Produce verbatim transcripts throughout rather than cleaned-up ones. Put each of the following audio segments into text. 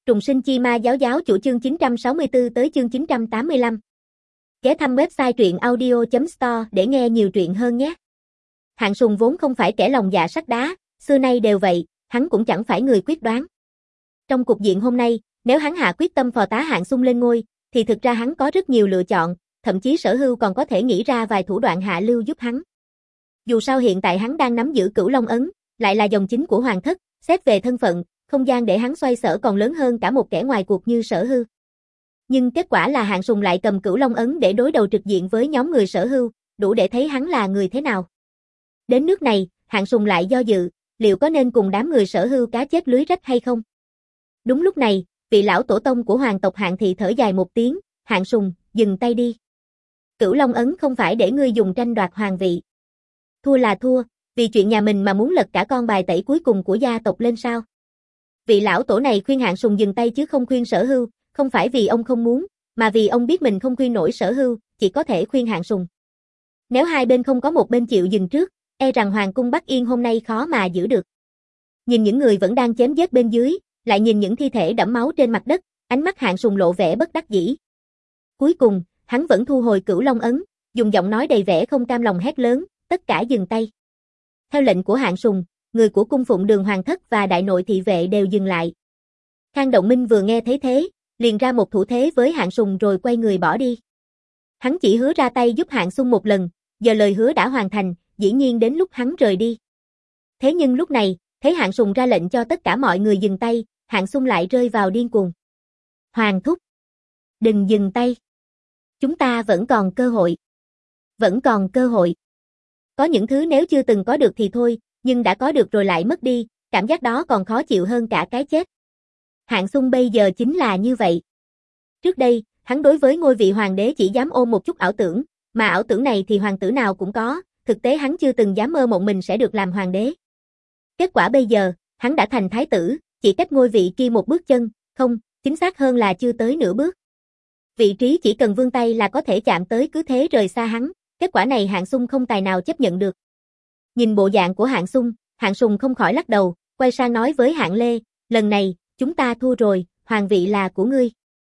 Trùng sinh chi ma giáo giáo chủ chương chín trăm sáu mươi tư tới chương chín trăm tám mươi lăm. Ghé thăm website truyện audio chấm store để nghe nhiều truyện hơn nhé. Hạng Sùng vốn không phải kẻ lòng dạ sắt đá, xưa nay đều vậy, hắn cũng chẳng phải người quyết đoán. Trong cục diện hôm nay, nếu hắn hạ quyết tâm phò tá Hạng Sung lên ngôi, thì thực ra hắn có rất nhiều lựa chọn, thậm chí Sở Hưu còn có thể nghĩ ra vài thủ đoạn hạ lưu giúp hắn. Dù sao hiện tại hắn đang nắm giữ Cửu Long ấn, lại là dòng chính của Hoàng thất, xét về thân phận, không gian để hắn xoay sở còn lớn hơn cả một kẻ ngoài cuộc như Sở Hưu. Nhưng kết quả là Hạng Sùng lại cầm Cửu Long ấn để đối đầu trực diện với nhóm người Sở Hưu, đủ để thấy hắn là người thế nào. Đến nước này, Hạng Sùng lại do dự, liệu có nên cùng đám người Sở Hưu cá chết lưới rách hay không? Đúng lúc này, vị lão tổ tông của hoàng tộc Hạng thị thở dài một tiếng, Hạng Sùng, dừng tay đi. Cửu Long ấn không phải để ngươi dùng tranh đoạt hoàng vị. Thua là thua, vì chuyện nhà mình mà muốn lật cả con bài tẩy cuối cùng của gia tộc lên sao? Vị lão tổ này khuyên Hạng Sùng dừng tay chứ không khuyên Sở Hưu, không phải vì ông không muốn, mà vì ông biết mình không khuyên nổi Sở Hưu, chỉ có thể khuyên Hạng Sùng. Nếu hai bên không có một bên chịu dừng trước, e rằng hoàng cung Bắc Yên hôm nay khó mà giữ được. Nhìn những người vẫn đang chém giết bên dưới, lại nhìn những thi thể đẫm máu trên mặt đất, ánh mắt Hạng Sùng lộ vẻ bất đắc dĩ. Cuối cùng, hắn vẫn thu hồi Cửu Long ấn, dùng giọng nói đầy vẻ không cam lòng hét lớn, tất cả dừng tay. Theo lệnh của Hạng Sùng, người của cung phụng Đường Hoàng thất và đại nội thị vệ đều dừng lại. Khang Động Minh vừa nghe thấy thế, liền ra một thủ thế với Hạng Sùng rồi quay người bỏ đi. Hắn chỉ hứa ra tay giúp Hạng Sung một lần, giờ lời hứa đã hoàn thành, dĩ nhiên đến lúc hắn rời đi. Thế nhưng lúc này, thấy Hạng Sùng ra lệnh cho tất cả mọi người dừng tay, Hạng Sung lại rơi vào điên cuồng. Hoàng thúc, đừng dừng tay. Chúng ta vẫn còn cơ hội. Vẫn còn cơ hội. Có những thứ nếu chưa từng có được thì thôi, nhưng đã có được rồi lại mất đi, cảm giác đó còn khó chịu hơn cả cái chết. Hạng Sung bây giờ chính là như vậy. Trước đây, hắn đối với ngôi vị hoàng đế chỉ dám ôm một chút ảo tưởng, mà ảo tưởng này thì hoàng tử nào cũng có, thực tế hắn chưa từng dám mơ mộng mình sẽ được làm hoàng đế. Kết quả bây giờ, hắn đã thành thái tử, chỉ cách ngôi vị kia một bước chân, không, chính xác hơn là chưa tới nửa bước. Vị trí chỉ cần vươn tay là có thể chạm tới, cứ thế rời xa hắn, kết quả này Hạng Sung không tài nào chấp nhận được. Nhìn bộ dạng của Hạng Sung, Hạng Sùng không khỏi lắc đầu, quay sang nói với Hạng Lê, lần này, chúng ta thua rồi, hoàng vị là của ngươi.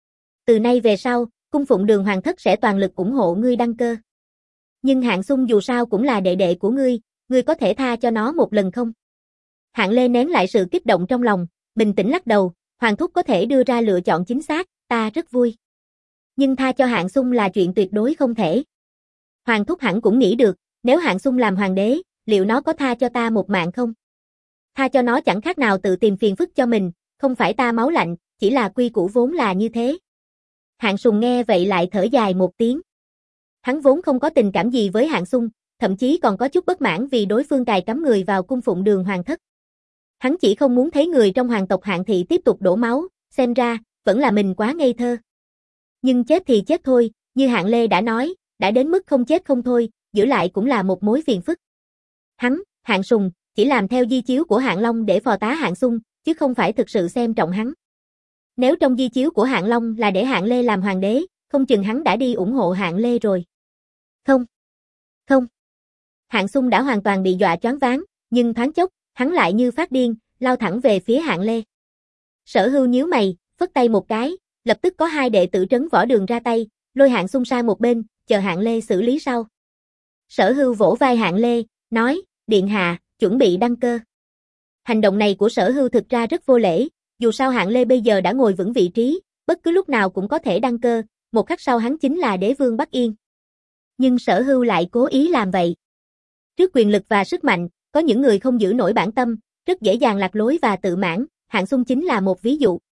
Từ nay về sau, cung phụng Đường Hoàng thất sẽ toàn lực ủng hộ ngươi đăng cơ. Nhưng Hạng Sung dù sao cũng là đệ đệ của ngươi, ngươi có thể tha cho nó một lần không? Hạng Lê nén lại sự kích động trong lòng, bình tĩnh lắc đầu, Hoàng thúc có thể đưa ra lựa chọn chính xác, ta rất vui. Nhưng tha cho Hạng Sung là chuyện tuyệt đối không thể. Hoàng thúc hẳn cũng nghĩ được, nếu Hạng Sung làm hoàng đế, liệu nó có tha cho ta một mạng không? Tha cho nó chẳng khác nào tự tìm phiền phức cho mình, không phải ta máu lạnh, chỉ là quy củ vốn là như thế. Hạng Sùng nghe vậy lại thở dài một tiếng. Hắn vốn không có tình cảm gì với Hạng Sung, thậm chí còn có chút bất mãn vì đối phương cài cắm người vào cung phụng Đường Hoàng thất. Hắn chỉ không muốn thấy người trong hoàng tộc Hạng thị tiếp tục đổ máu, xem ra, vẫn là mình quá ngây thơ. Nhưng chết thì chết thôi, như Hạng Lê đã nói, đã đến mức không chết không thôi, giữ lại cũng là một mối phiền phức. Hắn, Hạng Sùng, chỉ làm theo di chiếu của Hạng Long để phò tá Hạng Sung, chứ không phải thực sự xem trọng hắn. Nếu trong di chiếu của Hạng Long là để Hạng Lê làm hoàng đế, không chừng hắn đã đi ủng hộ Hạng Lê rồi. Không. Không. Hạng Sung đã hoàn toàn bị dọa choáng váng, nhưng thoáng chốc, hắn lại như phát điên, lao thẳng về phía Hạng Lê. Sở Hưu nhíu mày, phất tay một cái, lập tức có hai đệ tử Trấn Võ Đường ra tay, lôi Hạng Sung sang một bên, chờ Hạng Lê xử lý sau. Sở Hưu vỗ vai Hạng Lê, nói, điện hạ, chuẩn bị đăng cơ. Hành động này của Sở Hưu thực ra rất vô lễ, dù sao Hạng Lê bây giờ đã ngồi vững vị trí, bất cứ lúc nào cũng có thể đăng cơ, một khắc sau hắn chính là đế vương Bắc Yên. Nhưng Sở Hưu lại cố ý làm vậy. Trước quyền lực và sức mạnh, có những người không giữ nổi bản tâm, rất dễ dàng lạc lối và tự mãn, Hạng Sung chính là một ví dụ.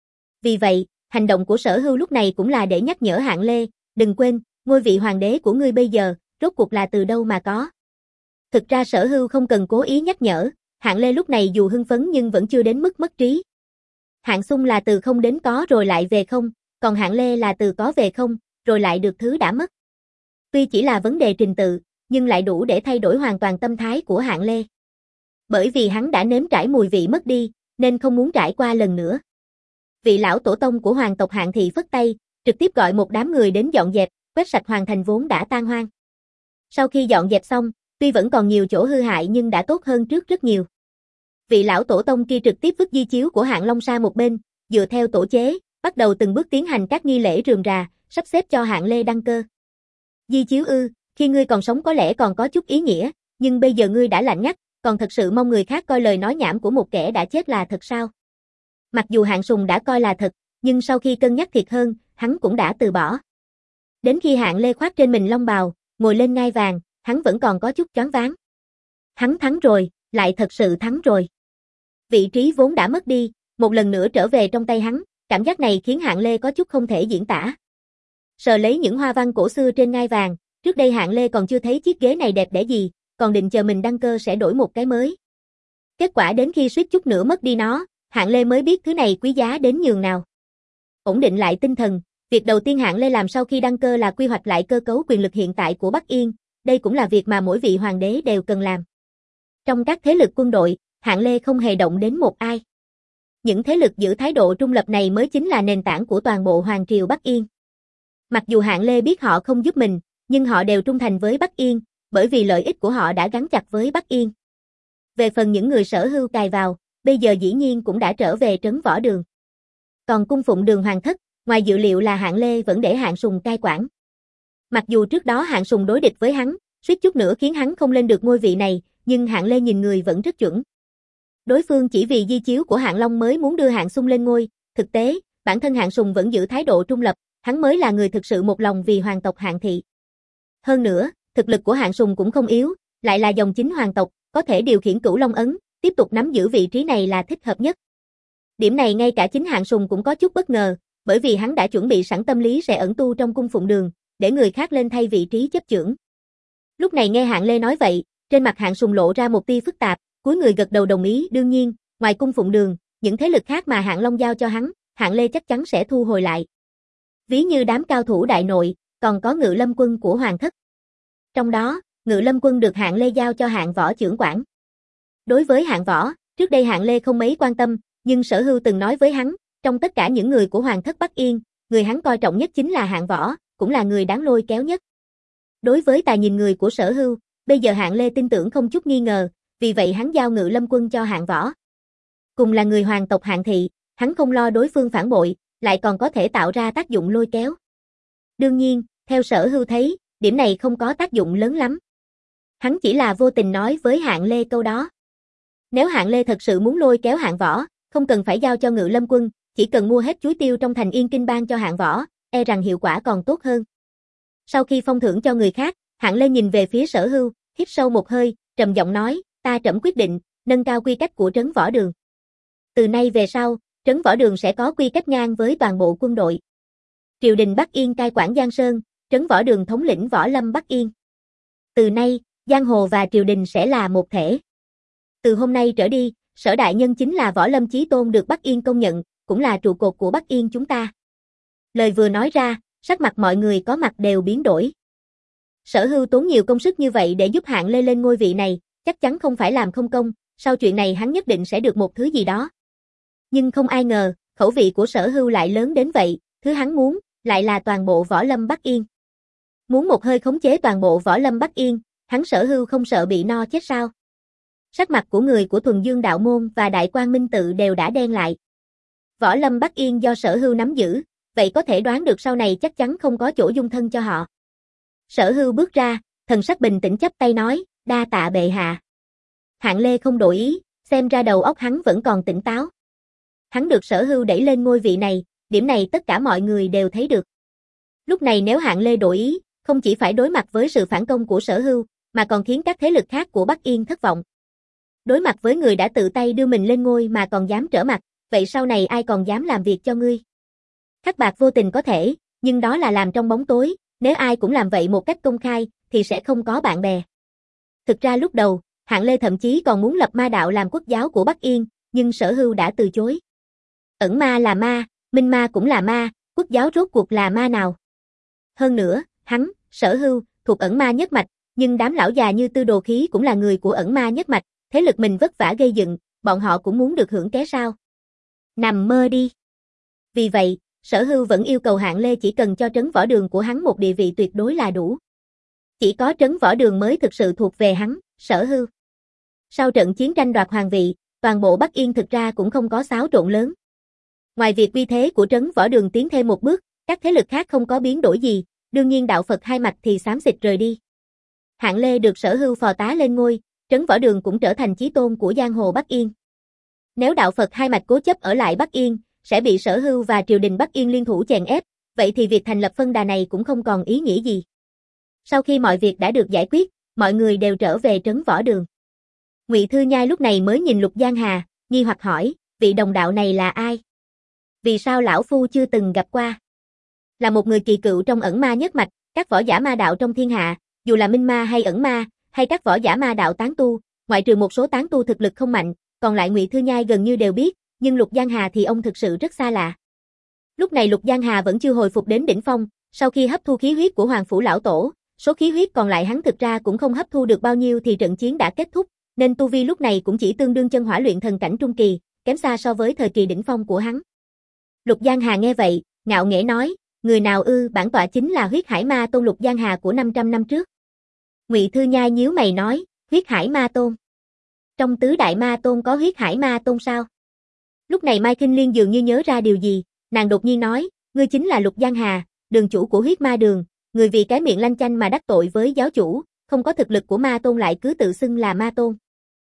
Vì vậy, hành động của Sở Hưu lúc này cũng là để nhắc nhở Hạng Lê, đừng quên, ngôi vị hoàng đế của ngươi bây giờ, rốt cuộc là từ đâu mà có. Thực ra Sở Hưu không cần cố ý nhắc nhở, Hạng Lê lúc này dù hưng phấn nhưng vẫn chưa đến mức mất trí. Hạng Sung là từ không đến có rồi lại về không, còn Hạng Lê là từ có về không, rồi lại được thứ đã mất. Tuy chỉ là vấn đề trình tự, nhưng lại đủ để thay đổi hoàn toàn tâm thái của Hạng Lê. Bởi vì hắn đã nếm trải mùi vị mất đi, nên không muốn trải qua lần nữa. Vị lão tổ tông của hoàng tộc Hạng thị phất tay, trực tiếp gọi một đám người đến dọn dẹp, quét sạch hoàng thành vốn đã tan hoang. Sau khi dọn dẹp xong, tuy vẫn còn nhiều chỗ hư hại nhưng đã tốt hơn trước rất nhiều. Vị lão tổ tông kia trực tiếp vứt di chiếu của Hạng Long sang một bên, dựa theo tổ chế, bắt đầu từng bước tiến hành các nghi lễ rườm rà, sắp xếp cho Hạng Lê đăng cơ. Di chiếu ư, khi ngươi còn sống có lẽ còn có chút ý nghĩa, nhưng bây giờ ngươi đã lạnh ngắt, còn thật sự mong người khác coi lời nói nhảm của một kẻ đã chết là thật sao? Mặc dù Hạng Sùng đã coi là thật, nhưng sau khi cân nhắc thiệt hơn, hắn cũng đã từ bỏ. Đến khi Hạng Lê khoác trên mình long bào, ngồi lên ngai vàng, hắn vẫn còn có chút choáng váng. Hắn thắng rồi, lại thật sự thắng rồi. Vị trí vốn đã mất đi, một lần nữa trở về trong tay hắn, cảm giác này khiến Hạng Lê có chút không thể diễn tả. Sờ lấy những hoa văn cổ xưa trên ngai vàng, trước đây Hạng Lê còn chưa thấy chiếc ghế này đẹp đẽ gì, còn định chờ mình đăng cơ sẽ đổi một cái mới. Kết quả đến khi suýt chút nữa mất đi nó, Hạng Lê mới biết thứ này quý giá đến nhường nào. Ổn định lại tinh thần, việc đầu tiên Hạng Lê làm sau khi đăng cơ là quy hoạch lại cơ cấu quyền lực hiện tại của Bắc Yên, đây cũng là việc mà mỗi vị hoàng đế đều cần làm. Trong các thế lực quân đội, Hạng Lê không hề động đến một ai. Những thế lực giữ thái độ trung lập này mới chính là nền tảng của toàn bộ hoàng triều Bắc Yên. Mặc dù Hạng Lê biết họ không giúp mình, nhưng họ đều trung thành với Bắc Yên, bởi vì lợi ích của họ đã gắn chặt với Bắc Yên. Về phần những người Sở Hưu cài vào, bây giờ dĩ nhiên cũng đã trở về trấn Võ Đường. Còn cung phụng Đường Hoàng thất, ngoài dự liệu là Hạng Lê vẫn để Hạng Sùng cai quản. Mặc dù trước đó Hạng Sùng đối địch với hắn, suýt chút nữa khiến hắn không lên được ngôi vị này, nhưng Hạng Lê nhìn người vẫn rất chuẩn. Đối phương chỉ vì di chiếu của Hạng Long mới muốn đưa Hạng Xung lên ngôi, thực tế, bản thân Hạng Sùng vẫn giữ thái độ trung lập, hắn mới là người thực sự một lòng vì hoàng tộc Hạng thị. Hơn nữa, thực lực của Hạng Sùng cũng không yếu, lại là dòng chính hoàng tộc, có thể điều khiển Cửu Long ấn, tiếp tục nắm giữ vị trí này là thích hợp nhất. Điểm này ngay cả chính Hạng Sùng cũng có chút bất ngờ, bởi vì hắn đã chuẩn bị sẵn tâm lý sẽ ẩn tu trong cung phụng Đường, để người khác lên thay vị trí chấp chưởng. Lúc này nghe Hạng Lê nói vậy, trên mặt Hạng Sùng lộ ra một tia phức tạp, cúi người gật đầu đồng ý, đương nhiên, ngoài cung phụng Đường, những thế lực khác mà Hạng Long giao cho hắn, Hạng Lê chắc chắn sẽ thu hồi lại. Ví như đám cao thủ đại nội, còn có Ngự Lâm quân của hoàng thất. Trong đó, Ngự Lâm quân được Hạng Lê giao cho Hạng Võ chưởng quản. Đối với Hạng Võ, trước đây Hạng Lê không mấy quan tâm, nhưng Sở Hưu từng nói với hắn, trong tất cả những người của hoàng thất Bắc Yên, người hắn coi trọng nhất chính là Hạng Võ, cũng là người đáng lôi kéo nhất. Đối với tài nhìn người của Sở Hưu, bây giờ Hạng Lê tin tưởng không chút nghi ngờ, vì vậy hắn giao Ngự Lâm quân cho Hạng Võ. Cùng là người hoàng tộc Hạng thị, hắn không lo đối phương phản bội, lại còn có thể tạo ra tác dụng lôi kéo. Đương nhiên, theo Sở Hưu thấy, điểm này không có tác dụng lớn lắm. Hắn chỉ là vô tình nói với Hạng Lê câu đó. Nếu Hạng Lê thật sự muốn lôi kéo Hạng Võ, không cần phải giao cho Ngự Lâm quân, chỉ cần mua hết chuối tiêu trong thành Yên Kinh Bang cho Hạng Võ, e rằng hiệu quả còn tốt hơn. Sau khi phong thưởng cho người khác, Hạng Lê nhìn về phía Sở Hưu, hít sâu một hơi, trầm giọng nói, ta trẫm quyết định, nâng cao quy cách của trấn Võ Đường. Từ nay về sau, trấn Võ Đường sẽ có quy cách ngang với toàn bộ quân đội. Triều đình Bắc Yên cai quản Giang Sơn, trấn Võ Đường thống lĩnh Võ Lâm Bắc Yên. Từ nay, giang hồ và triều đình sẽ là một thể. Từ hôm nay trở đi, Sở đại nhân chính là Võ Lâm chí tôn được Bắc Yên công nhận, cũng là trụ cột của Bắc Yên chúng ta. Lời vừa nói ra, sắc mặt mọi người có mặt đều biến đổi. Sở Hưu tốn nhiều công sức như vậy để giúp Hạng Lê lên ngôi vị này, chắc chắn không phải làm không công, sau chuyện này hắn nhất định sẽ được một thứ gì đó. Nhưng không ai ngờ, khẩu vị của Sở Hưu lại lớn đến vậy, thứ hắn muốn, lại là toàn bộ Võ Lâm Bắc Yên. Muốn một hơi khống chế toàn bộ Võ Lâm Bắc Yên, hắn Sở Hưu không sợ bị no chết sao? Sắc mặt của người của Thuần Dương Đạo Môn và Đại Quang Minh Tự đều đã đen lại. Võ Lâm Bắc Yên do Sở Hưu nắm giữ, vậy có thể đoán được sau này chắc chắn không có chỗ dung thân cho họ. Sở Hưu bước ra, thần sắc bình tĩnh chắp tay nói, đa tạ bệ hạ. Hạng Lê không đổi ý, xem ra đầu óc hắn vẫn còn tỉnh táo. Hắn được Sở Hưu đẩy lên ngôi vị này, điểm này tất cả mọi người đều thấy được. Lúc này nếu Hạng Lê đổi ý, không chỉ phải đối mặt với sự phản công của Sở Hưu, mà còn khiến các thế lực khác của Bắc Yên thất vọng. Đối mặt với người đã tự tay đưa mình lên ngôi mà còn dám trở mặt, vậy sau này ai còn dám làm việc cho ngươi? Khắc bạc vô tình có thể, nhưng đó là làm trong bóng tối, nếu ai cũng làm vậy một cách công khai, thì sẽ không có bạn bè. Thực ra lúc đầu, Hạng Lê thậm chí còn muốn lập ma đạo làm quốc giáo của Bắc Yên, nhưng Sở Hưu đã từ chối. Ẩn ma là ma, minh ma cũng là ma, quốc giáo rốt cuộc là ma nào? Hơn nữa, hắn, Sở Hưu, thuộc ẩn ma nhất mạch, nhưng đám lão già như Tư Đồ Khí cũng là người của ẩn ma nhất mạch, thế lực mình vất vả gây dựng, bọn họ cũng muốn được hưởng ké sao? Nằm mơ đi. Vì vậy, Sở Hưu vẫn yêu cầu Hạng Lê chỉ cần cho trấn Võ Đường của hắn một địa vị tuyệt đối là đủ. Chỉ có trấn Võ Đường mới thực sự thuộc về hắn, Sở Hưu. Sau trận chiến tranh đoạt hoàng vị, toàn bộ Bắc Yên thực ra cũng không có xáo trộn lớn. Ngoài việc uy thế của trấn võ đường tiến thêm một bước, các thế lực khác không có biến đổi gì, đương nhiên đạo Phật hai mạch thì xám xịt rời đi. Hạng Lê được Sở Hưu phò tá lên ngôi, trấn võ đường cũng trở thành chí tôn của giang hồ Bắc Yên. Nếu đạo Phật hai mạch cố chấp ở lại Bắc Yên, sẽ bị Sở Hưu và triều đình Bắc Yên liên thủ chèn ép, vậy thì việc thành lập phân đà này cũng không còn ý nghĩa gì. Sau khi mọi việc đã được giải quyết, mọi người đều trở về trấn võ đường. Ngụy Thư Nhai lúc này mới nhìn Lục Giang Hà, nghi hoặc hỏi, vị đồng đạo này là ai? Vì sao lão phu chưa từng gặp qua? Là một người kỳ cựu trong ẩn ma nhất mạch, các võ giả ma đạo trong thiên hạ, dù là minh ma hay ẩn ma, hay các võ giả ma đạo tán tu, ngoại trừ một số tán tu thực lực không mạnh, còn lại Ngụy Thư Nhai gần như đều biết, nhưng Lục Giang Hà thì ông thực sự rất xa lạ. Lúc này Lục Giang Hà vẫn chưa hồi phục đến đỉnh phong, sau khi hấp thu khí huyết của Hoàng phủ lão tổ, số khí huyết còn lại hắn thực ra cũng không hấp thu được bao nhiêu thì trận chiến đã kết thúc, nên tu vi lúc này cũng chỉ tương đương chân hỏa luyện thần cảnh trung kỳ, kém xa so với thời kỳ đỉnh phong của hắn. Lục Giang Hà nghe vậy, ngạo nghễ nói, người nào ư? Bản tọa chính là Huyết Hải Ma Tôn Lục Giang Hà của năm trăm năm trước. Ngụy Thư Nhai nhíu mày nói, Huyết Hải Ma Tôn. Trong tứ đại ma tôn có Huyết Hải Ma Tôn sao? Lúc này Mai Kinh Liên dường như nhớ ra điều gì, nàng đột nhiên nói, ngươi chính là Lục Giang Hà, đường chủ của Huyết Ma Đường, người vì cái miệng lanh chanh mà đắc tội với giáo chủ, không có thực lực của ma tôn lại cứ tự xưng là ma tôn.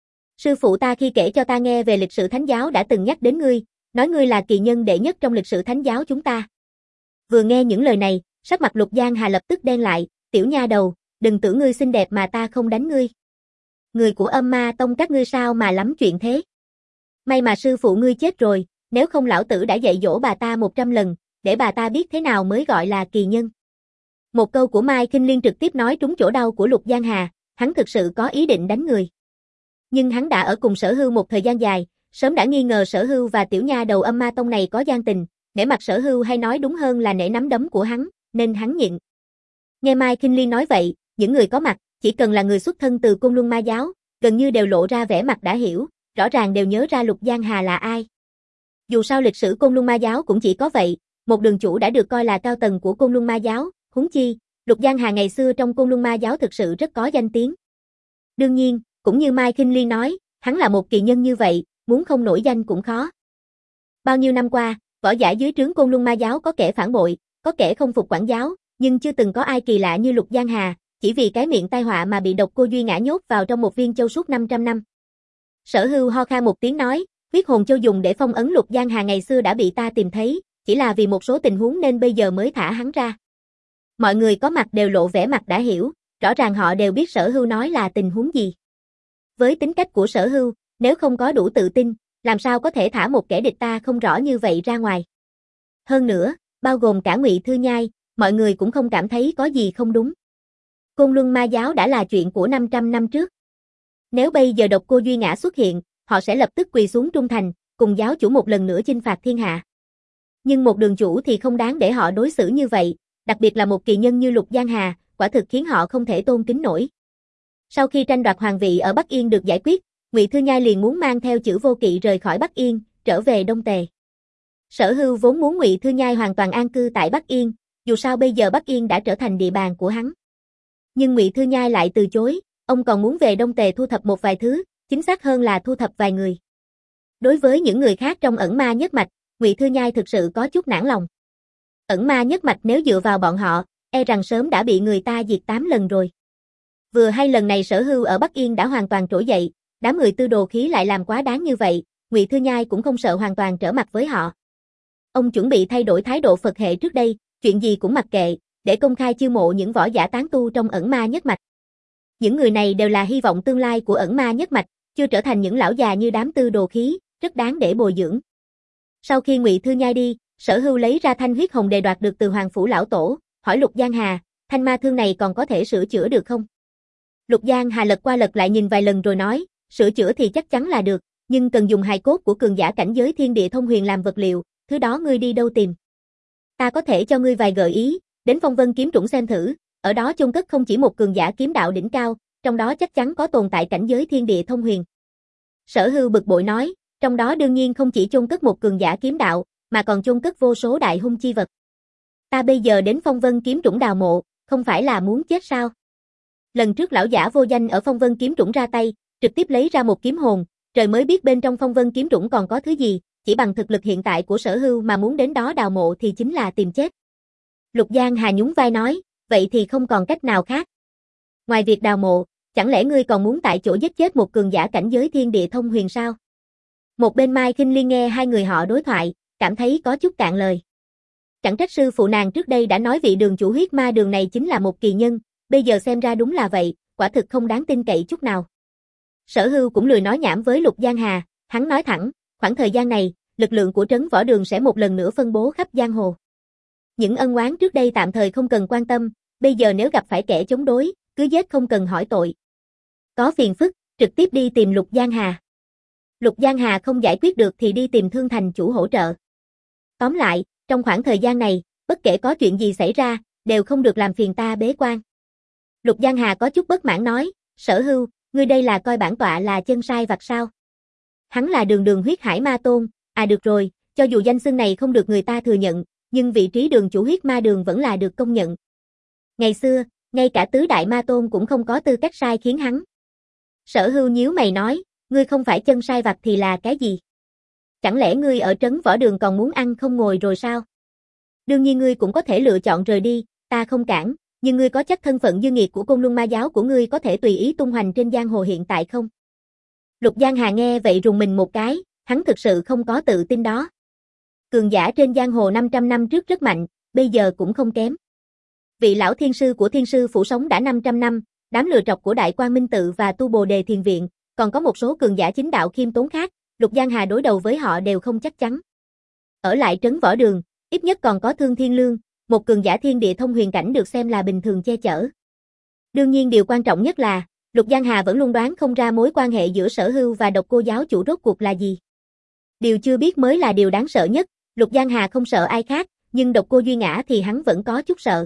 Sư phụ ta khi kể cho ta nghe về lịch sử thánh giáo đã từng nhắc đến ngươi, nói ngươi là kỳ nhân đệ nhất trong lịch sử thánh giáo chúng ta. Vừa nghe những lời này, sắc mặt Lục Giang Hà lập tức đen lại, tiểu nha đầu, đừng tưởng ngươi xinh đẹp mà ta không đánh ngươi. Người của Âm Ma Tông các ngươi sao mà lắm chuyện thế? May mà sư phụ ngươi chết rồi, nếu không lão tử đã dạy dỗ bà ta một trăm lần, để bà ta biết thế nào mới gọi là kỳ nhân. Một câu của Mai Kinh Liên trực tiếp nói trúng chỗ đau của Lục Giang Hà, hắn thực sự có ý định đánh người. Nhưng hắn đã ở cùng Sở Hưu một thời gian dài, sớm đã nghi ngờ Sở Hưu và tiểu nha đầu Âm Ma Tông này có gian tình, nể mặt Sở Hưu hay nói đúng hơn là nể nắm đấm của hắn, nên hắn nhịn. Nghe Mai Kinh Liên nói vậy, những người có mặt, chỉ cần là người xuất thân từ Côn Luân Ma giáo, gần như đều lộ ra vẻ mặt đã hiểu, rõ ràng đều nhớ ra Lục Giang Hà là ai. Dù sao lịch sử Côn Luân Ma giáo cũng chỉ có vậy, một đường chủ đã được coi là cao tầng của Côn Luân Ma giáo, huống chi, Lục Giang Hà ngày xưa trong Côn Luân Ma giáo thực sự rất có danh tiếng. Đương nhiên, cũng như Mai Kinh Liên nói, hắn là một kỳ nhân như vậy, muốn không nổi danh cũng khó. Bao nhiêu năm qua, võ giả dưới trướng Côn Luân Ma giáo có kẻ phản bội, có kẻ không phục quản giáo, nhưng chưa từng có ai kỳ lạ như Lục Giang Hà, chỉ vì cái miệng tai họa mà bị độc cô Duy Ngã nhốt vào trong một viên châu suốt năm trăm năm. Sở Hưu ho khan một tiếng nói, huyết hồn châu dùng để phong ấn Lục Giang Hà ngày xưa đã bị ta tìm thấy, chỉ là vì một số tình huống nên bây giờ mới thả hắn ra. Mọi người có mặt đều lộ vẻ mặt đã hiểu, rõ ràng họ đều biết Sở Hưu nói là tình huống gì. Với tính cách của Sở Hưu, nếu không có đủ tự tin, làm sao có thể thả một kẻ địch ta không rõ như vậy ra ngoài. Hơn nữa, bao gồm cả Ngụy Thư Nhai, mọi người cũng không cảm thấy có gì không đúng. Côn Luân Ma giáo đã là chuyện của năm trăm năm trước. Nếu bây giờ độc cô Duy Ngã xuất hiện, họ sẽ lập tức quỳ xuống trung thành, cùng giáo chủ một lần nữa chinh phạt thiên hạ. Nhưng một đường chủ thì không đáng để họ đối xử như vậy, đặc biệt là một kỳ nhân như Lục Giang Hà, quả thực khiến họ không thể tôn kính nổi. Sau khi tranh đoạt hoàng vị ở Bắc Yên được giải quyết, Ngụy Thư Nhai liền muốn mang theo Chử Vô Kỵ rời khỏi Bắc Yên, trở về Đông Tề. Sở Hưu vốn muốn Ngụy Thư Nhai hoàn toàn an cư tại Bắc Yên, dù sao bây giờ Bắc Yên đã trở thành địa bàn của hắn. Nhưng Ngụy Thư Nhai lại từ chối, ông còn muốn về Đông Tề thu thập một vài thứ, chính xác hơn là thu thập vài người. Đối với những người khác trong ẩn ma nhất mạch, Ngụy Thư Nhai thực sự có chút nản lòng. Ẩn ma nhất mạch nếu dựa vào bọn họ, e rằng sớm đã bị người ta diệt tám lần rồi. Vừa hay lần này Sở Hưu ở Bắc Yên đã hoàn toàn trỗi dậy, đám người tư đồ khí lại làm quá đáng như vậy, Ngụy Thư Nhai cũng không sợ hoàn toàn trở mặt với họ. Ông chuẩn bị thay đổi thái độ Phật hệ trước đây, chuyện gì cũng mặc kệ, để công khai chiêu mộ những võ giả tán tu trong ẩn ma nhất mạch. Những người này đều là hy vọng tương lai của ẩn ma nhất mạch, chưa trở thành những lão già như đám tư đồ khí, rất đáng để bồi dưỡng. Sau khi Ngụy Thư Nhai đi, Sở Hưu lấy ra thanh huyết hồng đề đoạt được từ Hoàng phủ lão tổ, hỏi Lục Giang Hà, thanh ma thương này còn có thể sửa chữa được không? Lục Giang Hà lật qua lật lại nhìn vài lần rồi nói, sửa chữa thì chắc chắn là được, nhưng cần dùng hài cốt của cường giả cảnh giới thiên địa thông huyền làm vật liệu, thứ đó ngươi đi đâu tìm? Ta có thể cho ngươi vài gợi ý, đến Phong Vân kiếm trũng xem thử, ở đó chôn cất không chỉ một cường giả kiếm đạo đỉnh cao, trong đó chắc chắn có tồn tại cảnh giới thiên địa thông huyền. Sở Hưu bực bội nói, trong đó đương nhiên không chỉ chôn cất một cường giả kiếm đạo, mà còn chôn cất vô số đại hung chi vật. Ta bây giờ đến Phong Vân kiếm trũng đào mộ, không phải là muốn chết sao? Lần trước lão giả vô danh ở Phong Vân kiếm trũng ra tay, trực tiếp lấy ra một kiếm hồn, trời mới biết bên trong Phong Vân kiếm trũng còn có thứ gì, chỉ bằng thực lực hiện tại của Sở Hưu mà muốn đến đó đào mộ thì chính là tìm chết. Lục Giang Hà nhún vai nói, vậy thì không còn cách nào khác. Ngoài việc đào mộ, chẳng lẽ ngươi còn muốn tại chỗ giết chết một cường giả cảnh giới thiên địa thông huyền sao? Một bên Mai Kinh Liên nghe hai người họ đối thoại, cảm thấy có chút cạn lời. Chẳng trách sư phụ nàng trước đây đã nói vị đường chủ huyết ma đường này chính là một kỳ nhân, bây giờ xem ra đúng là vậy, quả thực không đáng tin cậy chút nào. Sở Hưu cũng lười nói nhảm với Lục Giang Hà, hắn nói thẳng, khoảng thời gian này, lực lượng của trấn võ đường sẽ một lần nữa phân bố khắp giang hồ. Những ân oán trước đây tạm thời không cần quan tâm, bây giờ nếu gặp phải kẻ chống đối, cứ giết không cần hỏi tội. Có phiền phức, trực tiếp đi tìm Lục Giang Hà. Lục Giang Hà không giải quyết được thì đi tìm Thương Thành chủ hỗ trợ. Tóm lại, trong khoảng thời gian này, bất kể có chuyện gì xảy ra, đều không được làm phiền ta bế quan. Lục Giang Hà có chút bất mãn nói, Sở Hưu, ngươi đây là coi bản tọa là chân sai vặt sao? Hắn là đường đường huyết hải ma tôn, à được rồi, cho dù danh xưng này không được người ta thừa nhận, nhưng vị trí đường chủ huyết ma đường vẫn là được công nhận. Ngày xưa, ngay cả tứ đại ma tôn cũng không có tư cách sai khiến hắn. Sở Hưu nhíu mày nói, ngươi không phải chân sai vặt thì là cái gì? Chẳng lẽ ngươi ở trấn võ đường còn muốn ăn không ngồi rồi sao? Đương nhiên ngươi cũng có thể lựa chọn rời đi, ta không cản, nhưng ngươi có chắc thân phận dư nghiệt của Côn Luân ma giáo của ngươi có thể tùy ý tung hoành trên giang hồ hiện tại không? Lục Giang Hà nghe vậy rùng mình một cái, hắn thực sự không có tự tin đó. Cường giả trên giang hồ năm trăm năm trước rất mạnh, bây giờ cũng không kém. Vị lão thiên sư của thiên sư phủ sống đã năm trăm năm, đám lừa trọc của Đại Quang Minh Tự và Tu Bồ Đề Thiền Viện, còn có một số cường giả chính đạo khiêm tốn khác, Lục Giang Hà đối đầu với họ đều không chắc chắn. Ở lại trấn võ đường, ít nhất còn có Thương Thiên Lương, một cường giả thiên địa thông huyền cảnh được xem là bình thường che chở. Đương nhiên điều quan trọng nhất là, Lục Giang Hà vẫn luôn đoán không ra mối quan hệ giữa Sở Hưu và Độc Cô giáo chủ rốt cuộc là gì. Điều chưa biết mới là điều đáng sợ nhất, Lục Giang Hà không sợ ai khác, nhưng Độc Cô Duy Ngã thì hắn vẫn có chút sợ.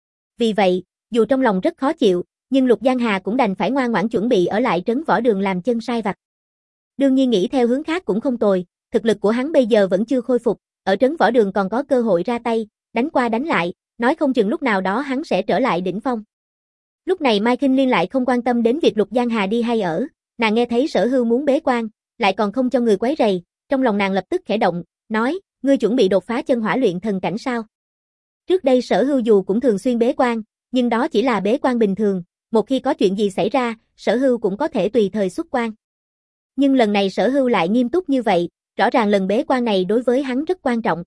Vì vậy, dù trong lòng rất khó chịu, nhưng Lục Giang Hà cũng đành phải ngoan ngoãn chuẩn bị ở lại trấn võ đường làm chân sai vặt. Đương nhiên nghĩ theo hướng khác cũng không tồi, thực lực của hắn bây giờ vẫn chưa khôi phục, ở trấn võ đường còn có cơ hội ra tay, đánh qua đánh lại, nói không chừng lúc nào đó hắn sẽ trở lại đỉnh phong. Lúc này Mai Kinh Liên lại không quan tâm đến việc Lục Giang Hà đi hay ở, nàng nghe thấy Sở Hưu muốn bế quan, lại còn không cho người quấy rầy, trong lòng nàng lập tức khẽ động, nói, ngươi chuẩn bị đột phá chân hỏa luyện thần cảnh sao? Trước đây Sở Hưu dù cũng thường xuyên bế quan, nhưng đó chỉ là bế quan bình thường, một khi có chuyện gì xảy ra, Sở Hưu cũng có thể tùy thời xuất quan. Nhưng lần này Sở Hưu lại nghiêm túc như vậy, rõ ràng lần bế quan này đối với hắn rất quan trọng.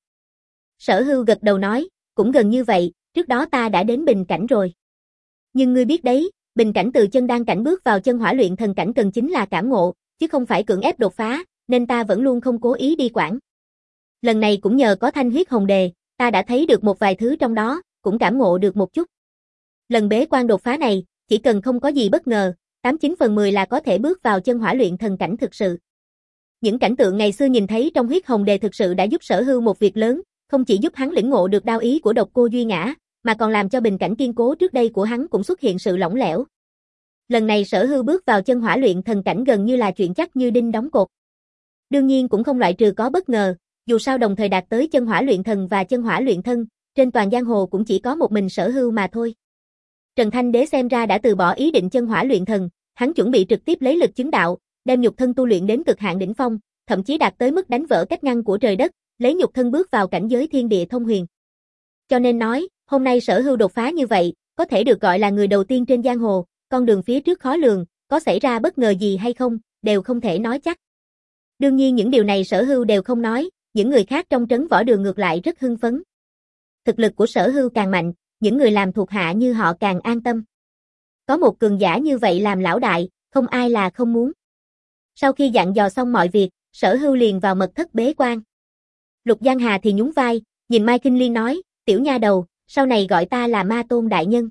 Sở Hưu gật đầu nói, cũng gần như vậy, trước đó ta đã đến bình cảnh rồi. Nhưng ngươi biết đấy, bình cảnh từ chân đan cảnh bước vào chân hỏa luyện thần cảnh cần chính là cảm ngộ, chứ không phải cưỡng ép đột phá, nên ta vẫn luôn không cố ý đi quản. Lần này cũng nhờ có thanh huyết hồng đề, ta đã thấy được một vài thứ trong đó, cũng cảm ngộ được một chút. Lần bế quan đột phá này, chỉ cần không có gì bất ngờ, tám chín phần mười là có thể bước vào chân hỏa luyện thần cảnh thực sự. Những cảnh tượng ngày xưa nhìn thấy trong huyết hồng đề thực sự đã giúp Sở Hưu một việc lớn, không chỉ giúp hắn lĩnh ngộ được đao ý của Độc Cô Duy Ngã, mà còn làm cho bình cảnh kiên cố trước đây của hắn cũng xuất hiện sự lỏng lẻo. Lần này Sở Hưu bước vào chân hỏa luyện thần cảnh gần như là chuyện chắc như đinh đóng cột. Đương nhiên cũng không loại trừ có bất ngờ, dù sao đồng thời đạt tới chân hỏa luyện thần và chân hỏa luyện thân, trên toàn giang hồ cũng chỉ có một mình Sở Hưu mà thôi. Trần Thanh Đế xem ra đã từ bỏ ý định chân hỏa luyện thần, hắn chuẩn bị trực tiếp lấy lực chứng đạo, đem nhục thân tu luyện đến cực hạn đỉnh phong, thậm chí đạt tới mức đánh vỡ cách ngăn của trời đất, lấy nhục thân bước vào cảnh giới thiên địa thông huyền. Cho nên nói, hôm nay Sở Hưu đột phá như vậy, có thể được gọi là người đầu tiên trên giang hồ, con đường phía trước khó lường, có xảy ra bất ngờ gì hay không, đều không thể nói chắc. Đương nhiên những điều này Sở Hưu đều không nói, những người khác trong trấn võ đường ngược lại rất hưng phấn. Thực lực của Sở Hưu càng mạnh, những người làm thuộc hạ như họ càng an tâm. Có một cường giả như vậy làm lão đại, không ai là không muốn. Sau khi dặn dò xong mọi việc, Sở Hưu liền vào mật thất bế quan. Lục Giang Hà thì nhún vai, nhìn Mai Kinh Liên nói, tiểu nha đầu, sau này gọi ta là Ma Tôn đại nhân.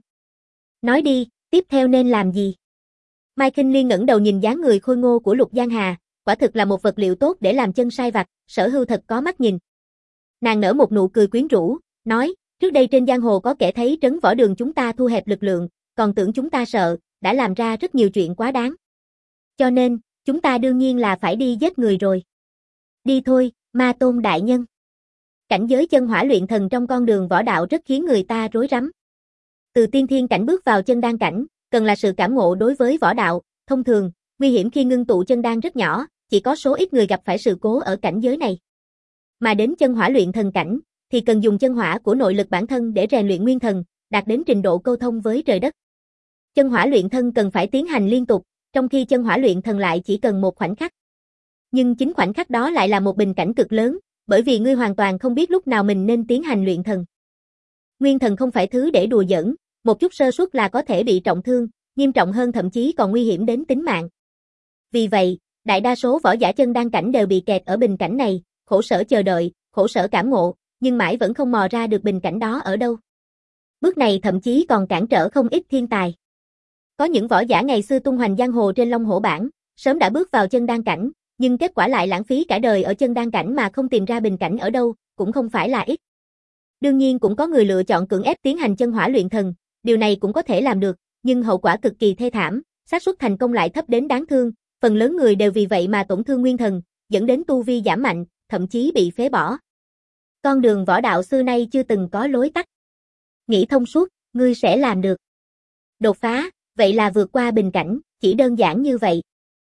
Nói đi, tiếp theo nên làm gì? Mai Kinh Liên ngẩng đầu nhìn dáng người khôi ngô của Lục Giang Hà, quả thực là một vật liệu tốt để làm chân sai vặt, Sở Hưu thật có mắt nhìn. Nàng nở một nụ cười quyến rũ, nói, trước đây trên giang hồ có kẻ thấy trấn võ đường chúng ta thu hẹp lực lượng, còn tưởng chúng ta sợ, đã làm ra rất nhiều chuyện quá đáng. Cho nên, chúng ta đương nhiên là phải đi giết người rồi. Đi thôi, Ma Tôn đại nhân. Cảnh giới chân hỏa luyện thần trong con đường võ đạo rất khiến người ta rối rắm. Từ tiên thiên cảnh bước vào chân đan cảnh, cần là sự cảm ngộ đối với võ đạo, thông thường, nguy hiểm khi ngưng tụ chân đan rất nhỏ, chỉ có số ít người gặp phải sự cố ở cảnh giới này. Mà đến chân hỏa luyện thần cảnh, thì cần dùng chân hỏa của nội lực bản thân để rèn luyện nguyên thần, đạt đến trình độ câu thông với trời đất. Chân hỏa luyện thân cần phải tiến hành liên tục, trong khi chân hỏa luyện thần lại chỉ cần một khoảnh khắc. Nhưng chính khoảnh khắc đó lại là một bình cảnh cực lớn, bởi vì ngươi hoàn toàn không biết lúc nào mình nên tiến hành luyện thần. Nguyên thần không phải thứ để đùa giỡn, một chút sơ suất là có thể bị trọng thương, nghiêm trọng hơn thậm chí còn nguy hiểm đến tính mạng. Vì vậy, đại đa số võ giả chân đan cảnh đều bị kẹt ở bình cảnh này, khổ sở chờ đợi, khổ sở cảm ngộ, nhưng mãi vẫn không mò ra được bình cảnh đó ở đâu. Bước này thậm chí còn cản trở không ít thiên tài. Có những võ giả ngày xưa tung hoành giang hồ trên Long Hổ bảng, sớm đã bước vào chân đan cảnh, nhưng kết quả lại lãng phí cả đời ở chân đan cảnh mà không tìm ra bình cảnh ở đâu, cũng không phải là ít. Đương nhiên cũng có người lựa chọn cưỡng ép tiến hành chân hỏa luyện thần, điều này cũng có thể làm được, nhưng hậu quả cực kỳ thê thảm, xác suất thành công lại thấp đến đáng thương, phần lớn người đều vì vậy mà tổn thương nguyên thần, dẫn đến tu vi giảm mạnh, thậm chí bị phế bỏ. Con đường võ đạo xưa nay chưa từng có lối tắt. Nghĩ thông suốt, ngươi sẽ làm được. Đột phá, vậy là vượt qua bình cảnh, chỉ đơn giản như vậy.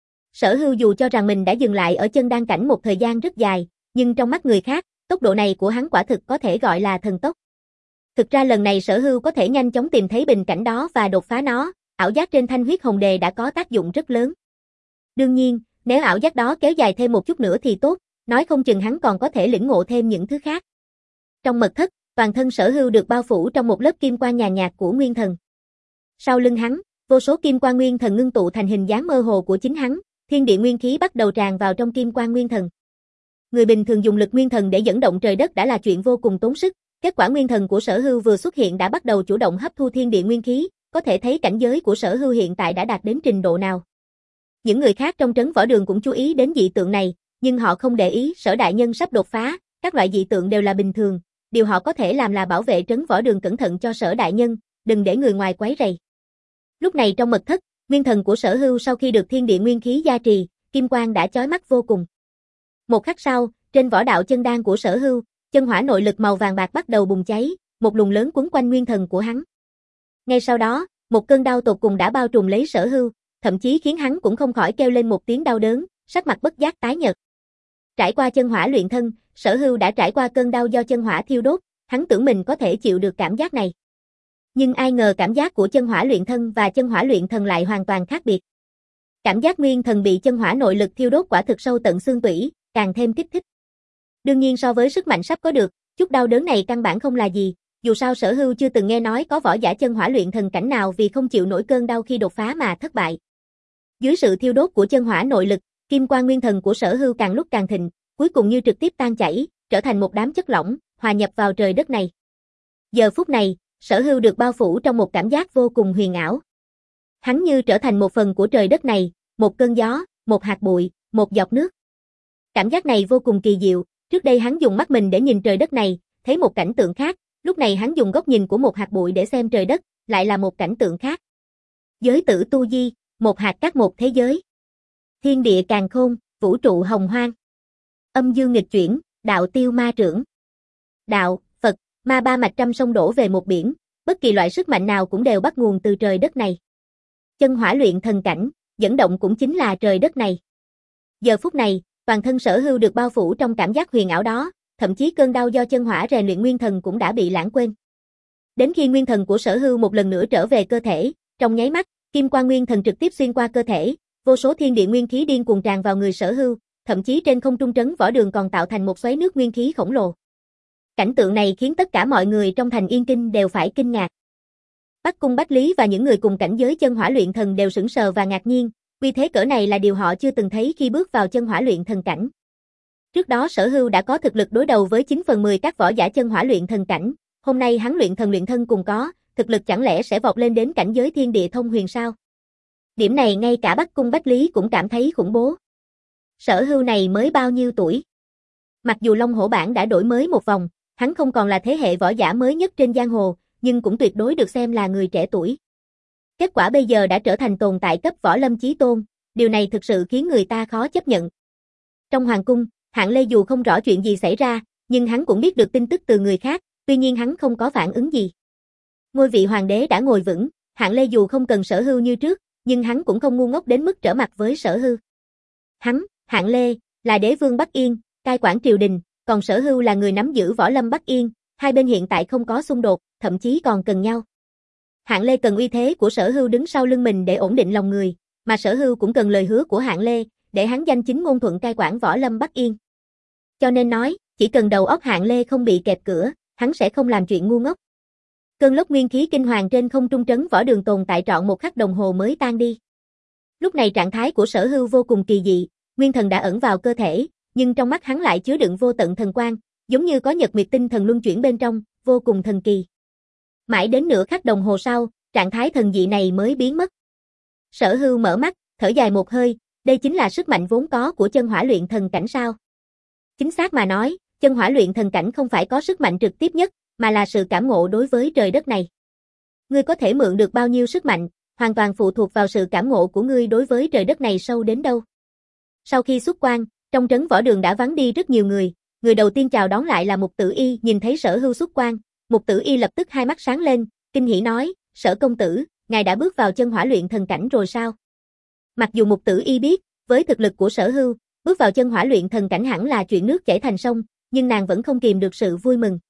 Sở Hưu dù cho rằng mình đã dừng lại ở chân đan cảnh một thời gian rất dài, nhưng trong mắt người khác, tốc độ này của hắn quả thực có thể gọi là thần tốc. Thực ra lần này Sở Hưu có thể nhanh chóng tìm thấy bình cảnh đó và đột phá nó, ảo giác trên thanh huyết hồng đề đã có tác dụng rất lớn. Đương nhiên, nếu ảo giác đó kéo dài thêm một chút nữa thì tốt, nói không chừng hắn còn có thể lĩnh ngộ thêm những thứ khác. Trong mật thất, toàn thân Sở Hưu được bao phủ trong một lớp kim quang nhàn nhạt của nguyên thần. Sau lưng hắn, vô số kim quang nguyên thần ngưng tụ thành hình dáng mơ hồ của chính hắn, thiên địa nguyên khí bắt đầu tràn vào trong kim quang nguyên thần. Người bình thường dùng lực nguyên thần để dẫn động trời đất đã là chuyện vô cùng tốn sức, kết quả nguyên thần của Sở Hưu vừa xuất hiện đã bắt đầu chủ động hấp thu thiên địa nguyên khí, có thể thấy cảnh giới của Sở Hưu hiện tại đã đạt đến trình độ nào. Những người khác trong trấn võ đường cũng chú ý đến dị tượng này, nhưng họ không để ý Sở đại nhân sắp đột phá, các loại dị tượng đều là bình thường, điều họ có thể làm là bảo vệ trấn võ đường cẩn thận cho Sở đại nhân, đừng để người ngoài quấy rầy. Lúc này trong mật thất, nguyên thần của Sở Hưu sau khi được thiên địa nguyên khí gia trì, kim quang đã chói mắt vô cùng. Một khắc sau, trên võ đạo chân đan của Sở Hưu, chân hỏa nội lực màu vàng bạc bắt đầu bùng cháy, một luồng lớn quấn quanh nguyên thần của hắn. Ngay sau đó, một cơn đau tột cùng đã bao trùm lấy Sở Hưu, thậm chí khiến hắn cũng không khỏi kêu lên một tiếng đau đớn, sắc mặt bất giác tái nhợt. Trải qua chân hỏa luyện thân, Sở Hưu đã trải qua cơn đau do chân hỏa thiêu đốt, hắn tưởng mình có thể chịu được cảm giác này. Nhưng ai ngờ cảm giác của chân hỏa luyện thân và chân hỏa luyện thần lại hoàn toàn khác biệt. Cảm giác nguyên thần bị chân hỏa nội lực thiêu đốt quả thực sâu tận xương tủy, càng thêm kích thích. Đương nhiên so với sức mạnh sắp có được, chút đau đớn này căn bản không là gì, dù sao Sở Hưu chưa từng nghe nói có võ giả chân hỏa luyện thần cảnh nào vì không chịu nổi cơn đau khi đột phá mà thất bại. Dưới sự thiêu đốt của chân hỏa nội lực, kim quang nguyên thần của Sở Hưu càng lúc càng thịnh, cuối cùng như trực tiếp tan chảy, trở thành một đám chất lỏng, hòa nhập vào trời đất này. Giờ phút này, Sở Hưu được bao phủ trong một cảm giác vô cùng huyền ảo. Hắn như trở thành một phần của trời đất này, một cơn gió, một hạt bụi, một giọt nước. Cảm giác này vô cùng kỳ diệu, trước đây hắn dùng mắt mình để nhìn trời đất này, thấy một cảnh tượng khác, lúc này hắn dùng góc nhìn của một hạt bụi để xem trời đất, lại là một cảnh tượng khác. Giới tử tu di, một hạt cát một thế giới. Thiên địa càn khôn, vũ trụ hồng hoang. Âm dương nghịch chuyển, đạo tiêu ma trưởng. Đạo, Phật, ma ba mạch trăm sông đổ về một biển, bất kỳ loại sức mạnh nào cũng đều bắt nguồn từ trời đất này. Chân hỏa luyện thần cảnh, dẫn động cũng chính là trời đất này. Giờ phút này, toàn thân Sở Hưu được bao phủ trong cảm giác huyền ảo đó, thậm chí cơn đau do chân hỏa rèn luyện nguyên thần cũng đã bị lãng quên. Đến khi nguyên thần của Sở Hưu một lần nữa trở về cơ thể, trong nháy mắt, kim quang nguyên thần trực tiếp xuyên qua cơ thể, vô số thiên địa nguyên khí điên cuồng tràn vào người Sở Hưu, thậm chí trên không trung trấn võ đường còn tạo thành một xoáy nước nguyên khí khổng lồ. Cảnh tượng này khiến tất cả mọi người trong thành Yên Kinh đều phải kinh ngạc. Bắc Cung Bách Lý và những người cùng cảnh giới chân hỏa luyện thần đều sững sờ và ngạc nhiên, uy thế cỡ này là điều họ chưa từng thấy khi bước vào chân hỏa luyện thần cảnh. Trước đó Sở Hưu đã có thực lực đối đầu với chín phần mười các võ giả chân hỏa luyện thần cảnh, hôm nay hắn luyện thần luyện thân cùng có, thực lực chẳng lẽ sẽ vọt lên đến cảnh giới thiên địa thông huyền sao? Điểm này ngay cả Bắc Cung Bách Lý cũng cảm thấy khủng bố. Sở Hưu này mới bao nhiêu tuổi? Mặc dù Long Hổ bảng đã đổi mới một vòng, hắn không còn là thế hệ võ giả mới nhất trên giang hồ, nhưng cũng tuyệt đối được xem là người trẻ tuổi. Kết quả bây giờ đã trở thành tồn tại cấp võ lâm chí tôn, điều này thực sự khiến người ta khó chấp nhận. Trong hoàng cung, Hạng Lê dù không rõ chuyện gì xảy ra, nhưng hắn cũng biết được tin tức từ người khác, tuy nhiên hắn không có phản ứng gì. Ngôi vị hoàng đế đã ngồi vững, Hạng Lê dù không cần Sở Hưu như trước, nhưng hắn cũng không ngu ngốc đến mức trở mặt với Sở Hưu. Hắn, Hạng Lê, là đế vương Bắc Yên, cai quản triều đình, còn Sở Hưu là người nắm giữ Võ Lâm Bắc Yên, hai bên hiện tại không có xung đột, thậm chí còn cần nhau. Hạng Lê cần uy thế của Sở Hưu đứng sau lưng mình để ổn định lòng người, mà Sở Hưu cũng cần lời hứa của Hạng Lê, để hắn danh chính ngôn thuận cai quản Võ Lâm Bắc Yên. Cho nên nói, chỉ cần đầu óc Hạng Lê không bị kẹp cửa, hắn sẽ không làm chuyện ngu ngốc. Cơn lốc nguyên khí kinh hoàng trên không trung trấn Võ Đường tồn tại trọn một khắc đồng hồ mới tan đi. Lúc này trạng thái của Sở Hưu vô cùng kỳ dị, nguyên thần đã ẩn vào cơ thể, nhưng trong mắt hắn lại chứa đựng vô tận thần quang, giống như có nhật nguyệt tinh thần luân chuyển bên trong, vô cùng thần kỳ. Mãi đến nửa khắc đồng hồ sau, trạng thái thần dị này mới biến mất. Sở Hưu mở mắt, thở dài một hơi, đây chính là sức mạnh vốn có của chân hỏa luyện thần cảnh sao? Chính xác mà nói, chân hỏa luyện thần cảnh không phải có sức mạnh trực tiếp nhất, mà là sự cảm ngộ đối với trời đất này. Ngươi có thể mượn được bao nhiêu sức mạnh, hoàn toàn phụ thuộc vào sự cảm ngộ của ngươi đối với trời đất này sâu đến đâu. Sau khi xuất quan, trong trấn Võ Đường đã vắng đi rất nhiều người, người đầu tiên chào đón lại là Mục Tử Y, nhìn thấy Sở Hưu xuất quan, Mục Tử Y lập tức hai mắt sáng lên, kinh hỉ nói, Sở công tử, ngài đã bước vào chân hỏa luyện thần cảnh rồi sao? Mặc dù Mục Tử Y biết, với thực lực của Sở Hưu, bước vào chân hỏa luyện thần cảnh hẳn là chuyện nước chảy thành sông, nhưng nàng vẫn không kìm được sự vui mừng.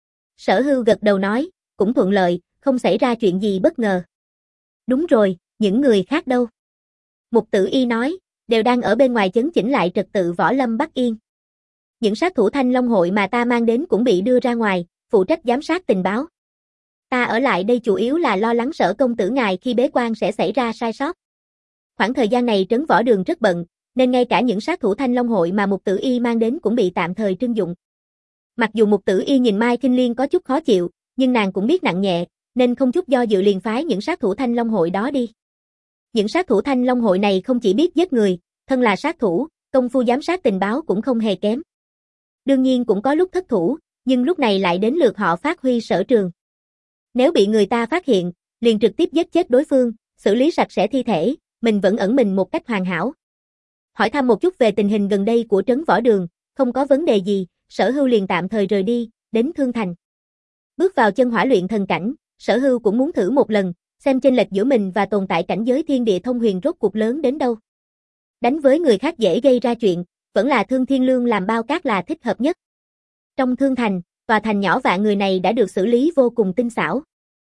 Sở Hưu gật đầu nói, cũng thuận lợi, không xảy ra chuyện gì bất ngờ. Đúng rồi, những người khác đâu? Mục Tử Y nói, đều đang ở bên ngoài chấn chỉnh lại trật tự Võ Lâm Bắc Yên. Những sát thủ Thanh Long hội mà ta mang đến cũng bị đưa ra ngoài, phụ trách giám sát tình báo. Ta ở lại đây chủ yếu là lo lắng Sở công tử ngài khi bế quan sẽ xảy ra sai sót. Khoảng thời gian này trấn Võ Đường rất bận, nên ngay cả những sát thủ Thanh Long hội mà Mục Tử Y mang đến cũng bị tạm thời trưng dụng. Mặc dù Mục Tử Y nhìn Mai Kinh Liên có chút khó chịu, nhưng nàng cũng biết nặng nhẹ, nên không chút do dự liền phái những sát thủ Thanh Long hội đó đi. Những sát thủ Thanh Long hội này không chỉ biết giết người, thân là sát thủ, công phu giám sát tình báo cũng không hề kém. Đương nhiên cũng có lúc thất thủ, nhưng lúc này lại đến lượt họ phát huy sở trường. Nếu bị người ta phát hiện, liền trực tiếp giết chết đối phương, xử lý sạch sẽ thi thể, mình vẫn ẩn mình một cách hoàn hảo. Hỏi thăm một chút về tình hình gần đây của trấn Võ Đường, không có vấn đề gì, Sở Hưu liền tạm thời rời đi, đến Thương Thành. Bước vào chân hỏa luyện thần cảnh, Sở Hưu cũng muốn thử một lần, xem chênh lệch giữa mình và tồn tại cảnh giới thiên địa thông huyền rốt cuộc lớn đến đâu. Đánh với người khác dễ gây ra chuyện, vẫn là Thương Thiên Lương làm bao cát là thích hợp nhất. Trong Thương Thành, tòa thành nhỏ vạn người này đã được xử lý vô cùng tinh xảo.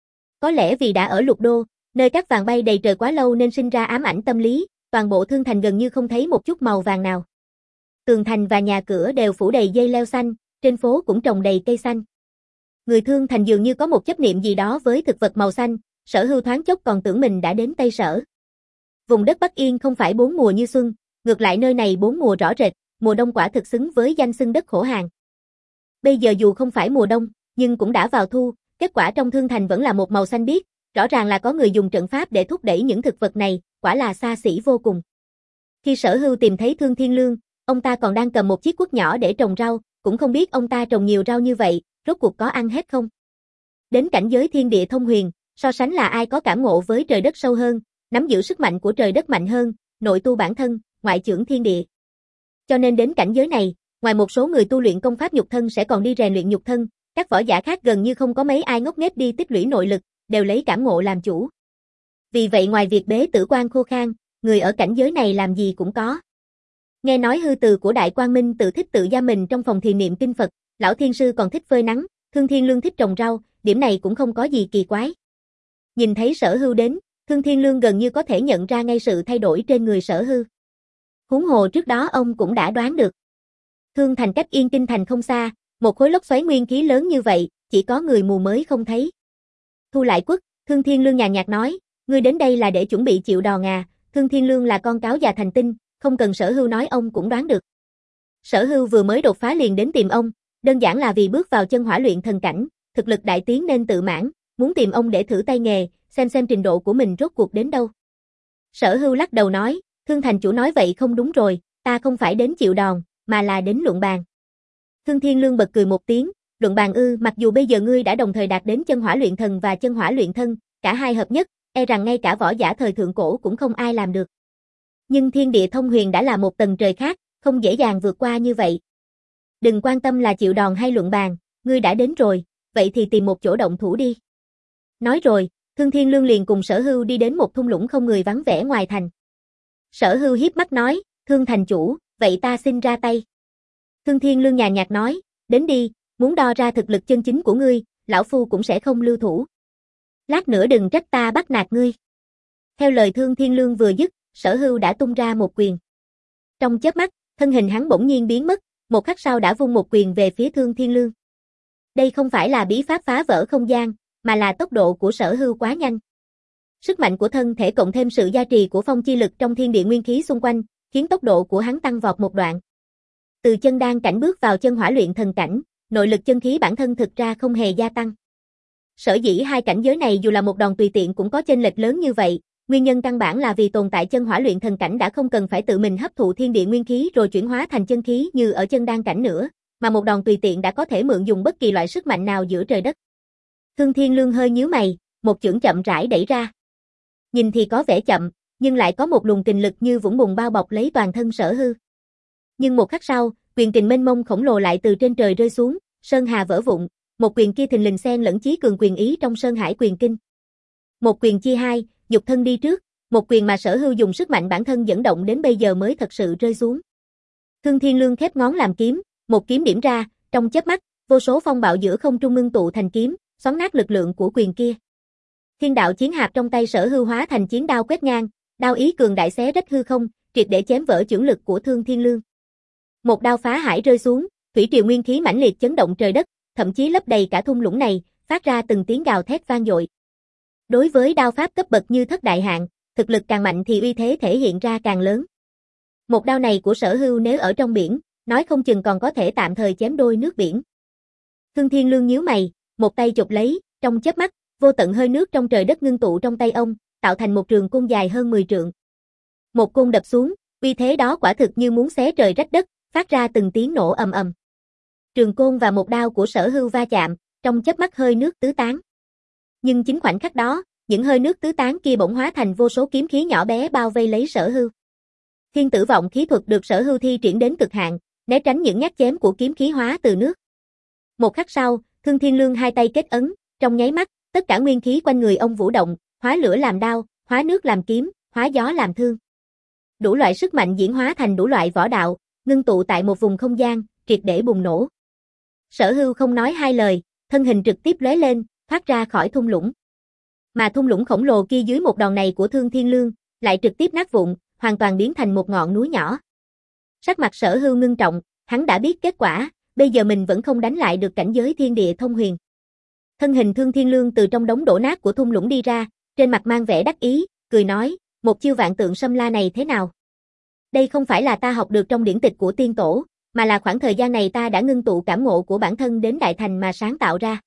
Có lẽ vì đã ở Lục Đô, nơi cát vàng bay đầy trời quá lâu nên sinh ra ám ảnh tâm lý, toàn bộ Thương Thành gần như không thấy một chút màu vàng nào. Tường thành và nhà cửa đều phủ đầy dây leo xanh, trên phố cũng trồng đầy cây xanh. Người Thương Thành dường như có một chấp niệm gì đó với thực vật màu xanh, Sở Hưu thoáng chốc còn tưởng mình đã đến Tây Sở. Vùng đất Bắc Yên không phải bốn mùa như xuân, ngược lại nơi này bốn mùa rõ rệt, mùa đông quả thực xứng với danh xưng đất khổ hàn. Bây giờ dù không phải mùa đông, nhưng cũng đã vào thu, kết quả trong Thương Thành vẫn là một màu xanh biếc, rõ ràng là có người dùng trận pháp để thúc đẩy những thực vật này, quả là xa xỉ vô cùng. Khi Sở Hưu tìm thấy Thương Thiên Lương, ông ta còn đang cầm một chiếc cuốc nhỏ để trồng rau, cũng không biết ông ta trồng nhiều rau như vậy, rốt cuộc có ăn hết không. Đến cảnh giới thiên địa thông huyền, so sánh là ai có cảm ngộ với trời đất sâu hơn, nắm giữ sức mạnh của trời đất mạnh hơn, nội tu bản thân, ngoại chưởng thiên địa. Cho nên đến cảnh giới này, ngoài một số người tu luyện công pháp nhục thân sẽ còn đi rèn luyện nhục thân, các võ giả khác gần như không có mấy ai ngốc nghếch đi tích lũy nội lực, đều lấy cảm ngộ làm chủ. Vì vậy ngoài việc bế tử quan khô khan, người ở cảnh giới này làm gì cũng có. Nghe nói hư từ của Đại Quang Minh tự thích tự giam mình trong phòng thiền niệm kinh Phật, lão thiên sư còn thích phơi nắng, Thương Thiên Lương thích trồng rau, điểm này cũng không có gì kỳ quái. Nhìn thấy Sở Hưu đến, Thương Thiên Lương gần như có thể nhận ra ngay sự thay đổi trên người Sở Hưu. Huống hồ trước đó ông cũng đã đoán được. Thương Thành cách Yên Kinh Thành không xa, một khối lốc xoáy nguyên khí lớn như vậy, chỉ có người mù mới không thấy. Thu lại quất, Thương Thiên Lương nhàn nhạt nói, ngươi đến đây là để chuẩn bị chịu đòn à, Thương Thiên Lương là con cáo già thành tinh, không cần Sở Hưu nói ông cũng đoán được. Sở Hưu vừa mới đột phá liền đến tìm ông, đơn giản là vì bước vào chân hỏa luyện thần cảnh, thực lực đại tiến nên tự mãn, muốn tìm ông để thử tay nghề, xem xem trình độ của mình rốt cuộc đến đâu. Sở Hưu lắc đầu nói, Thương Thành chủ nói vậy không đúng rồi, ta không phải đến chịu đòn, mà là đến luận bàn. Thương Thiên Lương bật cười một tiếng, luận bàn ư, mặc dù bây giờ ngươi đã đồng thời đạt đến chân hỏa luyện thần và chân hỏa luyện thân, cả hai hợp nhất, e rằng ngay cả võ giả thời thượng cổ cũng không ai làm được. Nhưng thiên địa thông huyền đã là một tầng trời khác, không dễ dàng vượt qua như vậy. Đừng quan tâm là chịu đòn hay luận bàn, ngươi đã đến rồi, vậy thì tìm một chỗ động thủ đi. Nói rồi, Thương Thiên Lương liền cùng Sở Hưu đi đến một thung lũng không người vắng vẻ ngoài thành. Sở Hưu hiếp mắt nói, Thương thành chủ, vậy ta xin ra tay. Thương Thiên Lương nhàn nhạt nói, đến đi, muốn đo ra thực lực chân chính của ngươi, lão phu cũng sẽ không lưu thủ. Lát nữa đừng trách ta bắt nạt ngươi. Theo lời Thương Thiên Lương vừa dứt, Sở Hưu đã tung ra một quyền. Trong chớp mắt, thân hình hắn bỗng nhiên biến mất, một khắc sau đã vung một quyền về phía Thương Thiên Lương. Đây không phải là bí pháp phá vỡ không gian, mà là tốc độ của Sở Hưu quá nhanh. Sức mạnh của thân thể cộng thêm sự gia trì của phong chi lực trong thiên địa nguyên khí xung quanh, khiến tốc độ của hắn tăng vọt một đoạn. Từ chân đan cảnh bước vào chân hỏa luyện thần cảnh, nội lực chân khí bản thân thực ra không hề gia tăng. Sở dĩ hai cảnh giới này dù là một đòn tùy tiện cũng có chênh lệch lớn như vậy, nguyên nhân căn bản là vì tồn tại chân hỏa luyện thần cảnh đã không cần phải tự mình hấp thụ thiên địa nguyên khí rồi chuyển hóa thành chân khí như ở chân đan cảnh nữa, mà một đòn tùy tiện đã có thể mượn dùng bất kỳ loại sức mạnh nào giữa trời đất. Thương Thiên Lương hơi nhíu mày, một chưởng chậm rãi đẩy ra. Nhìn thì có vẻ chậm, nhưng lại có một luồng kình lực như vũng bùn bao bọc lấy toàn thân Sở Hưu. Nhưng một khắc sau, quyền kình mênh mông khổng lồ lại từ trên trời rơi xuống, sơn hà vỡ vụn, một quyền kia thình lình xen lẫn chí cường quyền ý trong Sơn Hải quyền kinh. Một quyền chia hai, dục thân đi trước, một quyền mà Sở Hưu dùng sức mạnh bản thân dẫn động đến bây giờ mới thật sự rơi xuống. Thương Thiên Lương khép ngón làm kiếm, một kiếm điểm ra, trong chớp mắt, vô số phong bạo giữa không trung ngưng tụ thành kiếm, xoắn nát lực lượng của quyền kia. Thiên đạo chiến hạp trong tay Sở Hưu hóa thành chiến đao quét ngang, đao ý cường đại xé rách hư không, triệt để chém vỡ chưởng lực của Thương Thiên Lương. Một đao phá hải rơi xuống, thủy triều nguyên khí mãnh liệt chấn động trời đất, thậm chí lấp đầy cả thung lũng này, phát ra từng tiếng gào thét vang dội. Đối với đao pháp cấp bậc như thất đại hạng, thực lực càng mạnh thì uy thế thể hiện ra càng lớn. Một đao này của Sở Hưu nếu ở trong biển, nói không chừng còn có thể tạm thời chém đôi nước biển. Thương Thiên Lương nhíu mày, một tay chụp lấy, trong chớp mắt, vô tận hơi nước trong trời đất ngưng tụ trong tay ông, tạo thành một trường côn dài hơn mười trượng. Một côn đập xuống, uy thế đó quả thực như muốn xé trời rách đất, phát ra từng tiếng nổ ầm ầm. Trường côn và một đao của Sở Hưu va chạm, trong chớp mắt hơi nước tứ tán. Nhưng chính khoảnh khắc đó, những hơi nước tứ tán kia bỗng hóa thành vô số kiếm khí nhỏ bé bao vây lấy Sở Hưu. Thiên tử vọng khí thuật được Sở Hưu thi triển đến cực hạn, né tránh những nhát chém của kiếm khí hóa từ nước. Một khắc sau, Thương Thiên Lương hai tay kết ấn, trong nháy mắt, tất cả nguyên khí quanh người ông vũ động, hóa lửa làm đao, hóa nước làm kiếm, hóa gió làm thương. Đủ loại sức mạnh diễn hóa thành đủ loại võ đạo, ngưng tụ tại một vùng không gian, triệt để bùng nổ. Sở Hưu không nói hai lời, thân hình trực tiếp lóe lên, thoát ra khỏi thung lũng. Mà thung lũng khổng lồ kia dưới một đòn này của Thương Thiên Lương, lại trực tiếp nát vụn, hoàn toàn biến thành một ngọn núi nhỏ. Sắc mặt Sở Hưu ngưng trọng, hắn đã biết kết quả, bây giờ mình vẫn không đánh lại được cảnh giới thiên địa thông huyền. Thân hình Thương Thiên Lương từ trong đống đổ nát của thung lũng đi ra, trên mặt mang vẻ đắc ý, cười nói, một chiêu vạn tượng xâm la này thế nào? Đây không phải là ta học được trong điển tịch của tiên tổ, mà là khoảng thời gian này ta đã ngưng tụ cảm ngộ của bản thân đến đại thành mà sáng tạo ra.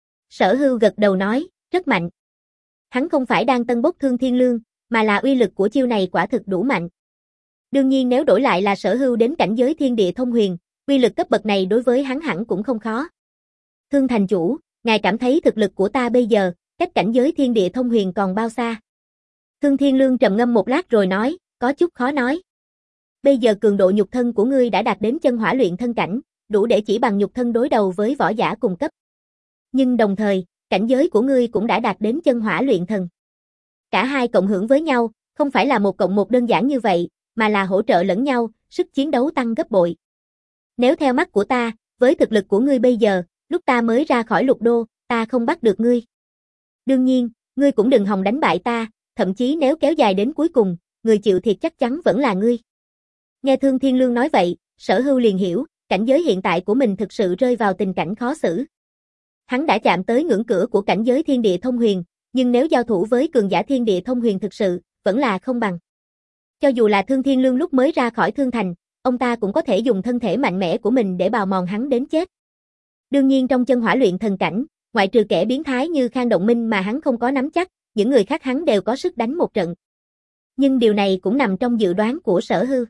Sở Hưu gật đầu nói, rất mạnh. Hắn không phải đang tân bốc Thương Thiên Lương, mà là uy lực của chiêu này quả thực đủ mạnh. Đương nhiên nếu đổi lại là Sở Hưu đến cảnh giới thiên địa thông huyền, uy lực cấp bậc này đối với hắn hẳn cũng không khó. Thương thành chủ, ngài cảm thấy thực lực của ta bây giờ, cách cảnh giới thiên địa thông huyền còn bao xa? Thương Thiên Lương trầm ngâm một lát rồi nói, có chút khó nói. Bây giờ cường độ nhục thân của ngươi đã đạt đến chân hỏa luyện thân cảnh, đủ để chỉ bằng nhục thân đối đầu với võ giả cùng cấp. Nhưng đồng thời, cảnh giới của ngươi cũng đã đạt đến chân hỏa luyện thần. Cả hai cộng hưởng với nhau, không phải là một cộng một đơn giản như vậy, mà là hỗ trợ lẫn nhau, sức chiến đấu tăng gấp bội. Nếu theo mắt của ta, với thực lực của ngươi bây giờ, lúc ta mới ra khỏi lục đô, ta không bắt được ngươi. Đương nhiên, ngươi cũng đừng hòng đánh bại ta, thậm chí nếu kéo dài đến cuối cùng, người chịu thiệt chắc chắn vẫn là ngươi. Nghe Thương Thiên Lương nói vậy, Sở Hưu liền hiểu, cảnh giới hiện tại của mình thực sự rơi vào tình cảnh khó xử. Hắn đã chạm tới ngưỡng cửa của cảnh giới thiên địa thông huyền, nhưng nếu giao thủ với cường giả thiên địa thông huyền thực sự, vẫn là không bằng. Cho dù là Thương Thiên Lương lúc mới ra khỏi Thương Thành, ông ta cũng có thể dùng thân thể mạnh mẽ của mình để bào mòn hắn đến chết. Đương nhiên trong chân hỏa luyện thần cảnh, ngoại trừ kẻ biến thái như Khang Động Minh mà hắn không có nắm chắc, những người khác hắn đều có sức đánh một trận. Nhưng điều này cũng nằm trong dự đoán của Sở Hưu.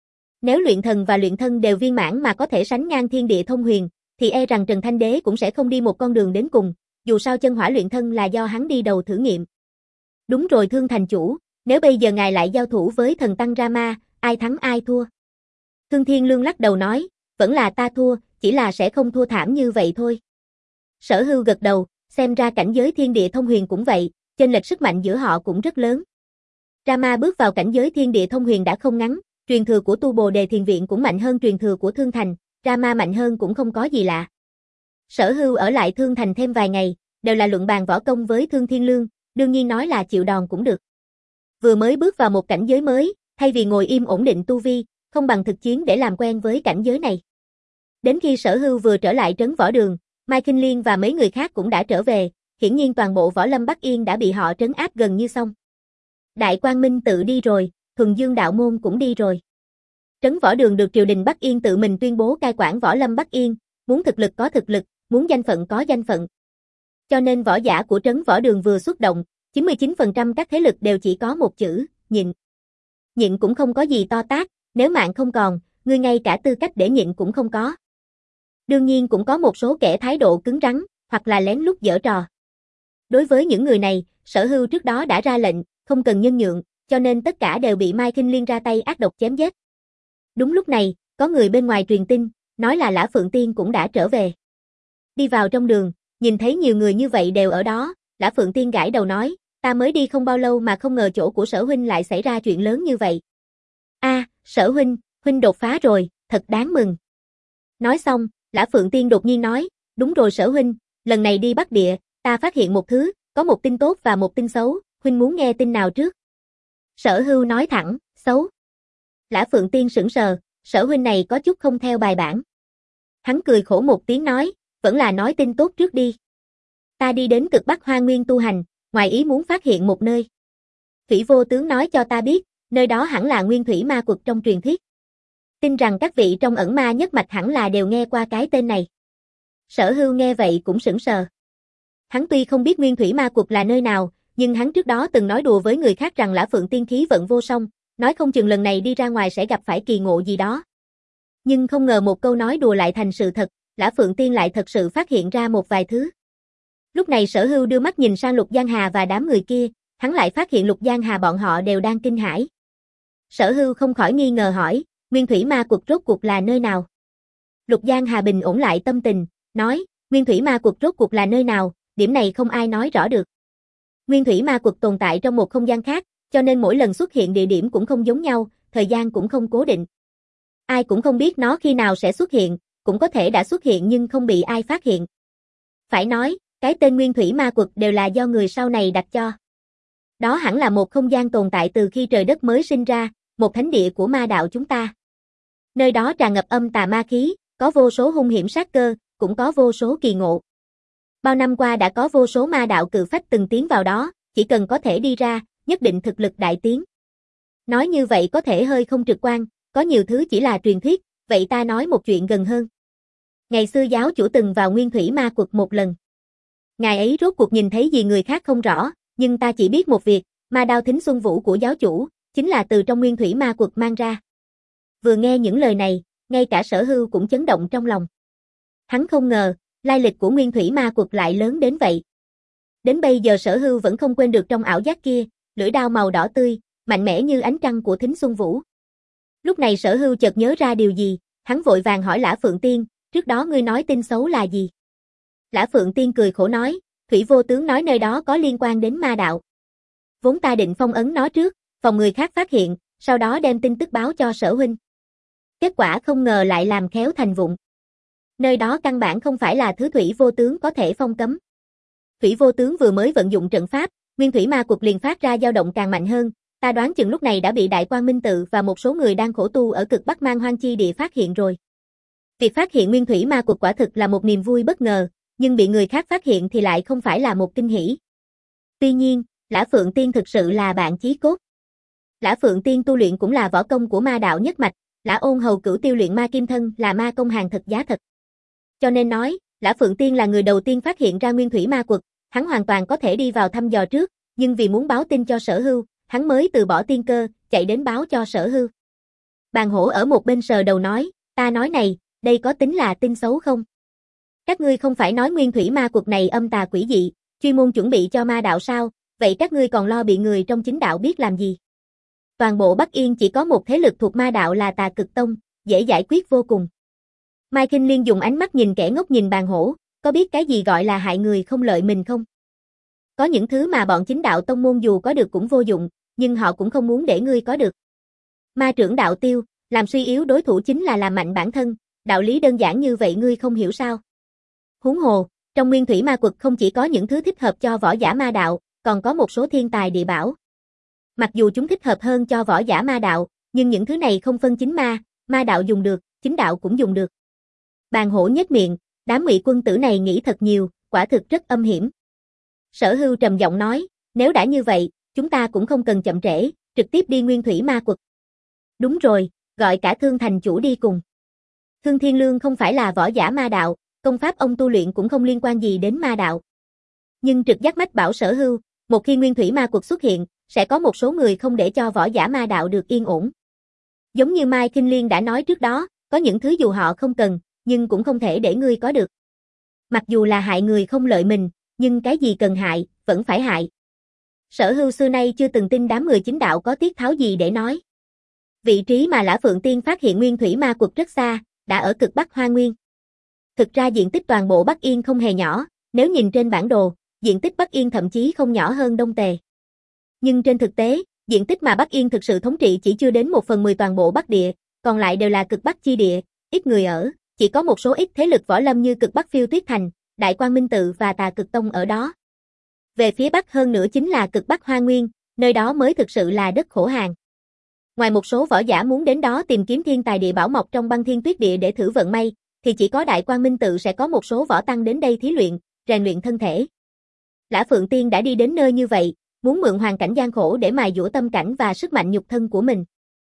Nếu luyện thần và luyện thân đều viên mãn mà có thể sánh ngang thiên địa thông huyền, thì e rằng Trần Thanh Đế cũng sẽ không đi một con đường đến cùng, dù sao chân hỏa luyện thân là do hắn đi đầu thử nghiệm. Đúng rồi Thương thành chủ, nếu bây giờ ngài lại giao thủ với thần tăng Rama, ai thắng ai thua? Thương Thiên Lương lắc đầu nói, vẫn là ta thua, chỉ là sẽ không thua thảm như vậy thôi. Sở Hưu gật đầu, xem ra cảnh giới thiên địa thông huyền cũng vậy, chênh lệch sức mạnh giữa họ cũng rất lớn. Rama bước vào cảnh giới thiên địa thông huyền đã không ngắn, truyền thừa của Tu Bồ Đề Thiền Viện cũng mạnh hơn truyền thừa của Thương Thành, ra ma mạnh hơn cũng không có gì lạ. Sở Hưu ở lại Thương Thành thêm vài ngày, đều là luận bàn võ công với Thương Thiên Lương, đương nhiên nói là chịu đòn cũng được. Vừa mới bước vào một cảnh giới mới, thay vì ngồi im ổn định tu vi, không bằng thực chiến để làm quen với cảnh giới này. Đến khi Sở Hưu vừa trở lại trấn võ đường, Mai Kinh Liên và mấy người khác cũng đã trở về, hiển nhiên toàn bộ võ lâm Bắc Yên đã bị họ trấn áp gần như xong. Đại Quang Minh tự đi rồi, Thuần Dương đạo môn cũng đi rồi. Trấn võ đường được triều đình Bắc Yên tự mình tuyên bố cai quản võ lâm Bắc Yên, muốn thực lực có thực lực, muốn danh phận có danh phận. Cho nên võ giả của trấn võ đường vừa xuất động, chín mươi chín phần trăm các thế lực đều chỉ có một chữ, nhịn. Nhịn cũng không có gì to tát, nếu mạng không còn, ngươi ngay cả tư cách để nhịn cũng không có. Đương nhiên cũng có một số kẻ thái độ cứng rắn, hoặc là lén lút giở trò. Đối với những người này, Sở Hưu trước đó đã ra lệnh, không cần nhân nhượng, cho nên tất cả đều bị Mai Kinh Liên ra tay ác độc chém giết. Đúng lúc này, có người bên ngoài truyền tin, nói là Lã Phượng Tiên cũng đã trở về. Đi vào trong đường, nhìn thấy nhiều người như vậy đều ở đó, Lã Phượng Tiên gãi đầu nói, ta mới đi không bao lâu mà không ngờ chỗ của Sở huynh lại xảy ra chuyện lớn như vậy. A, à, Sở huynh, huynh đột phá rồi, thật đáng mừng. Nói xong, Lã Phượng Tiên đột nhiên nói, đúng rồi Sở huynh, lần này đi Bắc Địa, ta phát hiện một thứ, có một tin tốt và một tin xấu, huynh muốn nghe tin nào trước? Sở Hưu nói thẳng, xấu. Lã Phượng Tiên sững sờ, Sở huynh này có chút không theo bài bản. Hắn cười khổ một tiếng nói, vẫn là nói tin tốt trước đi. Ta đi đến cực Bắc Hoa Nguyên tu hành, ngoài ý muốn phát hiện một nơi. Thủy Vô Tướng nói cho ta biết, nơi đó hẳn là Nguyên Thủy Ma Quật trong truyền thuyết. Tin rằng các vị trong ẩn ma nhất mạch hẳn là đều nghe qua cái tên này. Sở Hưu nghe vậy cũng sững sờ. Hắn tuy không biết Nguyên Thủy Ma Quật là nơi nào, nhưng hắn trước đó từng nói đùa với người khác rằng Lã Phượng Tiên khí vận vô song, nói không chừng lần này đi ra ngoài sẽ gặp phải kỳ ngộ gì đó. Nhưng không ngờ một câu nói đùa lại thành sự thật, Lã Phượng Tiên lại thật sự phát hiện ra một vài thứ. Lúc này Sở Hưu đưa mắt nhìn sang Lục Giang Hà và đám người kia, hắn lại phát hiện Lục Giang Hà bọn họ đều đang kinh hãi. Sở Hưu không khỏi nghi ngờ hỏi, Nguyên Thủy Ma Quật rốt cuộc là nơi nào? Lục Giang Hà bình ổn lại tâm tình, nói, Nguyên Thủy Ma Quật rốt cuộc là nơi nào, điểm này không ai nói rõ được. Nguyên Thủy Ma Quật tồn tại trong một không gian khác, cho nên mỗi lần xuất hiện địa điểm cũng không giống nhau, thời gian cũng không cố định. Ai cũng không biết nó khi nào sẽ xuất hiện, cũng có thể đã xuất hiện nhưng không bị ai phát hiện. Phải nói, cái tên Nguyên Thủy Ma Quật đều là do người sau này đặt cho. Đó hẳn là một không gian tồn tại từ khi trời đất mới sinh ra, một thánh địa của ma đạo chúng ta. Nơi đó tràn ngập âm tà ma khí, có vô số hung hiểm sát cơ, cũng có vô số kỳ ngộ. Bao năm qua đã có vô số ma đạo cự phách từng tiến vào đó, chỉ cần có thể đi ra, nhất định thực lực đại tiến. Nói như vậy có thể hơi không trực quan, có nhiều thứ chỉ là truyền thuyết, vậy ta nói một chuyện gần hơn. Ngày xưa giáo chủ từng vào Nguyên Thủy Ma Quật một lần. Ngài ấy rốt cuộc nhìn thấy gì người khác không rõ, nhưng ta chỉ biết một việc, ma đao Thính Xuân Vũ của giáo chủ, chính là từ trong Nguyên Thủy Ma Quật mang ra. Vừa nghe những lời này, ngay cả Sở Hưu cũng chấn động trong lòng. Hắn không ngờ, lai lịch của Nguyên Thủy Ma Quật lại lớn đến vậy. Đến bây giờ Sở Hưu vẫn không quên được trong ảo giác kia, lưỡi đao màu đỏ tươi, mạnh mẽ như ánh trăng của Thính Xuân Vũ. Lúc này Sở Hưu chợt nhớ ra điều gì, hắn vội vàng hỏi Lã Phượng Tiên, trước đó ngươi nói tin xấu là gì? Lã Phượng Tiên cười khổ nói, Thủy Vô Tướng nói nơi đó có liên quan đến ma đạo. Vốn ta định phong ấn nó trước, phòng người khác phát hiện, sau đó đem tin tức báo cho Sở huynh. Kết quả không ngờ lại làm khéo thành vụng. Nơi đó căn bản không phải là thứ Thủy Vô Tướng có thể phong cấm. Thủy Vô Tướng vừa mới vận dụng trận pháp, Nguyên Thủy Ma Quật liền phát ra dao động càng mạnh hơn, ta đoán chừng lúc này đã bị Đại Quang Minh tự và một số người đang khổ tu ở cực Bắc Man Hoang chi địa phát hiện rồi. Việc phát hiện Nguyên Thủy Ma Quật quả thực là một niềm vui bất ngờ, nhưng bị người khác phát hiện thì lại không phải là một kinh hỉ. Tuy nhiên, Lã Phượng Tiên thực sự là bạn chí cốt. Lã Phượng Tiên tu luyện cũng là võ công của ma đạo nhất mạch, Lã Ôn Hầu Cửu tiêu luyện ma kim thân là ma công hàng thật giá thật. Cho nên nói, Lã Phượng Tiên là người đầu tiên phát hiện ra Nguyên Thủy Ma Quật, hắn hoàn toàn có thể đi vào thăm dò trước, nhưng vì muốn báo tin cho Sở Hưu, hắn mới từ bỏ tiên cơ, chạy đến báo cho Sở Hưu. Bàn Hổ ở một bên sờ đầu nói, ta nói này, đây có tính là tin xấu không? Các ngươi không phải nói Nguyên Thủy Ma Quật này âm tà quỷ dị, chuyên môn chuẩn bị cho ma đạo sao, vậy các ngươi còn lo bị người trong chính đạo biết làm gì? Toàn bộ Bắc Yên chỉ có một thế lực thuộc ma đạo là Tà Cực Tông, dễ giải quyết vô cùng. Mai Kinh Liên dùng ánh mắt nhìn kẻ ngốc nhìn Bàn Hổ, có biết cái gì gọi là hại người không lợi mình không? Có những thứ mà bọn chính đạo tông môn dù có được cũng vô dụng, nhưng họ cũng không muốn để ngươi có được. Ma trưởng đạo tiêu, làm suy yếu đối thủ chính là làm mạnh bản thân, đạo lý đơn giản như vậy ngươi không hiểu sao? Huống hồ, trong nguyên thủy ma quật không chỉ có những thứ thích hợp cho võ giả ma đạo, còn có một số thiên tài địa bảo. Mặc dù chúng thích hợp hơn cho võ giả ma đạo, nhưng những thứ này không phân chính ma, ma đạo dùng được, chính đạo cũng dùng được. Bàn hổ nhếch miệng, đám Ngụy quân tử này nghĩ thật nhiều, quả thực rất âm hiểm. Sở Hưu trầm giọng nói, nếu đã như vậy, chúng ta cũng không cần chậm trễ, trực tiếp đi nguyên thủy ma quật. Đúng rồi, gọi cả Thương thành chủ đi cùng. Thương Thiên Lương không phải là võ giả ma đạo, công pháp ông tu luyện cũng không liên quan gì đến ma đạo. Nhưng trực giác mách bảo Sở Hưu, một khi nguyên thủy ma quật xuất hiện, sẽ có một số người không để cho võ giả ma đạo được yên ổn. Giống như Mai Kinh Liên đã nói trước đó, có những thứ dù họ không cần, nhưng cũng không thể để ngươi có được. Mặc dù là hại người không lợi mình, nhưng cái gì cần hại, vẫn phải hại. Sở Hưu xưa nay chưa từng tin đám người chính đạo có tiết tháo gì để nói. Vị trí mà Lã Phượng Tiên phát hiện nguyên thủy ma quật rất xa, đã ở cực Bắc Hoa Nguyên. Thực ra diện tích toàn bộ Bắc Yên không hề nhỏ, nếu nhìn trên bản đồ, diện tích Bắc Yên thậm chí không nhỏ hơn Đông Tề. Nhưng trên thực tế, diện tích mà Bắc Yên thực sự thống trị chỉ chưa đến một phần mười toàn bộ Bắc Địa, còn lại đều là cực Bắc chi địa, ít người ở, chỉ có một số ít thế lực võ lâm như cực Bắc Phiêu Tuyết Thành, Đại Quang Minh Tự và Tà Cực Tông ở đó. Về phía Bắc hơn nữa chính là cực Bắc Hoa Nguyên, nơi đó mới thực sự là đất khổ hàng. Ngoài một số võ giả muốn đến đó tìm kiếm thiên tài địa bảo mọc trong băng thiên tuyết địa để thử vận may, thì chỉ có Đại Quang Minh Tự sẽ có một số võ tăng đến đây thí luyện, rèn luyện thân thể. Lã Phượng Tiên đã đi đến nơi như vậy, muốn mượn hoàn cảnh gian khổ để mài dũa tâm cảnh và sức mạnh nhục thân của mình.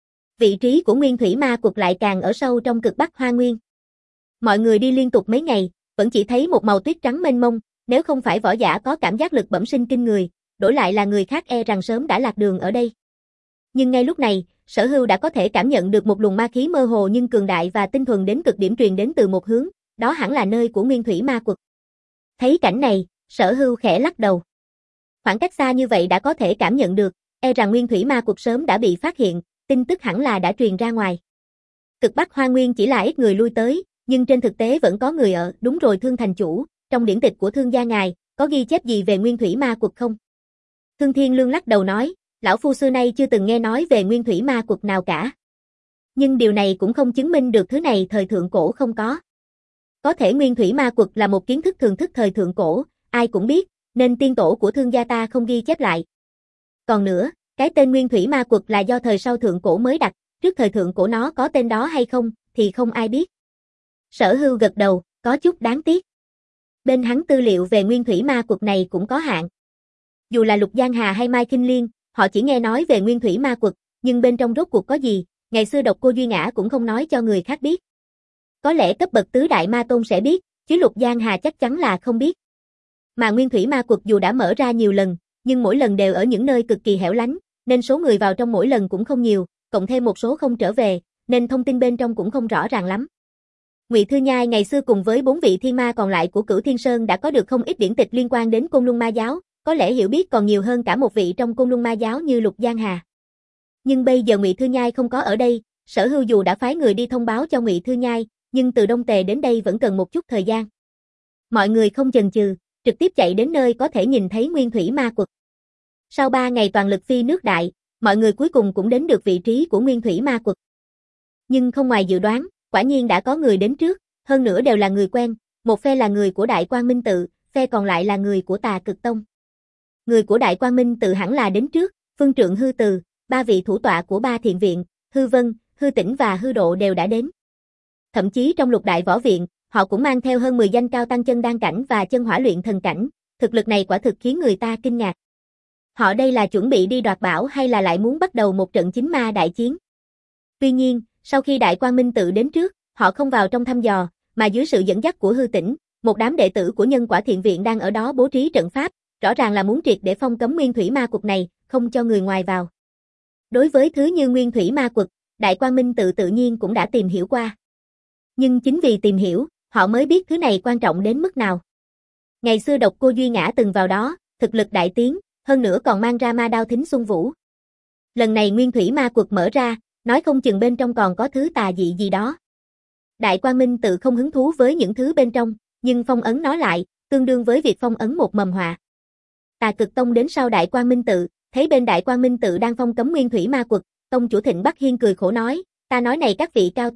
Vị trí của nguyên thủy ma quật lại càng ở sâu trong cực Bắc Hoa Nguyên. Mọi người đi liên tục mấy ngày, vẫn chỉ thấy một màu tuyết trắng mênh mông, nếu không phải võ giả có cảm giác lực bẩm sinh kinh người, đổi lại là người khác e rằng sớm đã lạc đường ở đây. Nhưng ngay lúc này, Sở Hưu đã có thể cảm nhận được một luồng ma khí mơ hồ nhưng cường đại và tinh thuần đến cực điểm truyền đến từ một hướng, đó hẳn là nơi của nguyên thủy ma quật. Thấy cảnh này, Sở Hưu khẽ lắc đầu. Khoảng cách xa như vậy đã có thể cảm nhận được, e rằng nguyên thủy ma quật sớm đã bị phát hiện, tin tức hẳn là đã truyền ra ngoài. Cực Bắc Hoa Nguyên chỉ là ít người lui tới, nhưng trên thực tế vẫn có người ở, đúng rồi Thương thành chủ, trong điển tịch của Thương gia ngài, có ghi chép gì về nguyên thủy ma quật không? Thương Thiên Lương lắc đầu nói, lão phu xưa nay chưa từng nghe nói về nguyên thủy ma quật nào cả. Nhưng điều này cũng không chứng minh được thứ này thời thượng cổ không có. Có thể nguyên thủy ma quật là một kiến thức thường thức thời thượng cổ, ai cũng biết, nên tiên tổ của Thương gia ta không ghi chép lại. Còn nữa, cái tên nguyên thủy ma quật là do thời sau thượng cổ mới đặt, trước thời thượng cổ nó có tên đó hay không, thì không ai biết. Sở Hưu gật đầu, có chút đáng tiếc. Bên hắn tư liệu về nguyên thủy ma quật này cũng có hạn. Dù là Lục Giang Hà hay Mai Kinh Liên, họ chỉ nghe nói về nguyên thủy ma quật, nhưng bên trong rốt cuộc có gì, ngày xưa Độc Cô Duy Ngã cũng không nói cho người khác biết. Có lẽ cấp bậc tứ đại ma tôn sẽ biết, chứ Lục Giang Hà chắc chắn là không biết. Mà nguyên thủy ma quật dù đã mở ra nhiều lần, nhưng mỗi lần đều ở những nơi cực kỳ hẻo lánh, nên số người vào trong mỗi lần cũng không nhiều, cộng thêm một số không trở về, nên thông tin bên trong cũng không rõ ràng lắm. Ngụy Thư Nhai ngày xưa cùng với bốn vị thiên ma còn lại của Cửu Thiên Sơn đã có được không ít điển tịch liên quan đến Côn Luân Ma giáo, có lẽ hiểu biết còn nhiều hơn cả một vị trong Côn Luân Ma giáo như Lục Giang Hà. Nhưng bây giờ Ngụy Thư Nhai không có ở đây, Sở Hưu dù đã phái người đi thông báo cho Ngụy Thư Nhai, nhưng từ Đông Tề đến đây vẫn cần một chút thời gian. Mọi người không chần chừ, trực tiếp chạy đến nơi có thể nhìn thấy nguyên thủy ma quật. Sau ba ngày toàn lực phi nước đại, mọi người cuối cùng cũng đến được vị trí của nguyên thủy ma quật. Nhưng không ngoài dự đoán, quả nhiên đã có người đến trước, hơn nữa đều là người quen, một phe là người của Đại Quang Minh Tự, phe còn lại là người của Tà Cực Tông. Người của Đại Quang Minh Tự hẳn là đến trước, Phương Trượng Hư Từ, ba vị thủ tọa của ba thiện viện, Hư Vân, Hư Tĩnh và Hư Độ đều đã đến. Thậm chí trong Lục Đại Võ Viện, họ cũng mang theo hơn mười danh cao tăng chân đan cảnh và chân hỏa luyện thần cảnh, thực lực này quả thực khiến người ta kinh ngạc. Họ đây là chuẩn bị đi đoạt bảo hay là lại muốn bắt đầu một trận chính ma đại chiến? Tuy nhiên, sau khi Đại Quang Minh Tự đến trước, họ không vào trong thăm dò, mà dưới sự dẫn dắt của Hư Tĩnh, một đám đệ tử của Nhân Quả Thiện Viện đang ở đó bố trí trận pháp, rõ ràng là muốn triệt để phong cấm nguyên thủy ma quật này, không cho người ngoài vào. Đối với thứ như nguyên thủy ma quật, Đại Quang Minh Tự tự nhiên cũng đã tìm hiểu qua. Nhưng chính vì tìm hiểu, họ mới biết thứ này quan trọng đến mức nào. Ngày xưa Độc Cô Duy Ngã từng vào đó, thực lực đại tiến, hơn nữa còn mang ra ma đao Thính Xuân Vũ. Lần này nguyên thủy ma quật mở ra, nói không chừng bên trong còn có thứ tà dị gì đó. Đại Quang Minh Tự không hứng thú với những thứ bên trong, nhưng phong ấn nó lại, tương đương với việc phong ấn một mầm họa. Tà Cực Tông đến sau Đại Quang Minh Tự, thấy bên Đại Quang Minh Tự đang phong cấm nguyên thủy ma quật, tông chủ Thịnh Bắc Hiên cười khổ nói, ta nói này các vị cao tăng,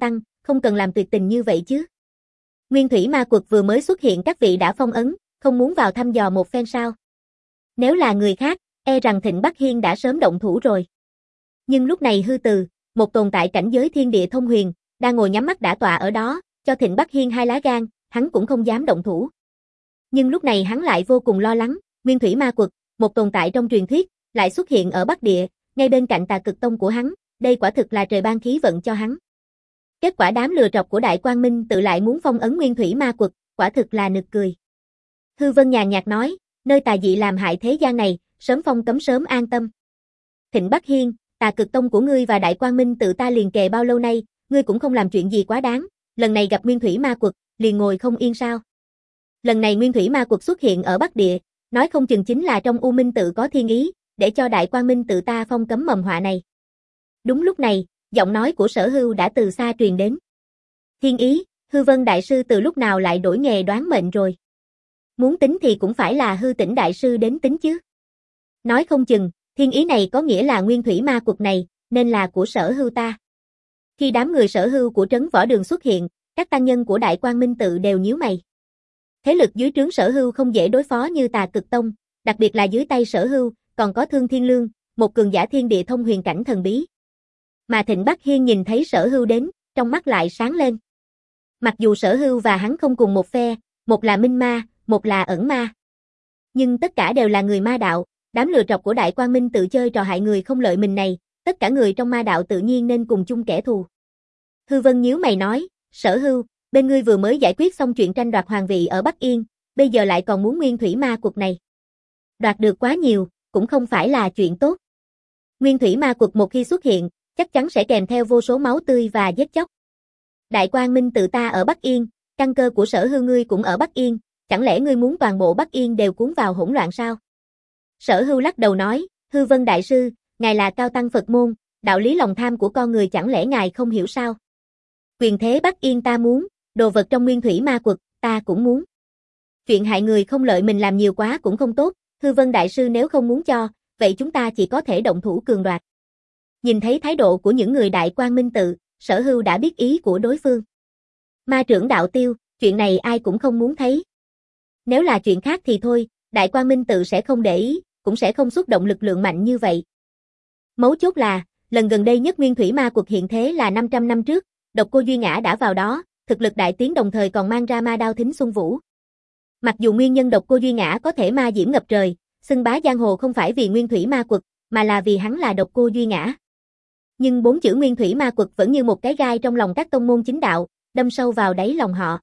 không cần làm tuyệt tình như vậy chứ. Nguyên thủy ma quật vừa mới xuất hiện các vị đã phong ấn, không muốn vào thăm dò một phen sao. Nếu là người khác, e rằng Thịnh Bắc Hiên đã sớm động thủ rồi. Nhưng lúc này hư từ, một tồn tại cảnh giới thiên địa thông huyền, đang ngồi nhắm mắt đả tọa ở đó, cho Thịnh Bắc Hiên hai lá gan, hắn cũng không dám động thủ. Nhưng lúc này hắn lại vô cùng lo lắng, Nguyên thủy ma quật, một tồn tại trong truyền thuyết, lại xuất hiện ở Bắc Địa, ngay bên cạnh Tà Cực Tông của hắn, đây quả thực là trời ban khí vận cho hắn. Kết quả đám lừa trọc của Đại Quang Minh tự lại muốn phong ấn Nguyên thủy ma quật, quả thực là nực cười. Hư Vân nhàn nhạt nói, nơi tà dị làm hại thế gian này, sớm phong cấm sớm an tâm. Thịnh Bắc Hiên, Tà Cực Tông của ngươi và Đại Quang Minh tự ta liền kề bao lâu nay, ngươi cũng không làm chuyện gì quá đáng, lần này gặp Nguyên thủy ma quật, liền ngồi không yên sao? Lần này Nguyên thủy ma quật xuất hiện ở Bắc Địa, nói không chừng chính là trong U Minh tự có thiên ý, để cho Đại Quang Minh tự ta phong cấm mầm họa này. Đúng lúc này, giọng nói của Sở Hưu đã từ xa truyền đến. Thiên ý, Hư Vân đại sư từ lúc nào lại đổi nghề đoán mệnh rồi? Muốn tính thì cũng phải là Hư Tĩnh đại sư đến tính chứ. Nói không chừng, thiên ý này có nghĩa là Nguyên thủy ma quật này, nên là của Sở Hưu ta. Khi đám người Sở Hưu của trấn Võ Đường xuất hiện, các tăng nhân của Đại Quang Minh tự đều nhíu mày. Thế lực dưới trướng Sở Hưu không dễ đối phó như Tà Cực Tông, đặc biệt là dưới tay Sở Hưu, còn có Thương Thiên Lương, một cường giả thiên địa thông huyền cảnh thần bí. Mà Thịnh Bắc Hiên nhìn thấy Sở Hưu đến, trong mắt lại sáng lên. Mặc dù Sở Hưu và hắn không cùng một phe, một là minh ma, một là ẩn ma. Nhưng tất cả đều là người ma đạo, đám lừa trọc của Đại Quang Minh tự chơi trò hại người không lợi mình này, tất cả người trong ma đạo tự nhiên nên cùng chung kẻ thù. Hư Vân nhíu mày nói, Sở Hưu, bên ngươi vừa mới giải quyết xong chuyện tranh đoạt hoàng vị ở Bắc Yên, bây giờ lại còn muốn Nguyên thủy ma quật này. Đoạt được quá nhiều, cũng không phải là chuyện tốt. Nguyên thủy ma quật một khi xuất hiện, chắc chắn sẽ kèm theo vô số máu tươi và giết chóc. Đại Quang Minh tự ta ở Bắc Yên, căn cơ của Sở Hưu ngươi cũng ở Bắc Yên, chẳng lẽ ngươi muốn toàn bộ Bắc Yên đều cuốn vào hỗn loạn sao? Sở Hưu lắc đầu nói, Hư Vân đại sư, ngài là cao tăng Phật môn, đạo lý lòng tham của con người chẳng lẽ ngài không hiểu sao? Quyền thế Bắc Yên ta muốn, đồ vật trong Nguyên thủy ma quật, ta cũng muốn. Chuyện hại người không lợi mình làm nhiều quá cũng không tốt, Hư Vân đại sư nếu không muốn cho, vậy chúng ta chỉ có thể động thủ cường đoạt. Nhìn thấy thái độ của những người Đại Quang Minh tự, Sở Hưu đã biết ý của đối phương. Ma trưởng đạo tiêu, chuyện này ai cũng không muốn thấy. Nếu là chuyện khác thì thôi, Đại Quang Minh tự sẽ không để ý, cũng sẽ không xuất động lực lượng mạnh như vậy. Mấu chốt là, lần gần đây nhất Nguyên thủy ma quật hiện thế là năm trăm năm trước, Độc Cô Duy Ngã đã vào đó, thực lực đại tiến đồng thời còn mang ra ma đao Thính Xuân Vũ. Mặc dù nguyên nhân Độc Cô Duy Ngã có thể ma diễm ngập trời, xưng bá giang hồ không phải vì Nguyên thủy ma quật, mà là vì hắn là Độc Cô Duy Ngã. Nhưng bốn chữ Nguyên thủy ma quật vẫn như một cái gai trong lòng các tông môn chính đạo, đâm sâu vào đáy lòng họ.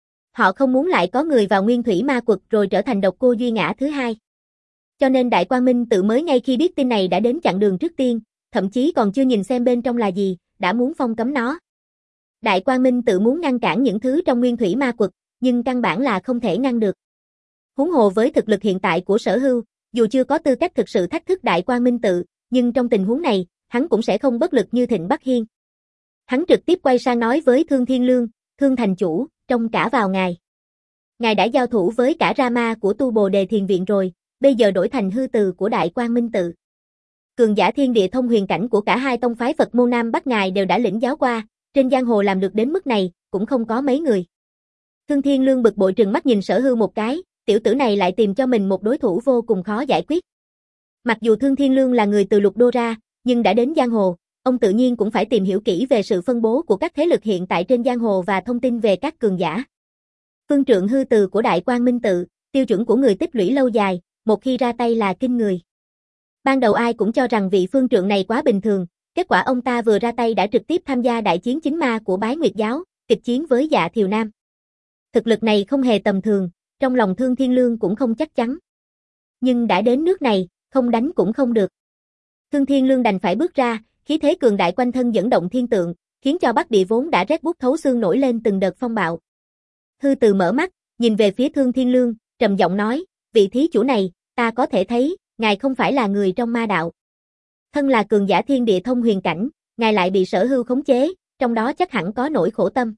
Họ không muốn lại có người vào Nguyên thủy ma quật rồi trở thành Độc Cô Duy Ngã thứ hai. Cho nên Đại Quang Minh tự mới ngay khi biết tin này đã đến chặn đường trước tiên, thậm chí còn chưa nhìn xem bên trong là gì, đã muốn phong cấm nó. Đại Quang Minh tự muốn ngăn cản những thứ trong Nguyên thủy ma quật, nhưng căn bản là không thể ngăn được. Huống hồ với thực lực hiện tại của Sở Hưu, dù chưa có tư cách thực sự thách thức Đại Quang Minh tự, nhưng trong tình huống này, hắn cũng sẽ không bất lực như Thịnh Bắc Hiên. Hắn trực tiếp quay sang nói với Thương Thiên Lương, Thương thành chủ, trông cả vào ngài. Ngài đã giao thủ với cả Rama của Tu Bồ Đề Thiền Viện rồi, bây giờ đổi thành hư từ của Đại Quang Minh tự. Cường giả thiên địa thông huyền cảnh của cả hai tông phái Phật môn Nam Bắc ngài đều đã lĩnh giáo qua, trên giang hồ làm được đến mức này, cũng không có mấy người. Thương Thiên Lương bực bội trừng mắt nhìn Sở Hưu một cái, tiểu tử này lại tìm cho mình một đối thủ vô cùng khó giải quyết. Mặc dù Thương Thiên Lương là người từ Lục Đô ra, nhưng đã đến giang hồ, ông tự nhiên cũng phải tìm hiểu kỹ về sự phân bố của các thế lực hiện tại trên giang hồ và thông tin về các cường giả. Phương trượng hư từ của Đại Quang Minh tự, tiêu chuẩn của người tích lũy lâu dài, một khi ra tay là kinh người. Ban đầu ai cũng cho rằng vị phương trượng này quá bình thường, kết quả ông ta vừa ra tay đã trực tiếp tham gia đại chiến chính ma của Bái Nguyệt giáo, kịch chiến với Dạ Thiều Nam. Thực lực này không hề tầm thường, trong lòng Thương Thiên Lương cũng không chắc chắn. Nhưng đã đến nước này, không đánh cũng không được. Thương Thiên Lương đành phải bước ra, khí thế cường đại quanh thân dẫn động thiên tượng, khiến cho Bắc Địa vốn đã rét buốt thấu xương nổi lên từng đợt phong bạo. Hư từ mở mắt, nhìn về phía Thương Thiên Lương, trầm giọng nói, vị thí chủ này, ta có thể thấy, ngài không phải là người trong ma đạo. Thân là cường giả thiên địa thông huyền cảnh, ngài lại bị Sở Hưu khống chế, trong đó chắc hẳn có nỗi khổ tâm.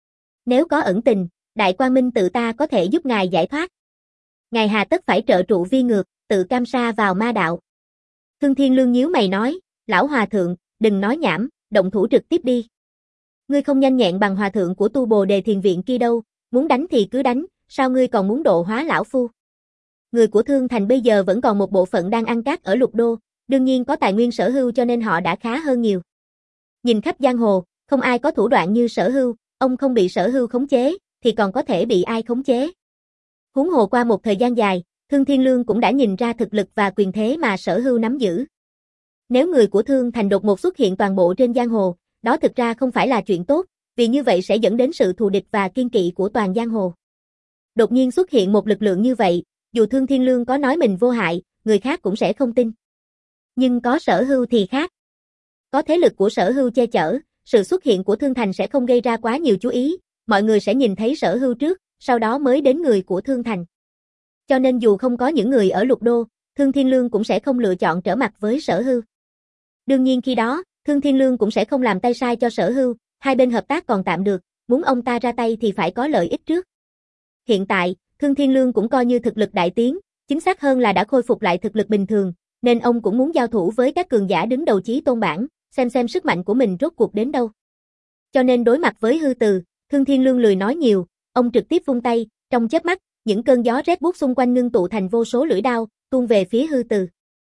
Nếu có ẩn tình, Đại Quang Minh tự ta có thể giúp ngài giải thoát. Ngài hà tất phải trợ trụ vi ngược, tự cam sa vào ma đạo. Thương Thiên Lương nhíu mày nói, lão hòa thượng, đừng nói nhảm, động thủ trực tiếp đi. Ngươi không nhanh nhẹn bằng hòa thượng của tu Bồ Đề Thiền Viện kia đâu, muốn đánh thì cứ đánh, sao ngươi còn muốn độ hóa lão phu? Người của Thương Thành bây giờ vẫn còn một bộ phận đang ăn cát ở Lục Đô, đương nhiên có tài nguyên Sở Hưu cho nên họ đã khá hơn nhiều. Nhìn khắp giang hồ, không ai có thủ đoạn như Sở Hưu, ông không bị Sở Hưu khống chế, thì còn có thể bị ai khống chế? Huống hồ qua một thời gian dài, Thương Thiên Lương cũng đã nhìn ra thực lực và quyền thế mà Sở Hưu nắm giữ. Nếu người của Thương Thành đột ngột xuất hiện toàn bộ trên giang hồ, đó thực ra không phải là chuyện tốt, vì như vậy sẽ dẫn đến sự thù địch và kiên kỵ của toàn giang hồ. Đột nhiên xuất hiện một lực lượng như vậy, dù Thương Thiên Lương có nói mình vô hại, người khác cũng sẽ không tin. Nhưng có Sở Hưu thì khác. Có thế lực của Sở Hưu che chở, sự xuất hiện của Thương Thành sẽ không gây ra quá nhiều chú ý, mọi người sẽ nhìn thấy Sở Hưu trước, sau đó mới đến người của Thương Thành. Cho nên dù không có những người ở Lục Đô, Thương Thiên Lương cũng sẽ không lựa chọn trở mặt với Sở Hưu. Đương nhiên khi đó, Thương Thiên Lương cũng sẽ không làm tay sai cho Sở Hưu, hai bên hợp tác còn tạm được, muốn ông ta ra tay thì phải có lợi ích trước. Hiện tại, Thương Thiên Lương cũng coi như thực lực đại tiến, chính xác hơn là đã khôi phục lại thực lực bình thường, nên ông cũng muốn giao thủ với các cường giả đứng đầu chí tôn bảng, xem xem sức mạnh của mình rốt cuộc đến đâu. Cho nên đối mặt với Hư Từ, Thương Thiên Lương lười nói nhiều, ông trực tiếp vung tay, trong chớp mắt, những cơn gió rét buốt xung quanh ngưng tụ thành vô số lưỡi đao, tuôn về phía Hư Từ.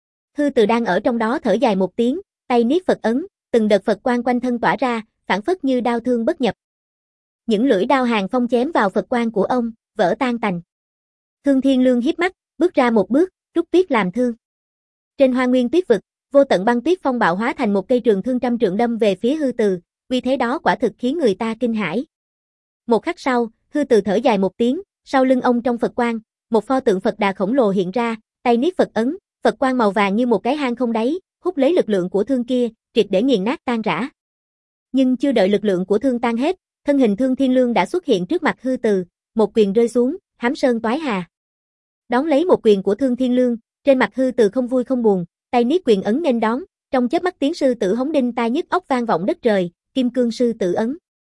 Hư Từ đang ở trong đó thở dài một tiếng, tay niết Phật ấn, từng đợt Phật quang quanh thân tỏa ra, phảng phất như đao thương bất nhập. Những lưỡi đao hàng phong chém vào Phật quang của ông, vỡ tan tành. Thương Thiên Lương híp mắt, bước ra một bước, rút tuyết làm thương. Trên Hoa Nguyên Tuyết vực, vô tận băng tuyết phong bạo hóa thành một cây trường thương trăm trượng đâm về phía Hư Từ, uy thế đó quả thực khiến người ta kinh hãi. Một khắc sau, Hư Từ thở dài một tiếng, sau lưng ông trong Phật quang, một pho tượng Phật Đà khổng lồ hiện ra, tay niết Phật ấn, Phật quang màu vàng như một cái hang không đáy, hút lấy lực lượng của thương kia, triệt để nghiền nát tan rã. Nhưng chưa đợi lực lượng của thương tan hết, thân hình Thương Thiên Lương đã xuất hiện trước mặt Hư Từ, một quyền rơi xuống, hám sơn toái hà. Đón lấy một quyền của Thương Thiên Lương, trên mặt Hư Từ không vui không buồn, tay niết quyền ấn nên đón, trong chớp mắt tiếng sư tử hống đinh tai nhức óc vang vọng đất trời, kim cương sư tử ấn.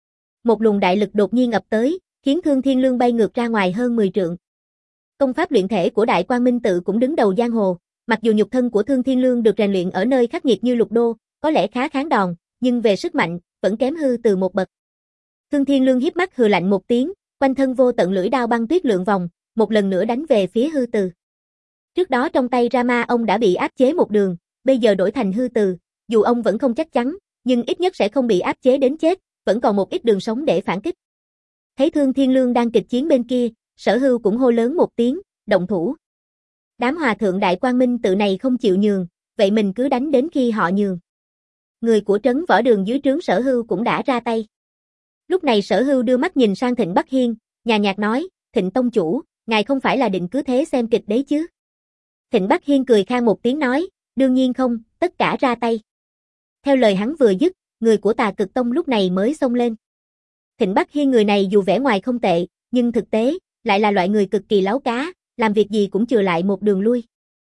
Một luồng đại lực đột nhiên ập tới, khiến Thương Thiên Lương bay ngược ra ngoài hơn mười trượng. Công pháp luyện thể của Đại Quang Minh Tự cũng đứng đầu giang hồ, mặc dù nhục thân của Thương Thiên Lương được rèn luyện ở nơi khắc nghiệt như Lục Đô, có lẽ khá kháng đòn, nhưng về sức mạnh, vẫn kém Hư Từ một bậc. Thương Thiên Lương híp mắt hừ lạnh một tiếng, quanh thân vô tận lưỡi đao băng tuyết lượn vòng, một lần nữa đánh về phía Hư Từ. Trước đó trong tay Rama ông đã bị áp chế một đường, bây giờ đổi thành Hư Từ, dù ông vẫn không chắc chắn, nhưng ít nhất sẽ không bị áp chế đến chết, vẫn còn một ít đường sống để phản kích. Thấy Thương Thiên Lương đang kịch chiến bên kia, Sở Hưu cũng hô lớn một tiếng, động thủ. Đám hòa thượng Đại Quang Minh Tự này không chịu nhường, vậy mình cứ đánh đến khi họ nhường. Người của trấn võ đường dưới trướng Sở Hưu cũng đã ra tay. Lúc này Sở Hưu đưa mắt nhìn sang Thịnh Bắc Hiên, nhàn nhạt nói, Thịnh tông chủ, ngài không phải là định cứ thế xem kịch đấy chứ? Thịnh Bắc Hiên cười khan một tiếng nói, đương nhiên không, tất cả ra tay. Theo lời hắn vừa dứt, người của Tà Cực Tông lúc này mới xông lên. Thịnh Bắc Hiên người này dù vẻ ngoài không tệ, nhưng thực tế, lại là loại người cực kỳ láo cá, làm việc gì cũng chừa lại một đường lui.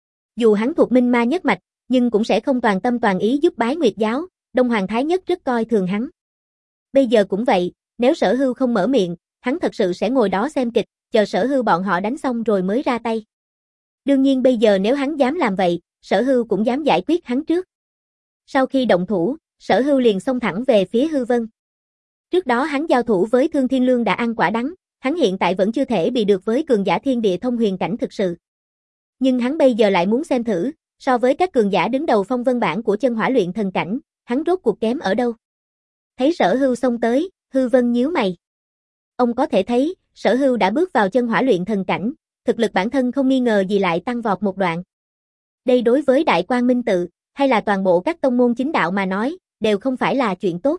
Dù hắn thuộc Minh Ma nhất mạch, nhưng cũng sẽ không toàn tâm toàn ý giúp bái Nguyệt giáo, Đông Hoàng Thái Nhất rất coi thường hắn. Bây giờ cũng vậy, nếu Sở Hưu không mở miệng, hắn thật sự sẽ ngồi đó xem kịch, chờ Sở Hưu bọn họ đánh xong rồi mới ra tay. Đương nhiên bây giờ nếu hắn dám làm vậy, Sở Hưu cũng dám giải quyết hắn trước. Sau khi động thủ, Sở Hưu liền xông thẳng về phía Hư Vân. Trước đó hắn giao thủ với Thương Thiên Lương đã ăn quả đắng, hắn hiện tại vẫn chưa thể bị được với cường giả thiên địa thông huyền cảnh thực sự. Nhưng hắn bây giờ lại muốn xem thử, so với các cường giả đứng đầu phong vân bảng của chân hỏa luyện thần cảnh, hắn rốt cuộc kém ở đâu. Thấy Sở Hưu xông tới, Hư Vân nhíu mày. Ông có thể thấy, Sở Hưu đã bước vào chân hỏa luyện thần cảnh, thực lực bản thân không nghi ngờ gì lại tăng vọt một đoạn. Đây đối với Đại Quang Minh Tự, hay là toàn bộ các tông môn chính đạo mà nói, đều không phải là chuyện tốt.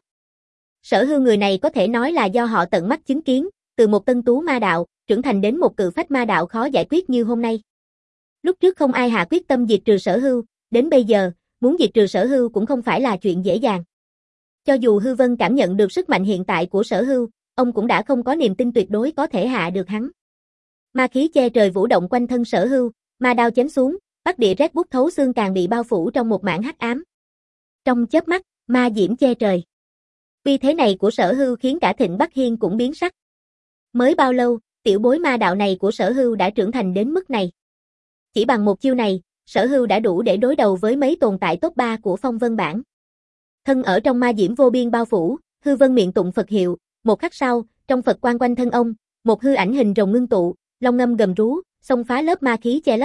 Sở Hưu người này có thể nói là do họ tận mắt chứng kiến, từ một tân tú ma đạo, trưởng thành đến một cự phách ma đạo khó giải quyết như hôm nay. Lúc trước không ai hạ quyết tâm diệt trừ Sở Hưu, đến bây giờ, muốn diệt trừ Sở Hưu cũng không phải là chuyện dễ dàng. Cho dù Hư Vân cảm nhận được sức mạnh hiện tại của Sở Hưu, ông cũng đã không có niềm tin tuyệt đối có thể hạ được hắn. Ma khí che trời vũ động quanh thân Sở Hưu, ma đao chém xuống, bắc địa rét buốt thấu xương càng bị bao phủ trong một mảng hắc ám. Trong chớp mắt, ma diễm che trời. Uy thế này của Sở Hưu khiến cả Thịnh Bắc Hiên cũng biến sắc. Mới bao lâu, tiểu bối ma đạo này của Sở Hưu đã trưởng thành đến mức này. Chỉ bằng một chiêu này, Sở Hưu đã đủ để đối đầu với mấy tồn tại top ba của phong vân bảng. Thân ở trong ma diễm vô biên bao phủ, Hư Vân miệng tụng Phật hiệu, một khắc sau, trong Phật quang quanh thân ông, một hư ảnh hình rồng ngưng tụ, long ngâm gầm rú, xông phá lớp ma khí che lấp.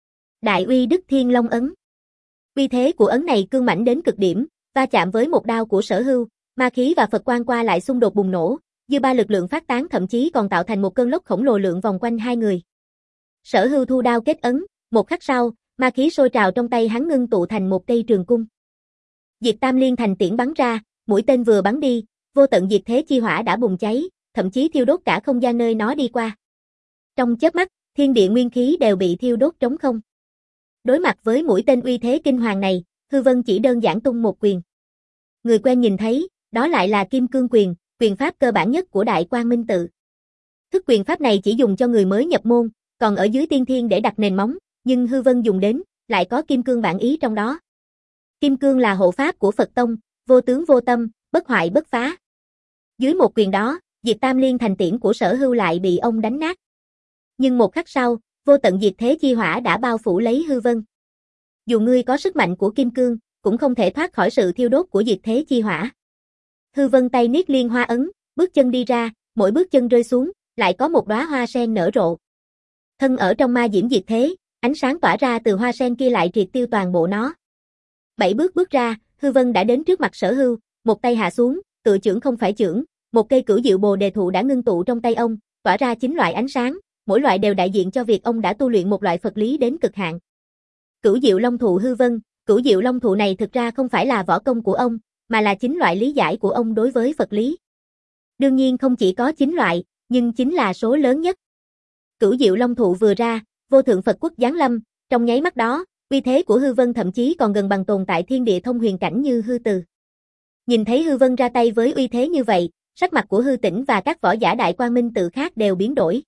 Đại uy Đức Thiên Long ấn. Uy thế của ấn này cương mãnh đến cực điểm, va chạm với một đao của Sở Hưu, ma khí và Phật quang qua lại xung đột bùng nổ, dư ba lực lượng phát tán thậm chí còn tạo thành một cơn lốc khổng lồ lượn vòng quanh hai người. Sở Hưu thu đao kết ấn, một khắc sau, ma khí sôi trào trong tay hắn ngưng tụ thành một cây trường cung. Diệt Tam Liên thành tiễn bắn ra, mũi tên vừa bắn đi, vô tận diệt thế chi hỏa đã bùng cháy, thậm chí thiêu đốt cả không gian nơi nó đi qua. Trong chớp mắt, thiên địa nguyên khí đều bị thiêu đốt trống không. Đối mặt với mũi tên uy thế kinh hoàng này, Hư Vân chỉ đơn giản tung một quyền. Người quen nhìn thấy, đó lại là Kim Cương quyền, quyền pháp cơ bản nhất của Đại Quang Minh Tự. Thức quyền pháp này chỉ dùng cho người mới nhập môn, còn ở dưới tiên thiên để đặt nền móng, nhưng Hư Vân dùng đến, lại có Kim Cương bản ý trong đó. Kim Cương là hộ pháp của Phật Tông, vô tướng vô tâm, bất hoại bất phá. Dưới một quyền đó, Diệt Tam Liên thành tiễn của Sở Hưu lại bị ông đánh nát. Nhưng một khắc sau, vô tận diệt thế chi hỏa đã bao phủ lấy Hư Vân. Dù ngươi có sức mạnh của Kim Cương, cũng không thể thoát khỏi sự thiêu đốt của diệt thế chi hỏa. Hư Vân tay niết liên hoa ấn, bước chân đi ra, mỗi bước chân rơi xuống, lại có một đóa hoa sen nở rộ. Thân ở trong ma diễm diệt thế, ánh sáng tỏa ra từ hoa sen kia lại triệt tiêu toàn bộ nó. Bảy bước bước ra, Hư Vân đã đến trước mặt Sở Hưu, một tay hạ xuống, tự chưởng không phải chưởng, một cây cửu diệu bồ đề thụ đã ngưng tụ trong tay ông, tỏa ra chín loại ánh sáng, mỗi loại đều đại diện cho việc ông đã tu luyện một loại Phật lý đến cực hạn. Cửu diệu long thụ Hư Vân, cửu diệu long thụ này thực ra không phải là võ công của ông, mà là chín loại lý giải của ông đối với Phật lý. Đương nhiên không chỉ có chín loại, nhưng chính là số lớn nhất. Cửu diệu long thụ vừa ra, vô thượng Phật quốc giáng lâm, trong nháy mắt đó, uy thế của Hư Vân thậm chí còn gần bằng tồn tại thiên địa thông huyền cảnh như Hư Từ. Nhìn thấy Hư Vân ra tay với uy thế như vậy, sắc mặt của Hư Tĩnh và các võ giả Đại Quang Minh Tự khác đều biến đổi.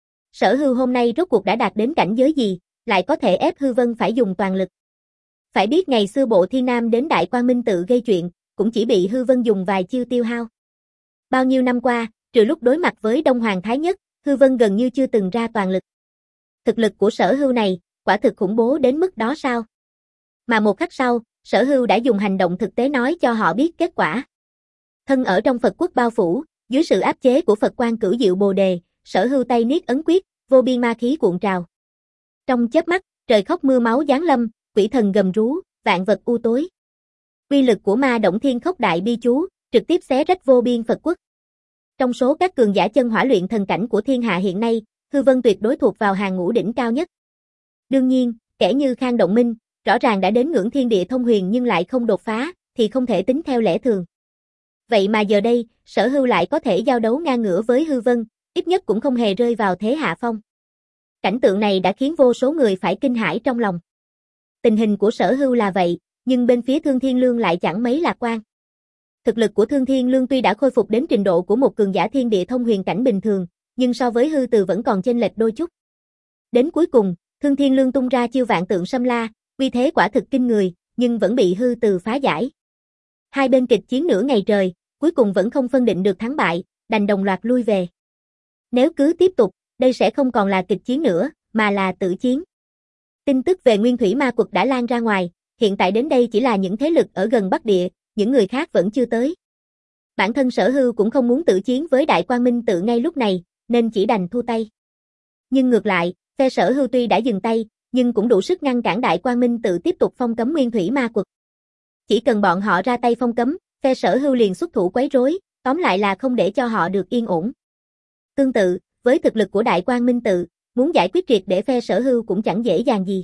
Sở Hưu hôm nay rốt cuộc đã đạt đến cảnh giới gì, lại có thể ép Hư Vân phải dùng toàn lực. Phải biết ngày xưa Bộ Thiên Nam đến Đại Quang Minh Tự gây chuyện, cũng chỉ bị Hư Vân dùng vài chiêu tiêu hao. Bao nhiêu năm qua, trừ lúc đối mặt với Đông Hoàng Thái Nhất, Hư Vân gần như chưa từng ra toàn lực. Thực lực của Sở Hưu này, quả thực khủng bố đến mức đó sao? Mà một khắc sau, Sở Hưu đã dùng hành động thực tế nói cho họ biết kết quả. Thân ở trong Phật quốc bao phủ, dưới sự áp chế của Phật quang cửu diệu bồ đề, Sở Hưu tay niết ấn quyết, vô biên ma khí cuộn trào. Trong chớp mắt, trời khóc mưa máu giáng lâm, quỷ thần gầm rú, vạn vật u tối. Uy lực của Ma Động Thiên Khốc Đại Bi Chú, trực tiếp xé rách vô biên Phật quốc. Trong số các cường giả chân hỏa luyện thần cảnh của thiên hạ hiện nay, Hư Vân tuyệt đối thuộc vào hàng ngũ đỉnh cao nhất. Đương nhiên, kẻ như Khang Động Minh, rõ ràng đã đến ngưỡng thiên địa thông huyền nhưng lại không đột phá, thì không thể tính theo lẽ thường. Vậy mà giờ đây, Sở Hưu lại có thể giao đấu ngang ngửa với Hư Vân, ít nhất cũng không hề rơi vào thế hạ phong. Cảnh tượng này đã khiến vô số người phải kinh hãi trong lòng. Tình hình của Sở Hưu là vậy, nhưng bên phía Thương Thiên Lương lại chẳng mấy lạc quan. Thực lực của Thương Thiên Lương tuy đã khôi phục đến trình độ của một cường giả thiên địa thông huyền cảnh bình thường, nhưng so với Hư Từ vẫn còn chênh lệch đôi chút. Đến cuối cùng, Thương Thiên Lương tung ra chiêu vạn tượng xâm la, uy thế quả thực kinh người, nhưng vẫn bị Hư Từ phá giải. Hai bên kịch chiến nửa ngày trời, cuối cùng vẫn không phân định được thắng bại, đành đồng loạt lui về. Nếu cứ tiếp tục, đây sẽ không còn là kịch chiến nữa, mà là tử chiến. Tin tức về Nguyên Thủy Ma Quật đã lan ra ngoài, hiện tại đến đây chỉ là những thế lực ở gần Bắc Địa, những người khác vẫn chưa tới. Bản thân Sở Hưu cũng không muốn tử chiến với Đại Quang Minh Tự ngay lúc này, nên chỉ đành thu tay. Nhưng ngược lại, phe Sở Hưu tuy đã dừng tay, nhưng cũng đủ sức ngăn cản Đại Quang Minh Tự tiếp tục phong cấm Nguyên Thủy Ma Quật. Chỉ cần bọn họ ra tay phong cấm, phe Sở Hưu liền xuất thủ quấy rối, tóm lại là không để cho họ được yên ổn. Tương tự, với thực lực của Đại Quang Minh Tự, muốn giải quyết triệt để phe Sở Hưu cũng chẳng dễ dàng gì.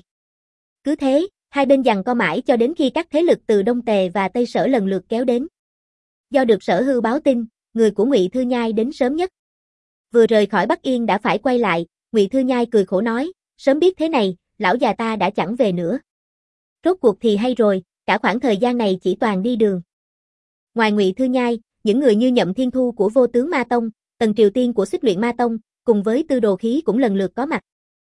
Cứ thế, hai bên giằng co mãi cho đến khi các thế lực từ Đông Tề và Tây Sở lần lượt kéo đến. Do được Sở Hưu báo tin, người của Ngụy Thư Nhai đến sớm nhất. Vừa rời khỏi Bắc Yên đã phải quay lại, Ngụy Thư Nhai cười khổ nói, sớm biết thế này, lão già ta đã chẳng về nữa. Rốt cuộc thì hay rồi, cả khoảng thời gian này chỉ toàn đi đường. Ngoài Ngụy Thư Nhai, những người như Nhậm Thiên Thu của Vô Tướng Ma Tông, Tần Triều Tiên của Xích Luyện Ma Tông, cùng với Tư Đồ Khí cũng lần lượt có mặt.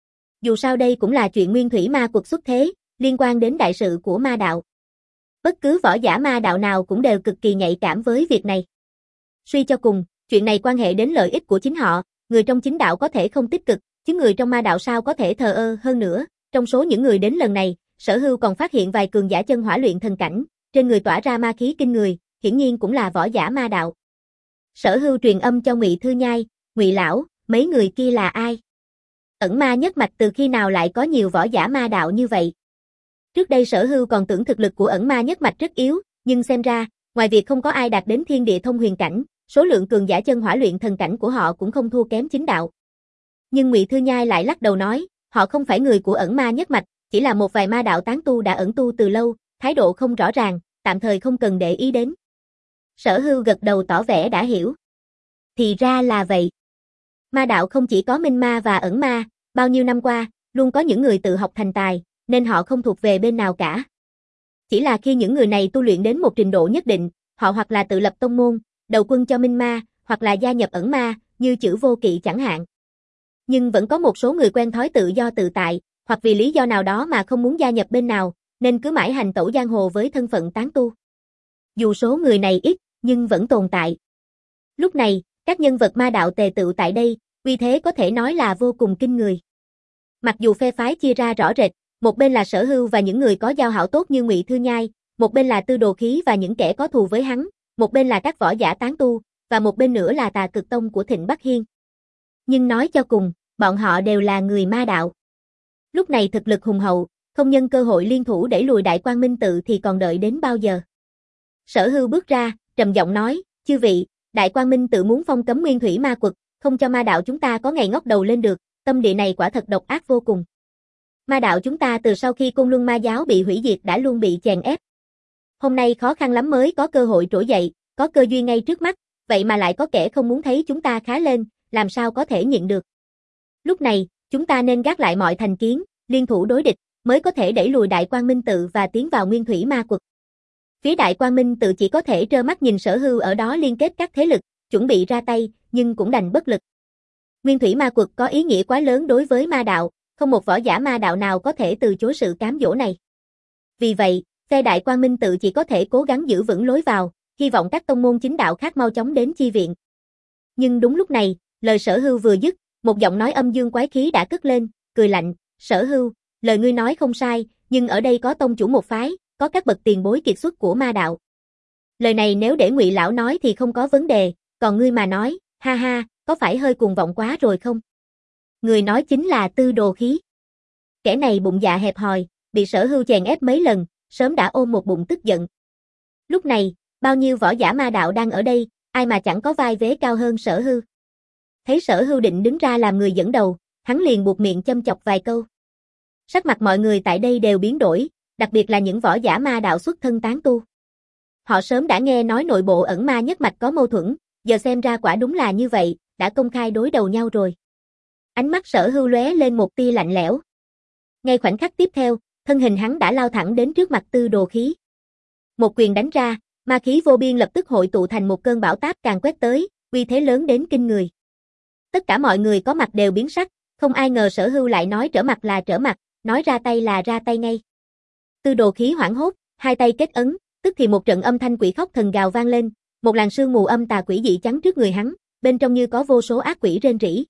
Dù sao đây cũng là chuyện Nguyên Thủy Ma Quật xuất thế, liên quan đến đại sự của ma đạo. Bất cứ võ giả ma đạo nào cũng đều cực kỳ nhạy cảm với việc này. Suy cho cùng, chuyện này quan hệ đến lợi ích của chính họ, người trong chính đạo có thể không tích cực, chứ người trong ma đạo sao có thể thờ ơ hơn nữa. Trong số những người đến lần này, Sở Hưu còn phát hiện vài cường giả chân hỏa luyện thần cảnh, trên người tỏa ra ma khí kinh người, hiển nhiên cũng là võ giả ma đạo. Sở Hưu truyền âm cho Ngụy Thư Nhai, Ngụy lão, mấy người kia là ai? Ẩn ma nhất mạch từ khi nào lại có nhiều võ giả ma đạo như vậy? Trước đây Sở Hưu còn tưởng thực lực của ẩn ma nhất mạch rất yếu, nhưng xem ra, ngoài việc không có ai đạt đến thiên địa thông huyền cảnh, số lượng cường giả chân hỏa luyện thần cảnh của họ cũng không thua kém chính đạo. Nhưng Ngụy Thư Nhai lại lắc đầu nói, họ không phải người của ẩn ma nhất mạch, chỉ là một vài ma đạo tán tu đã ẩn tu từ lâu, thái độ không rõ ràng, tạm thời không cần để ý đến. Sở Hưu gật đầu tỏ vẻ đã hiểu. Thì ra là vậy. Ma đạo không chỉ có minh ma và ẩn ma, bao nhiêu năm qua, luôn có những người tự học thành tài, nên họ không thuộc về bên nào cả. Chỉ là khi những người này tu luyện đến một trình độ nhất định, họ hoặc là tự lập tông môn, đầu quân cho minh ma, hoặc là gia nhập ẩn ma, như Chữ Vô Kỵ chẳng hạn. Nhưng vẫn có một số người quen thói tự do tự tại, hoặc vì lý do nào đó mà không muốn gia nhập bên nào, nên cứ mãi hành tẩu giang hồ với thân phận tán tu. Dù số người này ít, nhưng vẫn tồn tại. Lúc này, các nhân vật ma đạo tề tựu tại đây, uy thế có thể nói là vô cùng kinh người. Mặc dù phe phái chia ra rõ rệt, một bên là Sở Hưu và những người có giao hảo tốt như Ngụy Thư Nhai, một bên là Tư Đồ Khí và những kẻ có thù với hắn, một bên là các võ giả tán tu, và một bên nữa là Tà Cực Tông của Thịnh Bắc Hiên. Nhưng nói cho cùng, bọn họ đều là người ma đạo. Lúc này thực lực hùng hậu, không nhân cơ hội liên thủ đẩy lùi Đại Quang Minh Tự thì còn đợi đến bao giờ. Sở Hưu bước ra, trầm giọng nói, chư vị, Đại Quang Minh Tự muốn phong cấm nguyên thủy ma quật, không cho ma đạo chúng ta có ngày ngóc đầu lên được, tâm địa này quả thật độc ác vô cùng. Ma đạo chúng ta từ sau khi Côn Luân Ma giáo bị hủy diệt đã luôn bị chèn ép. Hôm nay khó khăn lắm mới có cơ hội trỗi dậy, có cơ duyên ngay trước mắt, vậy mà lại có kẻ không muốn thấy chúng ta khá lên, làm sao có thể nhịn được. Lúc này, chúng ta nên gác lại mọi thành kiến, liên thủ đối địch, mới có thể đẩy lùi Đại Quang Minh Tự và tiến vào nguyên thủy ma quật. Phía Đại Quang Minh Tự chỉ có thể trơ mắt nhìn Sở Hưu ở đó liên kết các thế lực, chuẩn bị ra tay, nhưng cũng đành bất lực. Nguyên thủy ma quật có ý nghĩa quá lớn đối với ma đạo, không một võ giả ma đạo nào có thể từ chối sự cám dỗ này. Vì vậy, phe Đại Quang Minh Tự chỉ có thể cố gắng giữ vững lối vào, hy vọng các tông môn chính đạo khác mau chóng đến chi viện. Nhưng đúng lúc này, lời Sở Hưu vừa dứt, một giọng nói âm dương quái khí đã cất lên, cười lạnh, Sở Hưu, lời ngươi nói không sai, nhưng ở đây có tông chủ một phái, có các bậc tiền bối kiệt xuất của ma đạo. Lời này nếu để Ngụy lão nói thì không có vấn đề, còn ngươi mà nói, ha ha, có phải hơi cuồng vọng quá rồi không? Người nói chính là Tư Đồ Khí. Kẻ này bụng dạ hẹp hòi, bị Sở Hưu chèn ép mấy lần, sớm đã ôm một bụng tức giận. Lúc này, bao nhiêu võ giả ma đạo đang ở đây, ai mà chẳng có vai vế cao hơn Sở Hưu. Thấy Sở Hưu định đứng ra làm người dẫn đầu, hắn liền buột miệng châm chọc vài câu. Sắc mặt mọi người tại đây đều biến đổi, đặc biệt là những võ giả ma đạo xuất thân tán tu. Họ sớm đã nghe nói nội bộ ẩn ma nhất mạch có mâu thuẫn, giờ xem ra quả đúng là như vậy, đã công khai đối đầu nhau rồi. Ánh mắt Sở Hưu lóe lên một tia lạnh lẽo. Ngay khoảnh khắc tiếp theo, thân hình hắn đã lao thẳng đến trước mặt Tư Đồ Khí. Một quyền đánh ra, ma khí vô biên lập tức hội tụ thành một cơn bão táp càng quét tới, uy thế lớn đến kinh người. Tất cả mọi người có mặt đều biến sắc, không ai ngờ Sở Hưu lại nói trở mặt là trở mặt, nói ra tay là ra tay ngay. Tư Đồ Khí hoảng hốt, hai tay kết ấn, tức thì một trận âm thanh quỷ khóc thần gào vang lên, một làn sương mù âm tà quỷ dị chắn trước người hắn, bên trong như có vô số ác quỷ rên rỉ.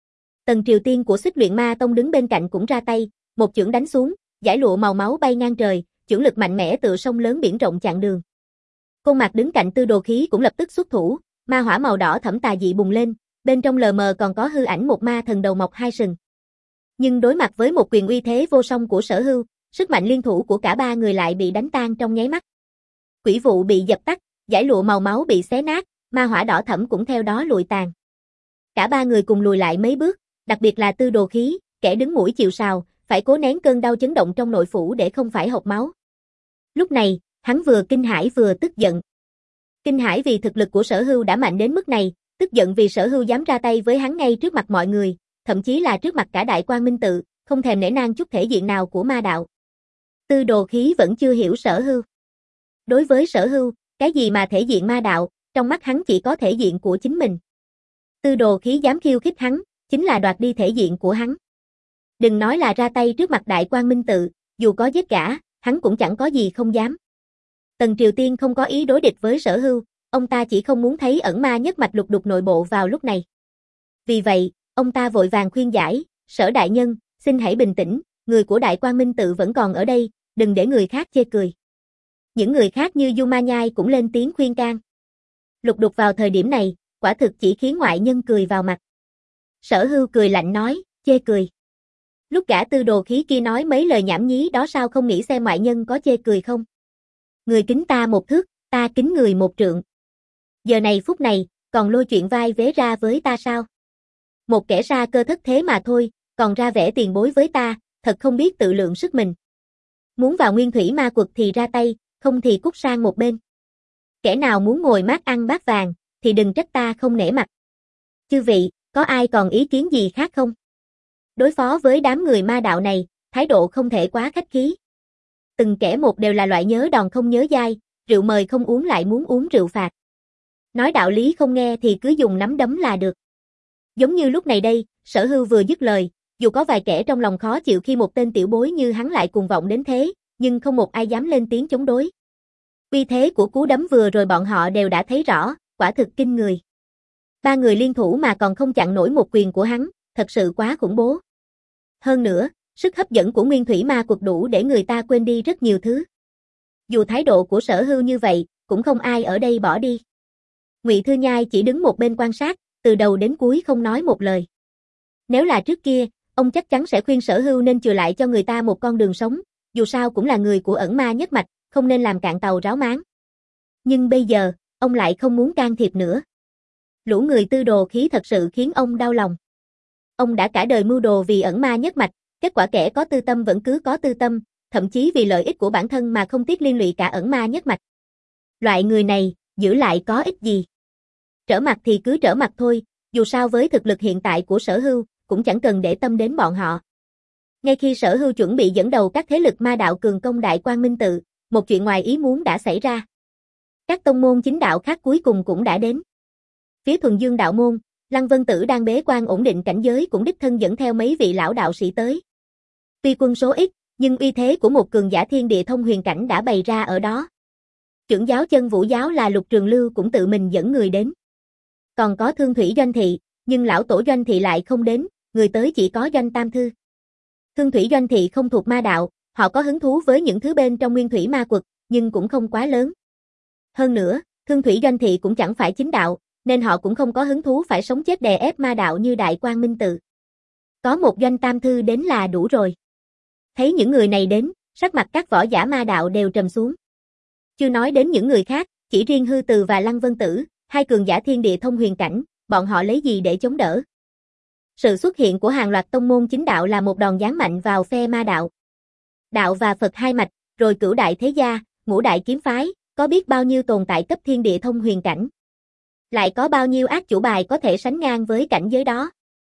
Tần Triều Tiên của Xích Luyện Ma Tông đứng bên cạnh cũng ra tay, một chưởng đánh xuống, dải lụa màu máu bay ngang trời, chưởng lực mạnh mẽ tựa sông lớn biển rộng chặn đường. Côn Mạc đứng cạnh Tư Đồ Khí cũng lập tức xuất thủ, ma hỏa màu đỏ thẫm tà dị bùng lên, bên trong lờ mờ còn có hư ảnh một ma thần đầu mọc hai sừng. Nhưng đối mặt với một quyền uy thế vô song của Sở Hưu, sức mạnh liên thủ của cả ba người lại bị đánh tan trong nháy mắt. Quỷ vụ bị dập tắt, dải lụa màu máu bị xé nát, ma hỏa đỏ thẫm cũng theo đó lụi tàn. Cả ba người cùng lùi lại mấy bước, đặc biệt là Tư Đồ Khí, kẻ đứng mũi chịu sào, phải cố nén cơn đau chấn động trong nội phủ để không phải hộc máu. Lúc này, hắn vừa kinh hãi vừa tức giận. Kinh hãi vì thực lực của Sở Hưu đã mạnh đến mức này, tức giận vì Sở Hưu dám ra tay với hắn ngay trước mặt mọi người, thậm chí là trước mặt cả Đại Quang Minh Tự, không thèm nể nang chút thể diện nào của ma đạo. Tư Đồ Khí vẫn chưa hiểu Sở Hưu. Đối với Sở Hưu, cái gì mà thể diện ma đạo, trong mắt hắn chỉ có thể diện của chính mình. Tư Đồ Khí dám khiêu khích hắn, chính là đoạt đi thể diện của hắn. Đừng nói là ra tay trước mặt Đại Quang Minh Tự, dù có giết gã, hắn cũng chẳng có gì không dám. Tần Triều Tiên không có ý đối địch với Sở Hưu, ông ta chỉ không muốn thấy ẩn ma nhất mạch lục đục nội bộ vào lúc này. Vì vậy, ông ta vội vàng khuyên giải, Sở đại nhân, xin hãy bình tĩnh, người của Đại Quang Minh Tự vẫn còn ở đây, đừng để người khác chê cười. Những người khác như Du Ma Nhai cũng lên tiếng khuyên can. Lục đục vào thời điểm này, quả thực chỉ khiến ngoại nhân cười vào mặt. Sở Hưu cười lạnh nói, chê cười. Lúc gã tư đồ khí kia nói mấy lời nhảm nhí đó sao không nghĩ xem ngoại nhân có chê cười không? Người kính ta một thước, ta kính người một trượng. Giờ này phút này, còn lôi chuyện vai vế ra với ta sao? Một kẻ sa cơ thất thế mà thôi, còn ra vẻ tiền bối với ta, thật không biết tự lượng sức mình. Muốn vào nguyên thủy ma quật thì ra tay, không thì cút sang một bên. Kẻ nào muốn ngồi mát ăn bát vàng, thì đừng trách ta không nể mặt. Chư vị, có ai còn ý kiến gì khác không? Đối phó với đám người ma đạo này, thái độ không thể quá khách khí. Từng kẻ một đều là loại nhớ đòn không nhớ dai, rượu mời không uống lại muốn uống rượu phạt. Nói đạo lý không nghe thì cứ dùng nắm đấm là được. Giống như lúc này đây, Sở Hưu vừa dứt lời, dù có vài kẻ trong lòng khó chịu khi một tên tiểu bối như hắn lại cuồng vọng đến thế, nhưng không một ai dám lên tiếng chống đối. Uy thế của cú đấm vừa rồi bọn họ đều đã thấy rõ, quả thực kinh người. Ba người liên thủ mà còn không chặn nổi một quyền của hắn, thật sự quá khủng bố. Hơn nữa, sức hấp dẫn của nguyên thủy ma quật đủ để người ta quên đi rất nhiều thứ. Dù thái độ của Sở Hưu như vậy, cũng không ai ở đây bỏ đi. Ngụy Thư Nhai chỉ đứng một bên quan sát, từ đầu đến cuối không nói một lời. Nếu là trước kia, ông chắc chắn sẽ khuyên Sở Hưu nên chừa lại cho người ta một con đường sống, dù sao cũng là người của ẩn ma nhất mạch, không nên làm cạn tàu ráo máng. Nhưng bây giờ, ông lại không muốn can thiệp nữa. Lũ người tư đồ khí thật sự khiến ông đau lòng. Ông đã cả đời mưu đồ vì ẩn ma nhất mạch, kết quả kẻ có tư tâm vẫn cứ có tư tâm, thậm chí vì lợi ích của bản thân mà không tiếc liên lụy cả ẩn ma nhất mạch. Loại người này, giữ lại có ích gì? Trở mặt thì cứ trở mặt thôi, dù sao với thực lực hiện tại của Sở Hưu, cũng chẳng cần để tâm đến bọn họ. Ngay khi Sở Hưu chuẩn bị dẫn đầu các thế lực ma đạo cường công Đại Quang Minh Tự, một chuyện ngoài ý muốn đã xảy ra. Các tông môn chính đạo khác cuối cùng cũng đã đến. Phía Thuần Dương đạo môn, Lăng Vân Tử đang bế quan ổn định cảnh giới cũng đích thân dẫn theo mấy vị lão đạo sĩ tới. Tuy quân số ít, nhưng uy thế của một cường giả thiên địa thông huyền cảnh đã bày ra ở đó. Trưởng giáo Chân Vũ giáo là Lục Trường Lưu cũng tự mình dẫn người đến. Còn có Thương Thủy Doanh Thị, nhưng lão tổ Doanh Thị lại không đến, người tới chỉ có Doanh Tam Thư. Thương Thủy Doanh Thị không thuộc ma đạo, họ có hứng thú với những thứ bên trong nguyên thủy ma quật, nhưng cũng không quá lớn. Hơn nữa, Thương Thủy Doanh Thị cũng chẳng phải chính đạo, nên họ cũng không có hứng thú phải sống chết đè ép ma đạo như Đại Quang Minh Tự. Có một Doanh Tam Thư đến là đủ rồi. Thấy những người này đến, sắc mặt các võ giả ma đạo đều trầm xuống. Chưa nói đến những người khác, chỉ riêng Hư Từ và Lăng Vân Tử, hai cường giả thiên địa thông huyền cảnh, bọn họ lấy gì để chống đỡ? Sự xuất hiện của hàng loạt tông môn chính đạo là một đòn giáng mạnh vào phe ma đạo. Đạo và Phật hai mạch, rồi cửu đại thế gia, ngũ đại kiếm phái, có biết bao nhiêu tồn tại cấp thiên địa thông huyền cảnh. Lại có bao nhiêu ác chủ bài có thể sánh ngang với cảnh giới đó.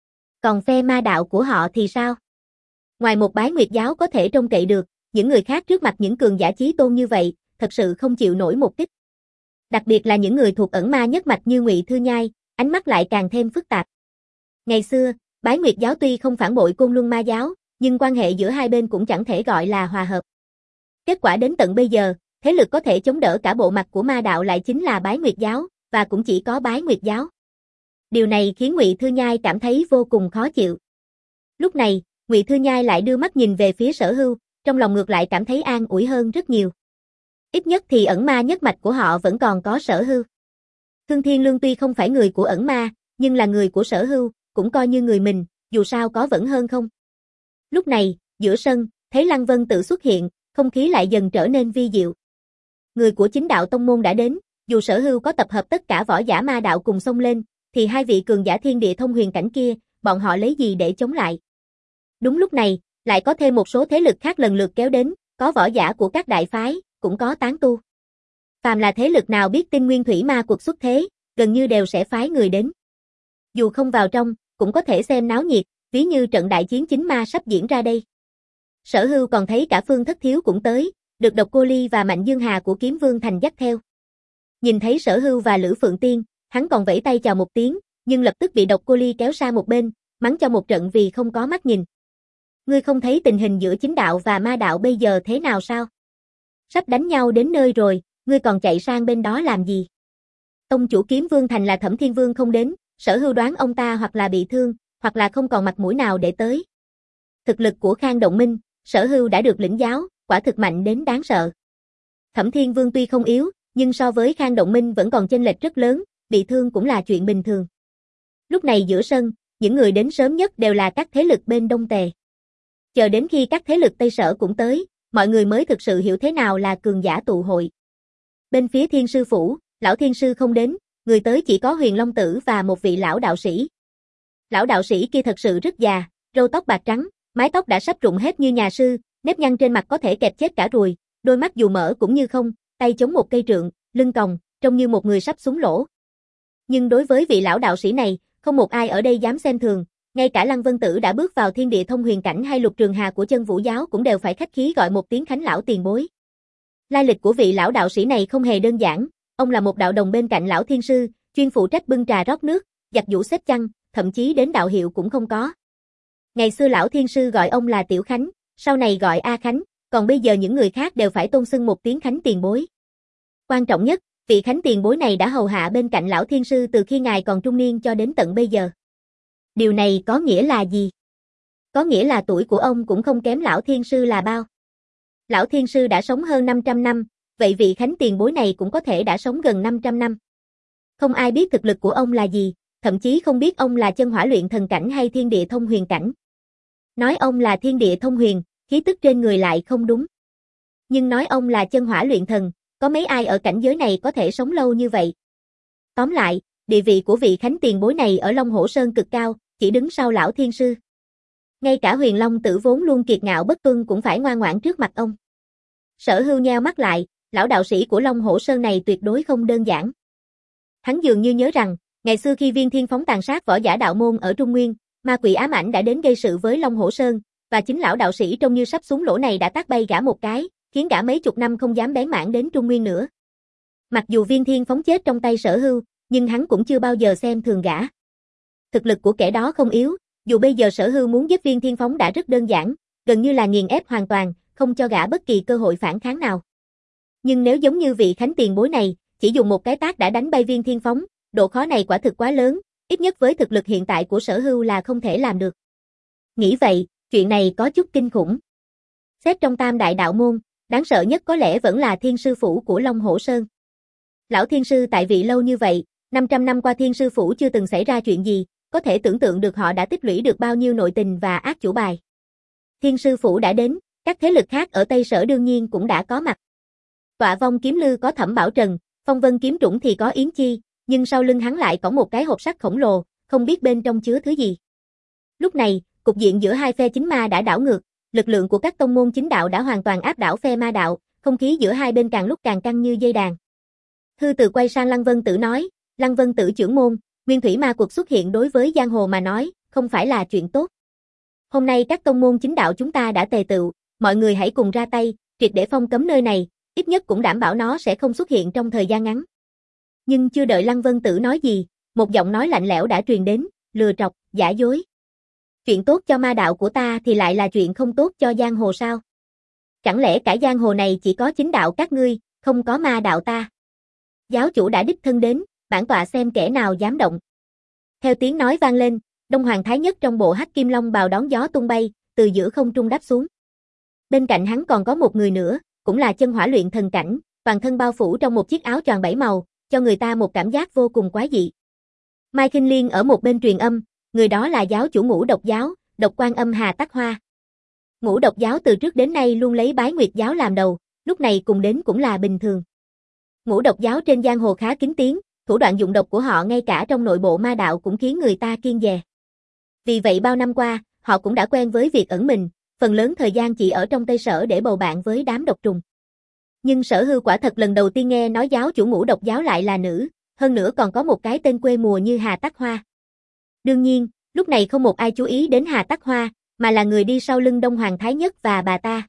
Còn phe ma đạo của họ thì sao? Ngoài một Bái Nguyệt giáo có thể trông cậy được, những người khác trước mặt những cường giả chí tôn như vậy, thật sự không chịu nổi một kích. Đặc biệt là những người thuộc ẩn ma nhất mạch như Ngụy Thư Nhai, ánh mắt lại càng thêm phức tạp. Ngày xưa, Bái Nguyệt giáo tuy không phản bội Côn Luân ma giáo, nhưng quan hệ giữa hai bên cũng chẳng thể gọi là hòa hợp. Kết quả đến tận bây giờ, thế lực có thể chống đỡ cả bộ mặt của ma đạo lại chính là Bái Nguyệt giáo, và cũng chỉ có Bái Nguyệt giáo. Điều này khiến Ngụy Thư Nhai cảm thấy vô cùng khó chịu. Lúc này, Ngụy Thư Nhai lại đưa mắt nhìn về phía Sở Hưu, trong lòng ngược lại cảm thấy an ủi hơn rất nhiều. Ít nhất thì ẩn ma nhất mạch của họ vẫn còn có Sở Hưu. Thương Thiên Lương tuy không phải người của ẩn ma, nhưng là người của Sở Hưu, cũng coi như người mình, dù sao có vẫn hơn không. Lúc này, giữa sân, thấy Lăng Vân Tự xuất hiện, không khí lại dần trở nên vi diệu. Người của chính đạo tông môn đã đến, dù Sở Hưu có tập hợp tất cả võ giả ma đạo cùng xông lên, thì hai vị cường giả thiên địa thông huyền cảnh kia, bọn họ lấy gì để chống lại. Đúng lúc này, lại có thêm một số thế lực khác lần lượt kéo đến, có võ giả của các đại phái, cũng có tán tu. Phàm là thế lực nào biết tin nguyên thủy ma quật xuất thế, gần như đều sẽ phái người đến. Dù không vào trong, cũng có thể xem náo nhiệt, ví như trận đại chiến chính ma sắp diễn ra đây. Sở Hưu còn thấy cả Phương Thất Thiếu cũng tới, được Độc Cô Ly và Mạnh Dương Hà của Kiếm Vương Thành dắt theo. Nhìn thấy Sở Hưu và Lữ Phượng Tiên, hắn còn vẫy tay chào một tiếng, nhưng lập tức bị Độc Cô Ly kéo sang một bên, mắng cho một trận vì không có mắt nhìn. Ngươi không thấy tình hình giữa chính đạo và ma đạo bây giờ thế nào sao? Sắp đánh nhau đến nơi rồi, ngươi còn chạy sang bên đó làm gì? Tông chủ Kiếm Vương Thành là Thẩm Thiên Vương không đến, Sở Hưu đoán ông ta hoặc là bị thương, hoặc là không còn mặt mũi nào để tới. Thực lực của Khang Động Minh, Sở Hưu đã được lĩnh giáo, quả thực mạnh đến đáng sợ. Thẩm Thiên Vương tuy không yếu, nhưng so với Khang Động Minh vẫn còn chênh lệch rất lớn, bị thương cũng là chuyện bình thường. Lúc này giữa sân, những người đến sớm nhất đều là các thế lực bên Đông Tề. Chờ đến khi các thế lực Tây Sở cũng tới, mọi người mới thực sự hiểu thế nào là cường giả tụ hội. Bên phía Thiên Sư Phủ, lão Thiên Sư không đến, người tới chỉ có Huyền Long Tử và một vị lão đạo sĩ. Lão đạo sĩ kia thật sự rất già, râu tóc bạc trắng, mái tóc đã sắp rụng hết như nhà sư, nếp nhăn trên mặt có thể kẹp chết cả ruồi, đôi mắt dù mở cũng như không, tay chống một cây trượng, lưng còng, trông như một người sắp xuống lỗ. Nhưng đối với vị lão đạo sĩ này, không một ai ở đây dám xem thường, ngay cả Lăng Vân Tử đã bước vào thiên địa thông huyền cảnh hay Lục Trường Hà của Chân Vũ giáo cũng đều phải khách khí gọi một tiếng Khánh lão tiền bối. Lai lịch của vị lão đạo sĩ này không hề đơn giản, ông là một đạo đồng bên cạnh lão thiên sư, chuyên phụ trách bưng trà rót nước, giặt giũ xếp chăn, thậm chí đến đạo hiệu cũng không có. Ngày xưa lão thiên sư gọi ông là Tiểu Khánh, sau này gọi A Khánh, còn bây giờ những người khác đều phải tôn xưng một tiếng Khánh tiền bối. Quan trọng nhất, vị Khánh tiền bối này đã hầu hạ bên cạnh lão thiên sư từ khi ngài còn trung niên cho đến tận bây giờ. Điều này có nghĩa là gì? Có nghĩa là tuổi của ông cũng không kém lão thiên sư là bao. Lão thiên sư đã sống hơn năm trăm năm, vậy vị Khánh tiền bối này cũng có thể đã sống gần năm trăm năm. Không ai biết thực lực của ông là gì, thậm chí không biết ông là chân hỏa luyện thần cảnh hay thiên địa thông huyền cảnh. Nói ông là thiên địa thông huyền, khí tức trên người lại không đúng. Nhưng nói ông là chân hỏa luyện thần, có mấy ai ở cảnh giới này có thể sống lâu như vậy. Tóm lại, địa vị của vị Khánh tiền bối này ở Long Hổ Sơn cực cao, chỉ đứng sau lão thiên sư. Ngay cả Huyền Long Tử vốn luôn kiệt ngạo bất tuân cũng phải ngoan ngoãn trước mặt ông. Sở Hưu nheo mắt lại, lão đạo sĩ của Long Hổ Sơn này tuyệt đối không đơn giản. Hắn dường như nhớ rằng, ngày xưa khi Viên Thiên Phóng tàn sát võ giả đạo môn ở Trung Nguyên, ma quỷ ám ảnh đã đến gây sự với Long Hổ Sơn, và chính lão đạo sĩ trông như sắp xuống lỗ này đã tát bay gã một cái, khiến gã mấy chục năm không dám bén mảng đến Trung Nguyên nữa. Mặc dù Viên Thiên Phóng chết trong tay Sở Hưu, nhưng hắn cũng chưa bao giờ xem thường gã. Thực lực của kẻ đó không yếu, dù bây giờ Sở Hưu muốn giúp Viên Thiên Phóng đã rất đơn giản, gần như là nghiền ép hoàn toàn, không cho gã bất kỳ cơ hội phản kháng nào. Nhưng nếu giống như vị Khánh tiền bối này, chỉ dùng một cái tát đã đánh bay Viên Thiên Phóng, độ khó này quả thực quá lớn, ít nhất với thực lực hiện tại của Sở Hưu là không thể làm được. Nghĩ vậy, chuyện này có chút kinh khủng. Xét trong tam đại đạo môn, đáng sợ nhất có lẽ vẫn là Thiên Sư Phủ của Long Hổ Sơn. Lão Thiên Sư tại vị lâu như vậy, năm trăm năm qua Thiên Sư Phủ chưa từng xảy ra chuyện gì, có thể tưởng tượng được họ đã tích lũy được bao nhiêu nội tình và ác chủ bài. Thiên Sư Phủ đã đến, các thế lực khác ở Tây Sở đương nhiên cũng đã có mặt. Tọa Vong Kiếm Lư có Thẩm Bảo Trần, Phong Vân Kiếm Trũng thì có Yến Chi, nhưng sau lưng hắn lại có một cái hộp sắt khổng lồ, không biết bên trong chứa thứ gì. Lúc này, cục diện giữa hai phe chính ma đã đảo ngược, lực lượng của các tông môn chính đạo đã hoàn toàn áp đảo phe ma đạo, không khí giữa hai bên càng lúc càng căng như dây đàn. Thư Từ quay sang Lăng Vân Tử nói, Lăng Vân Tử trưởng môn, nguyên thủy ma cuộc xuất hiện đối với giang hồ mà nói, không phải là chuyện tốt. Hôm nay các tông môn chính đạo chúng ta đã tề tựu, mọi người hãy cùng ra tay, triệt để phong cấm nơi này, ít nhất cũng đảm bảo nó sẽ không xuất hiện trong thời gian ngắn. Nhưng chưa đợi Lăng Vân Tử nói gì, một giọng nói lạnh lẽo đã truyền đến, lừa trọc, giả dối. Chuyện tốt cho ma đạo của ta thì lại là chuyện không tốt cho giang hồ sao? Chẳng lẽ cả giang hồ này chỉ có chính đạo các ngươi, không có ma đạo ta? Giáo chủ đã đích thân đến, bản tọa xem kẻ nào dám động. Theo tiếng nói vang lên, Đông Hoàng Thái Nhất trong bộ hắc kim long bào đón gió tung bay, từ giữa không trung đáp xuống. Bên cạnh hắn còn có một người nữa, cũng là chân hỏa luyện thần cảnh, toàn thân bao phủ trong một chiếc áo choàng bảy màu, cho người ta một cảm giác vô cùng quái dị. Mai Khinh Liên ở một bên truyền âm, người đó là giáo chủ Ngũ Độc giáo, Độc Quan Âm Hà Tắc Hoa. Ngũ Độc giáo từ trước đến nay luôn lấy Bái Nguyệt giáo làm đầu, lúc này cùng đến cũng là bình thường. Ngũ Độc giáo trên giang hồ khá kín tiếng, thủ đoạn dụng độc của họ ngay cả trong nội bộ ma đạo cũng khiến người ta kiêng dè. Vì vậy bao năm qua, họ cũng đã quen với việc ẩn mình, phần lớn thời gian chỉ ở trong Tây Sở để bầu bạn với đám độc trùng. Nhưng Sở Hưu quả thật lần đầu tiên nghe nói giáo chủ Ngũ Độc giáo lại là nữ, hơn nữa còn có một cái tên quê mùa như Hà Tắc Hoa. Đương nhiên, lúc này không một ai chú ý đến Hà Tắc Hoa, mà là người đi sau lưng Đông Hoàng Thái Nhất và bà ta.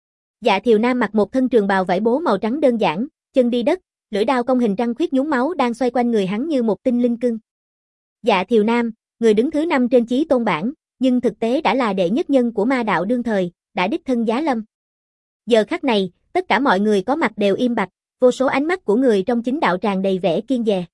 Dạ Thiều Nam mặc một thân trường bào vải bố màu trắng đơn giản, chân đi đất, lưỡi đao cong hình trăng khuyết nhúng máu đang xoay quanh người hắn như một tinh linh cưng. Dạ Thiều Nam, người đứng thứ năm trên chí tôn bảng, nhưng thực tế đã là đệ nhất nhân của ma đạo đương thời, đã đích thân giá lâm. Giờ khắc này, tất cả mọi người có mặt đều im bặt, vô số ánh mắt của người trong chính đạo tràn đầy vẻ kiêng dè.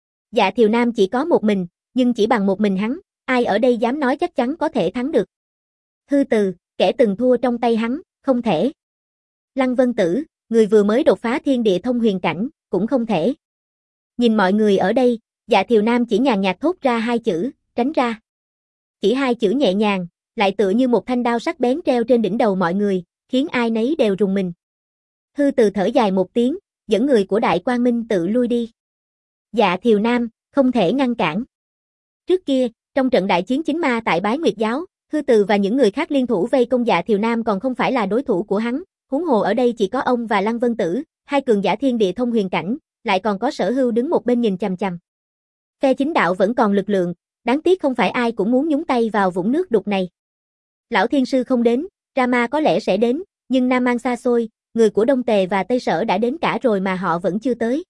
Dạ Thiều Nam chỉ có một mình, nhưng chỉ bằng một mình hắn, ai ở đây dám nói chắc chắn có thể thắng được. Thư Từ, kẻ từng thua trong tay hắn, không thể. Lăng Vân Tử, người vừa mới đột phá thiên địa thông huyền cảnh, cũng không thể. Nhìn mọi người ở đây, Dạ Thiều Nam chỉ nhàn nhạt thốt ra hai chữ, tránh ra. Chỉ hai chữ nhẹ nhàng, lại tựa như một thanh đao sắc bén treo trên đỉnh đầu mọi người, khiến ai nấy đều rùng mình. Hư Từ thở dài một tiếng, dẫn người của Đại Quang Minh tự lui đi. Dạ Thiều Nam, không thể ngăn cản. Trước kia, trong trận đại chiến chính ma tại Bái Nguyệt Giáo, Hư Từ và những người khác liên thủ vây công Dạ Thiều Nam còn không phải là đối thủ của hắn, huống hồ ở đây chỉ có ông và Lăng Vân Tử, hai cường giả thiên địa thông huyền cảnh, lại còn có Sở Hưu đứng một bên nhìn chằm chằm. Phe chính đạo vẫn còn lực lượng, đáng tiếc không phải ai cũng muốn nhúng tay vào vũng nước đục này. Lão Thiên Sư không đến, Rama có lẽ sẽ đến, nhưng Nam Mang xa xôi, người của Đông Tề và Tây Sở đã đến cả rồi mà họ vẫn chưa tới.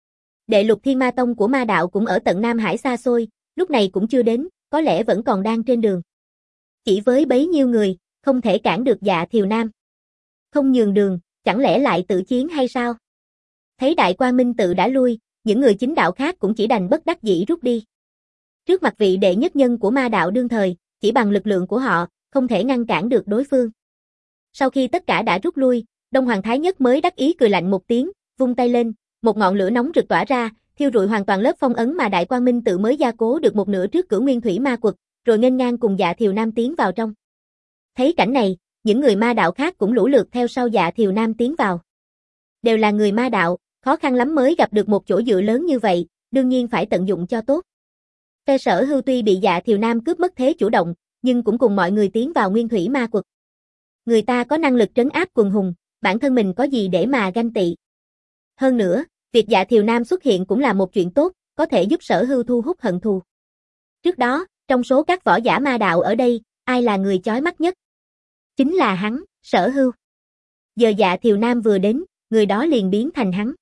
Đệ Lục Thiên Ma Tông của Ma Đạo cũng ở tận Nam Hải xa xôi, lúc này cũng chưa đến, có lẽ vẫn còn đang trên đường. Chỉ với bấy nhiêu người, không thể cản được Dạ Thiều Nam. Không nhường đường, chẳng lẽ lại tự chiến hay sao? Thấy Đại Quang Minh tự đã lui, những người chính đạo khác cũng chỉ đành bất đắc dĩ rút đi. Trước mặt vị đệ nhất nhân của Ma Đạo đương thời, chỉ bằng lực lượng của họ, không thể ngăn cản được đối phương. Sau khi tất cả đã rút lui, Đông Hoàng Thái Nhất mới đắc ý cười lạnh một tiếng, vung tay lên, một ngọn lửa nóng rực tỏa ra, thiêu rụi hoàn toàn lớp phong ấn mà Đại Quang Minh tự mới gia cố được một nửa trước Cửu Nguyên Thủy Ma Quật, rồi nghênh ngang cùng Dạ Thiều Nam tiến vào trong. Thấy cảnh này, những người Ma Đạo khác cũng lũ lượt theo sau Dạ Thiều Nam tiến vào. Đều là người Ma Đạo, khó khăn lắm mới gặp được một chỗ dựa lớn như vậy, đương nhiên phải tận dụng cho tốt. Phe Sở Hưu tuy bị Dạ Thiều Nam cướp mất thế chủ động, nhưng cũng cùng mọi người tiến vào Nguyên Thủy Ma Quật. Người ta có năng lực trấn áp quần hùng, bản thân mình có gì để mà ganh tị. Hơn nữa, việc Dạ Thiều Nam xuất hiện cũng là một chuyện tốt, có thể giúp Sở Hưu thu hút hận thù. Trước đó, trong số các võ giả Ma Đạo ở đây, ai là người chói mắt nhất? Chính là hắn, Sở Hưu. Giờ Dạ Thiều Nam vừa đến, người đó liền biến thành hắn.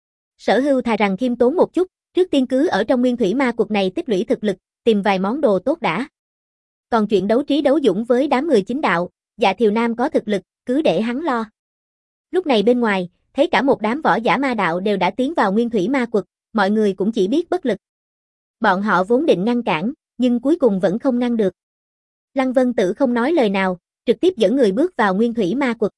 Sở Hưu thà rằng khiêm tốn một chút, trước tiên cứ ở trong Nguyên Thủy Ma Quật này tích lũy thực lực, tìm vài món đồ tốt đã. Còn chuyện đấu trí đấu dũng với đám người chính đạo, Dạ Thiều Nam có thực lực, cứ để hắn lo. Lúc này bên ngoài, thấy cả một đám võ giả Ma Đạo đều đã tiến vào Nguyên Thủy Ma Quật, mọi người cũng chỉ biết bất lực. Bọn họ vốn định ngăn cản, nhưng cuối cùng vẫn không ngăn được. Lăng Vân Tử không nói lời nào, trực tiếp dẫn người bước vào Nguyên Thủy Ma Quật.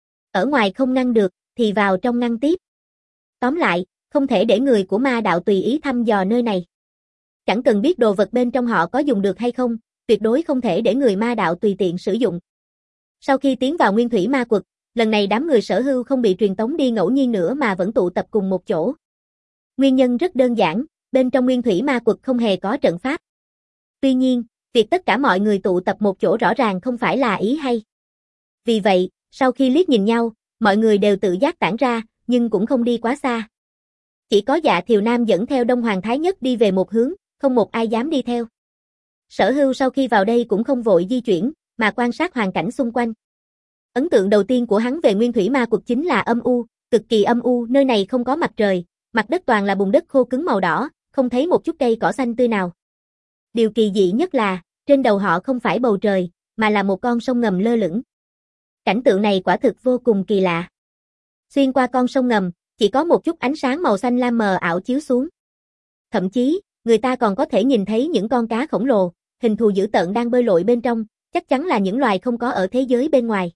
Ở ngoài không ngăn được, thì vào trong ngăn tiếp. Tóm lại, không thể để người của Ma Đạo tùy ý thăm dò nơi này. Chẳng cần biết đồ vật bên trong họ có dùng được hay không, tuyệt đối không thể để người Ma Đạo tùy tiện sử dụng. Sau khi tiến vào Nguyên Thủy Ma Quật, lần này đám người Sở Hưu không bị truyền tống đi ngẫu nhiên nữa mà vẫn tụ tập cùng một chỗ. Nguyên nhân rất đơn giản, bên trong Nguyên Thủy Ma Quật không hề có trận pháp. Tuy nhiên, việc tất cả mọi người tụ tập một chỗ rõ ràng không phải là ý hay. Vì vậy, sau khi liếc nhìn nhau, mọi người đều tự giác tản ra, nhưng cũng không đi quá xa. Chỉ có Dạ Thiều Nam dẫn theo Đông Hoàng Thái Nhất đi về một hướng, không một ai dám đi theo. Sở Hưu sau khi vào đây cũng không vội di chuyển, mà quan sát hoàn cảnh xung quanh. Ấn tượng đầu tiên của hắn về Nguyên Thủy Ma Quật chính là âm u, cực kỳ âm u, nơi này không có mặt trời, mặt đất toàn là bùn đất khô cứng màu đỏ, không thấy một chút cây cỏ xanh tươi nào. Điều kỳ dị nhất là, trên đầu họ không phải bầu trời, mà là một con sông ngầm lơ lửng. Cảnh tượng này quả thực vô cùng kỳ lạ. Xuyên qua con sông ngầm, chỉ có một chút ánh sáng màu xanh lam mờ ảo chiếu xuống. Thậm chí, người ta còn có thể nhìn thấy những con cá khổng lồ, hình thù dữ tợn đang bơi lội bên trong, chắc chắn là những loài không có ở thế giới bên ngoài.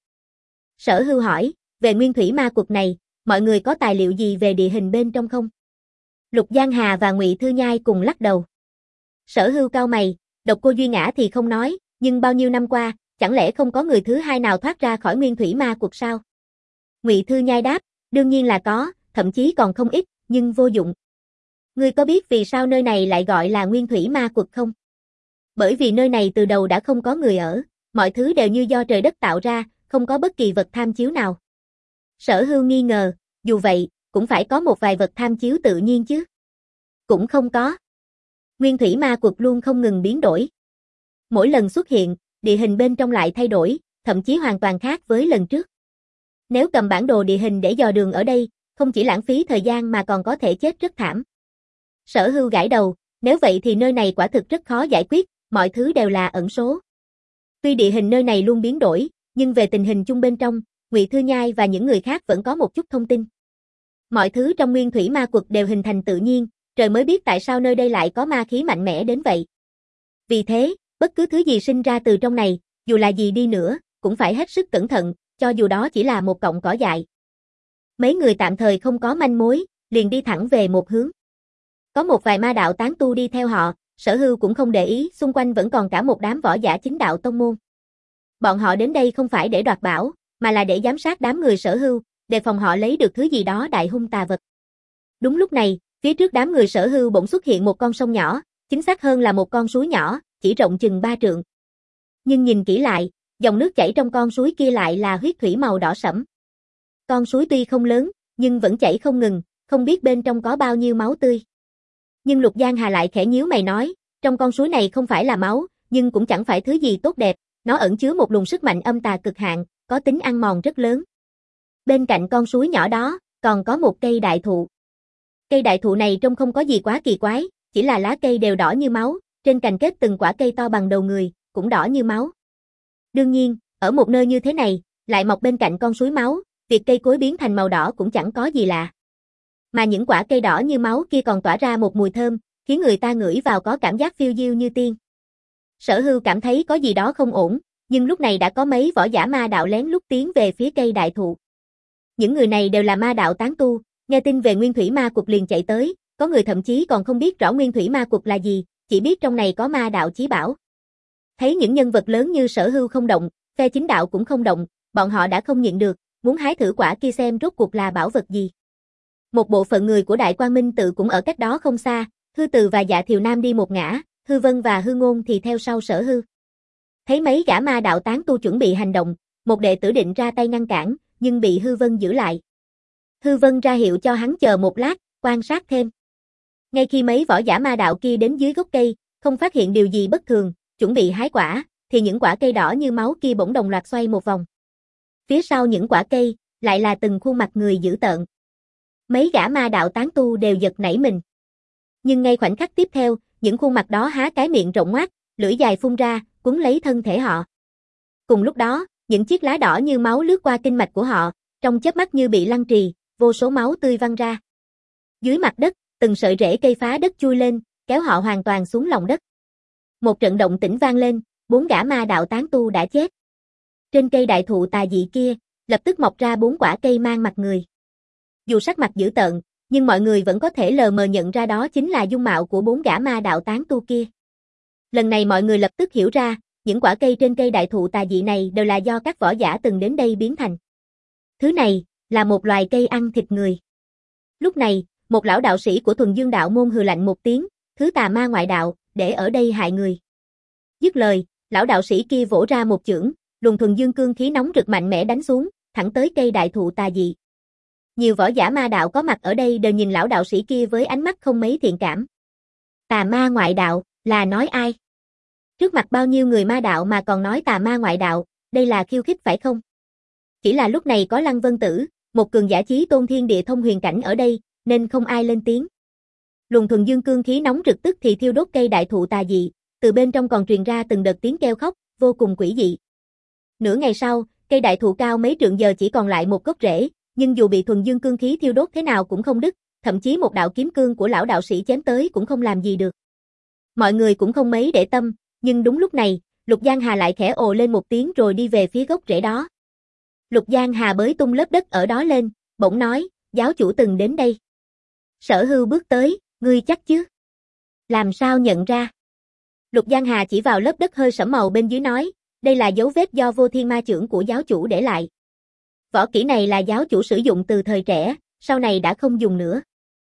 Sở Hưu hỏi, về Nguyên Thủy Ma Quật này, mọi người có tài liệu gì về địa hình bên trong không? Lục Giang Hà và Ngụy Thư Nhai cùng lắc đầu. Sở Hưu cau mày, Độc Cô Duy Ngã thì không nói, nhưng bao nhiêu năm qua, chẳng lẽ không có người thứ hai nào thoát ra khỏi Nguyên Thủy Ma Quật sao? Ngụy Thư Nhai đáp, đương nhiên là có, thậm chí còn không ít, nhưng vô dụng. Ngươi có biết vì sao nơi này lại gọi là Nguyên Thủy Ma Quật không? Bởi vì nơi này từ đầu đã không có người ở, mọi thứ đều như do trời đất tạo ra, không có bất kỳ vật tham chiếu nào. Sở Hưu nghi ngờ, dù vậy, cũng phải có một vài vật tham chiếu tự nhiên chứ. Cũng không có. Nguyên Thủy Ma Quật luôn không ngừng biến đổi. Mỗi lần xuất hiện, địa hình bên trong lại thay đổi, thậm chí hoàn toàn khác với lần trước. Nếu cầm bản đồ địa hình để dò đường ở đây, không chỉ lãng phí thời gian mà còn có thể chết rất thảm. Sở Hưu gãi đầu, nếu vậy thì nơi này quả thực rất khó giải quyết, mọi thứ đều là ẩn số. Tuy địa hình nơi này luôn biến đổi, nhưng về tình hình chung bên trong, Ngụy Thư Nhai và những người khác vẫn có một chút thông tin. Mọi thứ trong Nguyên Thủy Ma Quật đều hình thành tự nhiên, trời mới biết tại sao nơi đây lại có ma khí mạnh mẽ đến vậy. Vì thế, bất cứ thứ gì sinh ra từ trong này, dù là gì đi nữa, cũng phải hết sức cẩn thận, cho dù đó chỉ là một cọng cỏ dại. Mấy người tạm thời không có manh mối, liền đi thẳng về một hướng. Có một vài ma đạo tán tu đi theo họ, Sở Hưu cũng không để ý, xung quanh vẫn còn cả một đám võ giả chính đạo tông môn. Bọn họ đến đây không phải để đoạt bảo, mà là để giám sát đám người Sở Hưu, đề phòng họ lấy được thứ gì đó đại hung tà vật. Đúng lúc này, phía trước đám người Sở Hưu bỗng xuất hiện một con sông nhỏ, chính xác hơn là một con suối nhỏ, chỉ rộng chừng ba trượng. Nhưng nhìn kỹ lại, dòng nước chảy trong con suối kia lại là huyết thủy màu đỏ sẫm. Con suối tuy không lớn, nhưng vẫn chảy không ngừng, không biết bên trong có bao nhiêu máu tươi. Nhưng Lục Giang Hà lại khẽ nhíu mày nói, trong con suối này không phải là máu, nhưng cũng chẳng phải thứ gì tốt đẹp, nó ẩn chứa một luồng sức mạnh âm tà cực hạn, có tính ăn mòn rất lớn. Bên cạnh con suối nhỏ đó, còn có một cây đại thụ. Cây đại thụ này trông không có gì quá kỳ quái, chỉ là lá cây đều đỏ như máu, trên cành kết từng quả cây to bằng đầu người, cũng đỏ như máu. Đương nhiên, ở một nơi như thế này, lại mọc bên cạnh con suối máu, việc cây cối biến thành màu đỏ cũng chẳng có gì lạ. Mà những quả cây đỏ như máu kia còn tỏa ra một mùi thơm, khiến người ta ngửi vào có cảm giác phiêu diêu như tiên. Sở Hưu cảm thấy có gì đó không ổn, nhưng lúc này đã có mấy võ giả ma đạo lén lút tiến về phía cây đại thụ. Những người này đều là ma đạo tán tu, nghe tin về Nguyên Thủy Ma Quật liền chạy tới, có người thậm chí còn không biết rõ Nguyên Thủy Ma Quật là gì, chỉ biết trong này có ma đạo chí bảo. Thấy những nhân vật lớn như Sở Hưu không động, phe chính đạo cũng không động, bọn họ đã không nhịn được, muốn hái thử quả kia xem rốt cuộc là bảo vật gì. Một bộ phận người của Đại Quang Minh Tự cũng ở cách đó không xa, Hư Từ và Dạ Thiều Nam đi một ngã, Hư Vân và Hư Ngôn thì theo sau Sở Hưu. Thấy mấy gã ma đạo tán tu chuẩn bị hành động, một đệ tử định ra tay ngăn cản, nhưng bị Hư Vân giữ lại. Hư Vân ra hiệu cho hắn chờ một lát, quan sát thêm. Ngay khi mấy võ giả ma đạo kia đến dưới gốc cây, không phát hiện điều gì bất thường, chuẩn bị hái quả, thì những quả cây đỏ như máu kia bỗng đồng loạt xoay một vòng. Phía sau những quả cây, lại là từng khuôn mặt người dữ tợn. Mấy gã ma đạo tán tu đều giật nảy mình. Nhưng ngay khoảnh khắc tiếp theo, những khuôn mặt đó há cái miệng rộng ngoác, lưỡi dài phun ra, cuốn lấy thân thể họ. Cùng lúc đó, những chiếc lá đỏ như máu lướt qua kinh mạch của họ, trong chớp mắt như bị lăng trì, vô số máu tươi văng ra. Dưới mặt đất, từng sợi rễ cây phá đất chui lên, kéo họ hoàn toàn xuống lòng đất. Một trận động tĩnh vang lên, bốn gã ma đạo tán tu đã chết. Trên cây đại thụ tà dị kia, lập tức mọc ra bốn quả cây mang mặt người. Dù sắc mặt dữ tợn, nhưng mọi người vẫn có thể lờ mờ nhận ra đó chính là dung mạo của bốn gã ma đạo tán tu kia. Lần này mọi người lập tức hiểu ra, những quả cây trên cây đại thụ tà dị này đều là do các võ giả từng đến đây biến thành. Thứ này, là một loài cây ăn thịt người. Lúc này, một lão đạo sĩ của Thuần Dương đạo môn hừ lạnh một tiếng, thứ tà ma ngoại đạo, để ở đây hại người. Dứt lời, lão đạo sĩ kia vỗ ra một chưởng, luồng Thuần Dương cương khí nóng rực mạnh mẽ đánh xuống, thẳng tới cây đại thụ tà dị. Nhiều võ giả ma đạo có mặt ở đây đều nhìn lão đạo sĩ kia với ánh mắt không mấy thiện cảm. Tà ma ngoại đạo, là nói ai? Trước mặt bao nhiêu người ma đạo mà còn nói tà ma ngoại đạo, đây là khiêu khích phải không? Chỉ là lúc này có Lăng Vân Tử, một cường giả chí tôn thiên địa thông huyền cảnh ở đây, nên không ai lên tiếng. Luồng Thuần Dương cương khí nóng rực tức thì thiêu đốt cây đại thụ tà dị, từ bên trong còn truyền ra từng đợt tiếng kêu khóc, vô cùng quỷ dị. Nửa ngày sau, cây đại thụ cao mấy trượng giờ chỉ còn lại một gốc rễ, nhưng dù bị Thuần Dương cương khí thiêu đốt thế nào cũng không đứt, thậm chí một đạo kiếm cương của lão đạo sĩ chém tới cũng không làm gì được. Mọi người cũng không mấy để tâm, nhưng đúng lúc này, Lục Giang Hà lại khẽ ồ lên một tiếng rồi đi về phía gốc rễ đó. Lục Giang Hà bới tung lớp đất ở đó lên, bỗng nói, giáo chủ từng đến đây. Sở Hưu bước tới, ngươi chắc chứ? Làm sao nhận ra? Lục Giang Hà chỉ vào lớp đất hơi sẫm màu bên dưới nói, đây là dấu vết do Vô Thiên Ma Chưởng của giáo chủ để lại. Võ kỹ này là giáo chủ sử dụng từ thời trẻ, sau này đã không dùng nữa.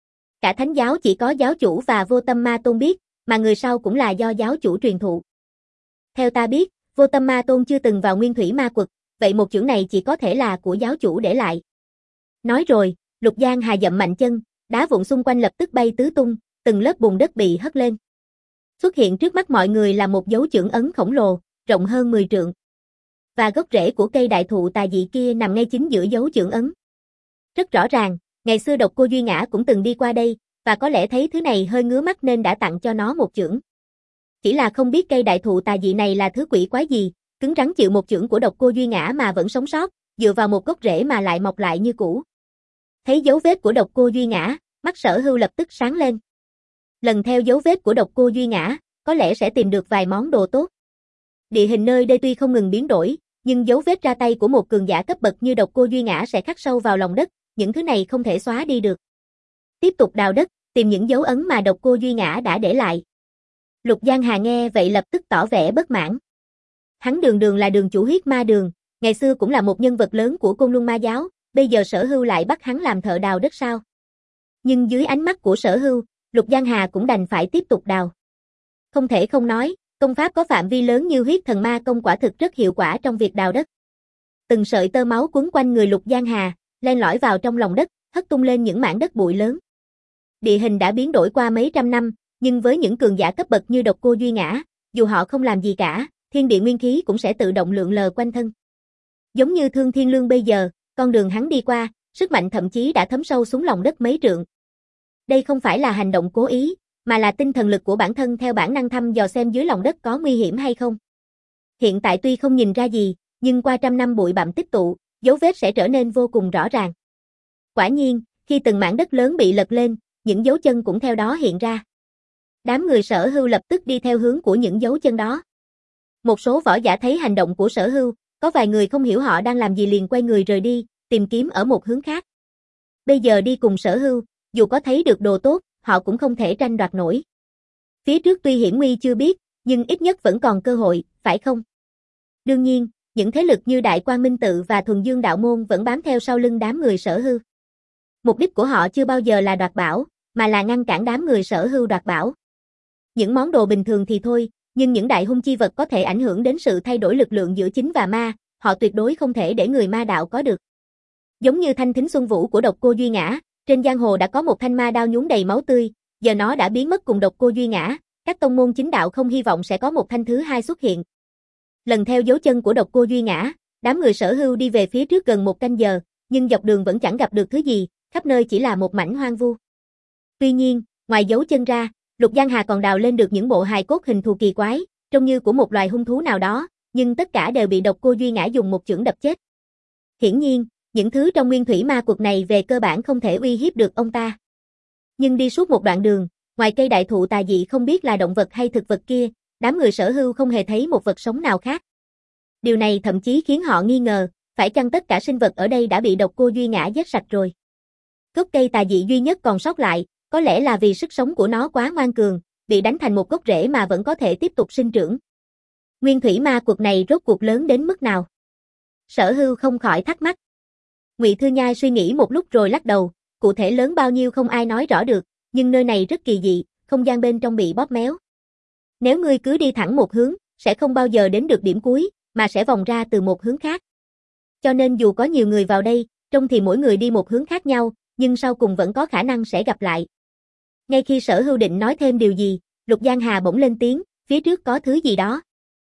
Cả thánh giáo chỉ có giáo chủ và Vô Tâm Ma Tôn biết, mà người sau cũng là do giáo chủ truyền thụ. Theo ta biết, Vô Tâm Ma Tôn chưa từng vào Nguyên Thủy Ma Quật, vậy một chưởng này chỉ có thể là của giáo chủ để lại. Nói rồi, Lục Giang Hà dậm mạnh chân, đá vụn xung quanh lập tức bay tứ tung, từng lớp bùn đất bị hất lên. Xuất hiện trước mắt mọi người là một dấu chưởng ấn khổng lồ, rộng hơn mười trượng. Và gốc rễ của cây đại thụ tà dị kia nằm ngay chính giữa dấu chưởng ấn. Rất rõ ràng, ngày xưa Độc Cô Duy Ngã cũng từng đi qua đây, và có lẽ thấy thứ này hơi ngứa mắt nên đã tặng cho nó một chưởng. Chỉ là không biết cây đại thụ tà dị này là thứ quỷ quái gì, cứng rắn chịu một chưởng của Độc Cô Duy Ngã mà vẫn sống sót, dựa vào một gốc rễ mà lại mọc lại như cũ. Thấy dấu vết của Độc Cô Duy Ngã, mắt Sở Hưu lập tức sáng lên. Lần theo dấu vết của Độc Cô Duy Ngã, có lẽ sẽ tìm được vài món đồ tốt. Địa hình nơi đây tuy không ngừng biến đổi, nhưng dấu vết ra tay của một cường giả cấp bậc như Độc Cô Duy Ngã sẽ khắc sâu vào lòng đất, những thứ này không thể xóa đi được. Tiếp tục đào đất, tìm những dấu ấn mà độc cô Duy Ngã đã để lại. Lục Giang Hà nghe vậy lập tức tỏ vẻ bất mãn. Hắn đường đường là đường chủ huyết ma đường, ngày xưa cũng là một nhân vật lớn của Côn Luân Ma giáo, bây giờ Sở Hưu lại bắt hắn làm thợ đào đất sao? Nhưng dưới ánh mắt của Sở Hưu, Lục Giang Hà cũng đành phải tiếp tục đào. Không thể không nói, công pháp có phạm vi lớn như huyết thần ma công quả thực rất hiệu quả trong việc đào đất. Từng sợi tơ máu quấn quanh người Lục Giang Hà, len lỏi vào trong lòng đất, hất tung lên những mảng đất bụi lớn. Địa hình đã biến đổi qua mấy trăm năm, nhưng với những cường giả cấp bậc như độc cô Duy Ngã, dù họ không làm gì cả, thiên địa nguyên khí cũng sẽ tự động lượn lờ quanh thân. Giống như Thương Thiên Lương bây giờ, con đường hắn đi qua, sức mạnh thậm chí đã thấm sâu xuống lòng đất mấy trượng. Đây không phải là hành động cố ý, mà là tinh thần lực của bản thân theo bản năng thăm dò xem dưới lòng đất có nguy hiểm hay không. Hiện tại tuy không nhìn ra gì, nhưng qua trăm năm bụi bặm tích tụ, dấu vết sẽ trở nên vô cùng rõ ràng. Quả nhiên, khi từng mảng đất lớn bị lật lên, những dấu chân cũng theo đó hiện ra. Đám người Sở Hưu lập tức đi theo hướng của những dấu chân đó. Một số võ giả thấy hành động của Sở Hưu, có vài người không hiểu họ đang làm gì liền quay người rời đi, tìm kiếm ở một hướng khác. Bây giờ đi cùng Sở Hưu, dù có thấy được đồ tốt, họ cũng không thể tranh đoạt nổi. Phía trước tuy hiểm nguy chưa biết, nhưng ít nhất vẫn còn cơ hội, phải không? Đương nhiên, những thế lực như Đại Quang Minh Tự và Thuần Dương Đạo Môn vẫn bám theo sau lưng đám người Sở Hưu. Mục đích của họ chưa bao giờ là đoạt bảo, mà là ngăn cản đám người Sở Hưu đoạt bảo. Những món đồ bình thường thì thôi, nhưng những đại hung chi vật có thể ảnh hưởng đến sự thay đổi lực lượng giữa chính và ma, họ tuyệt đối không thể để người ma đạo có được. Giống như thanh thính xuân vũ của độc cô Duy Ngã, trên giang hồ đã có một thanh ma đao nhuốm đầy máu tươi, giờ nó đã biến mất cùng độc cô Duy Ngã, các tông môn chính đạo không hy vọng sẽ có một thanh thứ hai xuất hiện. Lần theo dấu chân của độc cô Duy Ngã, đám người Sở Hưu đi về phía trước gần một canh giờ, nhưng dọc đường vẫn chẳng gặp được thứ gì, khắp nơi chỉ là một mảnh hoang vu. Tuy nhiên, ngoài dấu chân ra, Lục Giang Hà còn đào lên được những bộ hài cốt hình thù kỳ quái, trông như của một loài hung thú nào đó, nhưng tất cả đều bị độc cô Duy Ngã dùng một chưởng đập chết. Hiển nhiên, những thứ trong nguyên thủy ma quật này về cơ bản không thể uy hiếp được ông ta. Nhưng đi suốt một đoạn đường, ngoài cây đại thụ tà dị không biết là động vật hay thực vật kia, đám người Sở Hưu không hề thấy một vật sống nào khác. Điều này thậm chí khiến họ nghi ngờ, phải chăng tất cả sinh vật ở đây đã bị độc cô Duy Ngã giết sạch rồi. Gốc cây tà dị duy nhất còn sót lại, có lẽ là vì sức sống của nó quá ngoan cường, bị đánh thành một gốc rễ mà vẫn có thể tiếp tục sinh trưởng. Nguyên thủy ma quật này rốt cuộc lớn đến mức nào? Sở Hưu không khỏi thắc mắc. Ngụy Thư Nhai suy nghĩ một lúc rồi lắc đầu, cụ thể lớn bao nhiêu không ai nói rõ được, nhưng nơi này rất kỳ dị, không gian bên trong bị bóp méo. Nếu ngươi cứ đi thẳng một hướng, sẽ không bao giờ đến được điểm cuối, mà sẽ vòng ra từ một hướng khác. Cho nên dù có nhiều người vào đây, trông thì mỗi người đi một hướng khác nhau, nhưng sau cùng vẫn có khả năng sẽ gặp lại. Ngay khi Sở Hưu định nói thêm điều gì, Lục Giang Hà bỗng lên tiếng, phía trước có thứ gì đó.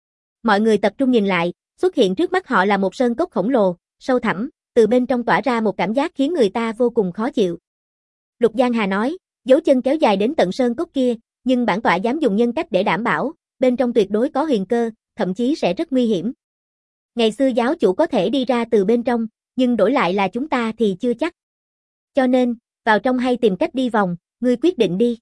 Mọi người tập trung nhìn lại, xuất hiện trước mắt họ là một sơn cốc khổng lồ, sâu thẳm, từ bên trong tỏa ra một cảm giác khiến người ta vô cùng khó chịu. Lục Giang Hà nói, dấu chân kéo dài đến tận sơn cốc kia, nhưng bản tọa dám dùng nhân cách để đảm bảo, bên trong tuyệt đối có huyền cơ, thậm chí sẽ rất nguy hiểm. Ngày xưa giáo chủ có thể đi ra từ bên trong, nhưng đổi lại là chúng ta thì chưa chắc. Cho nên, vào trong hay tìm cách đi vòng, ngươi quyết định đi.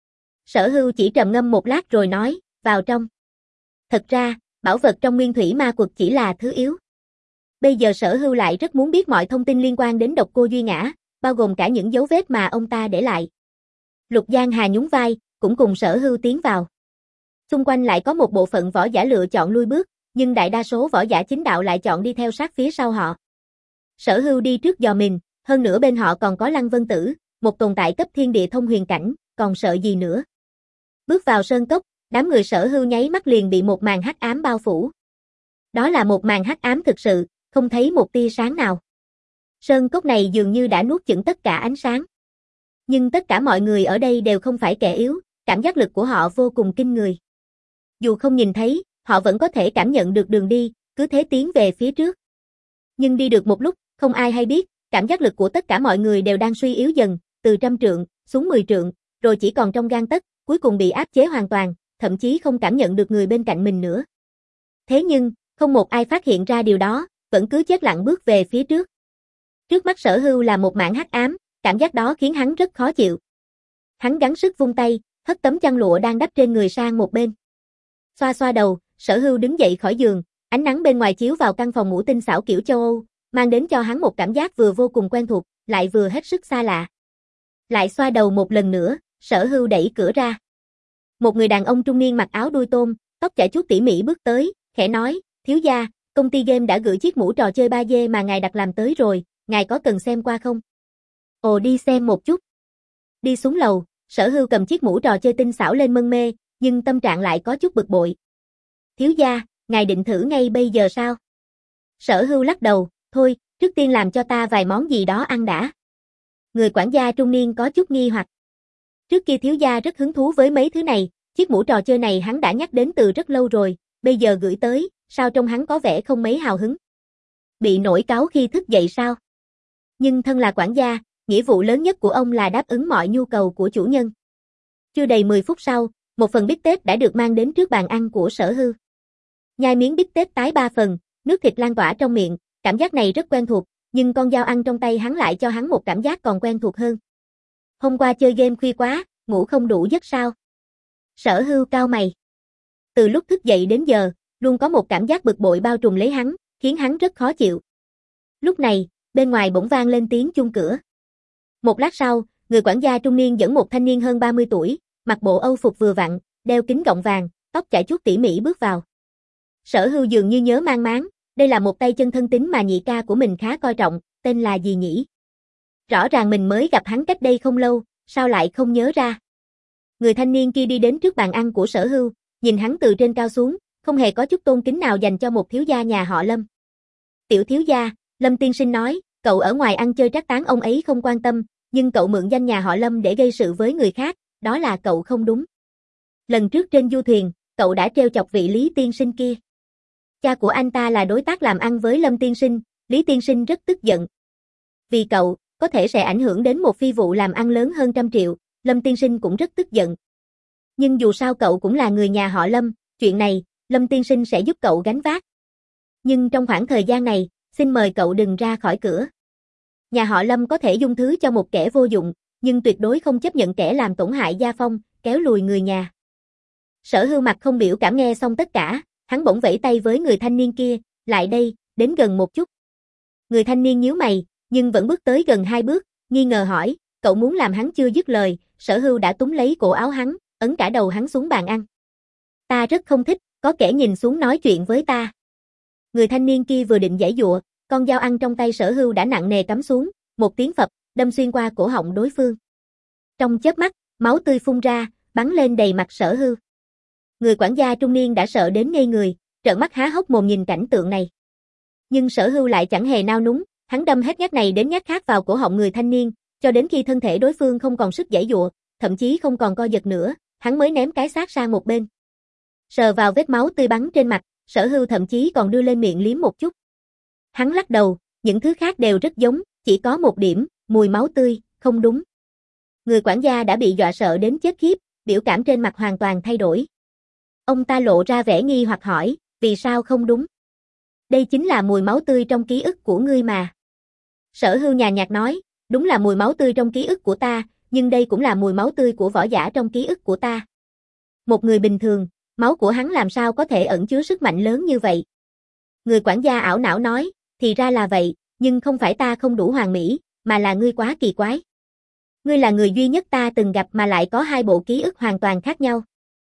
Sở Hưu chỉ trầm ngâm một lát rồi nói, vào trong. Thật ra, bảo vật trong nguyên thủy ma quật chỉ là thứ yếu. Bây giờ Sở Hưu lại rất muốn biết mọi thông tin liên quan đến độc cô Duy Ngã, bao gồm cả những dấu vết mà ông ta để lại. Lục Giang Hà nhún vai, cũng cùng Sở Hưu tiến vào. Xung quanh lại có một bộ phận võ giả lựa chọn lui bước, nhưng đại đa số võ giả chính đạo lại chọn đi theo sát phía sau họ. Sở Hưu đi trước dò mình, hơn nữa bên họ còn có Lăng Vân Tử, một tồn tại cấp thiên địa thông huyền cảnh, còn sợ gì nữa. Bước vào sơn cốc, đám người Sở Hưu nháy mắt liền bị một màn hắc ám bao phủ. Đó là một màn hắc ám thực sự, không thấy một tia sáng nào. Sơn cốc này dường như đã nuốt chửng tất cả ánh sáng. Nhưng tất cả mọi người ở đây đều không phải kẻ yếu, cảm giác lực của họ vô cùng kinh người. Dù không nhìn thấy, họ vẫn có thể cảm nhận được đường đi, cứ thế tiến về phía trước. Nhưng đi được một lúc, không ai hay biết, cảm giác lực của tất cả mọi người đều đang suy yếu dần, từ trăm trượng, xuống mười trượng, rồi chỉ còn trong gang tấc, cuối cùng bị áp chế hoàn toàn, thậm chí không cảm nhận được người bên cạnh mình nữa. Thế nhưng, không một ai phát hiện ra điều đó, vẫn cứ chết lặng bước về phía trước. Trước mắt Sở Hưu là một mảng hắc ám, cảm giác đó khiến hắn rất khó chịu. Hắn gắng sức vung tay, hất tấm chăn lụa đang đắp trên người sang một bên. Xoa xoa đầu, Sở Hưu đứng dậy khỏi giường, ánh nắng bên ngoài chiếu vào căn phòng ngủ tinh xảo kiểu châu Âu, mang đến cho hắn một cảm giác vừa vô cùng quen thuộc, lại vừa hết sức xa lạ. Lại xoa đầu một lần nữa, Sở Hưu đẩy cửa ra. Một người đàn ông trung niên mặc áo đuôi tôm, tóc chải chuốt tỉ mỉ bước tới, khẽ nói, thiếu gia, công ty game đã gửi chiếc mũ trò chơi ba D mà ngài đặt làm tới rồi, ngài có cần xem qua không? Ồ, đi xem một chút. Đi xuống lầu, Sở Hưu cầm chiếc mũ trò chơi tinh xảo lên mân mê, nhưng tâm trạng lại có chút bực bội. Thiếu gia, ngài định thử ngay bây giờ sao? Sở Hưu lắc đầu, thôi, trước tiên làm cho ta vài món gì đó ăn đã. Người quản gia trung niên có chút nghi hoặc. Trước kia thiếu gia rất hứng thú với mấy thứ này, chiếc mũ trò chơi này hắn đã nhắc đến từ rất lâu rồi, bây giờ gửi tới, sao trông hắn có vẻ không mấy hào hứng? Bị nổi cáu khi thức dậy sao? Nhưng thân là quản gia, nghĩa vụ lớn nhất của ông là đáp ứng mọi nhu cầu của chủ nhân. Chưa đầy mười phút sau, một phần bít tết đã được mang đến trước bàn ăn của Sở Hưu. Nhai miếng bít tết tái ba phần, nước thịt lan tỏa trong miệng, cảm giác này rất quen thuộc, nhưng con dao ăn trong tay hắn lại cho hắn một cảm giác còn quen thuộc hơn. Hôm qua chơi game khuya quá, ngủ không đủ giấc sao? Sở Hưu cau mày. Từ lúc thức dậy đến giờ, luôn có một cảm giác bực bội bao trùm lấy hắn, khiến hắn rất khó chịu. Lúc này, bên ngoài bỗng vang lên tiếng chuông cửa. Một lát sau, người quản gia trung niên dẫn một thanh niên hơn ba mươi tuổi, mặc bộ âu phục vừa vặn, đeo kính gọng vàng, tóc chải chuốt tỉ mỉ bước vào. Sở Hưu dường như nhớ mang máng, đây là một tay chân thân tín mà nhị ca của mình khá coi trọng, tên là gì nhỉ? Rõ ràng mình mới gặp hắn cách đây không lâu, sao lại không nhớ ra? Người thanh niên kia đi đến trước bàn ăn của Sở Hưu, nhìn hắn từ trên cao xuống, không hề có chút tôn kính nào dành cho một thiếu gia nhà họ Lâm. Tiểu thiếu gia, Lâm tiên sinh nói, cậu ở ngoài ăn chơi trác tán ông ấy không quan tâm, nhưng cậu mượn danh nhà họ Lâm để gây sự với người khác, đó là cậu không đúng. Lần trước trên du thuyền, cậu đã trêu chọc vị Lý tiên sinh kia. Cha của anh ta là đối tác làm ăn với Lâm tiên sinh, Lý tiên sinh rất tức giận. Vì cậu, có thể sẽ ảnh hưởng đến một phi vụ làm ăn lớn hơn trăm triệu, Lâm tiên sinh cũng rất tức giận. Nhưng dù sao cậu cũng là người nhà họ Lâm, chuyện này, Lâm tiên sinh sẽ giúp cậu gánh vác. Nhưng trong khoảng thời gian này, xin mời cậu đừng ra khỏi cửa. Nhà họ Lâm có thể dung thứ cho một kẻ vô dụng, nhưng tuyệt đối không chấp nhận kẻ làm tổn hại gia phong, kéo lùi người nhà. Sở Hưu mặt không biểu cảm nghe xong tất cả, hắn bỗng vẫy tay với người thanh niên kia, lại đây, đến gần một chút. Người thanh niên nhíu mày, nhưng vẫn bước tới gần hai bước, nghi ngờ hỏi, cậu muốn làm hắn chưa dứt lời, Sở Hưu đã túm lấy cổ áo hắn, ấn cả đầu hắn xuống bàn ăn. Ta rất không thích, có kẻ nhìn xuống nói chuyện với ta. Người thanh niên kia vừa định giãy giụa, con dao ăn trong tay Sở Hưu đã nặng nề cắm xuống, một tiếng phập, đâm xuyên qua cổ họng đối phương. Trong chớp mắt, máu tươi phun ra, bắn lên đầy mặt Sở Hưu. Người quản gia trung niên đã sợ đến ngây người, trợn mắt há hốc mồm nhìn cảnh tượng này. Nhưng Sở Hưu lại chẳng hề nao núng, hắn đâm hết nhát này đến nhát khác vào cổ họng người thanh niên, cho đến khi thân thể đối phương không còn sức giãy giụa, thậm chí không còn co giật nữa, hắn mới ném cái xác sang một bên. Sờ vào vết máu tươi bắn trên mặt, Sở Hưu thậm chí còn đưa lên miệng liếm một chút. Hắn lắc đầu, những thứ khác đều rất giống, chỉ có một điểm, mùi máu tươi, không đúng. Người quản gia đã bị dọa sợ đến chết khiếp, biểu cảm trên mặt hoàn toàn thay đổi. Ông ta lộ ra vẻ nghi hoặc hỏi, vì sao không đúng? Đây chính là mùi máu tươi trong ký ức của ngươi mà. Sở Hưu nhàn nhạt nói, đúng là mùi máu tươi trong ký ức của ta, nhưng đây cũng là mùi máu tươi của võ giả trong ký ức của ta. Một người bình thường, máu của hắn làm sao có thể ẩn chứa sức mạnh lớn như vậy? Người quản gia ảo não nói, thì ra là vậy, nhưng không phải ta không đủ hoàn mỹ, mà là ngươi quá kỳ quái. Ngươi là người duy nhất ta từng gặp mà lại có hai bộ ký ức hoàn toàn khác nhau.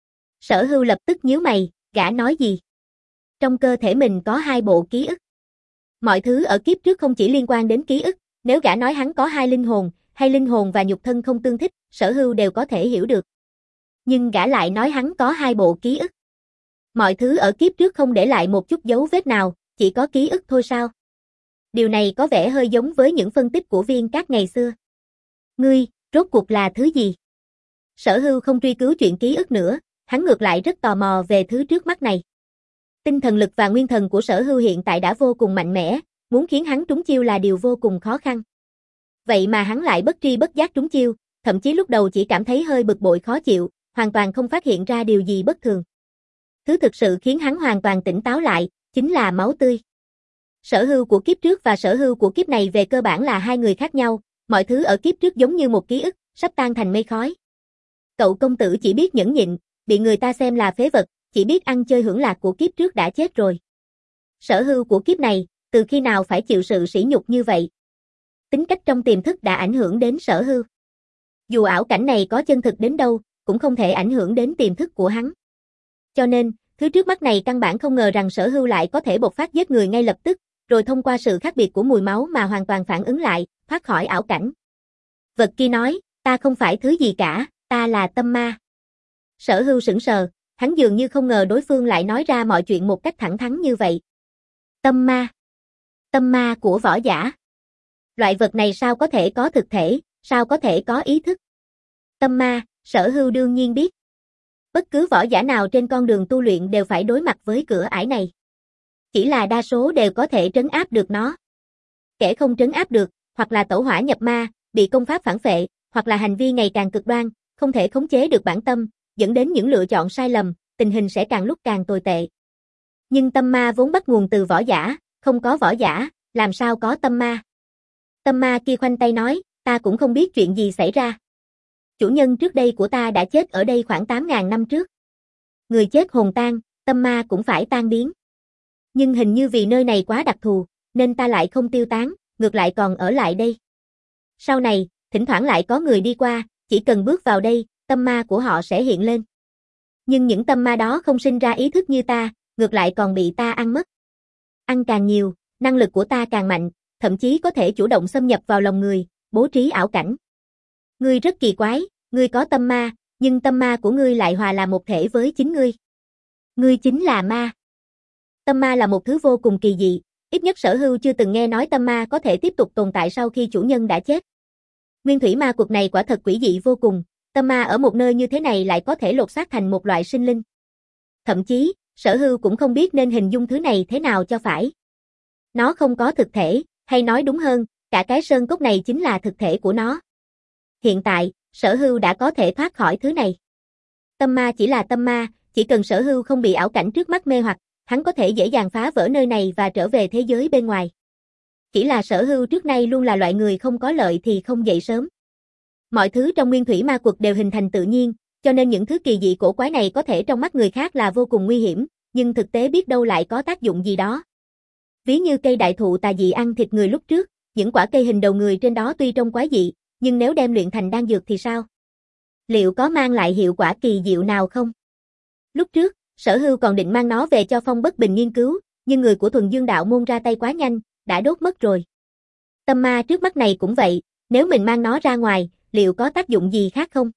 Sở Hưu lập tức nhíu mày, gã nói gì? Trong cơ thể mình có hai bộ ký ức. Mọi thứ ở kiếp trước không chỉ liên quan đến ký ức, nếu gã nói hắn có hai linh hồn, hay linh hồn và nhục thân không tương thích, Sở Hưu đều có thể hiểu được. Nhưng gã lại nói hắn có hai bộ ký ức. Mọi thứ ở kiếp trước không để lại một chút dấu vết nào, chỉ có ký ức thôi sao? Điều này có vẻ hơi giống với những phân tích của Viên Cát ngày xưa. Ngươi, rốt cuộc là thứ gì? Sở Hưu không truy cứu chuyện ký ức nữa, hắn ngược lại rất tò mò về thứ trước mắt này. Tinh thần lực và nguyên thần của Sở Hưu hiện tại đã vô cùng mạnh mẽ, muốn khiến hắn trúng chiêu là điều vô cùng khó khăn. Vậy mà hắn lại bất tri bất giác trúng chiêu, thậm chí lúc đầu chỉ cảm thấy hơi bực bội khó chịu, hoàn toàn không phát hiện ra điều gì bất thường. Thứ thực sự khiến hắn hoàn toàn tỉnh táo lại, chính là máu tươi. Sở Hưu của kiếp trước và Sở Hưu của kiếp này về cơ bản là hai người khác nhau, mọi thứ ở kiếp trước giống như một ký ức, sắp tan thành mây khói. Cậu công tử chỉ biết nhẫn nhịn, bị người ta xem là phế vật, chỉ biết ăn chơi hưởng lạc của kiếp trước đã chết rồi. Sở Hưu của kiếp này, từ khi nào phải chịu sự sỉ nhục như vậy? Tính cách trong tiềm thức đã ảnh hưởng đến Sở Hưu. Dù ảo cảnh này có chân thực đến đâu, cũng không thể ảnh hưởng đến tiềm thức của hắn. Cho nên, thứ trước mắt này căn bản không ngờ rằng Sở Hưu lại có thể bộc phát giết người ngay lập tức, rồi thông qua sự khác biệt của mùi máu mà hoàn toàn phản ứng lại, thoát khỏi ảo cảnh. Vật kia nói, ta không phải thứ gì cả, ta là tâm ma. Sở Hưu sững sờ, hắn dường như không ngờ đối phương lại nói ra mọi chuyện một cách thẳng thắn như vậy. Tâm ma. Tâm ma của võ giả. Loại vật này sao có thể có thực thể, sao có thể có ý thức? Tâm ma, Sở Hưu đương nhiên biết. Bất cứ võ giả nào trên con đường tu luyện đều phải đối mặt với cửa ải này. Chỉ là đa số đều có thể trấn áp được nó. Kẻ không trấn áp được, hoặc là tẩu hỏa nhập ma, bị công pháp phản phệ, hoặc là hành vi ngày càng cực đoan, không thể khống chế được bản tâm, dẫn đến những lựa chọn sai lầm, tình hình sẽ càng lúc càng tồi tệ. Nhưng tâm ma vốn bắt nguồn từ võ giả, không có võ giả, làm sao có tâm ma? Tâm ma kia khoanh tay nói, ta cũng không biết chuyện gì xảy ra. Chủ nhân trước đây của ta đã chết ở đây khoảng tám ngàn năm trước. Người chết hồn tan, tâm ma cũng phải tan biến. Nhưng hình như vì nơi này quá đặc thù, nên ta lại không tiêu tán, ngược lại còn ở lại đây. Sau này, thỉnh thoảng lại có người đi qua, chỉ cần bước vào đây, tâm ma của họ sẽ hiện lên. Nhưng những tâm ma đó không sinh ra ý thức như ta, ngược lại còn bị ta ăn mất. Ăn càng nhiều, năng lực của ta càng mạnh, thậm chí có thể chủ động xâm nhập vào lòng người, bố trí ảo cảnh. Ngươi rất kỳ quái, ngươi có tâm ma, nhưng tâm ma của ngươi lại hòa là một thể với chính ngươi. Ngươi chính là ma. Tâm ma là một thứ vô cùng kỳ dị, ít nhất Sở Hưu chưa từng nghe nói tâm ma có thể tiếp tục tồn tại sau khi chủ nhân đã chết. Nguyên thủy ma quật này quả thật quỷ dị vô cùng, tâm ma ở một nơi như thế này lại có thể lột xác thành một loại sinh linh. Thậm chí, Sở Hưu cũng không biết nên hình dung thứ này thế nào cho phải. Nó không có thực thể, hay nói đúng hơn, cả cái sơn cốc này chính là thực thể của nó. Hiện tại, Sở Hưu đã có thể thoát khỏi thứ này. Tâm ma chỉ là tâm ma, chỉ cần Sở Hưu không bị ảo cảnh trước mắt mê hoặc, hắn có thể dễ dàng phá vỡ nơi này và trở về thế giới bên ngoài. Chỉ là Sở Hưu trước nay luôn là loại người không có lợi thì không dậy sớm. Mọi thứ trong nguyên thủy ma quật đều hình thành tự nhiên, cho nên những thứ kỳ dị cổ quái này có thể trong mắt người khác là vô cùng nguy hiểm, nhưng thực tế biết đâu lại có tác dụng gì đó. Ví như cây đại thụ tà dị ăn thịt người lúc trước, những quả cây hình đầu người trên đó tuy trông quái dị, nhưng nếu đem luyện thành đan dược thì sao? Liệu có mang lại hiệu quả kỳ diệu nào không? Lúc trước, Sở Hưu còn định mang nó về cho Phong Bất Bình nghiên cứu, nhưng người của Thuần Dương Đạo môn ra tay quá nhanh, đã đốt mất rồi. Tâm ma trước mắt này cũng vậy, nếu mình mang nó ra ngoài, liệu có tác dụng gì khác không?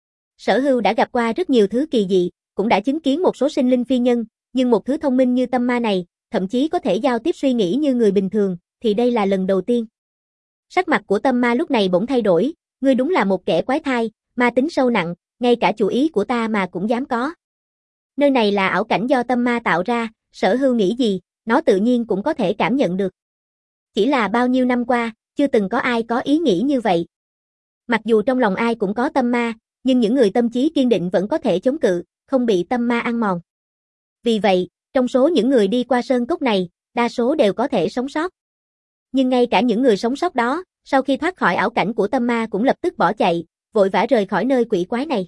Sở Hưu đã gặp qua rất nhiều thứ kỳ dị, cũng đã chứng kiến một số sinh linh phi nhân, nhưng một thứ thông minh như tâm ma này, thậm chí có thể giao tiếp suy nghĩ như người bình thường, thì đây là lần đầu tiên. Sắc mặt của tâm ma lúc này bỗng thay đổi, ngươi đúng là một kẻ quái thai, ma tính sâu nặng, ngay cả chủ ý của ta mà cũng dám có. Nơi này là ảo cảnh do tâm ma tạo ra, Sở Hưu nghĩ gì, nó tự nhiên cũng có thể cảm nhận được. Chỉ là bao nhiêu năm qua, chưa từng có ai có ý nghĩ như vậy. Mặc dù trong lòng ai cũng có tâm ma, nhưng những người tâm trí kiên định vẫn có thể chống cự, không bị tâm ma ăn mòn. Vì vậy, trong số những người đi qua sơn cốc này, đa số đều có thể sống sót. Nhưng ngay cả những người sống sót đó, sau khi thoát khỏi ảo cảnh của tâm ma cũng lập tức bỏ chạy, vội vã rời khỏi nơi quỷ quái này.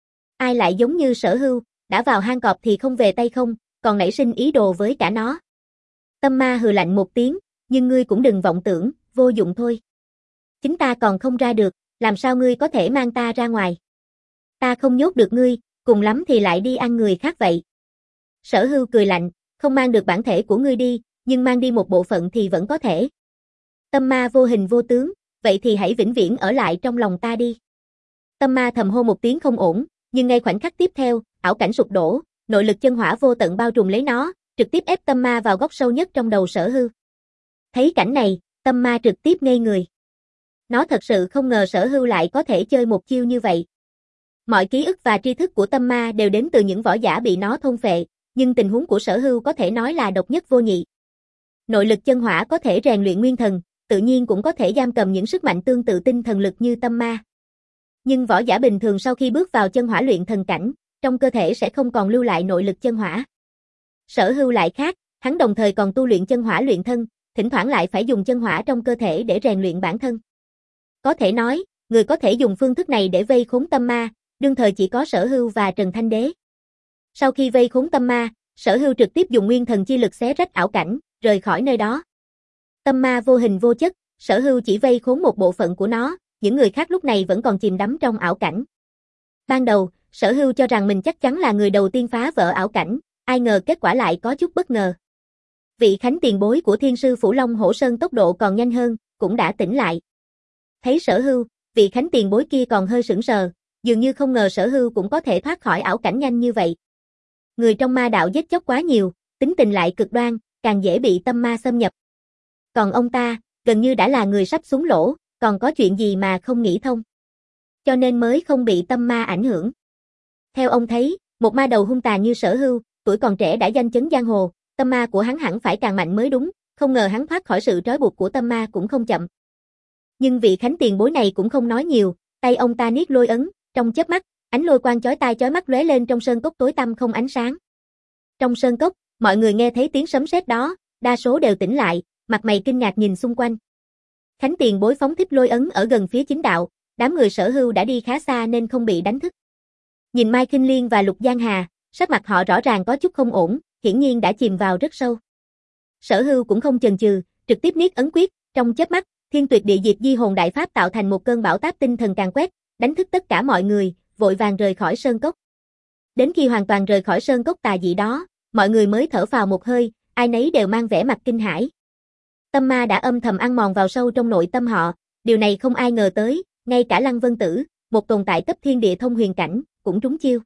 Ai lại giống như Sở Hưu, đã vào hang cọp thì không về tay không, còn nảy sinh ý đồ với cả nó. Tâm ma hừ lạnh một tiếng, nhưng ngươi cũng đừng vọng tưởng, vô dụng thôi. Chính ta còn không ra được, làm sao ngươi có thể mang ta ra ngoài? Ta không nhốt được ngươi, cùng lắm thì lại đi ăn người khác vậy. Sở Hưu cười lạnh, không mang được bản thể của ngươi đi, nhưng mang đi một bộ phận thì vẫn có thể. Tâm ma vô hình vô tướng, vậy thì hãy vĩnh viễn ở lại trong lòng ta đi. Tâm ma thầm hô một tiếng không ổn, nhưng ngay khoảnh khắc tiếp theo, ảo cảnh sụp đổ, nội lực chân hỏa vô tận bao trùm lấy nó, trực tiếp ép tâm ma vào góc sâu nhất trong đầu Sở Hưu. Thấy cảnh này, tâm ma trực tiếp ngây người. Nó thật sự không ngờ Sở Hưu lại có thể chơi một chiêu như vậy. Mọi ký ức và tri thức của tâm ma đều đến từ những võ giả bị nó thôn phệ, nhưng tình huống của Sở Hưu có thể nói là độc nhất vô nhị. Nội lực chân hỏa có thể rèn luyện nguyên thần, tự nhiên cũng có thể giam cầm những sức mạnh tương tự tinh thần lực như tâm ma. Nhưng võ giả bình thường sau khi bước vào chân hỏa luyện thần cảnh, trong cơ thể sẽ không còn lưu lại nội lực chân hỏa. Sở Hưu lại khác, hắn đồng thời còn tu luyện chân hỏa luyện thân, thỉnh thoảng lại phải dùng chân hỏa trong cơ thể để rèn luyện bản thân. Có thể nói, người có thể dùng phương thức này để vây khốn tâm ma, đương thời chỉ có Sở Hưu và Trần Thanh Đế. Sau khi vây khốn tâm ma, Sở Hưu trực tiếp dùng nguyên thần chi lực xé rách ảo cảnh, rời khỏi nơi đó. Tâm ma vô hình vô chất, Sở Hưu chỉ vây khốn một bộ phận của nó, những người khác lúc này vẫn còn chìm đắm trong ảo cảnh. Ban đầu, Sở Hưu cho rằng mình chắc chắn là người đầu tiên phá vỡ ảo cảnh, ai ngờ kết quả lại có chút bất ngờ. Vị Khánh tiền bối của Thiên sư Phủ Long Hổ Sơn tốc độ còn nhanh hơn, cũng đã tỉnh lại. Thấy Sở Hưu, vị Khánh tiền bối kia còn hơi sững sờ, dường như không ngờ Sở Hưu cũng có thể thoát khỏi ảo cảnh nhanh như vậy. Người trong ma đạo giết chóc quá nhiều, tính tình lại cực đoan, càng dễ bị tâm ma xâm nhập. Còn ông ta, gần như đã là người sắp xuống lỗ, còn có chuyện gì mà không nghĩ thông. Cho nên mới không bị tâm ma ảnh hưởng. Theo ông thấy, một ma đầu hung tàn như Sở Hưu, tuổi còn trẻ đã danh chấn giang hồ, tâm ma của hắn hẳn phải càng mạnh mới đúng, không ngờ hắn thoát khỏi sự trói buộc của tâm ma cũng không chậm. Nhưng vị Khánh tiền bối này cũng không nói nhiều, tay ông ta niết lôi ấn, trong chớp mắt, ánh lôi quang chói tai chói mắt lóe lên trong sơn cốc tối tăm không ánh sáng. Trong sơn cốc, mọi người nghe thấy tiếng sấm sét đó, đa số đều tỉnh lại, mặt mày kinh ngạc nhìn xung quanh. Khánh tiền bối phóng thích lôi ấn ở gần phía chính đạo, đám người Sở Hưu đã đi khá xa nên không bị đánh thức. Nhìn Mai Kinh Liên và Lục Giang Hà, sắc mặt họ rõ ràng có chút không ổn, hiển nhiên đã chìm vào rất sâu. Sở Hưu cũng không chần chừ, trực tiếp niết ấn quyết, trong chớp mắt, Thiên Tuyệt Địa Diệt Di Hồn Đại Pháp tạo thành một cơn bão táp tinh thần càn quét, đánh thức tất cả mọi người, vội vàng rời khỏi sơn cốc. Đến khi hoàn toàn rời khỏi sơn cốc tà dị đó, mọi người mới thở phào một hơi, ai nấy đều mang vẻ mặt kinh hãi. Tâm ma đã âm thầm ăn mòn vào sâu trong nội tâm họ, điều này không ai ngờ tới, ngay cả Lăng Vân Tử, một tồn tại cấp thiên địa thông huyền cảnh, cũng trúng chiêu.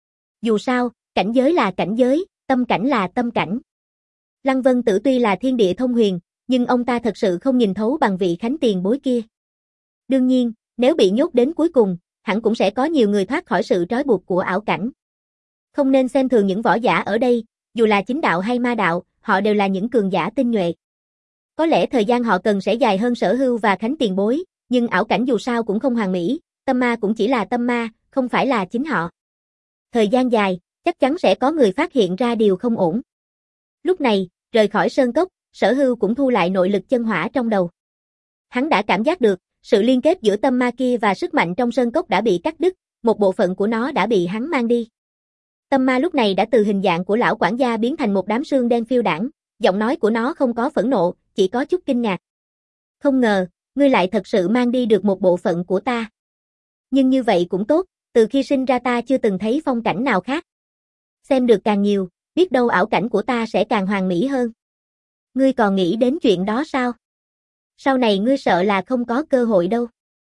Dù sao, cảnh giới là cảnh giới, tâm cảnh là tâm cảnh. Lăng Vân Tử tuy là thiên địa thông huyền, nhưng ông ta thật sự không nhìn thấu bằng vị Khánh tiền bối kia. Đương nhiên, nếu bị nhốt đến cuối cùng, hẳn cũng sẽ có nhiều người thoát khỏi sự trói buộc của ảo cảnh. Không nên xem thường những võ giả ở đây, dù là chính đạo hay ma đạo, họ đều là những cường giả tinh nhuệ. Có lẽ thời gian họ cần sẽ dài hơn Sở Hưu và Khánh tiền bối, nhưng ảo cảnh dù sao cũng không hoàn mỹ, tâm ma cũng chỉ là tâm ma, không phải là chính họ. Thời gian dài, chắc chắn sẽ có người phát hiện ra điều không ổn. Lúc này, rời khỏi sơn cốc, Sở Hưu cũng thu lại nội lực chân hỏa trong đầu. Hắn đã cảm giác được, sự liên kết giữa tâm ma kia và sức mạnh trong sơn cốc đã bị cắt đứt, một bộ phận của nó đã bị hắn mang đi. Tâm ma lúc này đã từ hình dạng của lão quản gia biến thành một đám sương đen phiêu đãng, giọng nói của nó không có phẫn nộ, chỉ có chút kinh ngạc. Không ngờ, ngươi lại thật sự mang đi được một bộ phận của ta. Nhưng như vậy cũng tốt, từ khi sinh ra ta chưa từng thấy phong cảnh nào khác. Xem được càng nhiều, biết đâu ảo cảnh của ta sẽ càng hoàn mỹ hơn. Ngươi còn nghĩ đến chuyện đó sao? Sau này ngươi sợ là không có cơ hội đâu.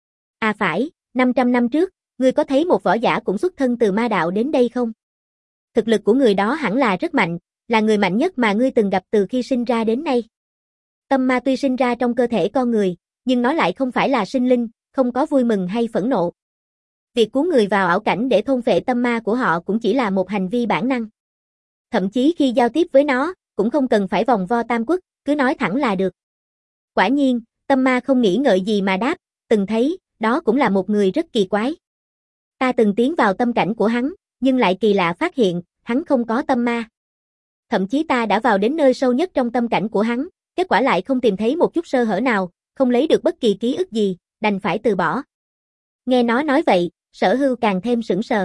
À phải, năm trăm năm trước, ngươi có thấy một võ giả cũng xuất thân từ ma đạo đến đây không? Thực lực của người đó hẳn là rất mạnh, là người mạnh nhất mà ngươi từng gặp từ khi sinh ra đến nay. Tâm ma tuy sinh ra trong cơ thể con người, nhưng nó lại không phải là sinh linh, không có vui mừng hay phẫn nộ. Việc cuốn người vào ảo cảnh để thôn phệ tâm ma của họ cũng chỉ là một hành vi bản năng. Thậm chí khi giao tiếp với nó, cũng không cần phải vòng vo tam quốc, cứ nói thẳng là được. Quả nhiên, tâm ma không nghĩ ngợi gì mà đáp, từng thấy, đó cũng là một người rất kỳ quái. Ta từng tiến vào tâm cảnh của hắn, nhưng lại kỳ lạ phát hiện, hắn không có tâm ma. Thậm chí ta đã vào đến nơi sâu nhất trong tâm cảnh của hắn, kết quả lại không tìm thấy một chút sơ hở nào, không lấy được bất kỳ ký ức gì, đành phải từ bỏ. Nghe nó nói vậy, Sở Hưu càng thêm sững sờ.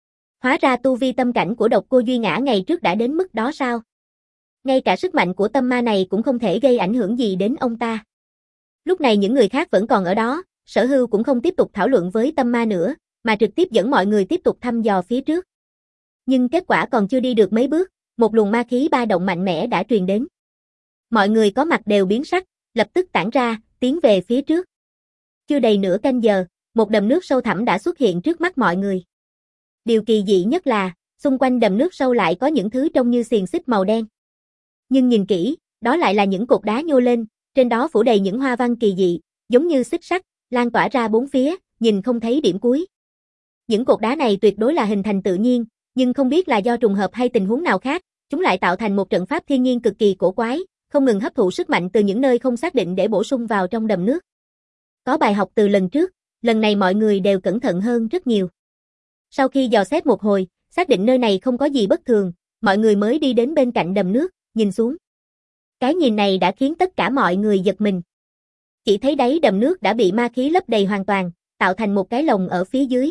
Hóa ra tu vi tâm cảnh của Độc Cô Duy Ngã ngày trước đã đến mức đó sao? Ngay cả sức mạnh của tâm ma này cũng không thể gây ảnh hưởng gì đến ông ta. Lúc này những người khác vẫn còn ở đó, Sở Hưu cũng không tiếp tục thảo luận với tâm ma nữa, mà trực tiếp dẫn mọi người tiếp tục thăm dò phía trước. Nhưng kết quả còn chưa đi được mấy bước, một luồng ma khí ba động mạnh mẽ đã truyền đến. Mọi người có mặt đều biến sắc, lập tức tản ra, tiến về phía trước. Chưa đầy nửa canh giờ, một đầm nước sâu thẳm đã xuất hiện trước mắt mọi người. Điều kỳ dị nhất là, xung quanh đầm nước sâu lại có những thứ trông như xiềng xích màu đen. Nhưng nhìn kỹ, đó lại là những cột đá nhô lên, trên đó phủ đầy những hoa văn kỳ dị, giống như xích sắt, lan tỏa ra bốn phía, nhìn không thấy điểm cuối. Những cột đá này tuyệt đối là hình thành tự nhiên, nhưng không biết là do trùng hợp hay tình huống nào khác, chúng lại tạo thành một trận pháp thiên nhiên cực kỳ cổ quái, không ngừng hấp thụ sức mạnh từ những nơi không xác định để bổ sung vào trong đầm nước. Có bài học từ lần trước, lần này mọi người đều cẩn thận hơn rất nhiều. Sau khi dò xét một hồi, xác định nơi này không có gì bất thường, mọi người mới đi đến bên cạnh đầm nước, nhìn xuống. Cái nhìn này đã khiến tất cả mọi người giật mình. Chỉ thấy đáy đầm nước đã bị ma khí lấp đầy hoàn toàn, tạo thành một cái lồng ở phía dưới.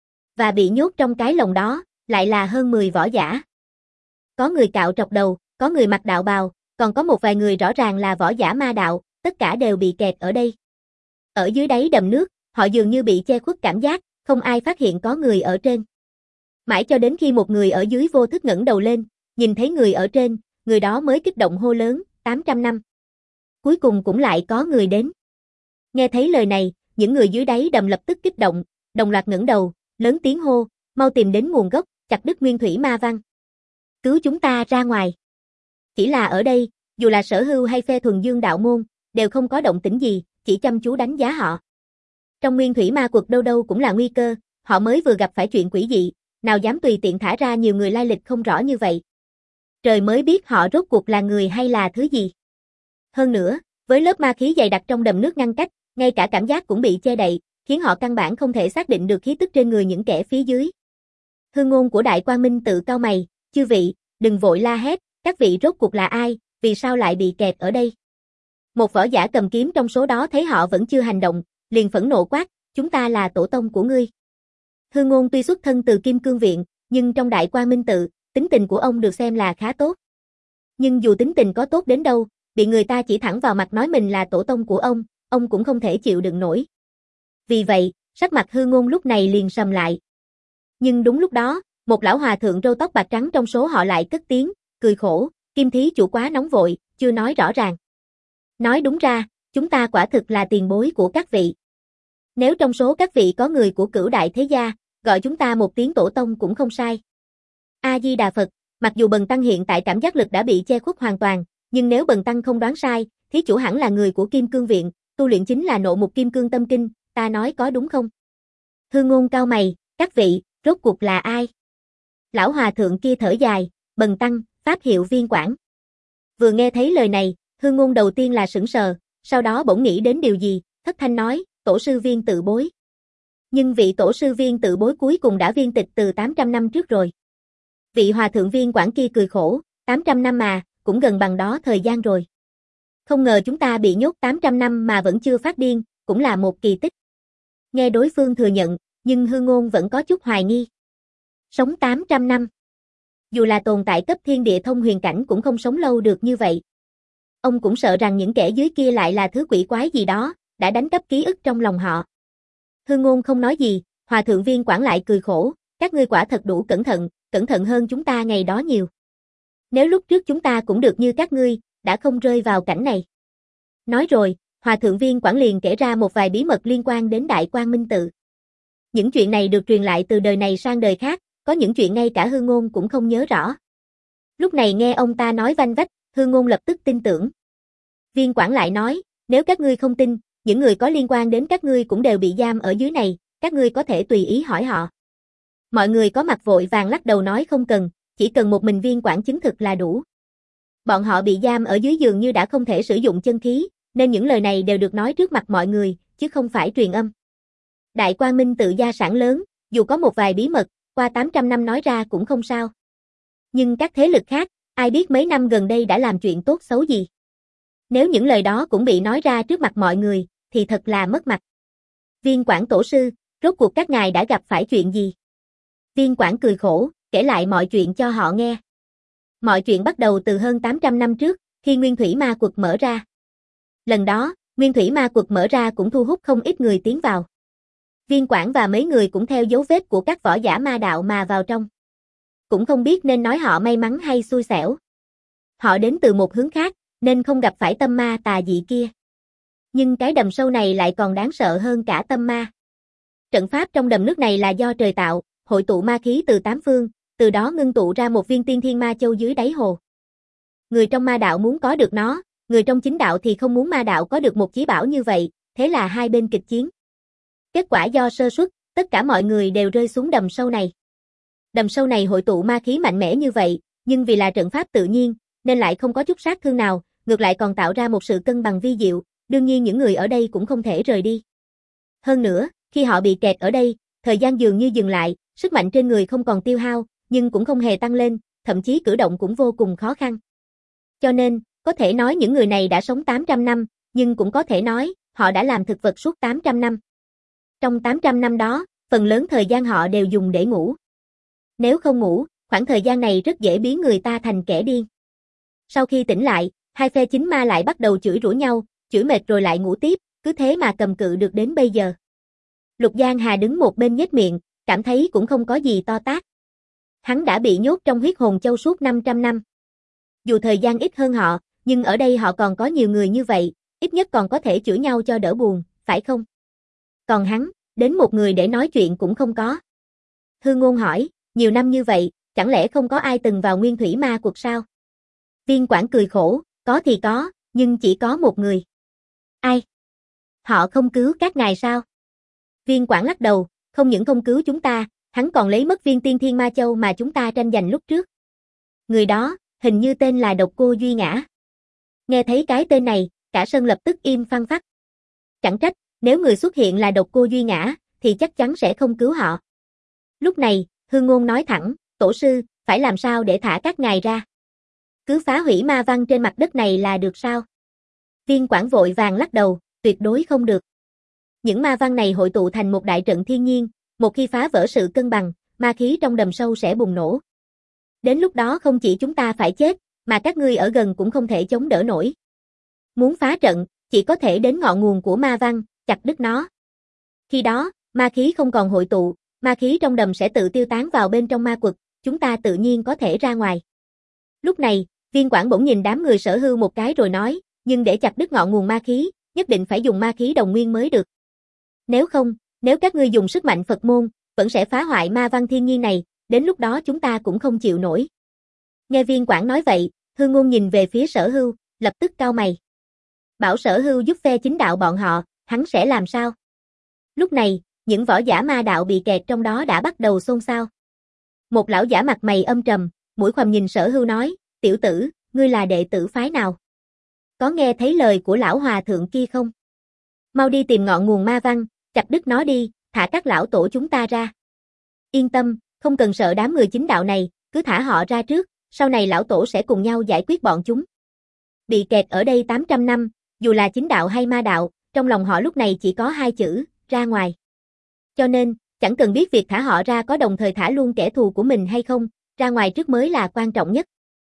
Và bị nhốt trong cái lồng đó, lại là hơn mười võ giả. Có người cạo trọc đầu, có người mặc đạo bào, còn có một vài người rõ ràng là võ giả ma đạo, tất cả đều bị kẹt ở đây. Ở dưới đáy đầm nước, họ dường như bị che khuất cảm giác, không ai phát hiện có người ở trên. Mãi cho đến khi một người ở dưới vô thức ngẩng đầu lên, nhìn thấy người ở trên, người đó mới kích động hô lớn, tám trăm năm. Cuối cùng cũng lại có người đến. Nghe thấy lời này, những người dưới đáy đầm lập tức kích động, đồng loạt ngẩng đầu, lớn tiếng hô, mau tìm đến nguồn gốc, chặt đứt nguyên thủy ma văn. Cứu chúng ta ra ngoài. Chỉ là ở đây, dù là Sở Hưu hay phe thuần dương đạo môn, đều không có động tĩnh gì, chỉ chăm chú đánh giá họ. Trong nguyên thủy ma quật đâu đâu cũng là nguy cơ, họ mới vừa gặp phải chuyện quỷ dị, nào dám tùy tiện thả ra nhiều người lai lịch không rõ như vậy. Trời mới biết họ rốt cuộc là người hay là thứ gì. Hơn nữa, với lớp ma khí dày đặc trong đầm nước ngăn cách, ngay cả cảm giác cũng bị che đậy, khiến họ căn bản không thể xác định được khí tức trên người những kẻ phía dưới. Hương ngôn của Đại Quang Minh tự cau mày, chư vị, đừng vội la hét, các vị rốt cuộc là ai, vì sao lại bị kẹt ở đây? Một võ giả cầm kiếm trong số đó thấy họ vẫn chưa hành động, liền phẫn nộ quát, chúng ta là tổ tông của ngươi. Hương ngôn tuy xuất thân từ Kim Cương Viện, nhưng trong Đại Quang Minh tự, tính tình của ông được xem là khá tốt. Nhưng dù tính tình có tốt đến đâu, bị người ta chỉ thẳng vào mặt nói mình là tổ tông của ông, ông cũng không thể chịu đựng nổi. Vì vậy, sắc mặt Hương ngôn lúc này liền sầm lại. Nhưng đúng lúc đó, một lão hòa thượng râu tóc bạc trắng trong số họ lại cất tiếng, cười khổ, Kim thí chủ quá nóng vội, chưa nói rõ ràng. Nói đúng ra, chúng ta quả thực là tiền bối của các vị. Nếu trong số các vị có người của Cửu Đại Thế Gia, gọi chúng ta một tiếng tổ tông cũng không sai. A-di-đà Phật, mặc dù Bần Tăng hiện tại cảm giác lực đã bị che khuất hoàn toàn, nhưng nếu Bần Tăng không đoán sai, thí chủ hẳn là người của Kim Cương Viện, tu luyện chính là Nộ Mục Kim Cương Tâm Kinh, ta nói có đúng không? Hương ngôn cau mày, các vị, rốt cuộc là ai? Lão hòa thượng kia thở dài, Bần Tăng, pháp hiệu Viên Quảng. Vừa nghe thấy lời này, Hương ngôn đầu tiên là sững sờ, sau đó bỗng nghĩ đến điều gì, thất thanh nói, tổ sư Viên Tự Bối. Nhưng vị tổ sư Viên Tự Bối cuối cùng đã viên tịch từ tám trăm năm trước rồi. Vị hòa thượng Viên Quảng kia cười khổ, tám trăm năm mà, cũng gần bằng đó thời gian rồi. Không ngờ chúng ta bị nhốt tám trăm năm mà vẫn chưa phát điên, cũng là một kỳ tích. Nghe đối phương thừa nhận, nhưng Hương ngôn vẫn có chút hoài nghi. Sống tám trăm năm. Dù là tồn tại cấp thiên địa thông huyền cảnh cũng không sống lâu được như vậy. Ông cũng sợ rằng những kẻ dưới kia lại là thứ quỷ quái gì đó, đã đánh cắp ký ức trong lòng họ. Hương ngôn không nói gì, hòa thượng Viên Quảng lại cười khổ, các ngươi quả thật đủ cẩn thận, cẩn thận hơn chúng ta ngày đó nhiều. Nếu lúc trước chúng ta cũng được như các ngươi, đã không rơi vào cảnh này. Nói rồi, hòa thượng Viên Quảng liền kể ra một vài bí mật liên quan đến Đại Quang Minh tự. Những chuyện này được truyền lại từ đời này sang đời khác, có những chuyện ngay cả Hương ngôn cũng không nhớ rõ. Lúc này nghe ông ta nói vanh vách, Hương ngôn lập tức tin tưởng. Viên Quảng lại nói, nếu các ngươi không tin, những người có liên quan đến các ngươi cũng đều bị giam ở dưới này, các ngươi có thể tùy ý hỏi họ. Mọi người có mặt vội vàng lắc đầu nói không cần, chỉ cần một mình Viên Quảng chứng thực là đủ. Bọn họ bị giam ở dưới giường như đã không thể sử dụng chân khí, nên những lời này đều được nói trước mặt mọi người, chứ không phải truyền âm. Đại Quang Minh tự gia sản lớn, dù có một vài bí mật, qua tám trăm năm nói ra cũng không sao. Nhưng các thế lực khác, ai biết mấy năm gần đây đã làm chuyện tốt xấu gì. Nếu những lời đó cũng bị nói ra trước mặt mọi người, thì thật là mất mặt. Viên Quảng tổ sư, rốt cuộc các ngài đã gặp phải chuyện gì? Viên Quảng cười khổ, kể lại mọi chuyện cho họ nghe. Mọi chuyện bắt đầu từ hơn tám trăm năm trước, khi Nguyên Thủy Ma Quật mở ra. Lần đó, Nguyên Thủy Ma Quật mở ra cũng thu hút không ít người tiến vào. Viên Quảng và mấy người cũng theo dấu vết của các võ giả ma đạo mà vào trong. Cũng không biết nên nói họ may mắn hay xui xẻo. Họ đến từ một hướng khác, nên không gặp phải tâm ma tà dị kia. Nhưng cái đầm sâu này lại còn đáng sợ hơn cả tâm ma. Trận pháp trong đầm nước này là do trời tạo, hội tụ ma khí từ tám phương, từ đó ngưng tụ ra một viên tiên thiên ma châu dưới đáy hồ. Người trong ma đạo muốn có được nó, người trong chính đạo thì không muốn ma đạo có được một chí bảo như vậy, thế là hai bên kịch chiến. Kết quả do sơ suất, tất cả mọi người đều rơi xuống đầm sâu này. Đầm sâu này hội tụ ma khí mạnh mẽ như vậy, nhưng vì là trận pháp tự nhiên, nên lại không có chút sát thương nào, ngược lại còn tạo ra một sự cân bằng vi diệu, đương nhiên những người ở đây cũng không thể rời đi. Hơn nữa, khi họ bị kẹt ở đây, thời gian dường như dừng lại, sức mạnh trên người không còn tiêu hao, nhưng cũng không hề tăng lên, thậm chí cử động cũng vô cùng khó khăn. Cho nên, có thể nói những người này đã sống tám trăm năm, nhưng cũng có thể nói, họ đã làm thực vật suốt tám trăm năm. Trong tám trăm năm đó, phần lớn thời gian họ đều dùng để ngủ. Nếu không ngủ, khoảng thời gian này rất dễ biến người ta thành kẻ điên. Sau khi tỉnh lại, hai phe chính ma lại bắt đầu chửi rủa nhau, chửi mệt rồi lại ngủ tiếp, cứ thế mà cầm cự được đến bây giờ. Lục Giang Hà đứng một bên nhếch miệng, cảm thấy cũng không có gì to tát. Hắn đã bị nhốt trong huyết hồn châu suốt năm trăm năm. Dù thời gian ít hơn họ, nhưng ở đây họ còn có nhiều người như vậy, ít nhất còn có thể chửi nhau cho đỡ buồn, phải không? Còn hắn, đến một người để nói chuyện cũng không có. Hư Ngôn hỏi, nhiều năm như vậy, chẳng lẽ không có ai từng vào nguyên thủy ma cuộc sao? Viên Quảng cười khổ, có thì có, nhưng chỉ có một người. Ai? Họ không cứu các ngài sao? Viên Quảng lắc đầu, không những không cứu chúng ta, hắn còn lấy mất viên tiên thiên ma châu mà chúng ta tranh giành lúc trước. Người đó, hình như tên là Độc Cô Duy Ngã. Nghe thấy cái tên này, cả sân lập tức im phăng phắc. Chẳng trách, nếu người xuất hiện là Độc Cô Duy Ngã, thì chắc chắn sẽ không cứu họ. Lúc này, Hư Ngôn nói thẳng, tổ sư, phải làm sao để thả các ngài ra? Cứ phá hủy ma văn trên mặt đất này là được sao? Viên Quảng vội vàng lắc đầu, tuyệt đối không được. Những ma văn này hội tụ thành một đại trận thiên nhiên, một khi phá vỡ sự cân bằng, ma khí trong đầm sâu sẽ bùng nổ. Đến lúc đó không chỉ chúng ta phải chết, mà các ngươi ở gần cũng không thể chống đỡ nổi. Muốn phá trận, chỉ có thể đến ngọn nguồn của ma văn, chặt đứt nó. Khi đó, ma khí không còn hội tụ, ma khí trong đầm sẽ tự tiêu tán vào bên trong ma quật, chúng ta tự nhiên có thể ra ngoài. Lúc này, Viên Quảng bỗng nhìn đám người Sở Hưu một cái rồi nói, nhưng để chặt đứt ngọn nguồn ma khí, nhất định phải dùng ma khí đồng nguyên mới được. Nếu không, nếu các ngươi dùng sức mạnh Phật môn, vẫn sẽ phá hoại ma văn thiên nhiên này, đến lúc đó chúng ta cũng không chịu nổi. Nghe Viên Quảng nói vậy, Hư Ngôn nhìn về phía Sở Hưu, lập tức cau mày. Bảo Sở Hưu giúp phe chính đạo bọn họ, hắn sẽ làm sao? Lúc này, những võ giả ma đạo bị kẹt trong đó đã bắt đầu xôn xao. Một lão giả mặt mày âm trầm, mũi khoằm nhìn Sở Hưu nói, tiểu tử, ngươi là đệ tử phái nào? Có nghe thấy lời của lão hòa thượng kia không? Mau đi tìm ngọn nguồn ma văn, chặt đứt nó đi, thả các lão tổ chúng ta ra. Yên tâm, không cần sợ đám người chính đạo này, cứ thả họ ra trước, sau này lão tổ sẽ cùng nhau giải quyết bọn chúng. Bị kẹt ở đây tám trăm năm, dù là chính đạo hay ma đạo, trong lòng họ lúc này chỉ có hai chữ, ra ngoài. Cho nên, chẳng cần biết việc thả họ ra có đồng thời thả luôn kẻ thù của mình hay không, ra ngoài trước mới là quan trọng nhất.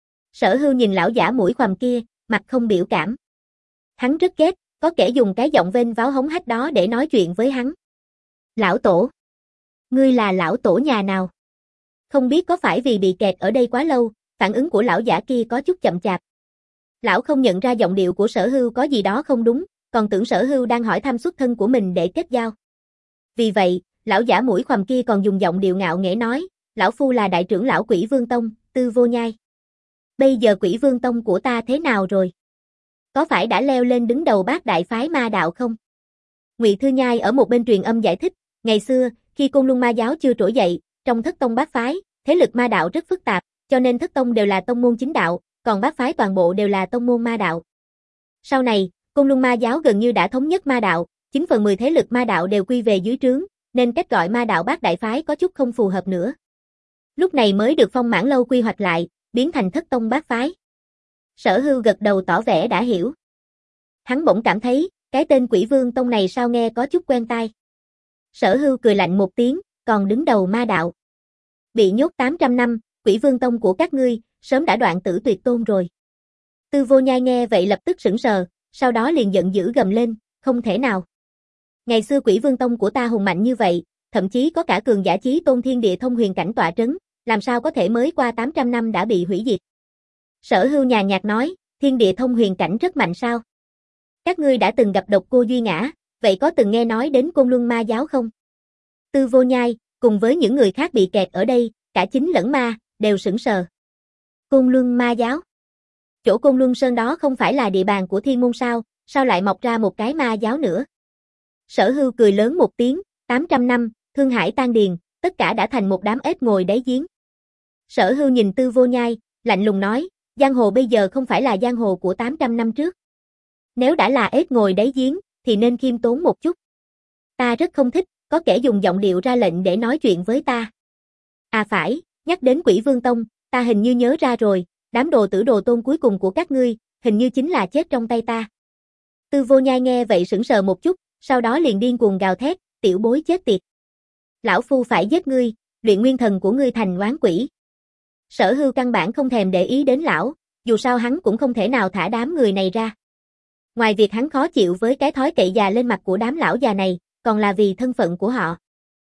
Sở Hưu nhìn lão giả mũi khoằm kia, mặt không biểu cảm. Hắn rất ghét, có kẻ dùng cái giọng vênh váo hống hách đó để nói chuyện với hắn. Lão tổ. Ngươi là lão tổ nhà nào? Không biết có phải vì bị kẹt ở đây quá lâu, phản ứng của lão giả kia có chút chậm chạp. Lão không nhận ra giọng điệu của Sở Hưu có gì đó không đúng, còn tưởng Sở Hưu đang hỏi thăm xuất thân của mình để kết giao. Vì vậy, lão giả mũi khoằm kia còn dùng giọng điệu ngạo nghễ nói, lão phu là đại trưởng lão Quỷ Vương Tông, Tư Vô Nhai. Bây giờ Quỷ Vương Tông của ta thế nào rồi? Có phải đã leo lên đứng đầu bát đại phái ma đạo không? Ngụy Thư Nhai ở một bên truyền âm giải thích, ngày xưa, khi Côn Luân Ma giáo chưa trỗi dậy, trong thất tông bát phái, thế lực ma đạo rất phức tạp, cho nên thất tông đều là tông môn chính đạo, còn bát phái toàn bộ đều là tông môn ma đạo. Sau này, Côn Luân Ma giáo gần như đã thống nhất ma đạo, chín phần mười thế lực ma đạo đều quy về dưới trướng, nên cách gọi ma đạo bát đại phái có chút không phù hợp nữa. Lúc này mới được Phong Mãn Lâu quy hoạch lại, biến thành thất tông bát phái. Sở Hưu gật đầu tỏ vẻ đã hiểu. Hắn bỗng cảm thấy, cái tên Quỷ Vương Tông này sao nghe có chút quen tai. Sở Hưu cười lạnh một tiếng, còn đứng đầu ma đạo. Bị nhốt tám trăm năm, Quỷ Vương Tông của các ngươi, sớm đã đoạn tử tuyệt tôn rồi. Tư Vô Nhai nghe vậy lập tức sững sờ, sau đó liền giận dữ gầm lên, không thể nào. Ngày xưa Quỷ Vương Tông của ta hùng mạnh như vậy, thậm chí có cả cường giả chí tôn thiên địa thông huyền cảnh tọa trấn, làm sao có thể mới qua tám trăm năm đã bị hủy diệt. Sở Hưu nhàn nhạt nói, thiên địa thông huyền cảnh rất mạnh sao? Các ngươi đã từng gặp Độc Cô Duy Ngã, vậy có từng nghe nói đến Côn Luân Ma giáo không? Tư Vô Nhai, cùng với những người khác bị kẹt ở đây, cả chính lẫn ma, đều sững sờ. Côn Luân Ma giáo? Chỗ Côn Luân Sơn đó không phải là địa bàn của Thiên Môn sao, sao lại mọc ra một cái ma giáo nữa? Sở Hưu cười lớn một tiếng, tám trăm năm, Thương Hải tan điền, tất cả đã thành một đám ếch ngồi đáy giếng. Sở Hưu nhìn Tư Vô Nhai, lạnh lùng nói, giang hồ bây giờ không phải là giang hồ của tám trăm năm trước. Nếu đã là ếch ngồi đáy giếng, thì nên khiêm tốn một chút. Ta rất không thích, có kẻ dùng giọng điệu ra lệnh để nói chuyện với ta. À phải, nhắc đến Quỷ Vương Tông, ta hình như nhớ ra rồi, đám đồ tử đồ tôn cuối cùng của các ngươi, hình như chính là chết trong tay ta. Tư Vô Nhai nghe vậy sững sờ một chút, sau đó liền điên cuồng gào thét, tiểu bối chết tiệt. Lão phu phải giết ngươi, luyện nguyên thần của ngươi thành oán quỷ. Sở Hưu căn bản không thèm để ý đến lão, dù sao hắn cũng không thể nào thả đám người này ra. Ngoài việc hắn khó chịu với cái thói cậy già lên mặt của đám lão già này, còn là vì thân phận của họ.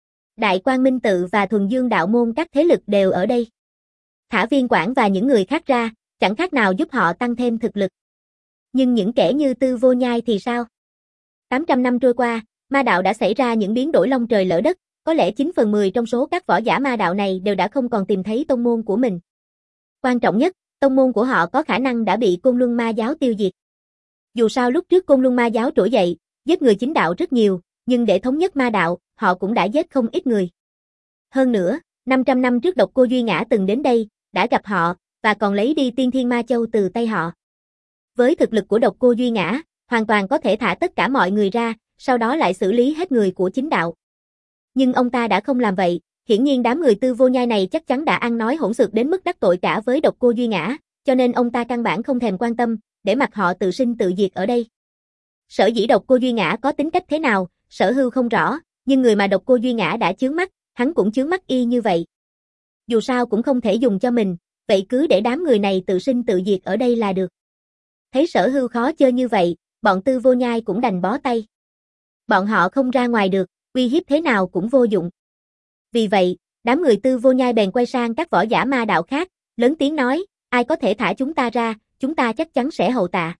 Đại Quang Minh Tự và Thuần Dương Đạo Môn các thế lực đều ở đây. Thả Viên Quảng và những người khác ra, chẳng khác nào giúp họ tăng thêm thực lực. Nhưng những kẻ như Tư Vô Nhai thì sao? tám trăm năm trôi qua, ma đạo đã xảy ra những biến đổi long trời lỡ đất, có lẽ chín phần mười trong số các võ giả ma đạo này đều đã không còn tìm thấy tông môn của mình. Quan trọng nhất, tông môn của họ có khả năng đã bị Côn Luân Ma Giáo tiêu diệt. Dù sao lúc trước Côn Luân Ma Giáo trỗi dậy, giết người chính đạo rất nhiều, nhưng để thống nhất ma đạo, họ cũng đã giết không ít người. Hơn nữa, năm trăm năm trước Độc Cô Duy Ngã từng đến đây, đã gặp họ, và còn lấy đi Tiên Thiên Ma Châu từ tay họ. Với thực lực của Độc Cô Duy Ngã, hoàn toàn có thể thả tất cả mọi người ra, sau đó lại xử lý hết người của chính đạo. Nhưng ông ta đã không làm vậy, hiển nhiên đám người Tư Vô Nhai này chắc chắn đã ăn nói hỗn xược đến mức đắc tội cả với Độc Cô Duy Ngã, cho nên ông ta căn bản không thèm quan tâm, để mặc họ tự sinh tự diệt ở đây. Sở dĩ Độc Cô Duy Ngã có tính cách thế nào, Sở Hưu không rõ, nhưng người mà Độc Cô Duy Ngã đã chướng mắt, hắn cũng chướng mắt y như vậy. Dù sao cũng không thể dùng cho mình, vậy cứ để đám người này tự sinh tự diệt ở đây là được. Thấy Sở Hưu khó chơi như vậy, bọn Tư Vô Nhai cũng đành bó tay. Bọn họ không ra ngoài được, uy hiếp thế nào cũng vô dụng. Vì vậy, đám người Tư Vô Nhai bèn quay sang các võ giả ma đạo khác, lớn tiếng nói, ai có thể thả chúng ta ra, chúng ta chắc chắn sẽ hậu tạ.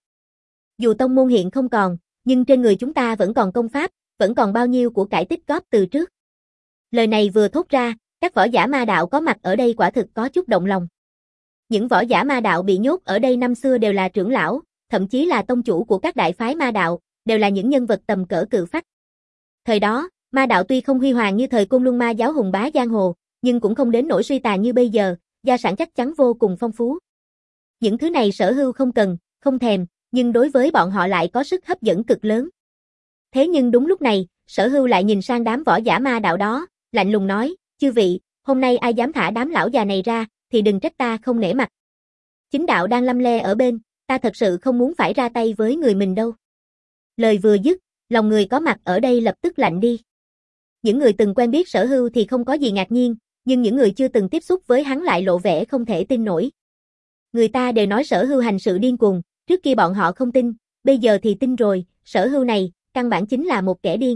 Dù tông môn hiện không còn, nhưng trên người chúng ta vẫn còn công pháp, vẫn còn bao nhiêu của cải tích góp từ trước. Lời này vừa thốt ra, các võ giả ma đạo có mặt ở đây quả thực có chút động lòng. Những võ giả ma đạo bị nhốt ở đây năm xưa đều là trưởng lão, thậm chí là tông chủ của các đại phái ma đạo, đều là những nhân vật tầm cỡ cự phách. Thời đó, ma đạo tuy không huy hoàng như thời Côn Luân Ma Giáo hùng bá giang hồ, nhưng cũng không đến nỗi suy tàn như bây giờ, gia sản chắc chắn vô cùng phong phú. Những thứ này Sở Hưu không cần, không thèm, nhưng đối với bọn họ lại có sức hấp dẫn cực lớn. Thế nhưng đúng lúc này, Sở Hưu lại nhìn sang đám võ giả ma đạo đó, lạnh lùng nói, chư vị, hôm nay ai dám thả đám lão già này ra, thì đừng trách ta không nể mặt. Chính đạo đang lăm le ở bên, ta thật sự không muốn phải ra tay với người mình đâu. Lời vừa dứt, lòng người có mặt ở đây lập tức lạnh đi. Những người từng quen biết Sở Hưu thì không có gì ngạc nhiên, nhưng những người chưa từng tiếp xúc với hắn lại lộ vẻ không thể tin nổi. Người ta đều nói Sở Hưu hành sự điên cuồng, trước kia bọn họ không tin, bây giờ thì tin rồi, Sở Hưu này, căn bản chính là một kẻ điên.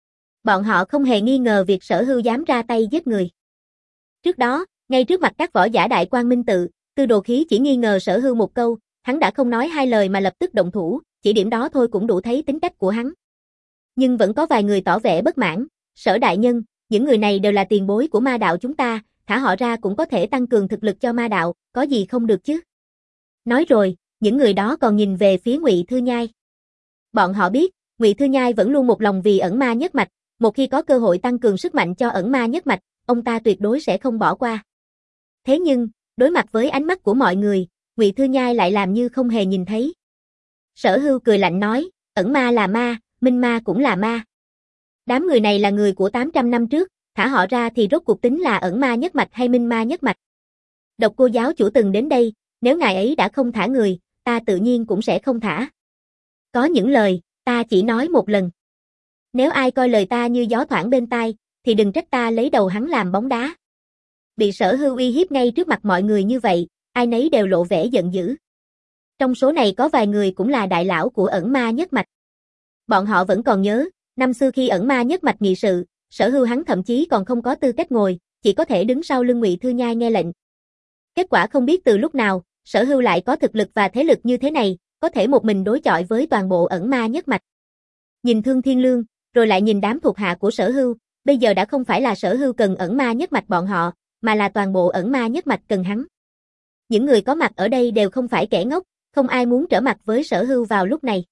Bọn họ không hề nghi ngờ việc Sở Hưu dám ra tay giết người. Trước đó, ngay trước mặt các võ giả Đại Quang Minh Tự, Tư Đồ Khí chỉ nghi ngờ Sở Hưu một câu, hắn đã không nói hai lời mà lập tức động thủ, chỉ điểm đó thôi cũng đủ thấy tính cách của hắn. Nhưng vẫn có vài người tỏ vẻ bất mãn, Sở đại nhân, những người này đều là tiền bối của ma đạo chúng ta, thả họ ra cũng có thể tăng cường thực lực cho ma đạo, có gì không được chứ. Nói rồi, những người đó còn nhìn về phía Ngụy Thư Nhai. Bọn họ biết, Ngụy Thư Nhai vẫn luôn một lòng vì ẩn ma nhất mạch, một khi có cơ hội tăng cường sức mạnh cho ẩn ma nhất mạch, ông ta tuyệt đối sẽ không bỏ qua. Thế nhưng, đối mặt với ánh mắt của mọi người, Ngụy Thư Nhai lại làm như không hề nhìn thấy. Sở Hưu cười lạnh nói, ẩn ma là ma, minh ma cũng là ma. Đám người này là người của tám trăm năm trước, thả họ ra thì rốt cuộc tính là ẩn ma nhất mạch hay minh ma nhất mạch. Độc Cô giáo chủ từng đến đây, nếu ngài ấy đã không thả người, ta tự nhiên cũng sẽ không thả. Có những lời, ta chỉ nói một lần. Nếu ai coi lời ta như gió thoảng bên tai, thì đừng trách ta lấy đầu hắn làm bóng đá. Bị Sở Hưu uy hiếp ngay trước mặt mọi người như vậy, ai nấy đều lộ vẻ giận dữ. Trong số này có vài người cũng là đại lão của ẩn ma nhất mạch. Bọn họ vẫn còn nhớ, năm xưa khi ẩn ma nhất mạch nghị sự, Sở Hưu hắn thậm chí còn không có tư cách ngồi, chỉ có thể đứng sau lưng Ngụy Thư Nhai nghe lệnh. Kết quả không biết từ lúc nào, Sở Hưu lại có thực lực và thế lực như thế này, có thể một mình đối chọi với toàn bộ ẩn ma nhất mạch. Nhìn Thương Thiên Lương, rồi lại nhìn đám thuộc hạ của Sở Hưu, bây giờ đã không phải là Sở Hưu cần ẩn ma nhất mạch bọn họ, mà là toàn bộ ẩn ma nhất mạch cần hắn. Những người có mặt ở đây đều không phải kẻ ngốc, không ai muốn trở mặt với Sở Hưu vào lúc này.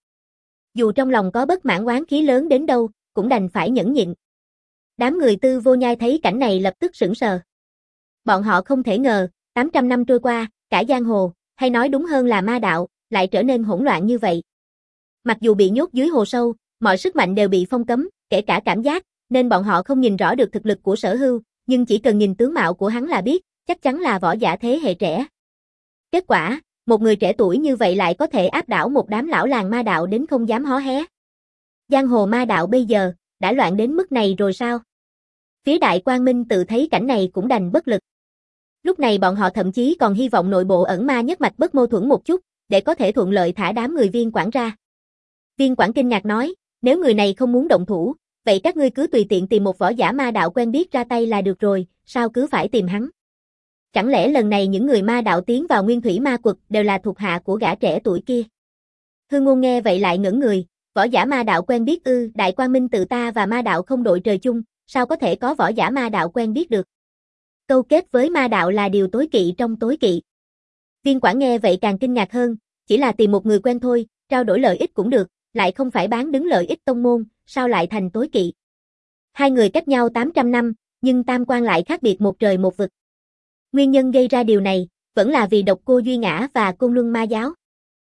Dù trong lòng có bất mãn oán khí lớn đến đâu, cũng đành phải nhẫn nhịn. Đám người Tư Vô Nhai thấy cảnh này lập tức sững sờ. Bọn họ không thể ngờ, tám trăm năm trôi qua, cả giang hồ, hay nói đúng hơn là ma đạo, lại trở nên hỗn loạn như vậy. Mặc dù bị nhốt dưới hồ sâu, mọi sức mạnh đều bị phong cấm, kể cả cảm giác, nên bọn họ không nhìn rõ được thực lực của Sở Hưu, nhưng chỉ cần nhìn tướng mạo của hắn là biết, chắc chắn là võ giả thế hệ trẻ. Kết quả, một người trẻ tuổi như vậy lại có thể áp đảo một đám lão làng ma đạo đến không dám hó hé. Giang hồ ma đạo bây giờ, đã loạn đến mức này rồi sao? Phía Đại Quang Minh Tự thấy cảnh này cũng đành bất lực. Lúc này bọn họ thậm chí còn hy vọng nội bộ ẩn ma nhất mạch bất mâu thuẫn một chút, để có thể thuận lợi thả đám người Viên Quảng ra. Viên Quảng kinh ngạc nói, nếu người này không muốn động thủ, vậy các ngươi cứ tùy tiện tìm một võ giả ma đạo quen biết ra tay là được rồi, sao cứ phải tìm hắn? Chẳng lẽ lần này những người ma đạo tiến vào nguyên thủy ma quật đều là thuộc hạ của gã trẻ tuổi kia? Hương Ngôn nghe vậy lại ngẩn người, võ giả ma đạo quen biết ư? Đại Quang Minh tự ta và ma đạo không đội trời chung, sao có thể có võ giả ma đạo quen biết được? Câu kết với ma đạo là điều tối kỵ trong tối kỵ. Viên Quản nghe vậy càng kinh ngạc hơn, chỉ là tìm một người quen thôi, trao đổi lợi ích cũng được, lại không phải bán đứng lợi ích tông môn, sao lại thành tối kỵ? Hai người cách nhau tám trăm năm, nhưng tam quan lại khác biệt một trời một vực. Nguyên nhân gây ra điều này, vẫn là vì Độc Cô Duy Ngã và Côn Luân Ma giáo.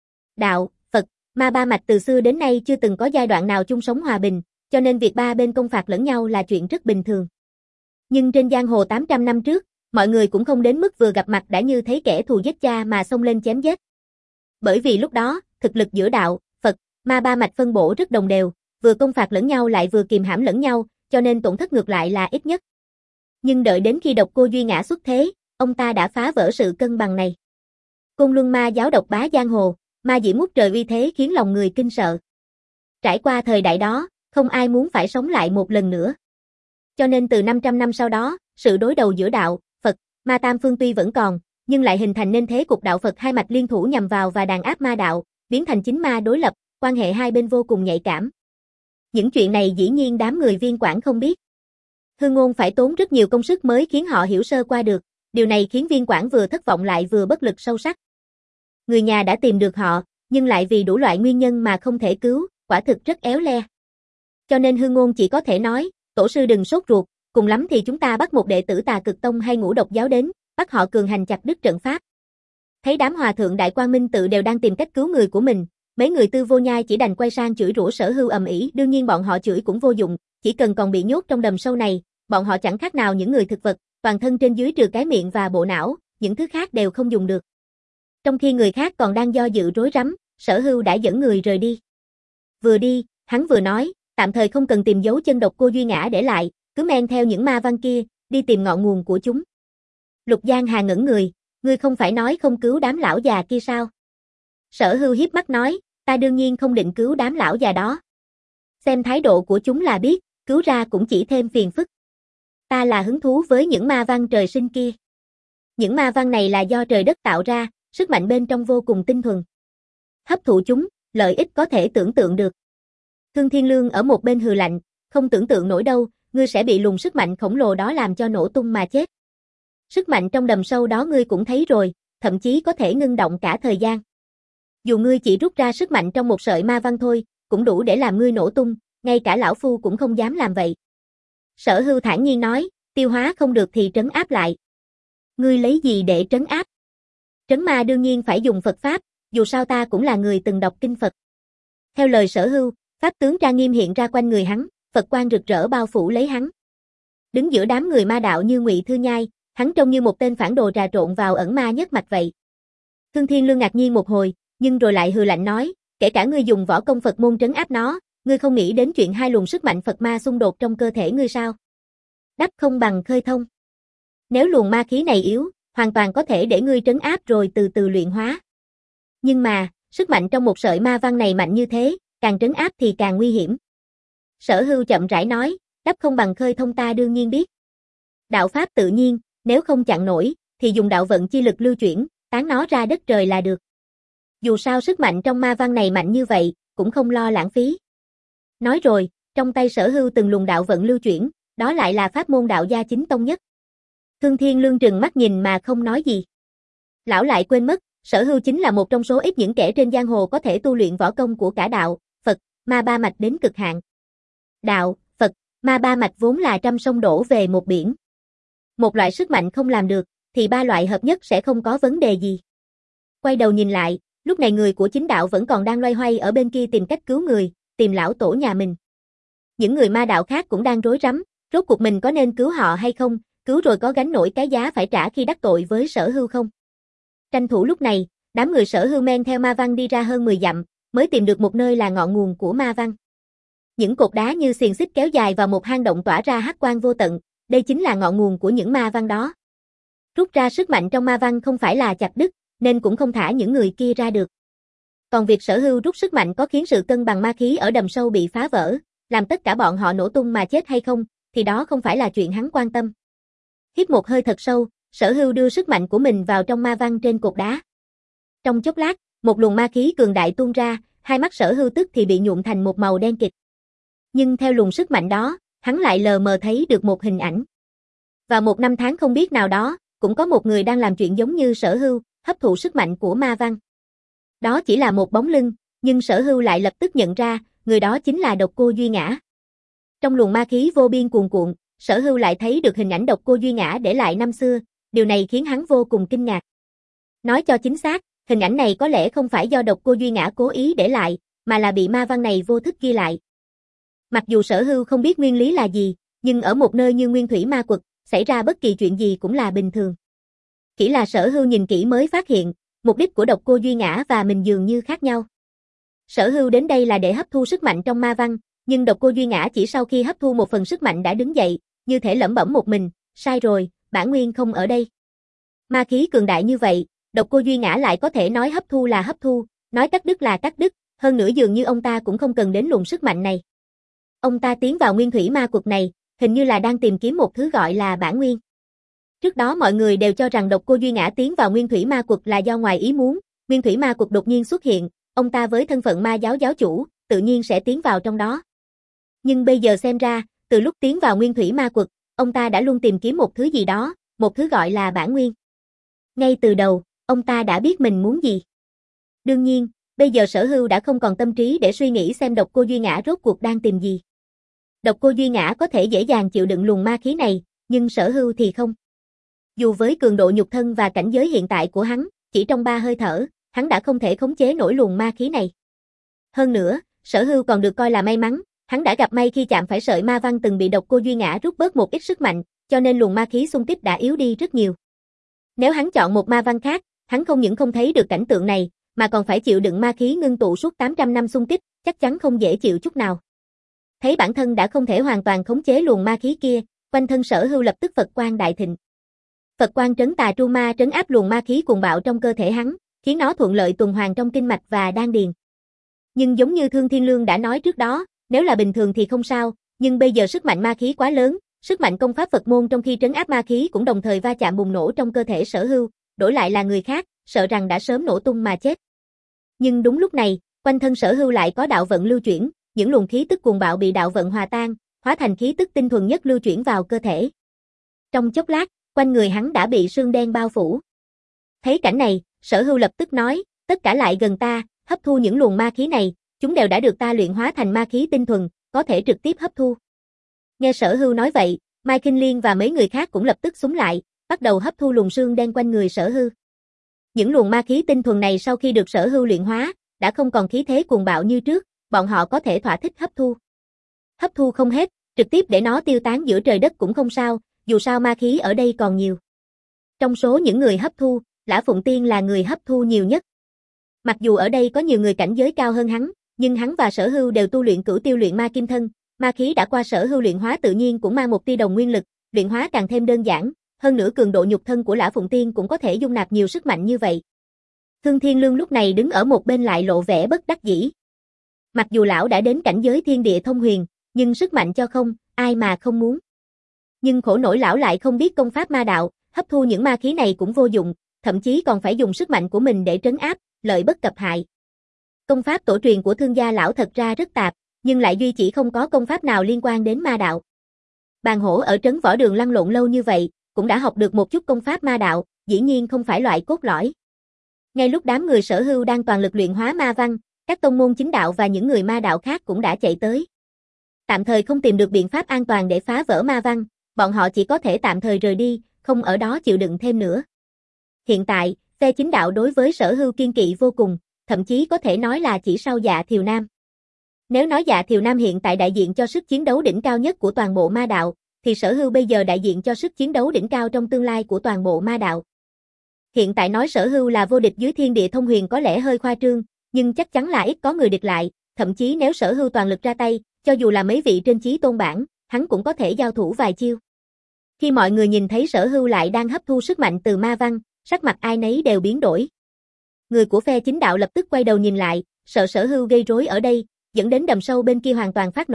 Đạo, Phật, ma ba mạch từ xưa đến nay chưa từng có giai đoạn nào chung sống hòa bình, cho nên việc ba bên công phạt lẫn nhau là chuyện rất bình thường. Nhưng trên giang hồ tám trăm năm trước, mọi người cũng không đến mức vừa gặp mặt đã như thấy kẻ thù giết cha mà xông lên chém giết. Bởi vì lúc đó, thực lực giữa đạo, Phật, ma ba mạch phân bổ rất đồng đều, vừa công phạt lẫn nhau lại vừa kìm hãm lẫn nhau, cho nên tổn thất ngược lại là ít nhất. Nhưng đợi đến khi Độc Cô Duy Ngã xuất thế, ông ta đã phá vỡ sự cân bằng này. Côn Luân Ma giáo độc bá giang hồ, ma diễm ngút trời uy thế khiến lòng người kinh sợ. Trải qua thời đại đó, không ai muốn phải sống lại một lần nữa. Cho nên từ năm trăm năm sau đó, sự đối đầu giữa đạo, Phật, ma tam phương tuy vẫn còn, nhưng lại hình thành nên thế cục đạo Phật hai mạch liên thủ nhằm vào và đàn áp ma đạo, biến thành chính ma đối lập, quan hệ hai bên vô cùng nhạy cảm. Những chuyện này dĩ nhiên đám người Viên Quản không biết. Hương Ngôn phải tốn rất nhiều công sức mới khiến họ hiểu sơ qua được, điều này khiến Viên Quản vừa thất vọng lại vừa bất lực sâu sắc. Người nhà đã tìm được họ, nhưng lại vì đủ loại nguyên nhân mà không thể cứu, quả thực rất éo le. Cho nên Hương Ngôn chỉ có thể nói, tổ sư đừng sốt ruột, cùng lắm thì chúng ta bắt một đệ tử Tà Cực Tông hay Ngũ Độc giáo đến, bắt họ cường hành chặt đứt trận pháp. Thấy đám hòa thượng Đại Quang Minh tự đều đang tìm cách cứu người của mình, mấy người Tư Vô Nhai chỉ đành quay sang chửi rủa Sở Hưu ầm ĩ, đương nhiên bọn họ chửi cũng vô dụng, chỉ cần còn bị nhốt trong đầm sâu này, bọn họ chẳng khác nào những người thực vật, toàn thân trên dưới trừ cái miệng và bộ não, những thứ khác đều không dùng được. Trong khi người khác còn đang do dự rối rắm, Sở Hưu đã dẫn người rời đi. Vừa đi, hắn vừa nói, tạm thời không cần tìm dấu chân Độc Cô Duy Ngã để lại, cứ men theo những ma văn kia, đi tìm ngọn nguồn của chúng. Lục Giang Hà ngẩn người, ngươi không phải nói không cứu đám lão già kia sao? Sở Hưu hiếp mắt nói, ta đương nhiên không định cứu đám lão già đó. Xem thái độ của chúng là biết, cứu ra cũng chỉ thêm phiền phức. Ta là hứng thú với những ma văn trời sinh kia. Những ma văn này là do trời đất tạo ra, sức mạnh bên trong vô cùng tinh thuần. Hấp thụ chúng, lợi ích có thể tưởng tượng được. Thương Thiên Lương ở một bên hừ lạnh, không tưởng tượng nổi đâu, ngươi sẽ bị luồng sức mạnh khổng lồ đó làm cho nổ tung mà chết. Sức mạnh trong đầm sâu đó ngươi cũng thấy rồi, thậm chí có thể ngưng động cả thời gian. Dù ngươi chỉ rút ra sức mạnh trong một sợi ma văn thôi, cũng đủ để làm ngươi nổ tung, ngay cả lão phu cũng không dám làm vậy. Sở Hưu thản nhiên nói, tiêu hóa không được thì trấn áp lại. Ngươi lấy gì để trấn áp? Trấn ma đương nhiên phải dùng Phật Pháp, dù sao ta cũng là người từng đọc kinh Phật. Theo lời Sở Hưu, Pháp tướng trang nghiêm hiện ra quanh người hắn, Phật quang rực rỡ bao phủ lấy hắn. Đứng giữa đám người ma đạo như Ngụy Thư Nhai, hắn trông như một tên phản đồ trà trộn vào ẩn ma nhất mạch vậy. Thương Thiên Lương ngạc nhiên một hồi, nhưng rồi lại hừ lạnh nói, kể cả ngươi dùng võ công Phật môn trấn áp nó, ngươi không nghĩ đến chuyện hai luồng sức mạnh Phật ma xung đột trong cơ thể ngươi sao? Đắp không bằng khơi thông. Nếu luồng ma khí này yếu, hoàn toàn có thể để ngươi trấn áp rồi từ từ luyện hóa. Nhưng mà, sức mạnh trong một sợi ma văn này mạnh như thế, càng trấn áp thì càng nguy hiểm. Sở Hưu chậm rãi nói, đắp không bằng khơi thông ta đương nhiên biết. Đạo pháp tự nhiên, nếu không chặn nổi, thì dùng đạo vận chi lực lưu chuyển, tán nó ra đất trời là được. Dù sao sức mạnh trong ma văn này mạnh như vậy, cũng không lo lãng phí. Nói rồi, trong tay Sở Hưu từng luồng đạo vận lưu chuyển, đó lại là pháp môn đạo gia chính tông nhất. Thương Thiên Lương trừng mắt nhìn mà không nói gì. Lão lại quên mất, Sở Hưu chính là một trong số ít những kẻ trên giang hồ có thể tu luyện võ công của cả đạo, Phật, ma ba mạch đến cực hạn. Đạo, Phật, ma ba mạch vốn là trăm sông đổ về một biển. Một loại sức mạnh không làm được, thì ba loại hợp nhất sẽ không có vấn đề gì. Quay đầu nhìn lại, lúc này người của chính đạo vẫn còn đang loay hoay ở bên kia tìm cách cứu người, tìm lão tổ nhà mình. Những người ma đạo khác cũng đang rối rắm, rốt cuộc mình có nên cứu họ hay không, cứu rồi có gánh nổi cái giá phải trả khi đắc tội với Sở Hưu không. Tranh thủ lúc này, đám người Sở Hưu men theo ma văn đi ra hơn mười dặm, mới tìm được một nơi là ngọn nguồn của ma văn. Những cột đá như xiềng xích kéo dài vào một hang động tỏa ra hắc quang vô tận, đây chính là ngọn nguồn của những ma văn đó. Rút ra sức mạnh trong ma văn không phải là chặt đứt, nên cũng không thả những người kia ra được. Còn việc Sở Hưu rút sức mạnh có khiến sự cân bằng ma khí ở đầm sâu bị phá vỡ, Làm tất cả bọn họ nổ tung mà chết hay không, thì đó không phải là chuyện hắn quan tâm. Hít một hơi thật sâu, Sở Hưu đưa sức mạnh của mình vào trong ma văn trên cột đá. Trong chốc lát, một luồng ma khí cường đại tuôn ra, hai mắt Sở Hưu tức thì bị nhuộm thành một màu đen kịt. Nhưng theo luồng sức mạnh đó, hắn lại lờ mờ thấy được một hình ảnh. Vào một năm tháng không biết nào đó, cũng có một người đang làm chuyện giống như Sở Hưu, hấp thụ sức mạnh của ma văn. Đó chỉ là một bóng lưng, nhưng Sở Hưu lại lập tức nhận ra, người đó chính là Độc Cô Duy Ngã. Trong luồng ma khí vô biên cuồn cuộn, Sở Hưu lại thấy được hình ảnh Độc Cô Duy Ngã để lại năm xưa, điều này khiến hắn vô cùng kinh ngạc. Nói cho chính xác, hình ảnh này có lẽ không phải do Độc Cô Duy Ngã cố ý để lại, mà là bị ma văn này vô thức ghi lại. Mặc dù Sở Hưu không biết nguyên lý là gì, nhưng ở một nơi như Nguyên Thủy Ma Quật, xảy ra bất kỳ chuyện gì cũng là bình thường. Chỉ là Sở Hưu nhìn kỹ mới phát hiện, mục đích của Độc Cô Duy Ngã và mình dường như khác nhau. Sở Hưu đến đây là để hấp thu sức mạnh trong ma văn, nhưng Độc Cô Duy Ngã chỉ sau khi hấp thu một phần sức mạnh đã đứng dậy, như thể lẩm bẩm một mình, sai rồi, bản nguyên không ở đây. Ma khí cường đại như vậy, Độc Cô Duy Ngã lại có thể nói hấp thu là hấp thu, nói cắt đứt là cắt đứt, hơn nữa dường như ông ta cũng không cần đến luồng sức mạnh này. Ông ta tiến vào Nguyên Thủy Ma Quật này, hình như là đang tìm kiếm một thứ gọi là bản nguyên. Trước đó mọi người đều cho rằng Độc Cô Duy Ngã tiến vào Nguyên Thủy Ma Quật là do ngoài ý muốn, Nguyên Thủy Ma Quật đột nhiên xuất hiện, ông ta với thân phận ma giáo giáo chủ, tự nhiên sẽ tiến vào trong đó. Nhưng bây giờ xem ra, từ lúc tiến vào Nguyên Thủy Ma Quật, ông ta đã luôn tìm kiếm một thứ gì đó, một thứ gọi là bản nguyên. Ngay từ đầu, ông ta đã biết mình muốn gì. Đương nhiên, bây giờ Sở Hưu đã không còn tâm trí để suy nghĩ xem Độc Cô Duy Ngã rốt cuộc đang tìm gì. Độc Cô Duy Ngã có thể dễ dàng chịu đựng luồng ma khí này, nhưng Sở Hưu thì không. Dù với cường độ nhục thân và cảnh giới hiện tại của hắn, chỉ trong ba hơi thở, hắn đã không thể khống chế nổi luồng ma khí này. Hơn nữa, Sở Hưu còn được coi là may mắn, hắn đã gặp may khi chạm phải sợi ma văn từng bị Độc Cô Duy Ngã rút bớt một ít sức mạnh, cho nên luồng ma khí xung kích đã yếu đi rất nhiều. Nếu hắn chọn một ma văn khác, hắn không những không thấy được cảnh tượng này, mà còn phải chịu đựng ma khí ngưng tụ suốt tám trăm năm xung kích, chắc chắn không dễ chịu chút nào. Thấy bản thân đã không thể hoàn toàn khống chế luồng ma khí kia, quanh thân Sở Hưu lập tức Phật quang đại thịnh. Phật quang trấn tà tru ma trấn áp luồng ma khí cuồng bạo trong cơ thể hắn, khiến nó thuận lợi tuần hoàn trong kinh mạch và đan điền. Nhưng giống như Thương Thiên Lương đã nói trước đó, nếu là bình thường thì không sao, nhưng bây giờ sức mạnh ma khí quá lớn, sức mạnh công pháp Phật môn trong khi trấn áp ma khí cũng đồng thời va chạm bùng nổ trong cơ thể Sở Hưu, đổi lại là người khác, sợ rằng đã sớm nổ tung mà chết. Nhưng đúng lúc này, quanh thân Sở Hưu lại có đạo vận lưu chuyển, những luồng khí tức cuồng bạo bị đạo vận hòa tan, hóa thành khí tức tinh thuần nhất lưu chuyển vào cơ thể. Trong chốc lát, quanh người hắn đã bị sương đen bao phủ. Thấy cảnh này, Sở Hưu lập tức nói, tất cả lại gần ta, hấp thu những luồng ma khí này, chúng đều đã được ta luyện hóa thành ma khí tinh thuần, có thể trực tiếp hấp thu. Nghe Sở Hưu nói vậy, Mai Kinh Liên và mấy người khác cũng lập tức xúm lại, bắt đầu hấp thu luồng sương đen quanh người Sở Hưu. Những luồng ma khí tinh thuần này sau khi được Sở Hưu luyện hóa, đã không còn khí thế cuồng bạo như trước, bọn họ có thể thỏa thích hấp thu. Hấp thu không hết, trực tiếp để nó tiêu tán giữa trời đất cũng không sao, dù sao ma khí ở đây còn nhiều. Trong số những người hấp thu, Lã Phụng Tiên là người hấp thu nhiều nhất. Mặc dù ở đây có nhiều người cảnh giới cao hơn hắn, nhưng hắn và Sở Hưu đều tu luyện Cửu Tiêu Luyện Ma Kim Thân, ma khí đã qua Sở Hưu luyện hóa tự nhiên cũng mang một tia đồng nguyên lực, luyện hóa càng thêm đơn giản, hơn nữa cường độ nhục thân của Lã Phụng Tiên cũng có thể dung nạp nhiều sức mạnh như vậy. Thương Thiên Lương lúc này đứng ở một bên lại lộ vẻ bất đắc dĩ. Mặc dù lão đã đến cảnh giới thiên địa thông huyền, nhưng sức mạnh cho không, ai mà không muốn. Nhưng khổ nổi lão lại không biết công pháp ma đạo, hấp thu những ma khí này cũng vô dụng, thậm chí còn phải dùng sức mạnh của mình để trấn áp, lợi bất cập hại. Công pháp tổ truyền của Thương gia lão thật ra rất tạp, nhưng lại duy chỉ không có công pháp nào liên quan đến ma đạo. Bàn hổ ở trấn võ đường lăn lộn lâu như vậy, cũng đã học được một chút công pháp ma đạo, dĩ nhiên không phải loại cốt lõi. Ngay lúc đám người Sở Hưu đang toàn lực luyện hóa ma văn, các tông môn chính đạo và những người ma đạo khác cũng đã chạy tới. Tạm thời không tìm được biện pháp an toàn để phá vỡ ma văn, bọn họ chỉ có thể tạm thời rời đi, không ở đó chịu đựng thêm nữa. Hiện tại, phe chính đạo đối với Sở Hưu kiên kỵ vô cùng, thậm chí có thể nói là chỉ sau Dạ Thiều Nam. Nếu nói Dạ Thiều Nam hiện tại đại diện cho sức chiến đấu đỉnh cao nhất của toàn bộ ma đạo, thì Sở Hưu bây giờ đại diện cho sức chiến đấu đỉnh cao trong tương lai của toàn bộ ma đạo. Hiện tại nói Sở Hưu là vô địch dưới thiên địa thông huyền có lẽ hơi khoa trương, nhưng chắc chắn là ít có người địch lại, thậm chí nếu Sở Hưu toàn lực ra tay, cho dù là mấy vị trên chí tôn bảng, hắn cũng có thể giao thủ vài chiêu. Khi mọi người nhìn thấy Sở Hưu lại đang hấp thu sức mạnh từ ma văn, sắc mặt ai nấy đều biến đổi. Người của phe chính đạo lập tức quay đầu nhìn lại, sợ Sở Hưu gây rối ở đây, dẫn đến đầm sâu bên kia hoàn toàn phát nổ,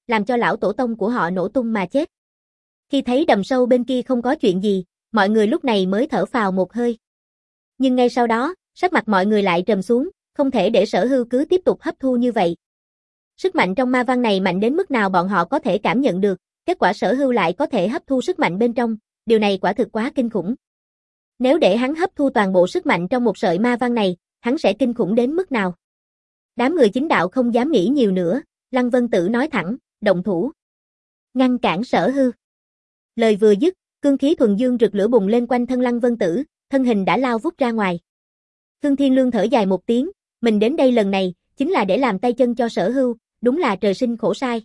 làm cho lão tổ tông của họ nổ tung mà chết. Khi thấy đầm sâu bên kia không có chuyện gì, mọi người lúc này mới thở phào một hơi. Nhưng ngay sau đó, sắc mặt mọi người lại trầm xuống, không thể để Sở Hưu cứ tiếp tục hấp thu như vậy. Sức mạnh trong ma văn này mạnh đến mức nào bọn họ có thể cảm nhận được, kết quả Sở Hưu lại có thể hấp thu sức mạnh bên trong, điều này quả thực quá kinh khủng. Nếu để hắn hấp thu toàn bộ sức mạnh trong một sợi ma văn này, hắn sẽ kinh khủng đến mức nào? Đám người chính đạo không dám nghĩ nhiều nữa, Lăng Vân Tử nói thẳng, động thủ. Ngăn cản Sở Hưu. Lời vừa dứt, cương khí thuần dương rực lửa bùng lên quanh thân Lăng Vân Tử, thân hình đã lao vút ra ngoài. Thương Thiên Lương thở dài một tiếng, mình đến đây lần này, chính là để làm tay chân cho Sở Hưu, đúng là trời sinh khổ sai.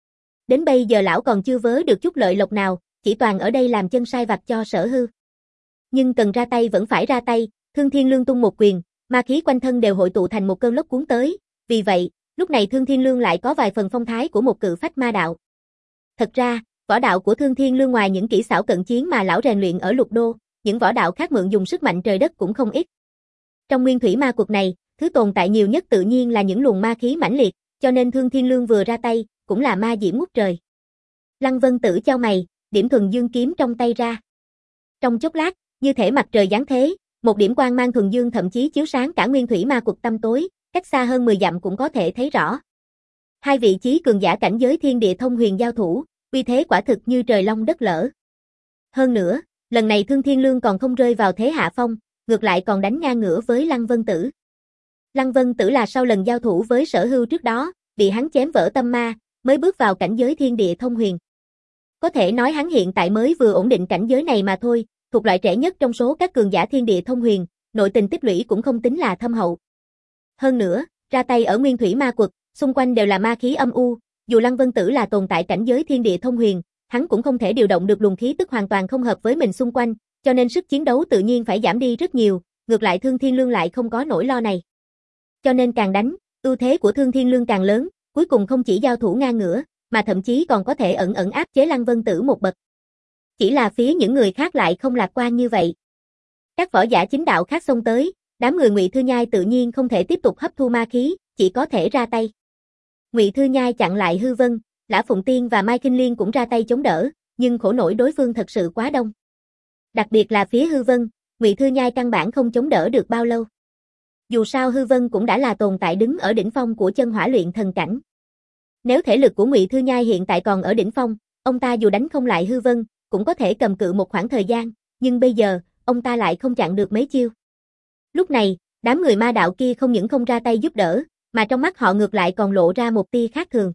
Đến bây giờ lão còn chưa vớ được chút lợi lộc nào, chỉ toàn ở đây làm chân sai vặt cho Sở Hưu. Nhưng cần ra tay vẫn phải ra tay, Thương Thiên Lương tung một quyền, ma khí quanh thân đều hội tụ thành một cơn lốc cuốn tới, vì vậy, lúc này Thương Thiên Lương lại có vài phần phong thái của một cự phách ma đạo. Thật ra, võ đạo của Thương Thiên Lương ngoài những kỹ xảo cận chiến mà lão rèn luyện ở Lục Đô, những võ đạo khác mượn dùng sức mạnh trời đất cũng không ít. Trong nguyên thủy ma cuộc này, thứ tồn tại nhiều nhất tự nhiên là những luồng ma khí mãnh liệt, cho nên Thương Thiên Lương vừa ra tay, cũng là ma diễm ngút trời. Lăng Vân Tử chau mày, điểm thuần dương kiếm trong tay ra. Trong chốc lát, như thể mặt trời giáng thế, một điểm quang mang thuần dương thậm chí chiếu sáng cả nguyên thủy ma cuộc tăm tối, cách xa hơn mười dặm cũng có thể thấy rõ. Hai vị chí cường giả cảnh giới thiên địa thông huyền giao thủ, uy thế quả thực như trời long đất lở. Hơn nữa, lần này Thương Thiên Lương còn không rơi vào thế hạ phong, ngược lại còn đánh ngang ngửa với Lăng Vân Tử. Lăng Vân Tử là sau lần giao thủ với Sở Hưu trước đó, bị hắn chém vỡ tâm ma, mới bước vào cảnh giới thiên địa thông huyền. Có thể nói hắn hiện tại mới vừa ổn định cảnh giới này mà thôi, thuộc loại trẻ nhất trong số các cường giả thiên địa thông huyền, nội tình tích lũy cũng không tính là thâm hậu. Hơn nữa, ra tay ở nguyên thủy ma quật, xung quanh đều là ma khí âm u, dù Lăng Vân Tử là tồn tại cảnh giới thiên địa thông huyền, hắn cũng không thể điều động được luồng khí tức hoàn toàn không hợp với mình xung quanh, cho nên sức chiến đấu tự nhiên phải giảm đi rất nhiều, ngược lại Thương Thiên Lương lại không có nỗi lo này. Cho nên càng đánh, ưu thế của Thương Thiên Lương càng lớn, cuối cùng không chỉ giao thủ ngang ngửa, mà thậm chí còn có thể ẩn ẩn áp chế Lăng Vân Tử một bậc. Chỉ là phía những người khác lại không lạc quan như vậy. Các võ giả chính đạo khác xông tới, đám người Ngụy Thư Nhai tự nhiên không thể tiếp tục hấp thu ma khí, chỉ có thể ra tay. Ngụy Thư Nhai chặn lại Hư Vân, Lã Phụng Tiên và Mai Kinh Liên cũng ra tay chống đỡ, nhưng khổ nổi đối phương thật sự quá đông. Đặc biệt là phía Hư Vân, Ngụy Thư Nhai căn bản không chống đỡ được bao lâu. Dù sao Hư Vân cũng đã là tồn tại đứng ở đỉnh phong của chân hỏa luyện thần cảnh. Nếu thể lực của Ngụy Thư Nhai hiện tại còn ở đỉnh phong, ông ta dù đánh không lại Hư Vân, cũng có thể cầm cự một khoảng thời gian, nhưng bây giờ, ông ta lại không chặn được mấy chiêu. Lúc này, đám người ma đạo kia không những không ra tay giúp đỡ, mà trong mắt họ ngược lại còn lộ ra một tia khác thường.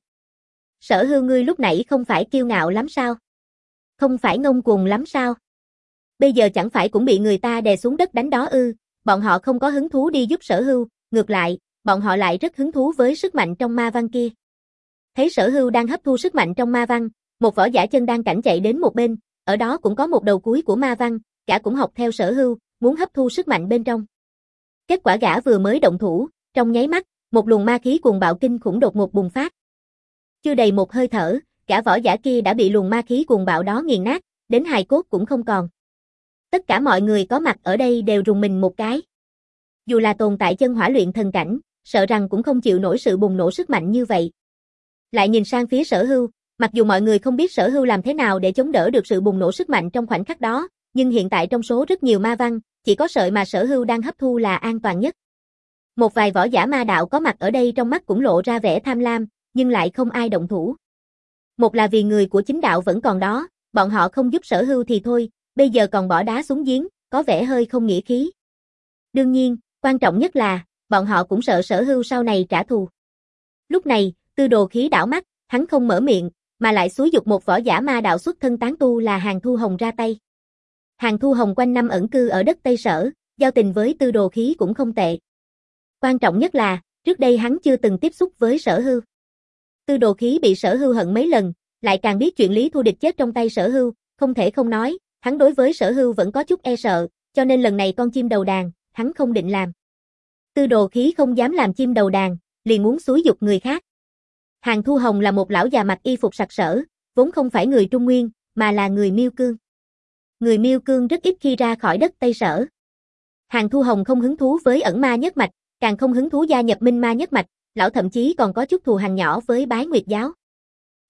Sở Hưu ngươi lúc nãy không phải kiêu ngạo lắm sao? Không phải ngông cuồng lắm sao? Bây giờ chẳng phải cũng bị người ta đè xuống đất đánh đó ư? Bọn họ không có hứng thú đi giúp Sở Hưu, ngược lại, bọn họ lại rất hứng thú với sức mạnh trong ma văn kia. Thấy Sở Hưu đang hấp thu sức mạnh trong ma văn, một võ giả chân đang cảnh chạy đến một bên, ở đó cũng có một đầu cuối của ma văn, gã cũng học theo Sở Hưu, muốn hấp thu sức mạnh bên trong. Kết quả gã vừa mới động thủ, trong nháy mắt, một luồng ma khí cuồng bạo kinh khủng đột ngột bùng phát. Chưa đầy một hơi thở, gã võ giả kia đã bị luồng ma khí cuồng bạo đó nghiền nát, đến hài cốt cũng không còn. Tất cả mọi người có mặt ở đây đều rùng mình một cái. Dù là tồn tại chân hỏa luyện thần cảnh, sợ rằng cũng không chịu nổi sự bùng nổ sức mạnh như vậy. Lại nhìn sang phía Sở Hưu, mặc dù mọi người không biết Sở Hưu làm thế nào để chống đỡ được sự bùng nổ sức mạnh trong khoảnh khắc đó, nhưng hiện tại trong số rất nhiều ma văn, chỉ có sợi mà Sở Hưu đang hấp thu là an toàn nhất. Một vài võ giả ma đạo có mặt ở đây trong mắt cũng lộ ra vẻ tham lam, nhưng lại không ai động thủ. Một là vì người của chính đạo vẫn còn đó, bọn họ không giúp Sở Hưu thì thôi, bây giờ còn bỏ đá xuống giếng, có vẻ hơi không nghĩa khí. Đương nhiên, quan trọng nhất là, bọn họ cũng sợ Sở Hưu sau này trả thù. Lúc này, Tư Đồ Khí đảo mắt, hắn không mở miệng, mà lại xúi giục một võ giả ma đạo xuất thân tán tu là Hàn Thu Hồng ra tay. Hàn Thu Hồng quanh năm ẩn cư ở đất Tây Sở, giao tình với Tư Đồ Khí cũng không tệ. Quan trọng nhất là, trước đây hắn chưa từng tiếp xúc với Sở Hưu. Tư Đồ Khí bị Sở Hưu hận mấy lần, lại càng biết chuyện Lý Thu Địch chết trong tay Sở Hưu, không thể không nói, hắn đối với Sở Hưu vẫn có chút e sợ, cho nên lần này con chim đầu đàn, hắn không định làm. Tư Đồ Khí không dám làm chim đầu đàn, liền muốn xúi giục người khác. Hàn Thu Hồng là một lão già mặc y phục sặc sỡ, vốn không phải người Trung Nguyên, mà là người Miêu Cương. Người Miêu Cương rất ít khi ra khỏi đất Tây Sở. Hàn Thu Hồng không hứng thú với ẩn ma nhất mạch, càng không hứng thú gia nhập minh ma nhất mạch, lão thậm chí còn có chút thù hằn nhỏ với Bái Nguyệt giáo.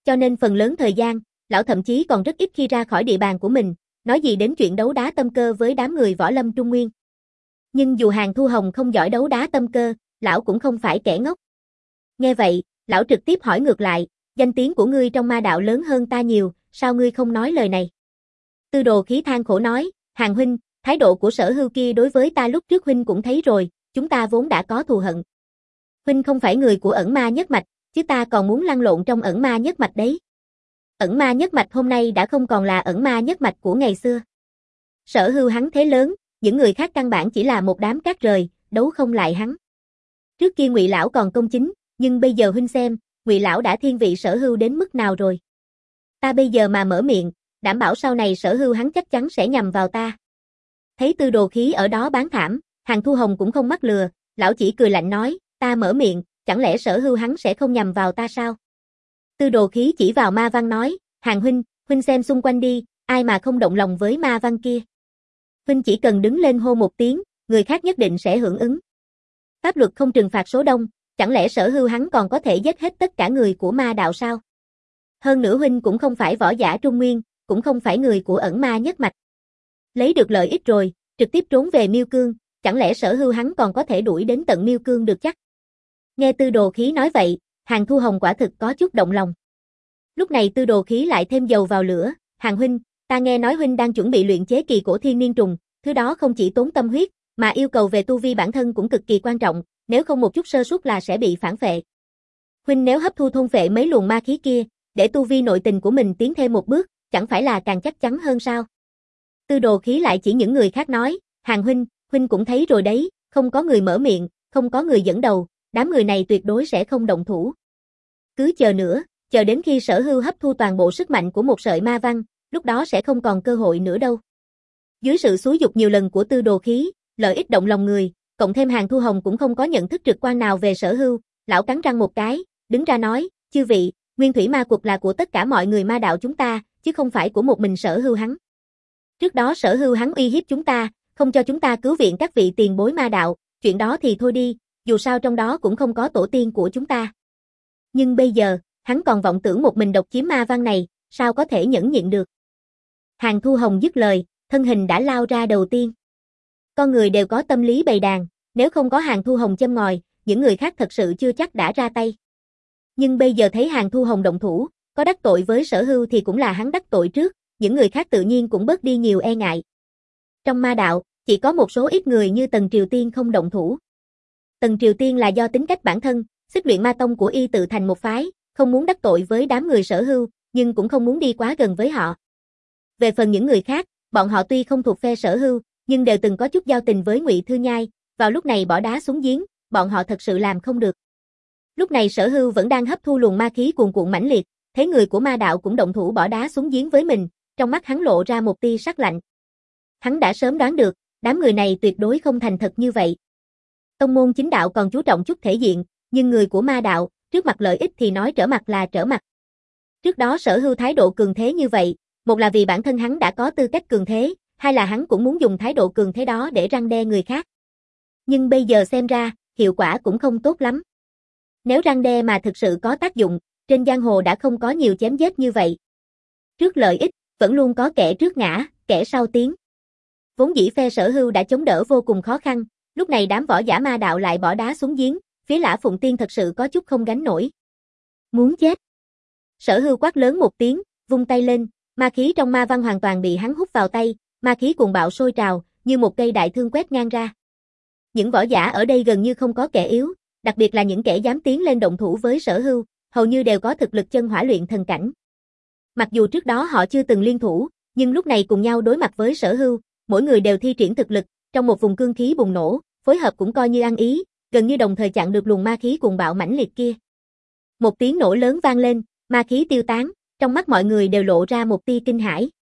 Cho nên phần lớn thời gian, lão thậm chí còn rất ít khi ra khỏi địa bàn của mình, nói gì đến chuyện đấu đá tâm cơ với đám người võ lâm Trung Nguyên. Nhưng dù Hàn Thu Hồng không giỏi đấu đá tâm cơ, lão cũng không phải kẻ ngốc. Nghe vậy, lão trực tiếp hỏi ngược lại, danh tiếng của ngươi trong ma đạo lớn hơn ta nhiều, sao ngươi không nói lời này? Tư Đồ Khí than khổ nói, Hàn huynh, thái độ của Sở Hưu kia đối với ta lúc trước huynh cũng thấy rồi, chúng ta vốn đã có thù hận. Huynh không phải người của ẩn ma nhất mạch, chứ ta còn muốn lăn lộn trong ẩn ma nhất mạch đấy. Ẩn ma nhất mạch hôm nay đã không còn là ẩn ma nhất mạch của ngày xưa. Sở Hưu hắn thế lớn, những người khác căn bản chỉ là một đám cát rời, đấu không lại hắn. Trước kia Ngụy lão còn công chính, nhưng bây giờ huynh xem, Ngụy lão đã thiên vị Sở Hưu đến mức nào rồi. Ta bây giờ mà mở miệng, đảm bảo sau này Sở Hưu hắn chắc chắn sẽ nhằm vào ta. Thấy Tư Đồ Khí ở đó bán thảm, Hàn Thu Hồng cũng không mắc lừa, lão chỉ cười lạnh nói, ta mở miệng, chẳng lẽ Sở Hưu hắn sẽ không nhằm vào ta sao? Tư Đồ Khí chỉ vào Ma Văn nói, Hàn huynh, huynh xem xung quanh đi, ai mà không động lòng với Ma Văn kia. Huynh chỉ cần đứng lên hô một tiếng, người khác nhất định sẽ hưởng ứng. Pháp luật không trừng phạt số đông, chẳng lẽ Sở Hưu hắn còn có thể giết hết tất cả người của ma đạo sao? Hơn nữa huynh cũng không phải võ giả Trung Nguyên, cũng không phải người của ẩn ma nhất mạch. Lấy được lợi ích rồi, trực tiếp trốn về Miêu Cương, chẳng lẽ Sở Hưu hắn còn có thể đuổi đến tận Miêu Cương được chắc? Nghe Tư Đồ Khí nói vậy, Hàn Thu Hồng quả thực có chút động lòng. Lúc này Tư Đồ Khí lại thêm dầu vào lửa, Hàn huynh, ta nghe nói huynh đang chuẩn bị luyện chế kỳ cổ thiên niên trùng, thứ đó không chỉ tốn tâm huyết, mà yêu cầu về tu vi bản thân cũng cực kỳ quan trọng, nếu không một chút sơ suất là sẽ bị phản phệ. Huynh nếu hấp thu thôn phệ mấy luồng ma khí kia, để tu vi nội tình của mình tiến thêm một bước, chẳng phải là càng chắc chắn hơn sao? Tư Đồ Khí lại chỉ những người khác nói, Hàn huynh, huynh cũng thấy rồi đấy, không có người mở miệng, không có người dẫn đầu, đám người này tuyệt đối sẽ không động thủ. Cứ chờ nữa, chờ đến khi Sở Hưu hấp thu toàn bộ sức mạnh của một sợi ma văn, lúc đó sẽ không còn cơ hội nữa đâu. Dưới sự xúi dục nhiều lần của Tư Đồ Khí, lợi ích động lòng người, cộng thêm Hàn Thu Hồng cũng không có nhận thức trực quan nào về Sở Hưu, lão cắn răng một cái, đứng ra nói, chư vị, Nguyên Thủy Ma Quật là của tất cả mọi người ma đạo chúng ta, chứ không phải của một mình Sở Hưu hắn. Trước đó Sở Hưu hắn uy hiếp chúng ta, không cho chúng ta cứu viện các vị tiền bối ma đạo, chuyện đó thì thôi đi, dù sao trong đó cũng không có tổ tiên của chúng ta. Nhưng bây giờ, hắn còn vọng tưởng một mình độc chiếm ma văn này, sao có thể nhẫn nhịn được. Hàn Thu Hồng dứt lời, thân hình đã lao ra đầu tiên. Con người đều có tâm lý bầy đàn, nếu không có Hàn Thu Hồng châm ngòi, những người khác thật sự chưa chắc đã ra tay. Nhưng bây giờ thấy Hàn Thu Hồng động thủ, có đắc tội với Sở Hưu thì cũng là hắn đắc tội trước, những người khác tự nhiên cũng bớt đi nhiều e ngại. Trong ma đạo, chỉ có một số ít người như Tần Triều Tiên không động thủ. Tần Triều Tiên là do tính cách bản thân, xích luyện ma tông của y tự thành một phái, không muốn đắc tội với đám người Sở Hưu, nhưng cũng không muốn đi quá gần với họ. Về phần những người khác, bọn họ tuy không thuộc phe Sở Hưu, nhưng đều từng có chút giao tình với Ngụy Thư Nhai, vào lúc này bỏ đá xuống giếng, bọn họ thật sự làm không được. Lúc này Sở Hưu vẫn đang hấp thu luồng ma khí cuồn cuộn mãnh liệt, thấy người của ma đạo cũng động thủ bỏ đá xuống giếng với mình, trong mắt hắn lộ ra một tia sắc lạnh. Hắn đã sớm đoán được, đám người này tuyệt đối không thành thật như vậy. Tông môn chính đạo còn chú trọng chút thể diện, nhưng người của ma đạo, trước mặt lợi ích thì nói trở mặt là trở mặt. Trước đó Sở Hưu thái độ cường thế như vậy, một là vì bản thân hắn đã có tư cách cường thế, hai là hắn cũng muốn dùng thái độ cường thế đó để răn đe người khác. Nhưng bây giờ xem ra, hiệu quả cũng không tốt lắm. Nếu răn đe mà thực sự có tác dụng, trên giang hồ đã không có nhiều chém giết như vậy. Trước lợi ích, vẫn luôn có kẻ trước ngã, kẻ sau tiến. Vốn dĩ phe Sở Hưu đã chống đỡ vô cùng khó khăn, lúc này đám võ giả ma đạo lại bỏ đá xuống giếng, phía Lã Phụng Tiên thật sự có chút không gánh nổi. Muốn chết. Sở Hưu quát lớn một tiếng, vung tay lên, ma khí trong ma văn hoàn toàn bị hắn hút vào tay, ma khí cuồng bạo sôi trào, như một cây đại thương quét ngang ra. Những võ giả ở đây gần như không có kẻ yếu, đặc biệt là những kẻ dám tiến lên động thủ với Sở Hưu, hầu như đều có thực lực chân hỏa luyện thần cảnh. Mặc dù trước đó họ chưa từng liên thủ, nhưng lúc này cùng nhau đối mặt với Sở Hưu, mỗi người đều thi triển thực lực, trong một vùng cương khí bùng nổ, phối hợp cũng coi như ăn ý, gần như đồng thời chặn được luồng ma khí cuồng bạo mãnh liệt kia. Một tiếng nổ lớn vang lên, ma khí tiêu tán, trong mắt mọi người đều lộ ra một tia kinh hãi.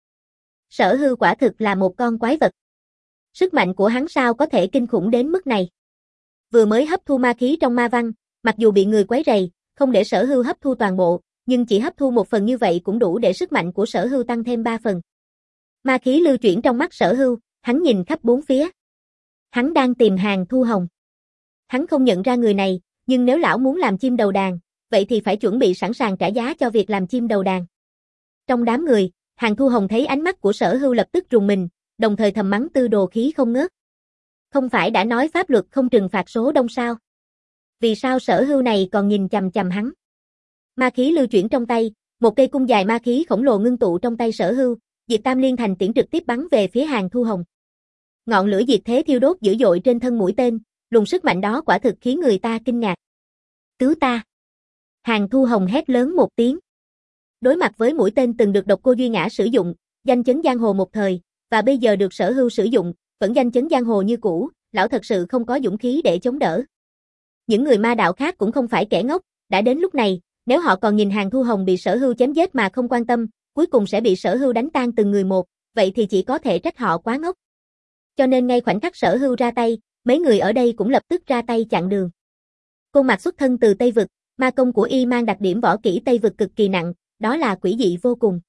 Sở Hưu quả thực là một con quái vật. Sức mạnh của hắn sao có thể kinh khủng đến mức này? Vừa mới hấp thu ma khí trong ma văn, mặc dù bị người quấy rầy, không để Sở Hưu hấp thu toàn bộ, nhưng chỉ hấp thu một phần như vậy cũng đủ để sức mạnh của Sở Hưu tăng thêm ba phần. Ma khí lưu chuyển trong mắt Sở Hưu, hắn nhìn khắp bốn phía. Hắn đang tìm Hàn Thu Hồng. Hắn không nhận ra người này, nhưng nếu lão muốn làm chim đầu đàn, vậy thì phải chuẩn bị sẵn sàng trả giá cho việc làm chim đầu đàn. Trong đám người, Hàn Thu Hồng thấy ánh mắt của Sở Hưu lập tức rùng mình, đồng thời thầm mắng Tư Đồ Khí không ngớt. Không phải đã nói pháp luật không trừng phạt số đông sao? Vì sao Sở Hưu này còn nhìn chằm chằm hắn? Ma khí lưu chuyển trong tay, một cây cung dài ma khí khổng lồ ngưng tụ trong tay Sở Hưu, Diệt Tam Liên Thành tiễn trực tiếp bắn về phía Hàn Thu Hồng. Ngọn lửa diệt thế thiêu đốt dữ dội trên thân mũi tên, luồng sức mạnh đó quả thực khiến người ta kinh ngạc. Cứu ta! Hàn Thu Hồng hét lớn một tiếng. Đối mặt với mũi tên từng được Độc Cô Duy Ngã sử dụng, danh chấn giang hồ một thời, và bây giờ được Sở Hưu sử dụng, vẫn danh chấn giang hồ như cũ, lão thật sự không có dũng khí để chống đỡ. Những người ma đạo khác cũng không phải kẻ ngốc, đã đến lúc này, nếu họ còn nhìn Hàn Thu Hồng bị Sở Hưu chém giết mà không quan tâm, cuối cùng sẽ bị Sở Hưu đánh tan từng người một, vậy thì chỉ có thể trách họ quá ngốc. Cho nên ngay khoảnh khắc Sở Hưu ra tay, mấy người ở đây cũng lập tức ra tay chặn đường. Côn Mạc xuất thân từ Tây Vực, ma công của y mang đặc điểm võ kỹ Tây Vực cực kỳ nặng, đó là quỷ dị vô cùng.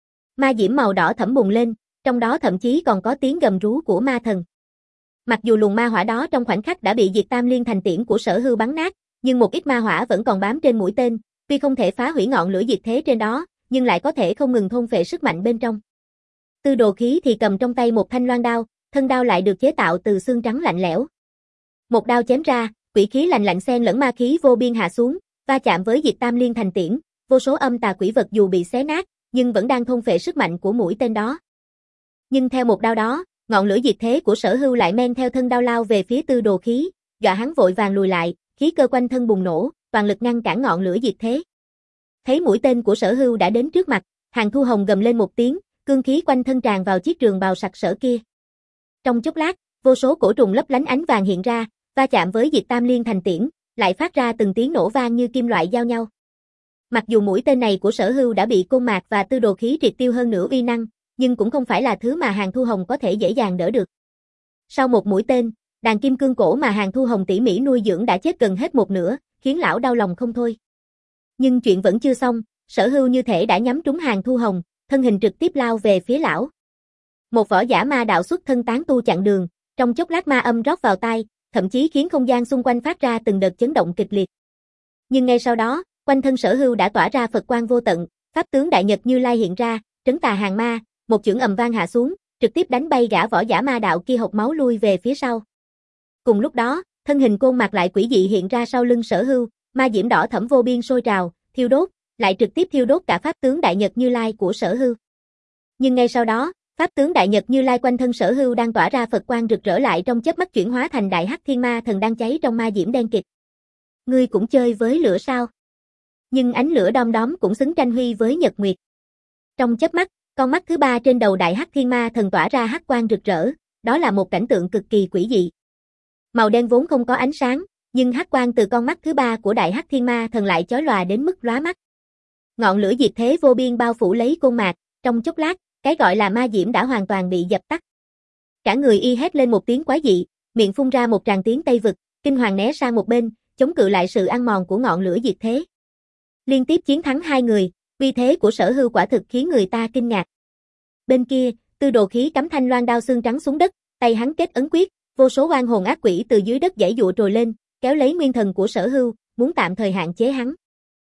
Ma diễm màu đỏ thẫm bùng lên, trong đó thậm chí còn có tiếng gầm rú của ma thần. Mặc dù luồng ma hỏa đó trong khoảnh khắc đã bị Diệt Tam Liên Thành tiễn của Sở Hưu bắn nát, nhưng một ít ma hỏa vẫn còn bám trên mũi tên, tuy không thể phá hủy ngọn lửa diệt thế trên đó, nhưng lại có thể không ngừng thôn phệ sức mạnh bên trong. Tư Đồ Khí thì cầm trong tay một thanh loan đao, thân đao lại được chế tạo từ xương trắng lạnh lẽo. Một đao chém ra, quỷ khí lạnh lạnh xen lẫn ma khí vô biên hạ xuống, va chạm với Diệt Tam Liên Thành tiễn, vô số âm tà quỷ vật dù bị xé nát, nhưng vẫn đang thôn phệ sức mạnh của mũi tên đó. Nhưng theo một đao đó, ngọn lửa diệt thế của Sở Hưu lại men theo thân đao lao về phía Tư Đồ Khí, dọa hắn vội vàng lùi lại, khí cơ quanh thân bùng nổ, toàn lực ngăn cản ngọn lửa diệt thế. Thấy mũi tên của Sở Hưu đã đến trước mặt, Hàn Thu Hồng gầm lên một tiếng, cương khí quanh thân tràn vào chiếc trường bào sặc sỡ kia. Trong chốc lát, vô số cổ trùng lấp lánh ánh vàng hiện ra, va chạm với Diệt Tam Liên Thành tiễn, lại phát ra từng tiếng nổ vang như kim loại giao nhau. Mặc dù mũi tên này của Sở Hưu đã bị Côn Mạc và Tư Đồ Khí triệt tiêu hơn nửa uy năng, nhưng cũng không phải là thứ mà Hàn Thu Hồng có thể dễ dàng đỡ được. Sau một mũi tên, đàn kim cương cổ mà Hàn Thu Hồng tỉ mỉ nuôi dưỡng đã chết gần hết một nửa, khiến lão đau lòng không thôi. Nhưng chuyện vẫn chưa xong, Sở Hưu như thể đã nhắm trúng Hàn Thu Hồng, thân hình trực tiếp lao về phía lão. Một võ giả ma đạo xuất thân tán tu chặn đường, trong chốc lát ma âm rót vào tai, thậm chí khiến không gian xung quanh phát ra từng đợt chấn động kịch liệt. Nhưng ngay sau đó, quanh thân Sở Hưu đã tỏa ra Phật quang vô tận, pháp tướng Đại Nhật Như Lai hiện ra, trấn tà hàng ma, một chưởng ầm vang hạ xuống, trực tiếp đánh bay gã võ giả ma đạo kia hộc máu lui về phía sau. Cùng lúc đó, thân hình Côn Mạc lại quỷ dị hiện ra sau lưng Sở Hưu, ma diễm đỏ thẫm vô biên sôi trào, thiêu đốt, lại trực tiếp thiêu đốt cả pháp tướng Đại Nhật Như Lai của Sở Hưu. Nhưng ngay sau đó, pháp tướng Đại Nhật Như Lai quanh thân Sở Hưu đang tỏa ra Phật quang rực rỡ lại trong chớp mắt chuyển hóa thành Đại Hắc Thiên Ma Thần đang cháy trong ma diễm đen kịt. Ngươi cũng chơi với lửa sao? Nhưng ánh lửa đom đóm cũng xứng tranh huy với nhật nguyệt. Trong chớp mắt, con mắt thứ ba trên đầu Đại Hắc Thiên Ma Thần tỏa ra hắc quang rực rỡ, đó là một cảnh tượng cực kỳ quỷ dị. Màu đen vốn không có ánh sáng, nhưng hắc quang từ con mắt thứ ba của Đại Hắc Thiên Ma Thần lại chói lòa đến mức lóa mắt. Ngọn lửa diệt thế vô biên bao phủ lấy Côn Mạc, trong chốc lát, cái gọi là ma diễm đã hoàn toàn bị dập tắt. Cả người y hét lên một tiếng quái dị, miệng phun ra một tràng tiếng Tây Vực, kinh hoàng né sang một bên, chống cự lại sự ăn mòn của ngọn lửa diệt thế. Liên tiếp chiến thắng hai người, uy thế của Sở Hưu quả thực khiến người ta kinh ngạc. Bên kia, Tư Đồ Khí cắm thanh loan đao xương trắng xuống đất, tay hắn kết ấn quyết, vô số oan hồn ác quỷ từ dưới đất giãy giụa trồi lên, kéo lấy nguyên thần của Sở Hưu, muốn tạm thời hạn chế hắn.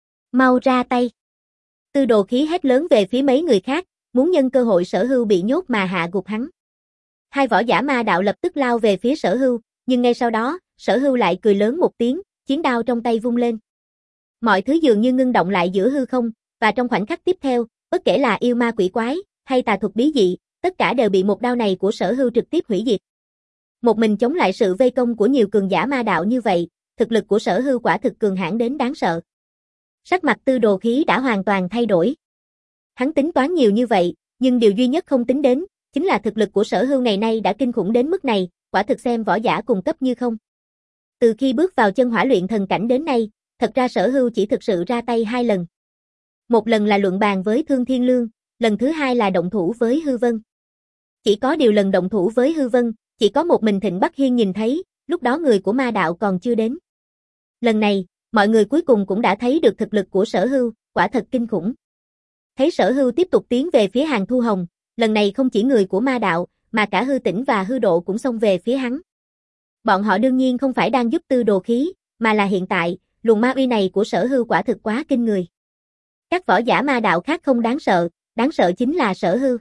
Mau ra tay! Tư Đồ Khí hét lớn về phía mấy người khác, muốn nhân cơ hội Sở Hưu bị nhốt mà hạ gục hắn. Hai võ giả ma đạo lập tức lao về phía Sở Hưu, nhưng ngay sau đó, Sở Hưu lại cười lớn một tiếng, chiến đao trong tay vung lên. Mọi thứ dường như ngưng động lại giữa hư không, và trong khoảnh khắc tiếp theo, bất kể là yêu ma quỷ quái, hay tà thuật bí dị, tất cả đều bị một đao này của Sở Hưu trực tiếp hủy diệt. Một mình chống lại sự vây công của nhiều cường giả ma đạo như vậy, thực lực của Sở Hưu quả thực cường hãn đến đáng sợ. Sắc mặt Tư Đồ Khí đã hoàn toàn thay đổi. Hắn tính toán nhiều như vậy, nhưng điều duy nhất không tính đến, chính là thực lực của Sở Hưu ngày nay đã kinh khủng đến mức này, quả thực xem võ giả cùng cấp như không. Từ khi bước vào chân hỏa luyện thần cảnh đến nay, thật ra Sở Hưu chỉ thực sự ra tay hai lần. Một lần là luận bàn với Thương Thiên Lương, lần thứ hai là động thủ với Hư Vân. Chỉ có điều lần động thủ với Hư Vân, chỉ có một mình Thịnh Bắc Hiên nhìn thấy, lúc đó người của ma đạo còn chưa đến. Lần này, mọi người cuối cùng cũng đã thấy được thực lực của Sở Hưu, quả thật kinh khủng. Thấy Sở Hưu tiếp tục tiến về phía Hàn Thu Hồng, lần này không chỉ người của ma đạo, mà cả Hư Tĩnh và Hư Độ cũng xông về phía hắn. Bọn họ đương nhiên không phải đang giúp Tư Đồ Khí, mà là hiện tại, luồng ma uy này của Sở Hưu quả thực quá kinh người. Các võ giả ma đạo khác không đáng sợ, đáng sợ chính là Sở Hưu.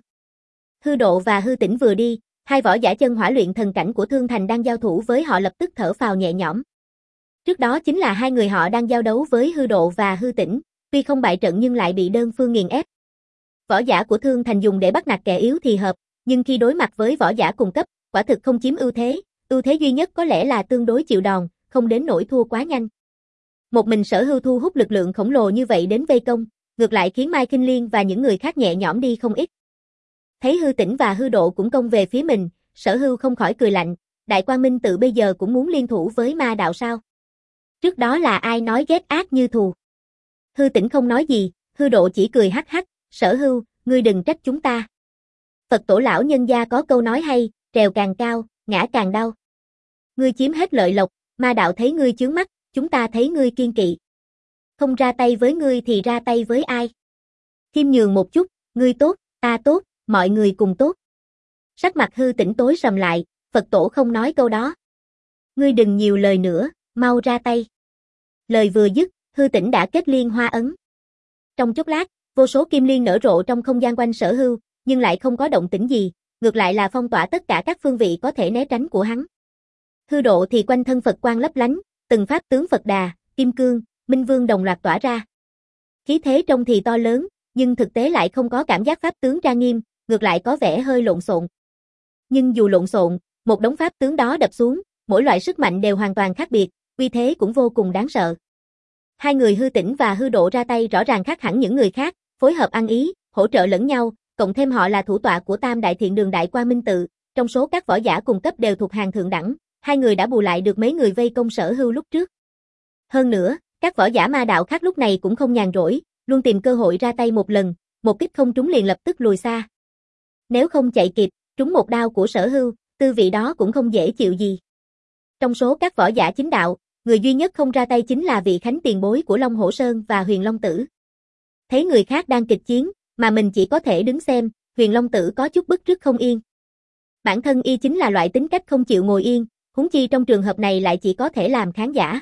Hư Độ và Hư Tĩnh vừa đi, hai võ giả chân hỏa luyện thần cảnh của Thương Thành đang giao thủ với họ lập tức thở phào nhẹ nhõm. Trước đó chính là hai người họ đang giao đấu với Hư Độ và Hư Tĩnh, tuy không bại trận nhưng lại bị đơn phương nghiền ép. Võ giả của Thương Thành dùng để bắt nạt kẻ yếu thì hợp, nhưng khi đối mặt với võ giả cùng cấp, quả thực không chiếm ưu thế, ưu thế duy nhất có lẽ là tương đối chịu đòn, không đến nỗi thua quá nhanh. Một mình Sở Hưu thu hút lực lượng khổng lồ như vậy đến vây công, ngược lại khiến Mai Kinh Liên và những người khác nhẹ nhõm đi không ít. Thấy Hư Tĩnh và Hư Độ cũng công về phía mình, Sở Hưu không khỏi cười lạnh, Đại Quang Minh tự bây giờ cũng muốn liên thủ với ma đạo sao? Trước đó là ai nói ghét ác như thù? Hư Tĩnh không nói gì, Hư Độ chỉ cười hắc hắc, Sở Hưu, ngươi đừng trách chúng ta. Phật tổ lão nhân gia có câu nói hay, trèo càng cao, ngã càng đau. Ngươi chiếm hết lợi lộc, ma đạo thấy ngươi chướng mắt, chúng ta thấy ngươi kiên kỵ. Không ra tay với ngươi thì ra tay với ai? Khiêm nhường một chút, ngươi tốt, ta tốt, mọi người cùng tốt. Sắc mặt Hư Tĩnh tối sầm lại, Phật tổ không nói câu đó. Ngươi đừng nhiều lời nữa, mau ra tay. Lời vừa dứt, Hư Tĩnh đã kết liên hoa ấn. Trong chốc lát, vô số kim liên nở rộ trong không gian quanh Sở Hưu, nhưng lại không có động tĩnh gì, ngược lại là phong tỏa tất cả các phương vị có thể né tránh của hắn. Hư Độ thì quanh thân Phật quang lấp lánh, từng pháp tướng Phật Đà, Kim Cương, Minh Vương đồng loạt tỏa ra. Khí thế trông thì to lớn, nhưng thực tế lại không có cảm giác pháp tướng trang nghiêm, ngược lại có vẻ hơi lộn xộn. Nhưng dù lộn xộn, một đống pháp tướng đó đập xuống, mỗi loại sức mạnh đều hoàn toàn khác biệt, uy thế cũng vô cùng đáng sợ. Hai người Hư Tĩnh và Hư Độ ra tay rõ ràng khác hẳn những người khác, phối hợp ăn ý, hỗ trợ lẫn nhau, cộng thêm họ là thủ tọa của Tam Đại Thiện Đường Đại Quang Minh Tự, trong số các võ giả cùng cấp đều thuộc hàng thượng đẳng, hai người đã bù lại được mấy người vây công Sở Hưu lúc trước. Hơn nữa, các võ giả ma đạo khác lúc này cũng không nhàn rỗi, luôn tìm cơ hội ra tay một lần, một kích không trúng liền lập tức lùi xa. Nếu không chạy kịp, trúng một đao của Sở Hưu, tư vị đó cũng không dễ chịu gì. Trong số các võ giả chính đạo, người duy nhất không ra tay chính là vị Khánh tiền bối của Long Hổ Sơn và Huyền Long Tử. Thấy người khác đang kịch chiến, mà mình chỉ có thể đứng xem, Huyền Long Tử có chút bức rứt không yên. Bản thân y chính là loại tính cách không chịu ngồi yên, huống chi trong trường hợp này lại chỉ có thể làm khán giả.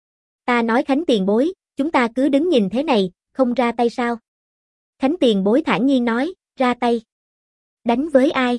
Ta nói Khánh tiền bối, chúng ta cứ đứng nhìn thế này, không ra tay sao? Khánh tiền bối thản nhiên nói, ra tay. Đánh với ai?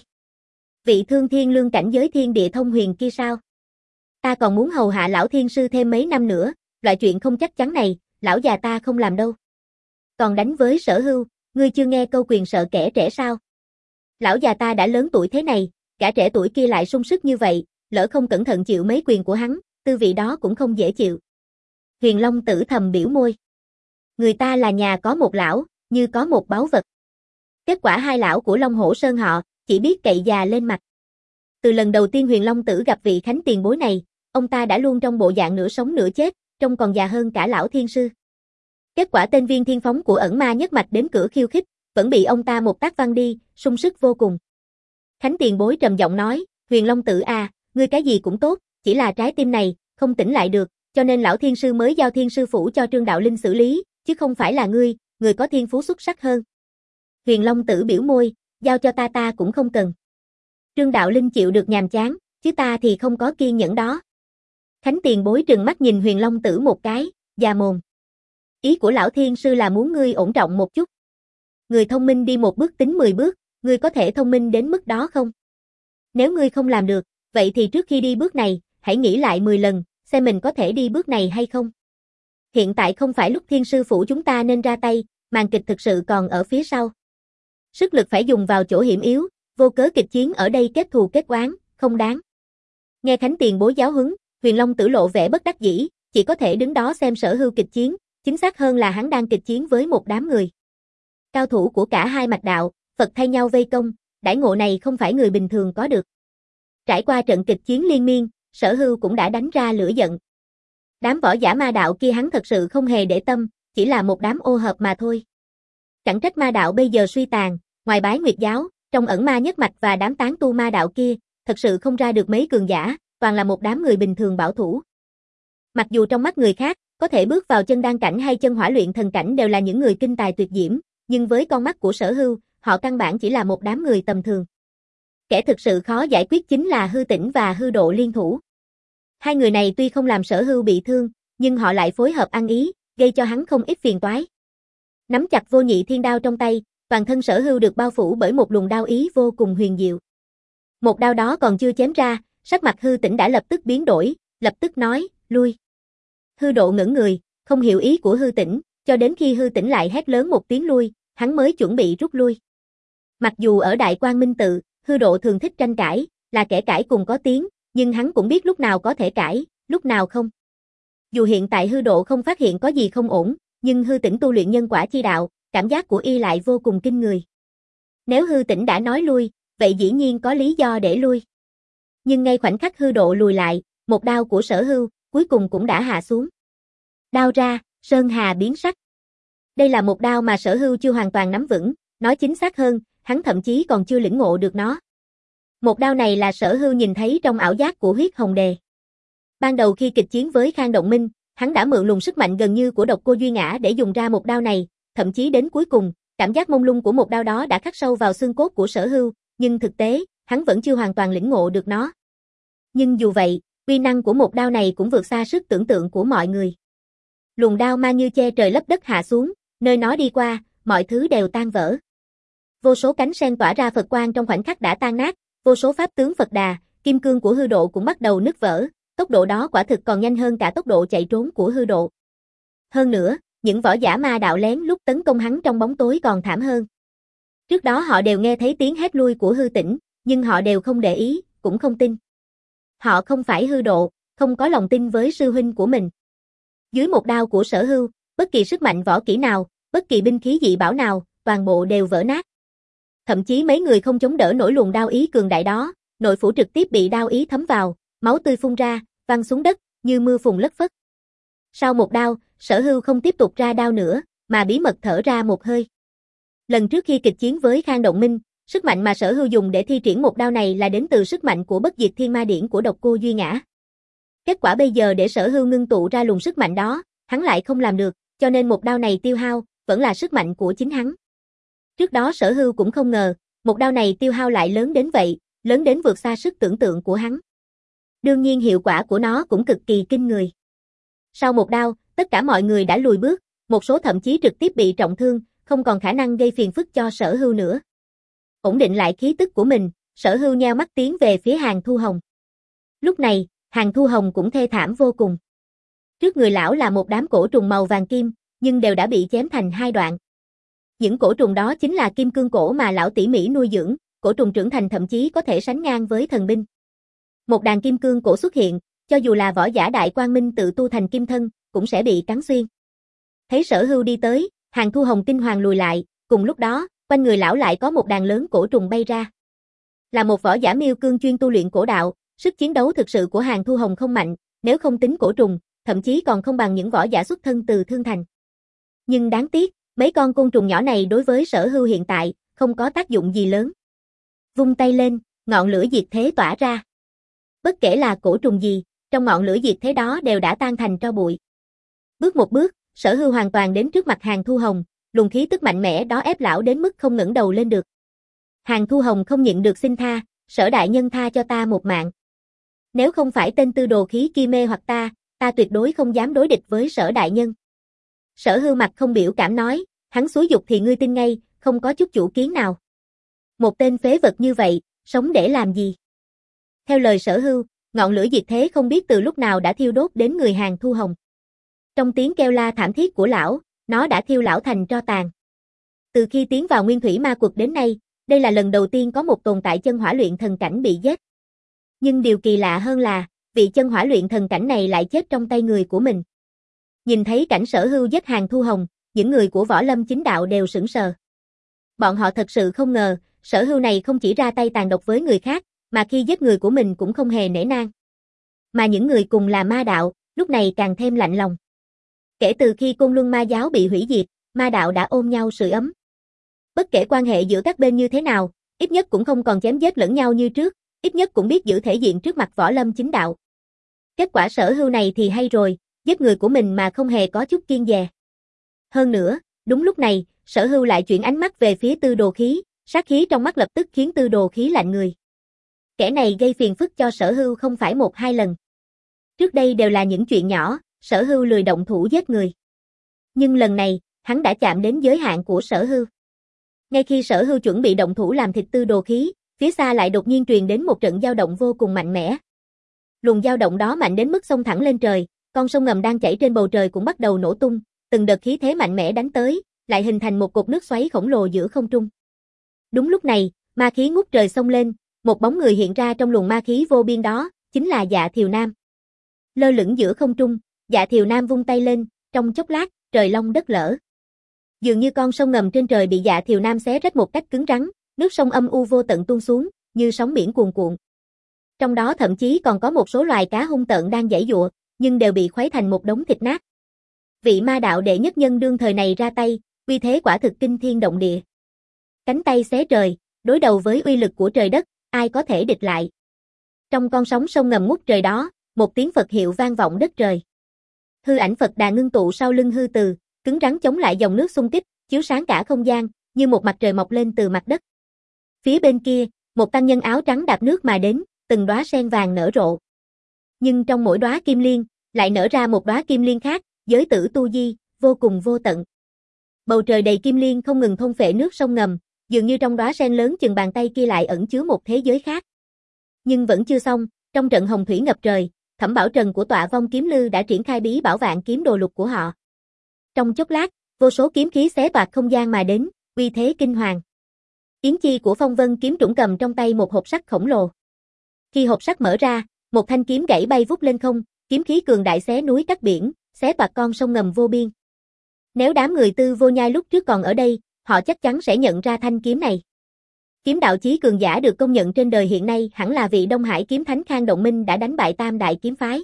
Vị Thương Thiên Lương cảnh giới thiên địa thông huyền kia sao? Ta còn muốn hầu hạ lão thiên sư thêm mấy năm nữa, loại chuyện không chắc chắn này, lão già ta không làm đâu. Còn đánh với Sở Hưu, ngươi chưa nghe câu quyền sợ kẻ trẻ sao? Lão già ta đã lớn tuổi thế này, cả trẻ tuổi kia lại sung sức như vậy, lỡ không cẩn thận chịu mấy quyền của hắn, tư vị đó cũng không dễ chịu. Huyền Long Tử thầm biểu môi. Người ta là nhà có một lão, như có một báu vật. Kết quả hai lão của Long Hổ Sơn họ, chỉ biết cậy già lên mặt. Từ lần đầu tiên Huyền Long Tử gặp vị Khánh tiền bối này, ông ta đã luôn trong bộ dạng nửa sống nửa chết, trông còn già hơn cả lão thiên sư. Kết quả tên Viên Thiên Phóng của ẩn ma nhất mạch đến cửa khiêu khích, vẫn bị ông ta một tác văng đi, sung sức vô cùng. Khánh tiền bối trầm giọng nói, Huyền Long Tử à, ngươi cái gì cũng tốt, chỉ là trái tim này, không tỉnh lại được, cho nên lão thiên sư mới giao thiên sư phủ cho Trương Đạo Linh xử lý, chứ không phải là ngươi, người có thiên phú xuất sắc hơn. Huyền Long Tử biểu môi, giao cho ta ta cũng không cần. Trương Đạo Linh chịu được nhàm chán, chứ ta thì không có kiên nhẫn đó. Khánh tiền bối trừng mắt nhìn Huyền Long Tử một cái, già mồm. Ý của lão thiên sư là muốn ngươi ổn trọng một chút. Người thông minh đi một bước tính mười bước, ngươi có thể thông minh đến mức đó không? Nếu ngươi không làm được, vậy thì trước khi đi bước này, hãy nghĩ lại mười lần, xem mình có thể đi bước này hay không. Hiện tại không phải lúc thiên sư phủ chúng ta nên ra tay, màn kịch thực sự còn ở phía sau. Sức lực phải dùng vào chỗ hiểm yếu, vô cớ kịch chiến ở đây kết thù kết oán, không đáng. Nghe Khánh tiền bối giáo huấn, Huyền Long Tử lộ vẻ bất đắc dĩ, chỉ có thể đứng đó xem Sở Hưu kịch chiến, chính xác hơn là hắn đang kịch chiến với một đám người. Cao thủ của cả hai mạch đạo, Phật thay nhau vây công, đãi ngộ này không phải người bình thường có được. Trải qua trận kịch chiến liên miên, Sở Hưu cũng đã đánh ra lửa giận. Đám võ giả ma đạo kia hắn thật sự không hề để tâm, chỉ là một đám ô hợp mà thôi. Chẳng trách ma đạo bây giờ suy tàn, ngoài Bái Nguyệt giáo, trong ẩn ma nhất mạch và đám tán tu ma đạo kia, thật sự không ra được mấy cường giả, toàn là một đám người bình thường bảo thủ. Mặc dù trong mắt người khác, có thể bước vào chân đan cảnh hay chân hỏa luyện thần cảnh đều là những người kinh tài tuyệt diễm, nhưng với con mắt của Sở Hưu, họ căn bản chỉ là một đám người tầm thường. Kẻ thực sự khó giải quyết chính là Hư Tĩnh và Hư Độ liên thủ. Hai người này tuy không làm Sở Hưu bị thương, nhưng họ lại phối hợp ăn ý, gây cho hắn không ít phiền toái. Nắm chặt vô nhị thiên đao trong tay, toàn thân Sở Hưu được bao phủ bởi một luồng đao ý vô cùng huyền diệu. Một đao đó còn chưa chém ra, sắc mặt Hư Tĩnh đã lập tức biến đổi, lập tức nói, lui. Hư Độ ngẩn người, không hiểu ý của Hư Tĩnh, cho đến khi Hư Tĩnh lại hét lớn một tiếng lui, hắn mới chuẩn bị rút lui. Mặc dù ở Đại Quang Minh Tự, Hư Độ thường thích tranh cãi, là kẻ cãi cùng có tiếng, nhưng hắn cũng biết lúc nào có thể cãi, lúc nào không. Dù hiện tại Hư Độ không phát hiện có gì không ổn, nhưng Hư Tĩnh tu luyện nhân quả chi đạo, cảm giác của y lại vô cùng kinh người. Nếu Hư Tĩnh đã nói lui, vậy dĩ nhiên có lý do để lui. Nhưng ngay khoảnh khắc Hư Độ lùi lại, một đao của Sở Hưu, cuối cùng cũng đã hạ xuống. Đao ra, sơn hà biến sắc. Đây là một đao mà Sở Hưu chưa hoàn toàn nắm vững, nói chính xác hơn, hắn thậm chí còn chưa lĩnh ngộ được nó. Một đao này là Sở Hưu nhìn thấy trong ảo giác của Huyết Hồng Đề. Ban đầu khi kịch chiến với Khang Động Minh, hắn đã mượn luồng sức mạnh gần như của Độc Cô Duy Ngã để dùng ra một đao này, thậm chí đến cuối cùng, cảm giác mông lung của một đao đó đã khắc sâu vào xương cốt của Sở Hưu, nhưng thực tế, hắn vẫn chưa hoàn toàn lĩnh ngộ được nó. Nhưng dù vậy, uy năng của một đao này cũng vượt xa sức tưởng tượng của mọi người. Luồng đao ma như che trời lấp đất hạ xuống, nơi nó đi qua, mọi thứ đều tan vỡ. Vô số cánh sen tỏa ra Phật quang trong khoảnh khắc đã tan nát, vô số pháp tướng Phật Đà, kim cương của Hư Độ cũng bắt đầu nứt vỡ, tốc độ đó quả thực còn nhanh hơn cả tốc độ chạy trốn của Hư Độ. Hơn nữa, những võ giả ma đạo lén lúc tấn công hắn trong bóng tối còn thảm hơn. Trước đó họ đều nghe thấy tiếng hét lui của Hư Tĩnh, nhưng họ đều không để ý, cũng không tin. Họ không phải Hư Độ, không có lòng tin với sư huynh của mình. Dưới một đao của Sở Hưu, bất kỳ sức mạnh võ kỹ nào, bất kỳ binh khí dị bảo nào, toàn bộ đều vỡ nát. Thậm chí mấy người không chống đỡ nổi luồng đao ý cường đại đó, nội phủ trực tiếp bị đao ý thấm vào, máu tươi phun ra, văng xuống đất, như mưa phùn lất phất. Sau một đao, Sở Hưu không tiếp tục ra đao nữa, mà bí mật thở ra một hơi. Lần trước khi kịch chiến với Khang Động Minh, sức mạnh mà Sở Hưu dùng để thi triển một đao này là đến từ sức mạnh của Bất Diệt Thiên Ma Điển của Độc Cô Duy Ngã. Kết quả bây giờ để Sở Hưu ngưng tụ ra luồng sức mạnh đó, hắn lại không làm được, cho nên một đao này tiêu hao, vẫn là sức mạnh của chính hắn. Trước đó Sở Hưu cũng không ngờ, một đao này tiêu hao lại lớn đến vậy, lớn đến vượt xa sức tưởng tượng của hắn. Đương nhiên hiệu quả của nó cũng cực kỳ kinh người. Sau một đao, tất cả mọi người đã lùi bước, một số thậm chí trực tiếp bị trọng thương, không còn khả năng gây phiền phức cho Sở Hưu nữa. Ổn định lại khí tức của mình, Sở Hưu nheo mắt tiến về phía Hàn Thu Hồng. Lúc này, Hàn Thu Hồng cũng thê thảm vô cùng. Trước người lão là một đám cổ trùng màu vàng kim, nhưng đều đã bị chém thành hai đoạn. Những cổ trùng đó chính là kim cương cổ mà lão tỉ mỉ nuôi dưỡng, cổ trùng trưởng thành thậm chí có thể sánh ngang với thần binh. Một đàn kim cương cổ xuất hiện, cho dù là võ giả Đại Quang Minh tự tu thành kim thân, cũng sẽ bị cắn xuyên. Thấy Sở Hưu đi tới, Hàn Thu Hồng kinh hoàng lùi lại, cùng lúc đó, quanh người lão lại có một đàn lớn cổ trùng bay ra. Là một võ giả Miêu Cương chuyên tu luyện cổ đạo, sức chiến đấu thực sự của Hàn Thu Hồng không mạnh, nếu không tính cổ trùng, thậm chí còn không bằng những võ giả xuất thân từ Thương Thành. Nhưng đáng tiếc, mấy con côn trùng nhỏ này đối với Sở Hưu hiện tại, không có tác dụng gì lớn. Vung tay lên, ngọn lửa diệt thế tỏa ra. Bất kể là cổ trùng gì, trong ngọn lửa diệt thế đó đều đã tan thành tro bụi. Bước một bước, Sở Hưu hoàn toàn đến trước mặt Hàn Thu Hồng, luồng khí tức mạnh mẽ đó ép lão đến mức không ngẩng đầu lên được. Hàn Thu Hồng không nhịn được xin tha, Sở đại nhân tha cho ta một mạng. Nếu không phải tên tư đồ khí kia mê hoặc ta, ta tuyệt đối không dám đối địch với Sở đại nhân. Sở Hưu mặt không biểu cảm nói, hắn xúi giục thì ngươi tin ngay, không có chút chủ kiến nào. Một tên phế vật như vậy, sống để làm gì? Theo lời Sở Hưu, ngọn lửa diệt thế không biết từ lúc nào đã thiêu đốt đến người Hàn Thu Hồng. Trong tiếng kêu la thảm thiết của lão, nó đã thiêu lão thành tro tàn. Từ khi tiến vào Nguyên Thủy Ma Quật đến nay, đây là lần đầu tiên có một tồn tại chân hỏa luyện thần cảnh bị giết. Nhưng điều kỳ lạ hơn là, vị chân hỏa luyện thần cảnh này lại chết trong tay người của mình. Nhìn thấy cảnh Sở Hưu giết Hàn Thu Hồng, những người của Võ Lâm chính đạo đều sững sờ. Bọn họ thật sự không ngờ, Sở Hưu này không chỉ ra tay tàn độc với người khác, mà khi giết người của mình cũng không hề nể nang. Mà những người cùng là ma đạo, lúc này càng thêm lạnh lòng. Kể từ khi Côn Luân Ma giáo bị hủy diệt, ma đạo đã ôm nhau sưởi ấm. Bất kể quan hệ giữa các bên như thế nào, ít nhất cũng không còn chém giết lẫn nhau như trước, ít nhất cũng biết giữ thể diện trước mặt Võ Lâm chính đạo. Kết quả Sở Hưu này thì hay rồi, giết người của mình mà không hề có chút kiêng dè. Hơn nữa, đúng lúc này, Sở Hưu lại chuyển ánh mắt về phía Tư Đồ Khí, sát khí trong mắt lập tức khiến Tư Đồ Khí lạnh người. Kẻ này gây phiền phức cho Sở Hưu không phải một hai lần. Trước đây đều là những chuyện nhỏ, Sở Hưu lười động thủ giết người. Nhưng lần này, hắn đã chạm đến giới hạn của Sở Hưu. Ngay khi Sở Hưu chuẩn bị động thủ làm thịt Tư Đồ Khí, phía xa lại đột nhiên truyền đến một trận dao động vô cùng mạnh mẽ. Luồng dao động đó mạnh đến mức xông thẳng lên trời, con sông ngầm đang chảy trên bầu trời cũng bắt đầu nổ tung, từng đợt khí thế mạnh mẽ đánh tới, lại hình thành một cột nước xoáy khổng lồ giữa không trung. Đúng lúc này, ma khí ngút trời xông lên, một bóng người hiện ra trong luồng ma khí vô biên đó, chính là Dạ Thiều Nam. Lơ lửng giữa không trung, Dạ Thiều Nam vung tay lên, trong chốc lát, trời long đất lở. Dường như con sông ngầm trên trời bị Dạ Thiều Nam xé rách một cách cứng rắn, nước sông âm u vô tận tuôn xuống, như sóng biển cuồn cuộn. Trong đó thậm chí còn có một số loài cá hung tợn đang giãy giụa, nhưng đều bị khuấy thành một đống thịt nát. Vị ma đạo đệ nhất nhân đương thời này ra tay, uy thế quả thực kinh thiên động địa. Cánh tay xé trời, đối đầu với uy lực của trời đất, ai có thể địch lại. Trong con sóng sông ngầm ngút trời đó, một tiếng Phật hiệu vang vọng đất trời. Hư ảnh Phật Đà ngưng tụ sau lưng hư từ, cứng rắn chống lại dòng nước xung kích, chiếu sáng cả không gian, như một mặt trời mọc lên từ mặt đất. Phía bên kia, một tăng nhân áo trắng đạp nước mà đến, từng đóa sen vàng nở rộ. Nhưng trong mỗi đóa kim liên, lại nở ra một đóa kim liên khác, giới tử tu di, vô cùng vô tận. Bầu trời đầy kim liên không ngừng thôn phệ nước sông ngầm, dường như trong đóa sen lớn chừng bàn tay kia lại ẩn chứa một thế giới khác. Nhưng vẫn chưa xong, trong trận hồng thủy ngập trời, Thẩm Bảo Trần của Tọa Vong Kiếm Lư đã triển khai bí bảo vạn kiếm đồ lục của họ. Trong chốc lát, vô số kiếm khí xé toạc không gian mà đến, uy thế kinh hoàng. Yến Chi của Phong Vân kiếm trũng cầm trong tay một hộp sắt khổng lồ. Khi hộp sắt mở ra, một thanh kiếm gãy bay vút lên không, kiếm khí cường đại xé núi cắt biển, xé toạc con sông ngầm vô biên. Nếu đám người Tư Vô Nhai lúc trước còn ở đây, họ chắc chắn sẽ nhận ra thanh kiếm này. Kiếm đạo chí cường giả được công nhận trên đời hiện nay hẳn là vị Đông Hải kiếm thánh Khang Động Minh đã đánh bại Tam Đại kiếm phái.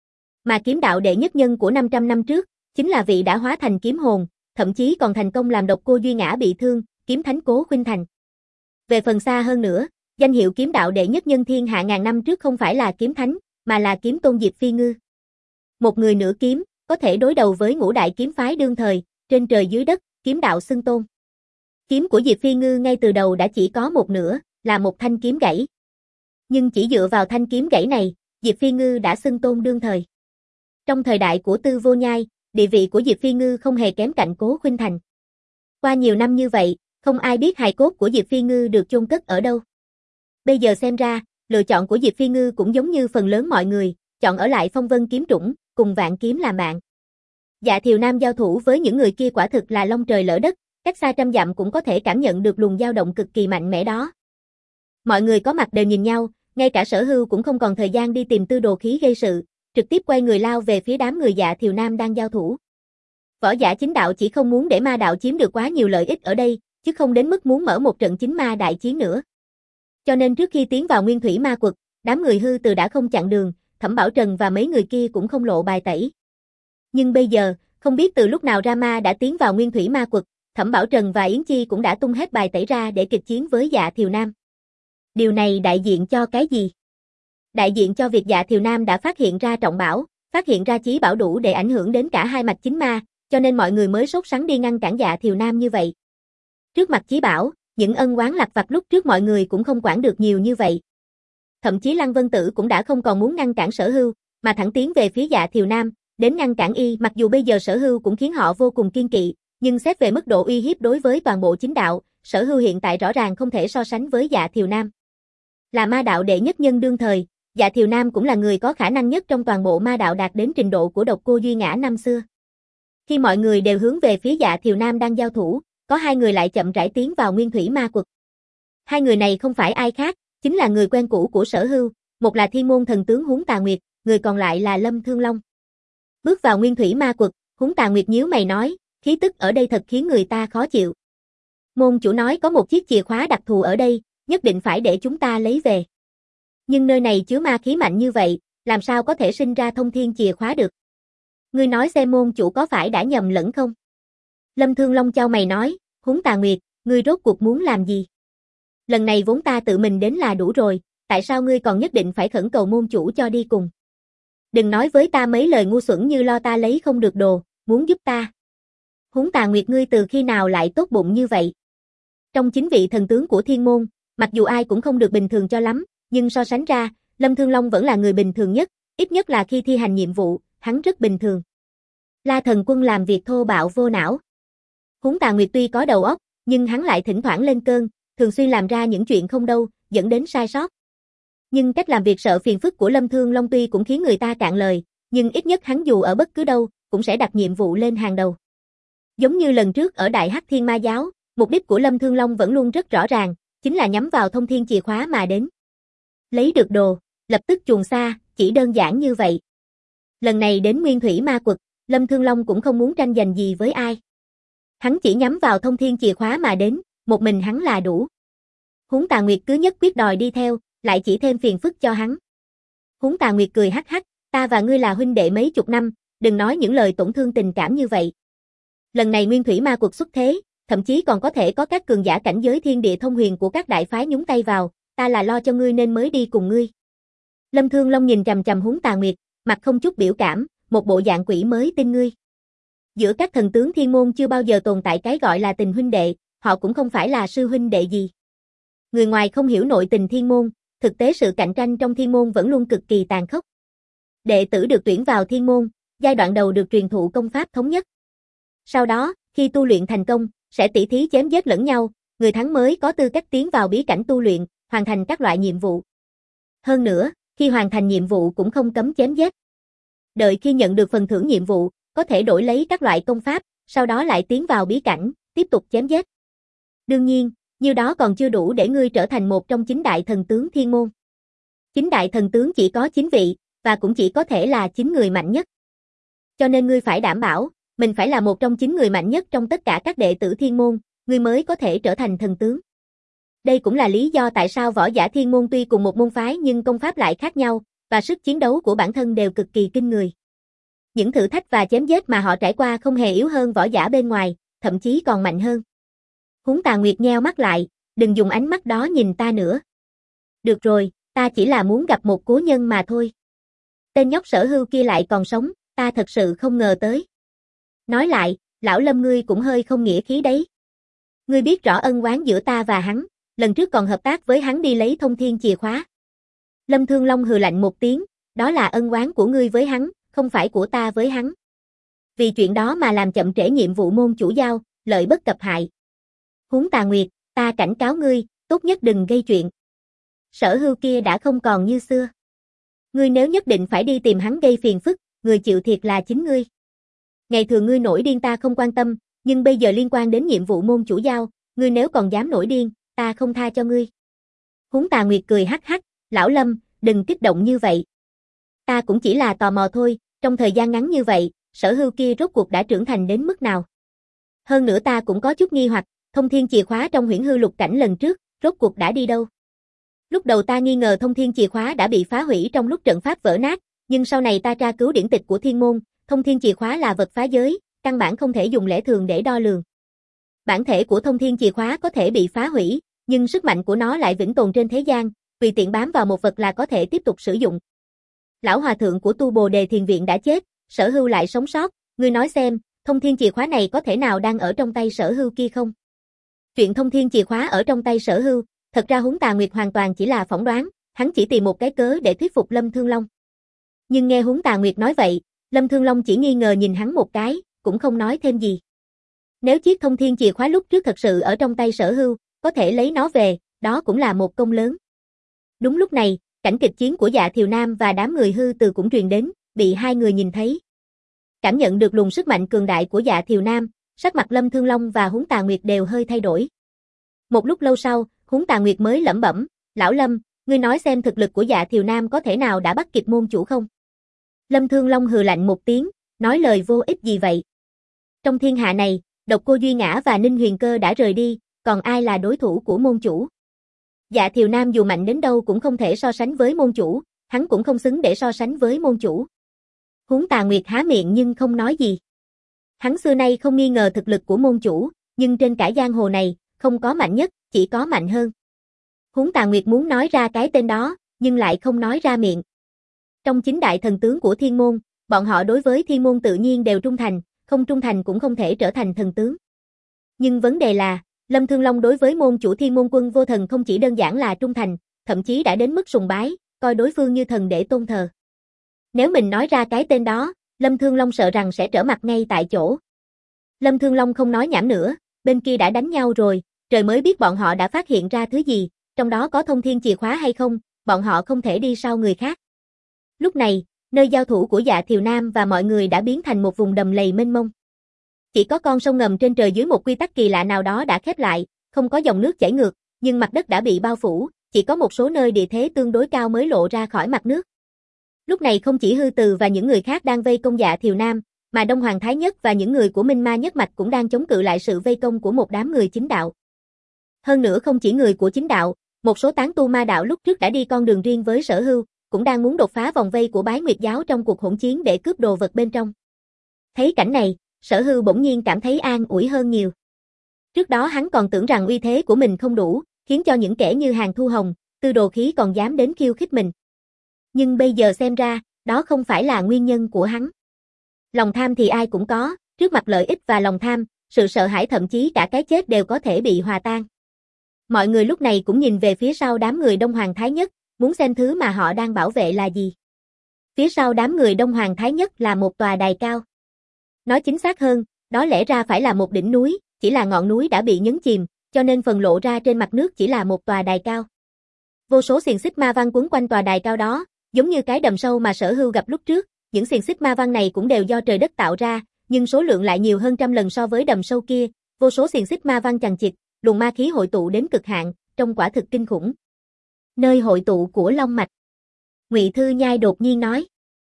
Mà kiếm đạo đệ nhất nhân của năm trăm năm trước, chính là vị đã hóa thành kiếm hồn, thậm chí còn thành công làm Độc Cô Duy Ngã bị thương, kiếm thánh Cố Khuynh Thành. Về phần xa hơn nữa, danh hiệu kiếm đạo đệ nhất nhân thiên hạ ngàn năm trước không phải là kiếm thánh, mà là kiếm tôn Diệp Phi Ngư. Một người nửa kiếm, có thể đối đầu với ngũ đại kiếm phái đương thời, trên trời dưới đất, kiếm đạo xưng tôn. Kiếm của Diệp Phi Ngư ngay từ đầu đã chỉ có một nửa, là một thanh kiếm gãy. Nhưng chỉ dựa vào thanh kiếm gãy này, Diệp Phi Ngư đã xưng tôn đương thời. Trong thời đại của Tư Vô Nhai, địa vị của Diệp Phi Ngư không hề kém cạnh Cố Khuynh Thành. Qua nhiều năm như vậy, không ai biết hài cốt của Diệp Phi Ngư được chôn cất ở đâu. Bây giờ xem ra, lựa chọn của Diệp Phi Ngư cũng giống như phần lớn mọi người, chọn ở lại Phong Vân kiếm trũng, cùng Vạn Kiếm làm bạn. Dạ Thiều Nam giao thủ với những người kia quả thực là long trời lỡ đất, cách xa trăm dặm cũng có thể cảm nhận được luồng dao động cực kỳ mạnh mẽ đó. Mọi người có mặt đều nhìn nhau, ngay cả Sở Hưu cũng không còn thời gian đi tìm Tư Đồ Khí gây sự, trực tiếp quay người lao về phía đám người Dạ Thiều Nam đang giao thủ. Võ giả chính đạo chỉ không muốn để ma đạo chiếm được quá nhiều lợi ích ở đây, chứ không đến mức muốn mở một trận chính ma đại chiến nữa. Cho nên trước khi tiến vào Nguyên Thủy Ma Quật, đám người hư từ đã không chặn đường, Thẩm Bảo Trần và mấy người kia cũng không lộ bài tẩy. Nhưng bây giờ, không biết từ lúc nào Rama đã tiến vào Nguyên Thủy Ma Quật, Thẩm Bảo Trần và Yến Chi cũng đã tung hết bài tẩy ra để kịch chiến với Dạ Thiều Nam. Điều này đại diện cho cái gì? Đại diện cho việc Dạ Thiều Nam đã phát hiện ra trọng bảo, phát hiện ra chí bảo đủ để ảnh hưởng đến cả hai mạch chính ma, cho nên mọi người mới sốt sắng đi ngăn cản Dạ Thiều Nam như vậy. Trước mặt chí bảo, những ân oán lặt vặt lúc trước mọi người cũng không quản được nhiều như vậy. Thậm chí Lăng Vân Tử cũng đã không còn muốn ngăn cản Sở Hưu, mà thẳng tiến về phía Dạ Thiều Nam, đến ngăn cản y, mặc dù bây giờ Sở Hưu cũng khiến họ vô cùng kiên kỵ, nhưng xét về mức độ uy hiếp đối với toàn bộ chính đạo, Sở Hưu hiện tại rõ ràng không thể so sánh với Dạ Thiều Nam. Là ma đạo đệ nhất nhân đương thời, Dạ Thiều Nam cũng là người có khả năng nhất trong toàn bộ ma đạo đạt đến trình độ của Độc Cô Duy Ngã năm xưa. Khi mọi người đều hướng về phía Dạ Thiều Nam đang giao thủ, có hai người lại chậm rãi tiến vào Nguyên Thủy Ma Quật. Hai người này không phải ai khác, chính là người quen cũ của Sở Hưu, một là Thiên Môn thần tướng Huống Tà Nguyệt, người còn lại là Lâm Thương Long. Bước vào Nguyên Thủy Ma Quật, Huống Tà Nguyệt nhíu mày nói, khí tức ở đây thật khiến người ta khó chịu. Môn chủ nói có một chiếc chìa khóa đặc thù ở đây, nhất định phải để chúng ta lấy về. Nhưng nơi này chứa ma khí mạnh như vậy, làm sao có thể sinh ra thông thiên chìa khóa được? Ngươi nói xem môn chủ có phải đã nhầm lẫn không? Lâm Thương Long chau mày nói, Huống Tà Nguyệt, ngươi rốt cuộc muốn làm gì? Lần này vốn ta tự mình đến là đủ rồi, tại sao ngươi còn nhất định phải khẩn cầu môn chủ cho đi cùng? Đừng nói với ta mấy lời ngu xuẩn như lo ta lấy không được đồ, muốn giúp ta. Huống Tà Nguyệt ngươi từ khi nào lại tốt bụng như vậy? Trong chính vị thần tướng của Thiên Môn, mặc dù ai cũng không được bình thường cho lắm, nhưng so sánh ra, Lâm Thương Long vẫn là người bình thường nhất, ít nhất là khi thi hành nhiệm vụ, hắn rất bình thường. La Thần Quân làm việc thô bạo vô não. Huống Tà Nguyệt tuy có đầu óc, nhưng hắn lại thỉnh thoảng lên cơn, thường xuyên làm ra những chuyện không đâu, dẫn đến sai sót. Nhưng cách làm việc sợ phiền phức của Lâm Thương Long tuy cũng khiến người ta cạn lời, nhưng ít nhất hắn dù ở bất cứ đâu, cũng sẽ đặt nhiệm vụ lên hàng đầu. Giống như lần trước ở Đại Hắc Thiên Ma Giáo, mục đích của Lâm Thương Long vẫn luôn rất rõ ràng, chính là nhắm vào thông thiên chìa khóa mà đến. Lấy được đồ, lập tức chuồn xa, chỉ đơn giản như vậy. Lần này đến Nguyên Thủy Ma Quật, Lâm Thương Long cũng không muốn tranh giành gì với ai. Hắn chỉ nhắm vào thông thiên chìa khóa mà đến, một mình hắn là đủ. Huống Tà Nguyệt cứ nhất quyết đòi đi theo, lại chỉ thêm phiền phức cho hắn. Huống Tà Nguyệt cười hắc hắc, ta và ngươi là huynh đệ mấy chục năm, đừng nói những lời tổn thương tình cảm như vậy. Lần này Nguyên Thủy Ma Quật xuất thế, thậm chí còn có thể có các cường giả cảnh giới thiên địa thông huyền của các đại phái nhúng tay vào, ta là lo cho ngươi nên mới đi cùng ngươi. Lâm Thương Long nhìn trầm trầm Huống Tà Nguyệt, mặt không chút biểu cảm, một bộ dạng quỷ mới tin ngươi. Giữa các thần tướng thiên môn chưa bao giờ tồn tại cái gọi là tình huynh đệ, họ cũng không phải là sư huynh đệ gì. Người ngoài không hiểu nội tình thiên môn, thực tế sự cạnh tranh trong thiên môn vẫn luôn cực kỳ tàn khốc. Đệ tử được tuyển vào thiên môn, giai đoạn đầu được truyền thụ công pháp thống nhất. Sau đó, khi tu luyện thành công, sẽ tỉ thí chém giết lẫn nhau, người thắng mới có tư cách tiến vào bí cảnh tu luyện, hoàn thành các loại nhiệm vụ. Hơn nữa, khi hoàn thành nhiệm vụ cũng không cấm chém giết. Đợi khi nhận được phần thưởng nhiệm vụ, có thể đổi lấy các loại công pháp, sau đó lại tiến vào bí cảnh, tiếp tục chém giết. Đương nhiên, như đó còn chưa đủ để ngươi trở thành một trong chín đại thần tướng thiên môn. Chín đại thần tướng chỉ có chín vị, và cũng chỉ có thể là chín người mạnh nhất. Cho nên ngươi phải đảm bảo, mình phải là một trong chín người mạnh nhất trong tất cả các đệ tử thiên môn, ngươi mới có thể trở thành thần tướng. Đây cũng là lý do tại sao võ giả thiên môn tuy cùng một môn phái nhưng công pháp lại khác nhau, và sức chiến đấu của bản thân đều cực kỳ kinh người. Những thử thách và chém giết mà họ trải qua không hề yếu hơn võ giả bên ngoài, thậm chí còn mạnh hơn. Huống Tà Nguyệt nheo mắt lại, đừng dùng ánh mắt đó nhìn ta nữa. Được rồi, ta chỉ là muốn gặp một cố nhân mà thôi. Tên nhóc Sở Hưu kia lại còn sống, ta thật sự không ngờ tới. Nói lại, lão Lâm ngươi cũng hơi không nghĩa khí đấy. Ngươi biết rõ ân oán giữa ta và hắn, lần trước còn hợp tác với hắn đi lấy thông thiên chìa khóa. Lâm Thương Long hừ lạnh một tiếng, đó là ân oán của ngươi với hắn, không phải của ta với hắn. Vì chuyện đó mà làm chậm trễ nhiệm vụ môn chủ giao, lợi bất cập hại. Huống Tà Nguyệt, ta cảnh cáo ngươi, tốt nhất đừng gây chuyện. Sở Hưu kia đã không còn như xưa. Ngươi nếu nhất định phải đi tìm hắn gây phiền phức, người chịu thiệt là chính ngươi. Ngày thường ngươi nổi điên ta không quan tâm, nhưng bây giờ liên quan đến nhiệm vụ môn chủ giao, ngươi nếu còn dám nổi điên, ta không tha cho ngươi. Huống Tà Nguyệt cười hắc hắc, lão Lâm, đừng kích động như vậy. Ta cũng chỉ là tò mò thôi, trong thời gian ngắn như vậy, Sở Hưu kia rốt cuộc đã trưởng thành đến mức nào. Hơn nữa ta cũng có chút nghi hoặc, thông thiên chìa khóa trong huyễn hư lục cảnh lần trước, rốt cuộc đã đi đâu. Lúc đầu ta nghi ngờ thông thiên chìa khóa đã bị phá hủy trong lúc trận pháp vỡ nát, nhưng sau này ta tra cứu điển tịch của thiên môn, thông thiên chìa khóa là vật phá giới, căn bản không thể dùng lẽ thường để đo lường. Bản thể của thông thiên chìa khóa có thể bị phá hủy, nhưng sức mạnh của nó lại vĩnh tồn trên thế gian, tùy tiện bám vào một vật là có thể tiếp tục sử dụng. Lão hòa thượng của Tu Bồ Đề Thiền Viện đã chết, Sở Hưu lại sống sót, ngươi nói xem, thông thiên chìa khóa này có thể nào đang ở trong tay Sở Hưu kia không? Chuyện thông thiên chìa khóa ở trong tay Sở Hưu, thật ra Huống Tà Nguyệt hoàn toàn chỉ là phỏng đoán, hắn chỉ tìm một cái cớ để thuyết phục Lâm Thương Long. Nhưng nghe Huống Tà Nguyệt nói vậy, Lâm Thương Long chỉ nghi ngờ nhìn hắn một cái, cũng không nói thêm gì. Nếu chiếc thông thiên chìa khóa lúc trước thật sự ở trong tay Sở Hưu, có thể lấy nó về, đó cũng là một công lớn. Đúng lúc này, cảnh kịch chiến của Dạ Thiều Nam và đám người hư từ cũng truyền đến, bị hai người nhìn thấy. Cảm nhận được luồng sức mạnh cường đại của Dạ Thiều Nam, sắc mặt Lâm Thương Long và Huống Tà Nguyệt đều hơi thay đổi. Một lúc lâu sau, Huống Tà Nguyệt mới lẩm bẩm, lão Lâm, ngươi nói xem thực lực của Dạ Thiều Nam có thể nào đã bắt kịp môn chủ không? Lâm Thương Long hừ lạnh một tiếng, nói lời vô ích gì vậy? Trong thiên hạ này, Độc Cô Duy Ngã và Ninh Huyền Cơ đã rời đi, còn ai là đối thủ của môn chủ? Dạ Thiều Nam dù mạnh đến đâu cũng không thể so sánh với môn chủ, hắn cũng không xứng để so sánh với môn chủ. Huống Tà Nguyệt há miệng nhưng không nói gì. Hắn xưa nay không nghi ngờ thực lực của môn chủ, nhưng trên cả giang hồ này, không có mạnh nhất, chỉ có mạnh hơn. Huống Tà Nguyệt muốn nói ra cái tên đó, nhưng lại không nói ra miệng. Trong chín đại thần tướng của thiên môn, bọn họ đối với thiên môn tự nhiên đều trung thành, không trung thành cũng không thể trở thành thần tướng. Nhưng vấn đề là, Lâm Thương Long đối với môn chủ Thiên Môn Quân Vô Thần không chỉ đơn giản là trung thành, thậm chí đã đến mức sùng bái, coi đối phương như thần để tôn thờ. Nếu mình nói ra cái tên đó, Lâm Thương Long sợ rằng sẽ trở mặt ngay tại chỗ. Lâm Thương Long không nói nhảm nữa, bên kia đã đánh nhau rồi, trời mới biết bọn họ đã phát hiện ra thứ gì, trong đó có thông thiên chìa khóa hay không, bọn họ không thể đi sau người khác. Lúc này, nơi giao thủ của Dạ Thiều Nam và mọi người đã biến thành một vùng đầm lầy mênh mông. Chỉ có con sông ngầm trên trời dưới một quy tắc kỳ lạ nào đó đã khép lại, không có dòng nước chảy ngược, nhưng mặt đất đã bị bao phủ, chỉ có một số nơi địa thế tương đối cao mới lộ ra khỏi mặt nước. Lúc này không chỉ Hư Từ và những người khác đang vây công Dạ Thiều Nam, mà Đông Hoàng Thái Nhất và những người của Minh Ma Nhất Mạch cũng đang chống cự lại sự vây công của một đám người chính đạo. Hơn nữa không chỉ người của chính đạo, một số tán tu ma đạo lúc trước đã đi con đường riêng với Sở Hưu, cũng đang muốn đột phá vòng vây của Bái Nguyệt giáo trong cuộc hỗn chiến để cướp đồ vật bên trong. Thấy cảnh này, Sở Hưu bỗng nhiên cảm thấy an ủi hơn nhiều. Trước đó hắn còn tưởng rằng uy thế của mình không đủ, khiến cho những kẻ như Hàn Thu Hồng, Tư Đồ Khí còn dám đến khiêu khích mình. Nhưng bây giờ xem ra, đó không phải là nguyên nhân của hắn. Lòng tham thì ai cũng có, trước mặt lợi ích và lòng tham, sự sợ hãi thậm chí cả cái chết đều có thể bị hòa tan. Mọi người lúc này cũng nhìn về phía sau đám người Đông Hoàng Thái Nhất, muốn xem thứ mà họ đang bảo vệ là gì. Phía sau đám người Đông Hoàng Thái Nhất là một tòa đài cao. Nói chính xác hơn, đó lẽ ra phải là một đỉnh núi, chỉ là ngọn núi đã bị nhấn chìm, cho nên phần lộ ra trên mặt nước chỉ là một tòa đài cao. Vô số xiềng xích ma văn quấn quanh tòa đài cao đó, giống như cái đầm sâu mà Sở Hưu gặp lúc trước, những xiềng xích ma văn này cũng đều do trời đất tạo ra, nhưng số lượng lại nhiều hơn trăm lần so với đầm sâu kia, vô số xiềng xích ma văn chằng chịt, luồng ma khí hội tụ đến cực hạn, trông quả thực kinh khủng. Nơi hội tụ của Long mạch. Ngụy Thư Nhai đột nhiên nói.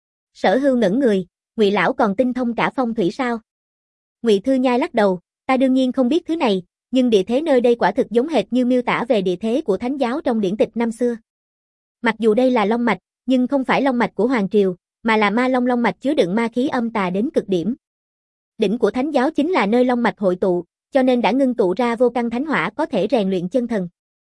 Sở Hưu ngẩn người, Ngụy lão còn tinh thông cả phong thủy sao? Ngụy Thư Nhai lắc đầu, ta đương nhiên không biết thứ này, nhưng địa thế nơi đây quả thực giống hệt như miêu tả về địa thế của Thánh giáo trong điển tịch năm xưa. Mặc dù đây là long mạch, nhưng không phải long mạch của Hoàng Triều, mà là ma long long mạch chứa đựng ma khí âm tà đến cực điểm. Đỉnh của Thánh giáo chính là nơi long mạch hội tụ, cho nên đã ngưng tụ ra vô căn thánh hỏa có thể rèn luyện chân thần.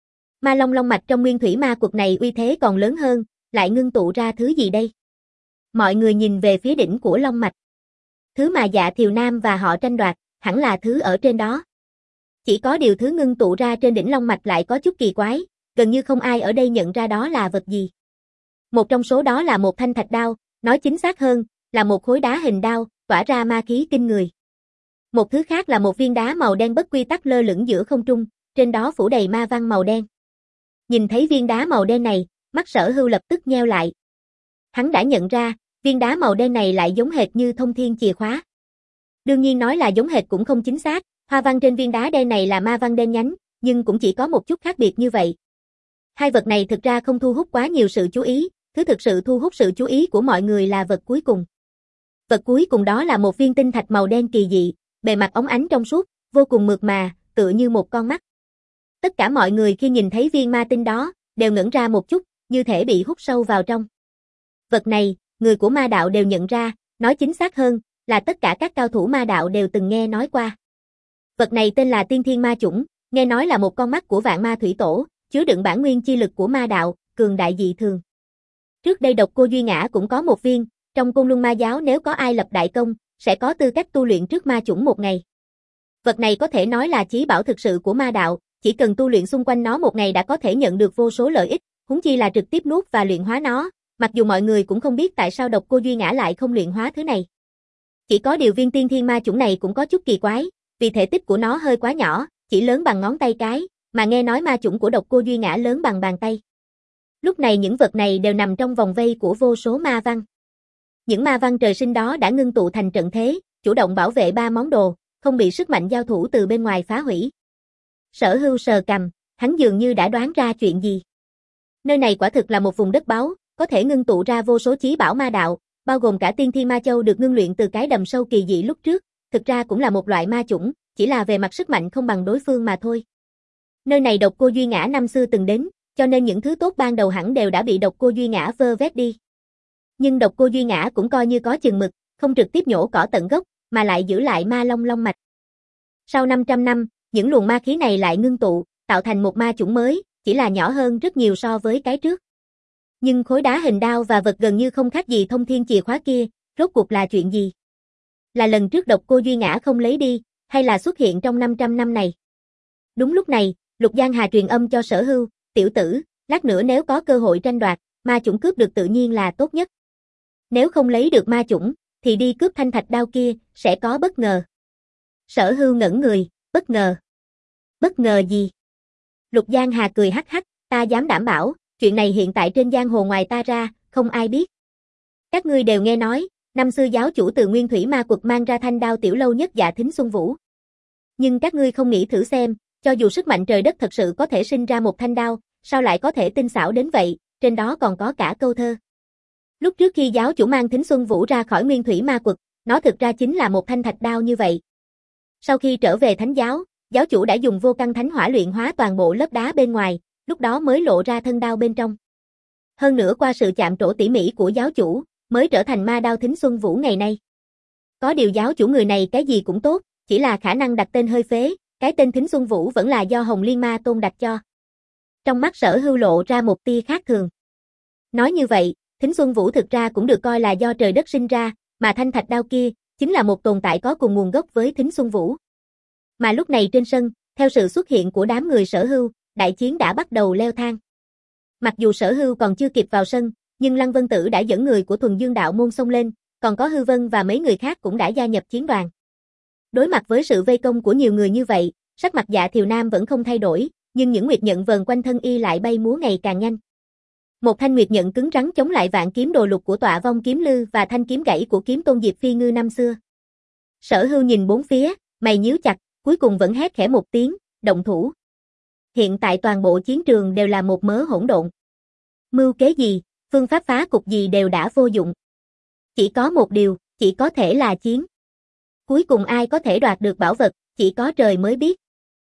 Ma long long mạch trong nguyên thủy ma quật này uy thế còn lớn hơn, lại ngưng tụ ra thứ gì đây? Mọi người nhìn về phía đỉnh của long mạch. Thứ mà Dạ Thiều Nam và họ tranh đoạt, hẳn là thứ ở trên đó. Chỉ có điều thứ ngưng tụ ra trên đỉnh long mạch lại có chút kỳ quái, gần như không ai ở đây nhận ra đó là vật gì. Một trong số đó là một thanh thạch đao, nói chính xác hơn, là một khối đá hình đao, tỏa ra ma khí kinh người. Một thứ khác là một viên đá màu đen bất quy tắc lơ lửng giữa không trung, trên đó phủ đầy ma văn màu đen. Nhìn thấy viên đá màu đen này, mắt Sở Hưu lập tức nheo lại. Hắn đã nhận ra, viên đá màu đen này lại giống hệt như thông thiên chìa khóa. Đương nhiên nói là giống hệt cũng không chính xác, hoa văn trên viên đá đen này là ma văn đen nhánh, nhưng cũng chỉ có một chút khác biệt như vậy. Hai vật này thực ra không thu hút quá nhiều sự chú ý, thứ thực sự thu hút sự chú ý của mọi người là vật cuối cùng. Vật cuối cùng đó là một viên tinh thạch màu đen kỳ dị, bề mặt óng ánh trong suốt, vô cùng mượt mà, tựa như một con mắt. Tất cả mọi người khi nhìn thấy viên ma tinh đó, đều ngẩn ra một chút, như thể bị hút sâu vào trong. Vật này, người của ma đạo đều nhận ra, nói chính xác hơn, là tất cả các cao thủ ma đạo đều từng nghe nói qua. Vật này tên là Tiên Thiên Ma Chủng, nghe nói là một con mắt của vạn ma thủy tổ, chứa đựng bản nguyên chi lực của ma đạo, cường đại dị thường. Trước đây Độc Cô Duy Ngã cũng có một viên, trong Côn Luân Ma giáo nếu có ai lập đại công, sẽ có tư cách tu luyện trước ma chủng một ngày. Vật này có thể nói là chí bảo thực sự của ma đạo, chỉ cần tu luyện xung quanh nó một ngày đã có thể nhận được vô số lợi ích, huống chi là trực tiếp nuốt và luyện hóa nó, mặc dù mọi người cũng không biết tại sao Độc Cô Duy Ngã lại không luyện hóa thứ này. Chỉ có điều viên Tiên Thiên Ma Chủng này cũng có chút kỳ quái, vì thể tích của nó hơi quá nhỏ, chỉ lớn bằng ngón tay cái, mà nghe nói ma chủng của Độc Cô Duy Ngã lớn bằng bàn tay. Lúc này những vật này đều nằm trong vòng vây của vô số ma văn. Những ma văn trời sinh đó đã ngưng tụ thành trận thế, chủ động bảo vệ ba món đồ, không bị sức mạnh giao thủ từ bên ngoài phá hủy. Sở Hưu sờ cằm, hắn dường như đã đoán ra chuyện gì. Nơi này quả thực là một vùng đất báu, có thể ngưng tụ ra vô số chí bảo ma đạo, bao gồm cả Tiên Thiên Ma Châu được ngưng luyện từ cái đầm sâu kỳ dị lúc trước, thực ra cũng là một loại ma chủng, chỉ là về mặt sức mạnh không bằng đối phương mà thôi. Nơi này Độc Cô Duy Ngã năm xưa từng đến, cho nên những thứ tốt ban đầu hẳn đều đã bị Độc Cô Duy Ngã vơ vét đi. Nhưng Độc Cô Duy Ngã cũng coi như có chừng mực, không trực tiếp nhổ cỏ tận gốc, mà lại giữ lại ma long long mạch. Sau năm trăm năm, những luồng ma khí này lại ngưng tụ, tạo thành một ma chủng mới, chỉ là nhỏ hơn rất nhiều so với cái trước. Nhưng khối đá hình đao và vật gần như không khác gì thông thiên chìa khóa kia, rốt cuộc là chuyện gì? Là lần trước Độc Cô Duy Ngã không lấy đi, hay là xuất hiện trong năm trăm năm này? Đúng lúc này, Lục Giang Hà truyền âm cho Sở Hưu, tiểu tử, lát nữa nếu có cơ hội tranh đoạt, ma chủng cướp được tự nhiên là tốt nhất. Nếu không lấy được ma chủng, thì đi cướp thanh thạch đao kia, sẽ có bất ngờ. Sở Hưu ngẩn người, bất ngờ. Bất ngờ gì? Lục Giang Hà cười hắc hắc, ta dám đảm bảo, chuyện này hiện tại trên giang hồ ngoài ta ra, không ai biết. Các ngươi đều nghe nói, năm xưa giáo chủ từ Nguyên Thủy Ma Quật mang ra thanh đao tiểu lâu nhất Dạ Thính Xuân Vũ. Nhưng các ngươi không nghĩ thử xem, cho dù sức mạnh trời đất thật sự có thể sinh ra một thanh đao, sao lại có thể tinh xảo đến vậy, trên đó còn có cả câu thơ. Lúc trước khi giáo chủ mang Thính Xuân Vũ ra khỏi Nguyên Thủy Ma Quật, nó thực ra chính là một thanh thạch đao như vậy. Sau khi trở về thánh giáo, giáo chủ đã dùng vô căn thánh hỏa luyện hóa toàn bộ lớp đá bên ngoài, lúc đó mới lộ ra thân đao bên trong. Hơn nữa qua sự chạm trổ tỉ mỉ của giáo chủ, mới trở thành ma đao Thính Xuân Vũ ngày nay. Có điều giáo chủ người này cái gì cũng tốt, chỉ là khả năng đặt tên hơi phế, cái tên Thính Xuân Vũ vẫn là do Hồng Liên Ma Tôn đặt cho. Trong mắt Sở Hưu lộ ra một tia khác thường. Nói như vậy, Thính Xuân Vũ thực ra cũng được coi là do trời đất sinh ra, mà thanh thạch đao kia, chính là một tồn tại có cùng nguồn gốc với Thính Xuân Vũ. Mà lúc này trên sân, theo sự xuất hiện của đám người Sở Hưu, đại chiến đã bắt đầu leo thang. Mặc dù Sở Hưu còn chưa kịp vào sân, nhưng Lăng Vân Tử đã dẫn người của Thuần Dương Đạo môn xông lên, còn có Hư Vân và mấy người khác cũng đã gia nhập chiến đoàn. Đối mặt với sự vây công của nhiều người như vậy, sắc mặt Dạ Thiều Nam vẫn không thay đổi, nhưng những nguyệt nhận vờn quanh thân y lại bay múa ngày càng nhanh. Một thanh nguyệt nhận cứng rắn chống lại vạn kiếm đồ lục của Tọa Vong Kiếm Lư và thanh kiếm gãy của kiếm tôn Diệp Phi Ngư năm xưa. Sở Hưu nhìn bốn phía, mày nhíu chặt, cuối cùng vẫn hét khẽ một tiếng, động thủ. Hiện tại toàn bộ chiến trường đều là một mớ hỗn độn. Mưu kế gì, phương pháp phá cục gì đều đã vô dụng. Chỉ có một điều, chỉ có thể là chiến. Cuối cùng ai có thể đoạt được bảo vật, chỉ có trời mới biết.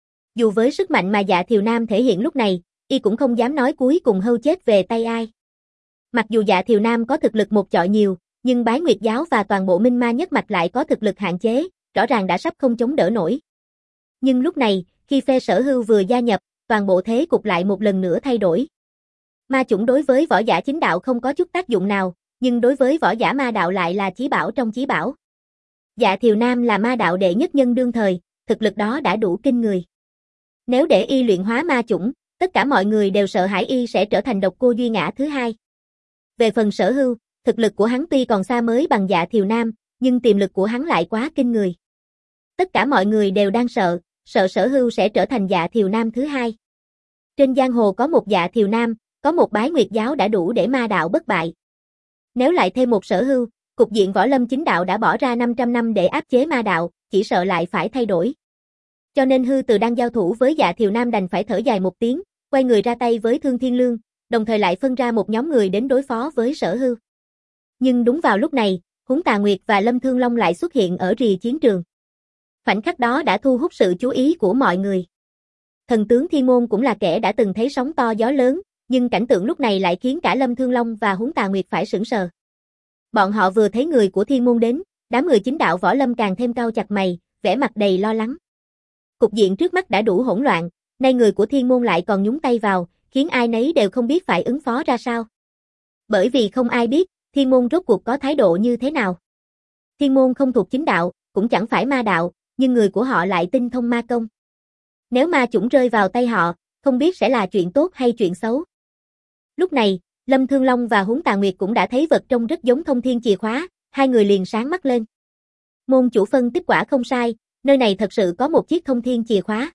Dù với sức mạnh mà Dạ Thiều Nam thể hiện lúc này, y cũng không dám nói cuối cùng hâu chết về tay ai. Mặc dù Dạ Thiều Nam có thực lực một chọi nhiều, nhưng Bái Nguyệt giáo và toàn bộ Minh Ma nhất mạch lại có thực lực hạn chế, rõ ràng đã sắp không chống đỡ nổi. Nhưng lúc này, khi phe Sở Hưu vừa gia nhập, toàn bộ thế cục lại một lần nữa thay đổi. Ma chủng đối với võ giả chính đạo không có chút tác dụng nào, nhưng đối với võ giả ma đạo lại là chí bảo trong chí bảo. Dạ Thiều Nam là ma đạo đệ nhất nhân đương thời, thực lực đó đã đủ kinh người. Nếu để y luyện hóa ma chủng, tất cả mọi người đều sợ hãi y sẽ trở thành độc cô duy ngã thứ hai. Về phần Sở Hưu, thực lực của hắn tuy còn xa mới bằng Dạ Thiều Nam, nhưng tiềm lực của hắn lại quá kinh người. Tất cả mọi người đều đang sợ, sợ Sở Hưu sẽ trở thành Dạ Thiều Nam thứ hai. Trên giang hồ có một Dạ Thiều Nam, có một Bái Nguyệt giáo đã đủ để ma đạo bất bại. Nếu lại thêm một Sở Hưu, cục diện võ lâm chính đạo đã bỏ ra năm trăm năm để áp chế ma đạo, chỉ sợ lại phải thay đổi. Cho nên Hư Từ đang giao thủ với Dạ Thiều Nam đành phải thở dài một tiếng, quay người ra tay với Thương Thiên Lương, đồng thời lại phân ra một nhóm người đến đối phó với Sở Hưu. Nhưng đúng vào lúc này, Húng Tà Nguyệt và Lâm Thương Long lại xuất hiện ở rìa chiến trường. Khoảnh khắc đó đã thu hút sự chú ý của mọi người. Thần tướng Thiên Môn cũng là kẻ đã từng thấy sóng to gió lớn, nhưng cảnh tượng lúc này lại khiến cả Lâm Thương Long và Húng Tà Nguyệt phải sửng sờ. Bọn họ vừa thấy người của Thiên Môn đến, đám người chính đạo võ lâm càng thêm cau chặt mày, vẻ mặt đầy lo lắng. Cục diện trước mắt đã đủ hỗn loạn, nay người của Thiên Môn lại còn nhúng tay vào, khiến ai nấy đều không biết phải ứng phó ra sao. Bởi vì không ai biết, Thiên Môn rốt cuộc có thái độ như thế nào. Thiên Môn không thuộc chính đạo, cũng chẳng phải ma đạo, nhưng người của họ lại tinh thông ma công. Nếu ma chủng rơi vào tay họ, không biết sẽ là chuyện tốt hay chuyện xấu. Lúc này, Lâm Thương Long và Húng Tà Nguyệt cũng đã thấy vật trông rất giống thông thiên chìa khóa, hai người liền sáng mắt lên. Môn chủ phân tích quả không sai, nơi này thật sự có một chiếc thông thiên chìa khóa.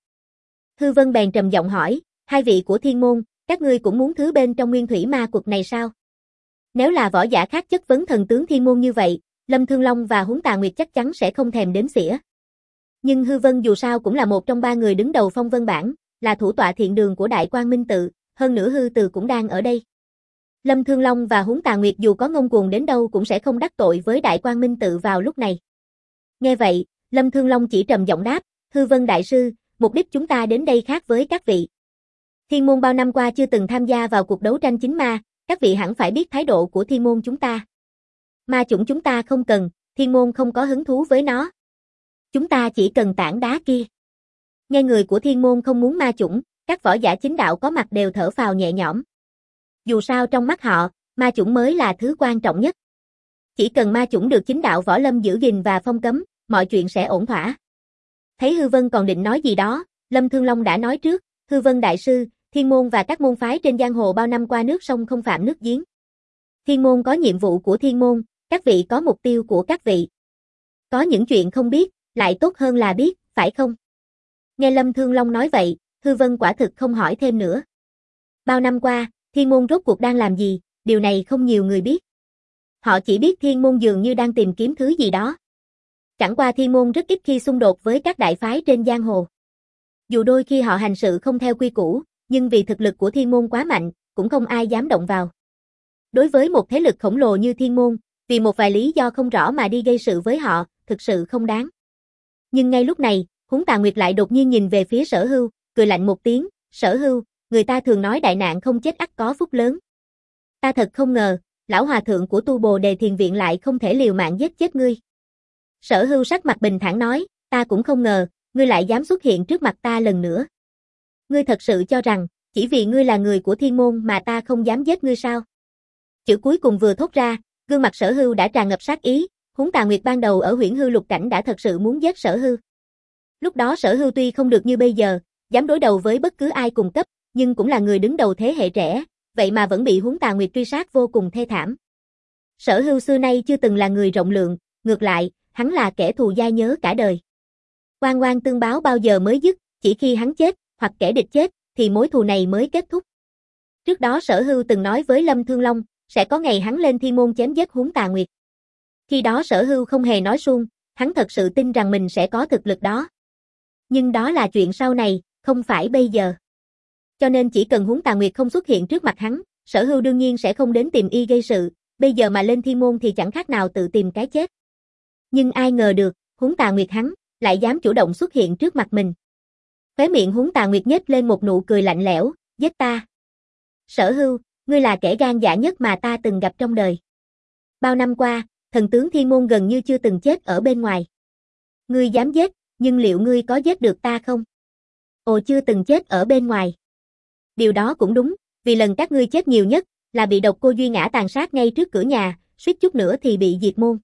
Hư Vân bèn trầm giọng hỏi, hai vị của Thiên Môn, các ngươi cũng muốn thứ bên trong Nguyên Thủy Ma Quật này sao? Nếu là võ giả khác chất vấn thần tướng Thiên Môn như vậy, Lâm Thương Long và Húng Tà Nguyệt chắc chắn sẽ không thèm đếm xỉa. Nhưng Hư Vân dù sao cũng là một trong ba người đứng đầu Phong Vân bảng, là thủ tọa thiện đường của Đại Quang Minh Tự, hơn nữa Hư Từ cũng đang ở đây. Lâm Thương Long và Húng Tà Nguyệt dù có ngông cuồng đến đâu cũng sẽ không đắc tội với Đại Quang Minh Tự vào lúc này. Nghe vậy, Lâm Thương Long chỉ trầm giọng đáp, Hư Vân đại sư, mục đích chúng ta đến đây khác với các vị. Thiên môn bao năm qua chưa từng tham gia vào cuộc đấu tranh chính ma, các vị hẳn phải biết thái độ của thiên môn chúng ta. Ma chủng chúng ta không cần, thiên môn không có hứng thú với nó. Chúng ta chỉ cần tảng đá kia. Nghe người của thiên môn không muốn ma chủng, các võ giả chính đạo có mặt đều thở phào nhẹ nhõm. Dù sao trong mắt họ, ma chủng mới là thứ quan trọng nhất. Chỉ cần ma chủng được chính đạo võ lâm giữ gìn và phong cấm, mọi chuyện sẽ ổn thỏa. Thấy Hư Vân còn định nói gì đó, Lâm Thương Long đã nói trước, Hư Vân đại sư, thiên môn và các môn phái trên giang hồ bao năm qua nước sông không phạm nước giếng. Thiên môn có nhiệm vụ của thiên môn, Các vị có mục tiêu của các vị. Có những chuyện không biết, lại tốt hơn là biết, phải không? Nghe Lâm Thương Long nói vậy, Hư Vân quả thực không hỏi thêm nữa. Bao năm qua, Thiên Môn rốt cuộc đang làm gì, điều này không nhiều người biết. Họ chỉ biết Thiên Môn dường như đang tìm kiếm thứ gì đó. Chẳng qua Thiên Môn rất ít khi xung đột với các đại phái trên giang hồ. Dù đôi khi họ hành sự không theo quy củ, nhưng vì thực lực của Thiên Môn quá mạnh, cũng không ai dám động vào. Đối với một thế lực khổng lồ như Thiên Môn, vì một vài lý do không rõ mà đi gây sự với họ, thực sự không đáng. Nhưng ngay lúc này, Húng Tà Nguyệt lại đột nhiên nhìn về phía Sở Hưu, cười lạnh một tiếng, Sở Hưu, người ta thường nói đại nạn không chết ắt có phúc lớn. Ta thật không ngờ, lão hòa thượng của Tu Bồ Đề Thiền Viện lại không thể liều mạng giết chết ngươi. Sở Hưu sắc mặt bình thản nói, ta cũng không ngờ, ngươi lại dám xuất hiện trước mặt ta lần nữa. Ngươi thật sự cho rằng, chỉ vì ngươi là người của Thiên Môn mà ta không dám giết ngươi sao? Chữ cuối cùng vừa thốt ra, gương mặt Sở Hưu đã tràn ngập sát ý, Húng Tà Nguyệt ban đầu ở Huyễn Hư Lục Cảnh đã thật sự muốn giết Sở Hưu. Lúc đó Sở Hưu tuy không được như bây giờ, dám đối đầu với bất cứ ai cùng cấp, nhưng cũng là người đứng đầu thế hệ trẻ, vậy mà vẫn bị Húng Tà Nguyệt truy sát vô cùng thê thảm. Sở Hưu xưa nay chưa từng là người rộng lượng, ngược lại, hắn là kẻ thù dai nhớ cả đời. Oan oan tương báo bao giờ mới dứt, chỉ khi hắn chết, hoặc kẻ địch chết, thì mối thù này mới kết thúc. Trước đó Sở Hưu từng nói với Lâm Thương Long, sẽ có ngày hắn lên Thiên Môn chém giết Húng Tà Nguyệt. Khi đó Sở Hưu không hề nói suông, hắn thật sự tin rằng mình sẽ có thực lực đó. Nhưng đó là chuyện sau này, không phải bây giờ. Cho nên chỉ cần Húng Tà Nguyệt không xuất hiện trước mặt hắn, Sở Hưu đương nhiên sẽ không đến tìm y gây sự, bây giờ mà lên Thiên Môn thì chẳng khác nào tự tìm cái chết. Nhưng ai ngờ được, Húng Tà Nguyệt hắn, lại dám chủ động xuất hiện trước mặt mình. Khóe miệng Húng Tà Nguyệt nhếch lên một nụ cười lạnh lẽo, giết ta. Sở Hưu, ngươi là kẻ gan dạ nhất mà ta từng gặp trong đời. Bao năm qua, thần tướng Thiên Môn gần như chưa từng chết ở bên ngoài. Ngươi dám giết, nhưng liệu ngươi có giết được ta không? Ồ, chưa từng chết ở bên ngoài. Điều đó cũng đúng, vì lần các ngươi chết nhiều nhất, là bị độc cô Duy Ngã tàn sát ngay trước cửa nhà, suýt chút nữa thì bị diệt môn.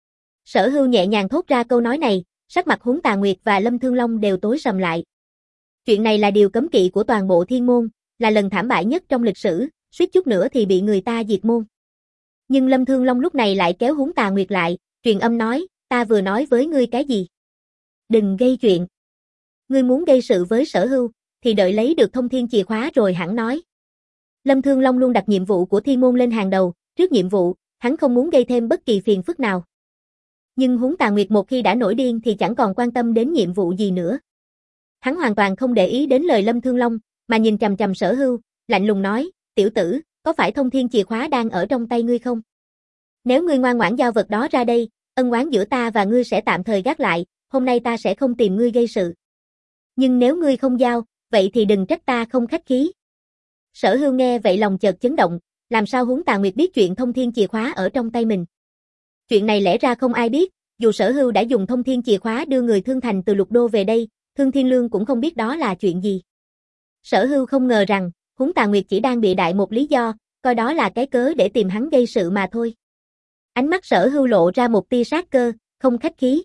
Sở Hưu nhẹ nhàng thốt ra câu nói này, sắc mặt Húng Tà Nguyệt và Lâm Thương Long đều tối sầm lại. Chuyện này là điều cấm kỵ của toàn bộ Thiên Môn, là lần thảm bại nhất trong lịch sử, suýt chút nữa thì bị người ta diệt môn. Nhưng Lâm Thương Long lúc này lại kéo Húng Tà Nguyệt lại, truyền âm nói, ta vừa nói với ngươi cái gì? Đừng gây chuyện. Ngươi muốn gây sự với Sở Hưu, thì đợi lấy được thông thiên chìa khóa rồi hẳn nói. Lâm Thương Long luôn đặt nhiệm vụ của Thiên Môn lên hàng đầu, trước nhiệm vụ, hắn không muốn gây thêm bất kỳ phiền phức nào. Nhưng Húng Tà Nguyệt một khi đã nổi điên thì chẳng còn quan tâm đến nhiệm vụ gì nữa. Hắn hoàn toàn không để ý đến lời Lâm Thương Long, mà nhìn chằm chằm Sở Hưu, lạnh lùng nói, tiểu tử, có phải thông thiên chìa khóa đang ở trong tay ngươi không? Nếu ngươi ngoan ngoãn giao vật đó ra đây, ân oán giữa ta và ngươi sẽ tạm thời gác lại, hôm nay ta sẽ không tìm ngươi gây sự. Nhưng nếu ngươi không giao, vậy thì đừng trách ta không khách khí. Sở Hưu nghe vậy lòng chợt chấn động, làm sao Húng Tà Nguyệt biết chuyện thông thiên chìa khóa ở trong tay mình? Chuyện này lẽ ra không ai biết, dù Sở Hưu đã dùng thông thiên chìa khóa đưa người Thương Thành từ Lục Đô về đây, Thương Thiên Lương cũng không biết đó là chuyện gì. Sở Hưu không ngờ rằng, Húng Tà Nguyệt chỉ đang bịa đại một lý do, coi đó là cái cớ để tìm hắn gây sự mà thôi. Ánh mắt Sở Hưu lộ ra một tia sát cơ, không khách khí.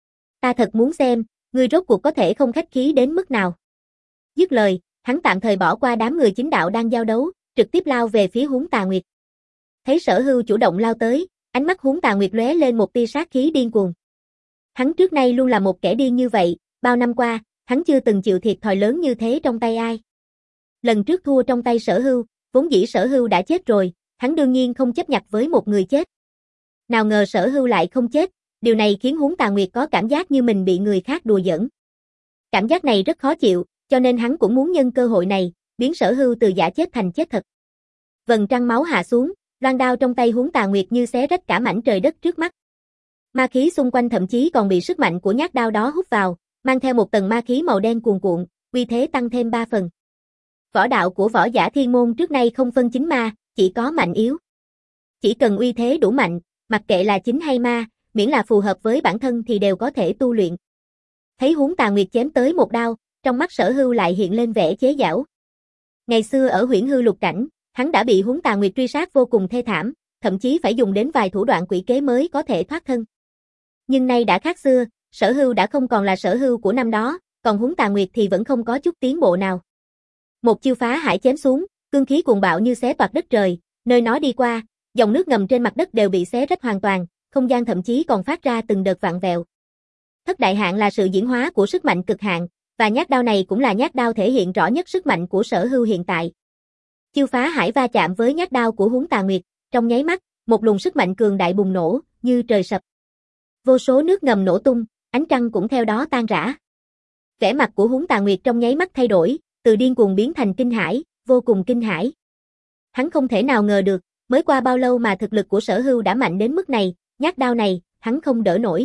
Ta thật muốn xem, ngươi rốt cuộc có thể không khách khí đến mức nào. Dứt lời, hắn tạm thời bỏ qua đám người chính đạo đang giao đấu, trực tiếp lao về phía Húng Tà Nguyệt. Thấy Sở Hưu chủ động lao tới, ánh mắt Húng Tà Nguyệt lóe lên một tia sát khí điên cuồng. Hắn trước nay luôn là một kẻ điên như vậy, bao năm qua, hắn chưa từng chịu thiệt thòi lớn như thế trong tay ai. Lần trước thua trong tay Sở Hưu, vốn dĩ Sở Hưu đã chết rồi, hắn đương nhiên không chấp nhặt với một người chết. Nào ngờ Sở Hưu lại không chết, điều này khiến Húng Tà Nguyệt có cảm giác như mình bị người khác đùa giỡn. Cảm giác này rất khó chịu, cho nên hắn cũng muốn nhân cơ hội này, biến Sở Hưu từ giả chết thành chết thật. Vầng trăng máu hạ xuống, loan đao trong tay Húng Tà Nguyệt như xé rách cả mảnh trời đất trước mắt. Ma khí xung quanh thậm chí còn bị sức mạnh của nhát đao đó hút vào, mang theo một tầng ma khí màu đen cuồn cuộn, uy thế tăng thêm ba phần. Võ đạo của võ giả Thiên Môn trước nay không phân chính ma, chỉ có mạnh yếu. Chỉ cần uy thế đủ mạnh, mặc kệ là chính hay ma, miễn là phù hợp với bản thân thì đều có thể tu luyện. Thấy Húng Tà Nguyệt chém tới một đao, trong mắt Sở Hưu lại hiện lên vẻ chế giễu. Ngày xưa ở Huyễn Hư Lục Cảnh, hắn đã bị Húng Tà Nguyệt truy sát vô cùng thê thảm, thậm chí phải dùng đến vài thủ đoạn quỷ kế mới có thể thoát thân. Nhưng nay đã khác xưa, Sở Hưu đã không còn là Sở Hưu của năm đó, còn Húng Tà Nguyệt thì vẫn không có chút tiến bộ nào. Một chiêu phá hải chém xuống, cương khí cuồng bạo như xé toạc đất trời, nơi nó đi qua, dòng nước ngầm trên mặt đất đều bị xé rách hoàn toàn, không gian thậm chí còn phát ra từng đợt vặn vẹo. Thất đại hạn là sự diễn hóa của sức mạnh cực hạn, và nhát đao này cũng là nhát đao thể hiện rõ nhất sức mạnh của Sở Hưu hiện tại. Chiêu phá hải va chạm với nhát đao của Huống Tà Nguyệt, trong nháy mắt, một luồng sức mạnh cường đại bùng nổ, như trời sập. Vô số nước ngầm nổ tung, ánh trăng cũng theo đó tan rã. Vẻ mặt của Huống Tà Nguyệt trong nháy mắt thay đổi, từ điên cuồng biến thành kinh hãi, vô cùng kinh hãi. Hắn không thể nào ngờ được, mới qua bao lâu mà thực lực của Sở Hưu đã mạnh đến mức này, nhát đao này, hắn không đỡ nổi.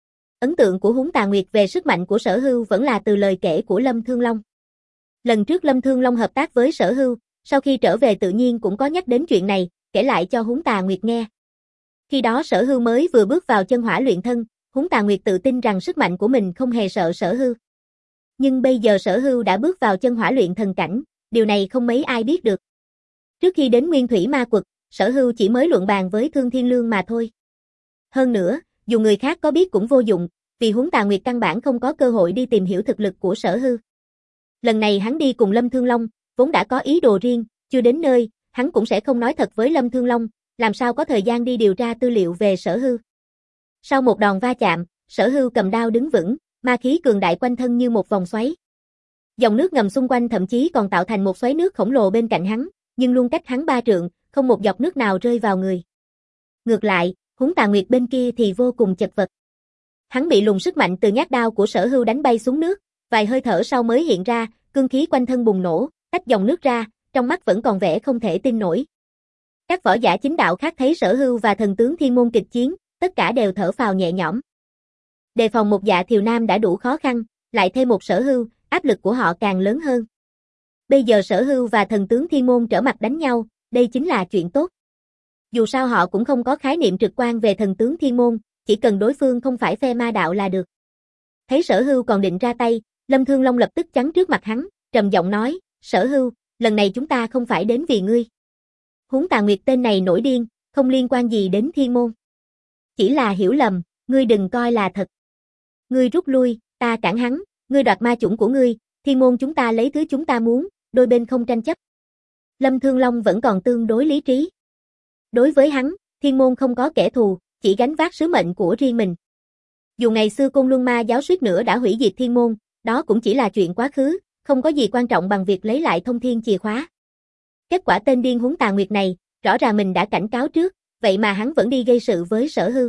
Ấn tượng của Huống Tà Nguyệt về sức mạnh của Sở Hưu vẫn là từ lời kể của Lâm Thương Long. Lần trước Lâm Thương Long hợp tác với Sở Hưu, sau khi trở về tự nhiên cũng có nhắc đến chuyện này, kể lại cho Huống Tà Nguyệt nghe. Khi đó Sở Hưu mới vừa bước vào chân hỏa luyện thân, Huống Tà Nguyệt tự tin rằng sức mạnh của mình không hề sợ Sở Hưu. Nhưng bây giờ Sở Hưu đã bước vào chân hỏa luyện thần cảnh, điều này không mấy ai biết được. Trước khi đến Nguyên Thủy Ma Quật, Sở Hưu chỉ mới luận bàn với Thương Thiên Lương mà thôi. Hơn nữa, dù người khác có biết cũng vô dụng, vì Huống Tà Nguyệt căn bản không có cơ hội đi tìm hiểu thực lực của Sở Hưu. Lần này hắn đi cùng Lâm Thương Long, vốn đã có ý đồ riêng, chưa đến nơi, hắn cũng sẽ không nói thật với Lâm Thương Long, làm sao có thời gian đi điều tra tư liệu về Sở Hưu. Sau một đòn va chạm, Sở Hưu cầm đao đứng vững, ma khí cường đại quanh thân như một vòng xoáy. Dòng nước ngầm xung quanh thậm chí còn tạo thành một xoáy nước khổng lồ bên cạnh hắn, nhưng luôn cách hắn ba trượng, không một giọt nước nào rơi vào người. Ngược lại, Huống Tà Nguyệt bên kia thì vô cùng chật vật. Hắn bị luồng sức mạnh từ nhát đao của Sở Hưu đánh bay xuống nước, vài hơi thở sau mới hiện ra, cương khí quanh thân bùng nổ, tách dòng nước ra, trong mắt vẫn còn vẻ không thể tin nổi. Các võ giả chính đạo khác thấy Sở Hưu và thần tướng Thiên Môn kịch chiến, tất cả đều thở phào nhẹ nhõm. Đề phòng một Dạ Thiều Nam đã đủ khó khăn, lại thêm một Sở Hưu, áp lực của họ càng lớn hơn. Bây giờ Sở Hưu và thần tướng Thiên Môn trở mặt đánh nhau, đây chính là chuyện tốt. Dù sao họ cũng không có khái niệm trực quan về thần tướng Thiên Môn, chỉ cần đối phương không phải phe ma đạo là được. Thấy Sở Hưu còn định ra tay, Lâm Thương Long lập tức chắn trước mặt hắn, trầm giọng nói, Sở Hưu, lần này chúng ta không phải đến vì ngươi. Huống Tà Nguyệt tên này nổi điên, không liên quan gì đến Thiên Môn. Chỉ là hiểu lầm, ngươi đừng coi là thật. Ngươi rút lui, ta cản hắn, ngươi đoạt ma chủng của ngươi, Thiên Môn chúng ta lấy thứ chúng ta muốn, đôi bên không tranh chấp. Lâm Thương Long vẫn còn tương đối lý trí. Đối với hắn, Thiên Môn không có kẻ thù, chỉ gánh vác sứ mệnh của riêng mình. Dù ngày xưa Côn Luân Ma giáo suýt nữa đã hủy diệt Thiên Môn, đó cũng chỉ là chuyện quá khứ, không có gì quan trọng bằng việc lấy lại thông thiên chìa khóa. Kết quả tên điên Huống Tà Nguyệt này, rõ ràng mình đã cảnh cáo trước, vậy mà hắn vẫn đi gây sự với Sở Hưu.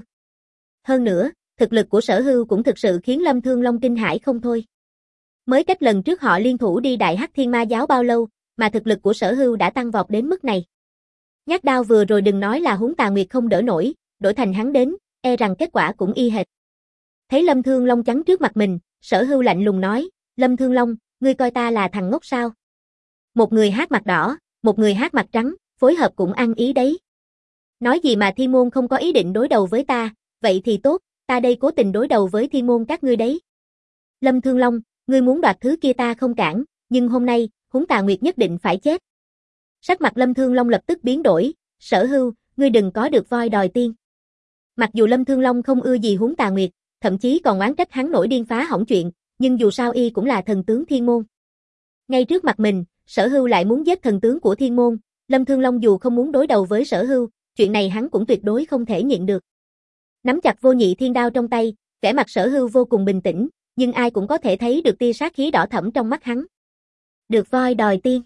Hơn nữa, thực lực của Sở Hưu cũng thực sự khiến Lâm Thương Long kinh hãi không thôi. Mới cách lần trước họ liên thủ đi Đại Hắc Thiên Ma giáo bao lâu, mà thực lực của Sở Hưu đã tăng vọt đến mức này. Nhát đao vừa rồi đừng nói là Huống Tà Nguyệt không đỡ nổi, đổi thành hắn đến, e rằng kết quả cũng y hệt. Thấy Lâm Thương Long chắn trước mặt mình, Sở Hưu lạnh lùng nói, Lâm Thương Long, ngươi coi ta là thằng ngốc sao? Một người hát mặt đỏ, một người hát mặt trắng, phối hợp cũng ăn ý đấy. Nói gì mà Thiên Môn không có ý định đối đầu với ta, vậy thì tốt, ta đây cố tình đối đầu với Thiên Môn các ngươi đấy. Lâm Thương Long, ngươi muốn đoạt thứ kia ta không cản, nhưng hôm nay, Huống Tà Nguyệt nhất định phải chết. Sắc mặt Lâm Thương Long lập tức biến đổi, Sở Hưu, ngươi đừng có được voi đòi tiên. Mặc dù Lâm Thương Long không ưa gì Huống Tà Nguyệt, thậm chí còn oán trách hắn nổi điên phá hỏng chuyện, nhưng dù sao y cũng là thần tướng Thiên Môn. Ngay trước mặt mình, Sở Hưu lại muốn giết thần tướng của Thiên Môn, Lâm Thương Long dù không muốn đối đầu với Sở Hưu, chuyện này hắn cũng tuyệt đối không thể nhịn được. Nắm chặt vô nhị thiên đao trong tay, vẻ mặt Sở Hưu vô cùng bình tĩnh, nhưng ai cũng có thể thấy được tia sát khí đỏ thẫm trong mắt hắn. Được voi đòi tiên.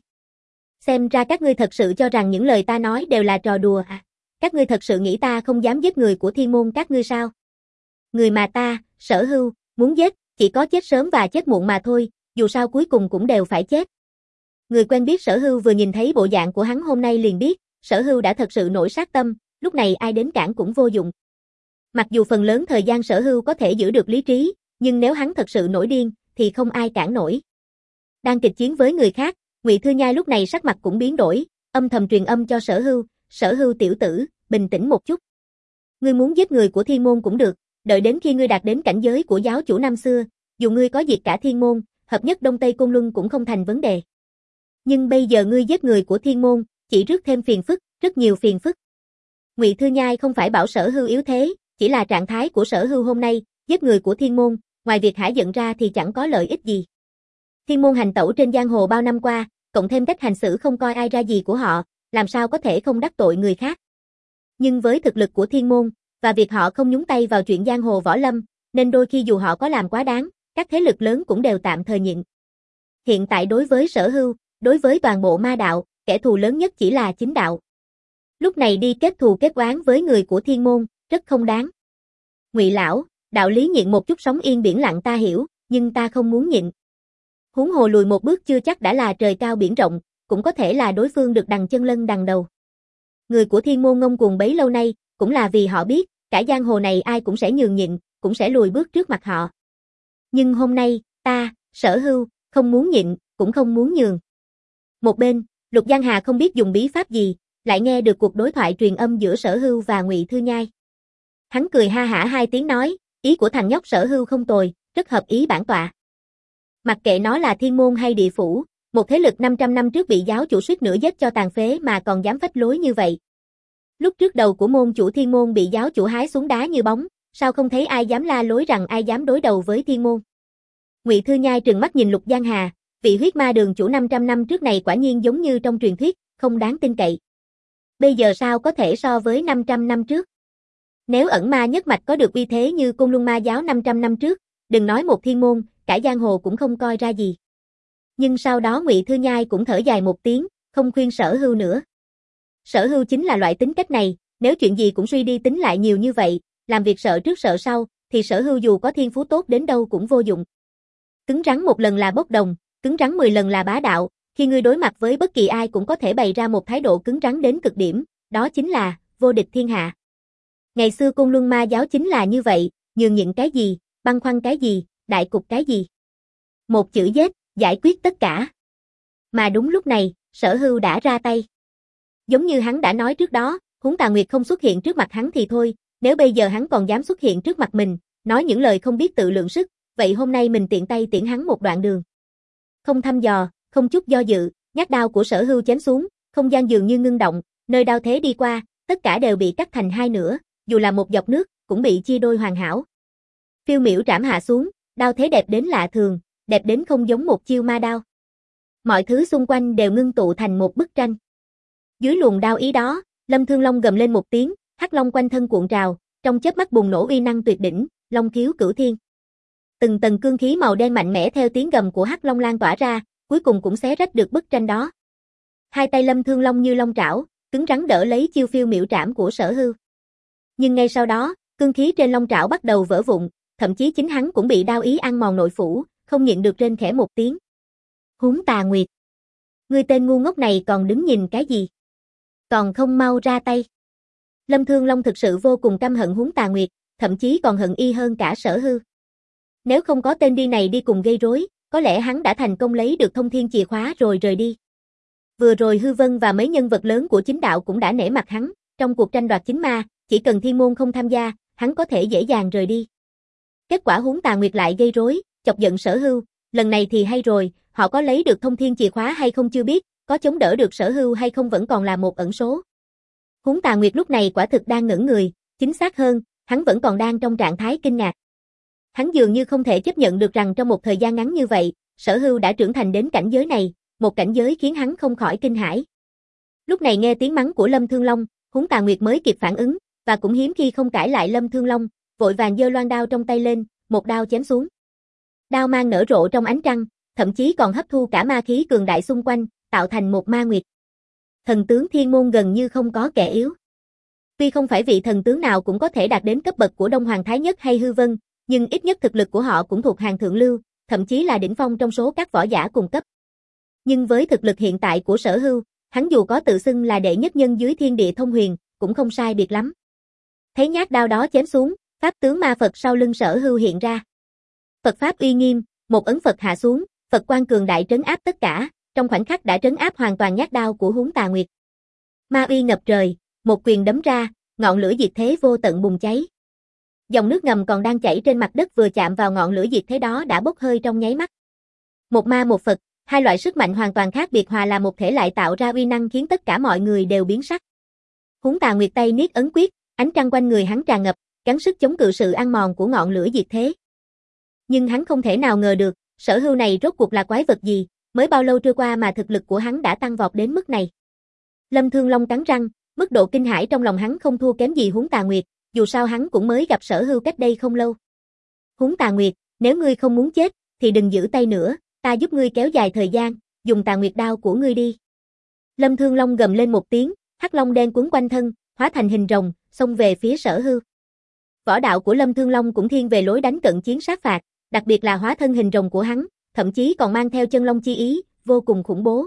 Xem ra các ngươi thật sự cho rằng những lời ta nói đều là trò đùa à? Các ngươi thật sự nghĩ ta không dám giết người của Thiên Môn các ngươi sao? Người mà ta, Sở Hưu, muốn giết, chỉ có chết sớm và chết muộn mà thôi, dù sao cuối cùng cũng đều phải chết. Người quen biết Sở Hưu vừa nhìn thấy bộ dạng của hắn hôm nay liền biết, Sở Hưu đã thật sự nổi sát tâm, lúc này ai đến cản cũng vô dụng. Mặc dù phần lớn thời gian Sở Hưu có thể giữ được lý trí, nhưng nếu hắn thật sự nổi điên, thì không ai cản nổi. Đang kịch chiến với người khác, Ngụy Thư Nhai lúc này sắc mặt cũng biến đổi, âm thầm truyền âm cho Sở Hưu, Sở Hưu tiểu tử, bình tĩnh một chút. Ngươi muốn giết người của Thiên Môn cũng được, đợi đến khi ngươi đạt đến cảnh giới của giáo chủ năm xưa, dù ngươi có diệt cả Thiên Môn, hợp nhất Đông Tây Côn Luân cũng không thành vấn đề. Nhưng bây giờ ngươi giết người của Thiên Môn, chỉ rước thêm phiền phức, rất nhiều phiền phức. Ngụy Thư Nhai không phải bảo Sở Hưu yếu thế, chỉ là trạng thái của Sở Hưu hôm nay, giết người của Thiên Môn, ngoài việc hả giận ra thì chẳng có lợi ích gì. Thiên Môn hành tẩu trên giang hồ bao năm qua, cộng thêm cách hành xử không coi ai ra gì của họ, làm sao có thể không đắc tội người khác. Nhưng với thực lực của Thiên Môn, và việc họ không nhúng tay vào chuyện giang hồ võ lâm, nên đôi khi dù họ có làm quá đáng, các thế lực lớn cũng đều tạm thời nhịn. Hiện tại đối với Sở Hưu, đối với toàn bộ ma đạo, kẻ thù lớn nhất chỉ là chính đạo. Lúc này đi kết thù kết oán với người của Thiên Môn, rất không đáng. Ngụy lão, đạo lý nhịn một chút sóng yên biển lặng ta hiểu, nhưng ta không muốn nhịn. Huống hồ lùi một bước chưa chắc đã là trời cao biển rộng, cũng có thể là đối phương được đằng chân lân đằng đầu. Người của Thiên Môn ngông cuồng bấy lâu nay, cũng là vì họ biết, cả giang hồ này ai cũng sẽ nhường nhịn, cũng sẽ lùi bước trước mặt họ. Nhưng hôm nay, ta, Sở Hưu, không muốn nhịn, cũng không muốn nhường. Một bên, Lục Giang Hà không biết dùng bí pháp gì, lại nghe được cuộc đối thoại truyền âm giữa Sở Hưu và Ngụy Thư Nhai. Hắn cười ha hả hai tiếng nói, ý của thằng nhóc Sở Hưu không tồi, rất hợp ý bản tọa. Mặc kệ nó là Thiên Môn hay địa phủ, một thế lực năm trăm năm trước bị giáo chủ suýt nữa giết cho tàn phế mà còn dám phách lối như vậy. Lúc trước đầu của môn chủ Thiên Môn bị giáo chủ hái xuống đá như bóng, sao không thấy ai dám la lối rằng ai dám đối đầu với Thiên Môn. Ngụy Thư Nhai trừng mắt nhìn Lục Giang Hà, vị huyết ma đường chủ năm trăm năm trước này quả nhiên giống như trong truyền thuyết, không đáng tin cậy. Bây giờ sao có thể so với năm trăm năm trước? Nếu ẩn ma nhất mạch có được uy thế như Côn Luân Ma giáo năm trăm năm trước, đừng nói một Thiên Môn, cả giang hồ cũng không coi ra gì. Nhưng sau đó Ngụy Thư Nhai cũng thở dài một tiếng, không khuyên Sở Hưu nữa. Sở Hưu chính là loại tính cách này, nếu chuyện gì cũng suy đi tính lại nhiều như vậy, làm việc sợ trước sợ sau, thì Sở Hưu dù có thiên phú tốt đến đâu cũng vô dụng. Cứng rắn một lần là bốc đồng, cứng rắn mười lần là bá đạo, khi ngươi đối mặt với bất kỳ ai cũng có thể bày ra một thái độ cứng rắn đến cực điểm, đó chính là vô địch thiên hạ. Ngày xưa Côn Luân Ma giáo chính là như vậy, nhường nhịn cái gì, băn khoăn cái gì, đại cục cái gì. Một chữ giết, giải quyết tất cả. Mà đúng lúc này, Sở Hưu đã ra tay. Giống như hắn đã nói trước đó, Húng Tà Nguyệt không xuất hiện trước mặt hắn thì thôi, nếu bây giờ hắn còn dám xuất hiện trước mặt mình, nói những lời không biết tự lượng sức, vậy hôm nay mình tiện tay tiễn hắn một đoạn đường. Không thăm dò, không chút do dự, nhát đao của Sở Hưu chém xuống, không gian dường như ngưng động, nơi đao thế đi qua, tất cả đều bị cắt thành hai nửa, dù là một giọt nước, cũng bị chia đôi hoàn hảo. Phiêu miểu trảm hạ xuống, đao thế đẹp đến lạ thường, đẹp đến không giống một chiêu ma đao. Mọi thứ xung quanh đều ngưng tụ thành một bức tranh. Dưới luồng đao ý đó, Lâm Thương Long gầm lên một tiếng, hắc long quanh thân cuộn trào, trong chớp mắt bùng nổ uy năng tuyệt đỉnh, long khiếu cửu thiên. Từng tầng cương khí màu đen mạnh mẽ theo tiếng gầm của hắc long lan tỏa ra, cuối cùng cũng xé rách được bức tranh đó. Hai tay Lâm Thương Long như long trảo, cứng rắn đỡ lấy chiêu phiêu miểu trảm của Sở Hưu. Nhưng ngay sau đó, cương khí trên long trảo bắt đầu vỡ vụn, thậm chí chính hắn cũng bị đao ý ăn mòn nội phủ, không nhịn được rên khẽ một tiếng. Húng Tà Nguyệt, ngươi tên ngu ngốc này còn đứng nhìn cái gì? Còn không mau ra tay. Lâm Thương Long thực sự vô cùng căm hận Húng Tà Nguyệt, thậm chí còn hận y hơn cả Sở Hưu. Nếu không có tên đi này đi cùng gây rối, có lẽ hắn đã thành công lấy được thông thiên chìa khóa rồi rời đi. Vừa rồi Hư Vân và mấy nhân vật lớn của chính đạo cũng đã nể mặt hắn, trong cuộc tranh đoạt chính ma, chỉ cần Thiên Môn không tham gia, hắn có thể dễ dàng rời đi. Kết quả Húng Tà Nguyệt lại gây rối, chọc giận Sở Hưu, lần này thì hay rồi, họ có lấy được thông thiên chìa khóa hay không chưa biết, có chống đỡ được Sở Hưu hay không vẫn còn là một ẩn số. Húng Tà Nguyệt lúc này quả thực đang ngẩn người, chính xác hơn, hắn vẫn còn đang trong trạng thái kinh ngạc. Hắn dường như không thể chấp nhận được rằng trong một thời gian ngắn như vậy, Sở Hưu đã trưởng thành đến cảnh giới này, một cảnh giới khiến hắn không khỏi kinh hãi. Lúc này nghe tiếng mắng của Lâm Thương Long, Húng Tà Nguyệt mới kịp phản ứng, và cũng hiếm khi không cãi lại Lâm Thương Long, vội vàng giơ loan đao trong tay lên, một đao chém xuống. Đao mang nở rộ trong ánh trăng, thậm chí còn hấp thu cả ma khí cường đại xung quanh, tạo thành một ma nguyệt. Thần tướng Thiên Môn gần như không có kẻ yếu. Tuy không phải vị thần tướng nào cũng có thể đạt đến cấp bậc của Đông Hoàng Thái Nhất hay Hư Vân, nhưng ít nhất thực lực của họ cũng thuộc hàng thượng lưu, thậm chí là đỉnh phong trong số các võ giả cùng cấp. Nhưng với thực lực hiện tại của Sở Hưu, hắn dù có tự xưng là đệ nhất nhân dưới thiên địa thông huyền, cũng không sai biệt lắm. Thấy nhát đao đó chém xuống, pháp tướng ma Phật sau lưng Sở Hưu hiện ra. Phật pháp uy nghiêm, một ấn Phật hạ xuống, Phật quang cường đại trấn áp tất cả, trong khoảnh khắc đã trấn áp hoàn toàn nhát đao của Húng Tà Nguyệt. Ma uy ngập trời, một quyền đấm ra, ngọn lửa diệt thế vô tận bùng cháy. Dòng nước ngầm còn đang chảy trên mặt đất vừa chạm vào ngọn lửa diệt thế đó đã bốc hơi trong nháy mắt. Một ma một Phật, hai loại sức mạnh hoàn toàn khác biệt hòa là một thể lại tạo ra uy năng khiến tất cả mọi người đều biến sắc. Húng Tà Nguyệt tay niết ấn quyết, ánh trăng quanh người hắn tràn ngập, gắng sức chống cự sự ăn mòn của ngọn lửa diệt thế. Nhưng hắn không thể nào ngờ được, Sở Hưu này rốt cuộc là quái vật gì, mới bao lâu trôi qua mà thực lực của hắn đã tăng vọt đến mức này. Lâm Thương Long cắn răng, mức độ kinh hãi trong lòng hắn không thua kém gì Húng Tà Nguyệt, dù sao hắn cũng mới gặp Sở Hưu cách đây không lâu. Huống Tà Nguyệt, nếu ngươi không muốn chết, thì đừng giữ tay nữa, ta giúp ngươi kéo dài thời gian, dùng Tà Nguyệt đao của ngươi đi. Lâm Thương Long gầm lên một tiếng, hắc long đen quấn quanh thân, hóa thành hình rồng, xông về phía Sở Hưu. Võ đạo của Lâm Thương Long cũng thiên về lối đánh cận chiến sát phạt, đặc biệt là hóa thân hình rồng của hắn, thậm chí còn mang theo chân long chi ý, vô cùng khủng bố.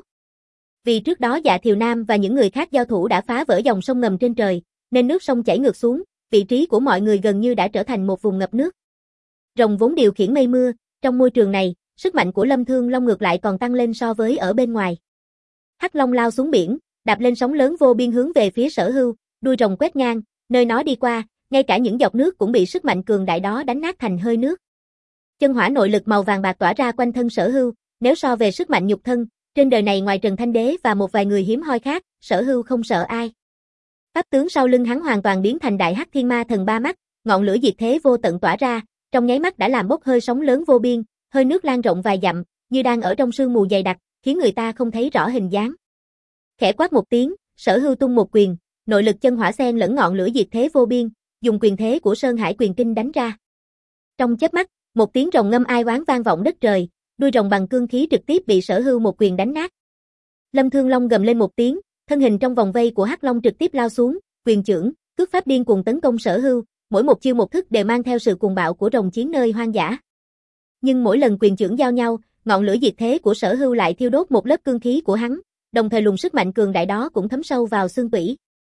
Vì trước đó Dạ Thiều Nam và những người khác giao thủ đã phá vỡ dòng sông ngầm trên trời, nên nước sông chảy ngược xuống, vị trí của mọi người gần như đã trở thành một vùng ngập nước. Rồng vốn điều khiển mây mưa, trong môi trường này, sức mạnh của Lâm Thương Long ngược lại còn tăng lên so với ở bên ngoài. Hắc Long lao xuống biển, đạp lên sóng lớn vô biên hướng về phía Sở Hưu, đuôi rồng quét ngang, nơi nó đi qua, ngay cả những giọt nước cũng bị sức mạnh cường đại đó đánh nát thành hơi nước. Chân hỏa nội lực màu vàng bạc tỏa ra quanh thân Sở Hưu, nếu so về sức mạnh nhục thân, trên đời này ngoài Trần Thanh Đế và một vài người hiếm hoi khác, Sở Hưu không sợ ai. Pháp tướng sau lưng hắn hoàn toàn biến thành đại hắc thiên ma thần ba mắt, ngọn lửa diệt thế vô tận tỏa ra, trong nháy mắt đã làm bốc hơi sóng lớn vô biên, hơi nước lan rộng vài dặm, như đang ở trong sương mù dày đặc, khiến người ta không thấy rõ hình dáng. Khẽ quát một tiếng, Sở Hưu tung một quyền, nội lực chân hỏa xen lẫn ngọn lửa diệt thế vô biên, dùng quyền thế của Sơn Hải Quyền Kinh đánh ra. Trong chớp mắt, một tiếng rồng ngâm ai oán vang vọng đất trời, đuôi rồng bằng cương khí trực tiếp bị Sở Hưu một quyền đánh nát. Lâm Thương Long gầm lên một tiếng, thân hình trong vòng vây của Hắc Long trực tiếp lao xuống, quyền chưởng, cước pháp điên cuồng tấn công Sở Hưu, mỗi một chiêu một thức đều mang theo sự cuồng bạo của rồng chiến nơi hoang dã. Nhưng mỗi lần quyền chưởng giao nhau, ngọn lửa diệt thế của Sở Hưu lại thiêu đốt một lớp cương khí của hắn, đồng thời luồng sức mạnh cường đại đó cũng thấm sâu vào xương tủy.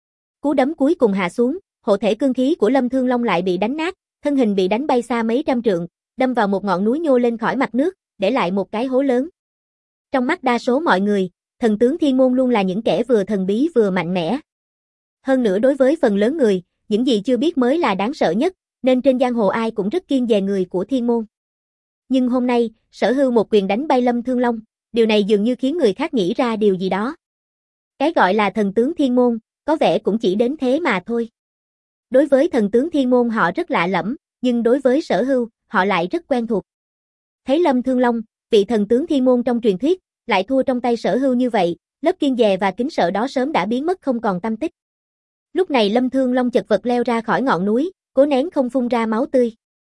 Cú đấm cuối cùng hạ xuống, hộ thể cương khí của Lâm Thương Long lại bị đánh nát, thân hình bị đánh bay xa mấy trăm trượng, đâm vào một ngọn núi nhô lên khỏi mặt nước, để lại một cái hố lớn. Trong mắt đa số mọi người, thần tướng thiên môn luôn là những kẻ vừa thần bí vừa mạnh mẽ. Hơn nữa đối với phần lớn người, những gì chưa biết mới là đáng sợ nhất, nên trên giang hồ ai cũng rất kiêng dè người của thiên môn. Nhưng hôm nay, Sở Hưu một quyền đánh bay Lâm Thương Long, điều này dường như khiến người khác nghĩ ra điều gì đó. Cái gọi là thần tướng thiên môn, có vẻ cũng chỉ đến thế mà thôi. Đối với thần tướng thiên môn họ rất lạ lẫm, nhưng đối với Sở Hưu, họ lại rất quen thuộc. Thấy Lâm Thương Long, vị thần tướng thiên môn trong truyền thuyết, lại thua trong tay Sở Hưu như vậy, lớp kiêng dè và kính sợ đó sớm đã biến mất không còn tăm tích. Lúc này Lâm Thương Long chật vật leo ra khỏi ngọn núi, cố nén không phun ra máu tươi.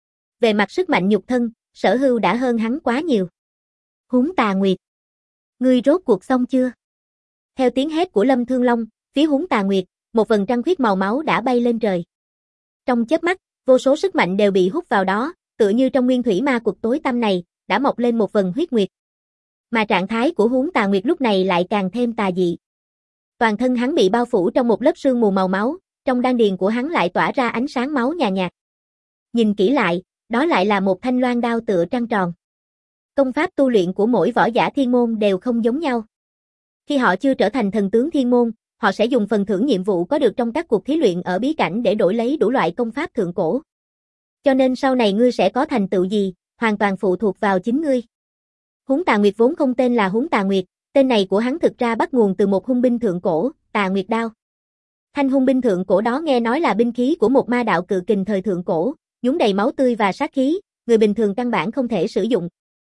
Về mặt sức mạnh nhục thân, Sở Hưu đã hơn hắn quá nhiều. Huống Tà Nguyệt, ngươi rốt cuộc xong chưa? Theo tiếng hét của Lâm Thương Long, phía Huống Tà Nguyệt, một vầng trăng khuyết màu máu đã bay lên trời. Trong chớp mắt, vô số sức mạnh đều bị hút vào đó, tựa như trong nguyên thủy ma cuộc tối tăm này, đã mọc lên một vầng huyết nguyệt. Mà trạng thái của Huống Tà Nguyệt lúc này lại càng thêm tà dị. Toàn thân hắn bị bao phủ trong một lớp sương mù màu máu, trong đan điền của hắn lại tỏa ra ánh sáng máu nhàn nhạt. Nhìn kỹ lại, đó lại là một thanh loan đao tựa trăng tròn. Công pháp tu luyện của mỗi võ giả thiên môn đều không giống nhau. Khi họ chưa trở thành thần tướng thiên môn, họ sẽ dùng phần thưởng nhiệm vụ có được trong các cuộc thí luyện ở bí cảnh để đổi lấy đủ loại công pháp thượng cổ. Cho nên sau này ngươi sẽ có thành tựu gì, hoàn toàn phụ thuộc vào chính ngươi. Huống Tà Nguyệt vốn không tên là Huống Tà Nguyệt, tên này của hắn thực ra bắt nguồn từ một hung binh thượng cổ, Tà Nguyệt đao. Thanh hung binh thượng cổ đó nghe nói là binh khí của một ma đạo cự kình thời thượng cổ, nhúng đầy máu tươi và sát khí, người bình thường căn bản không thể sử dụng.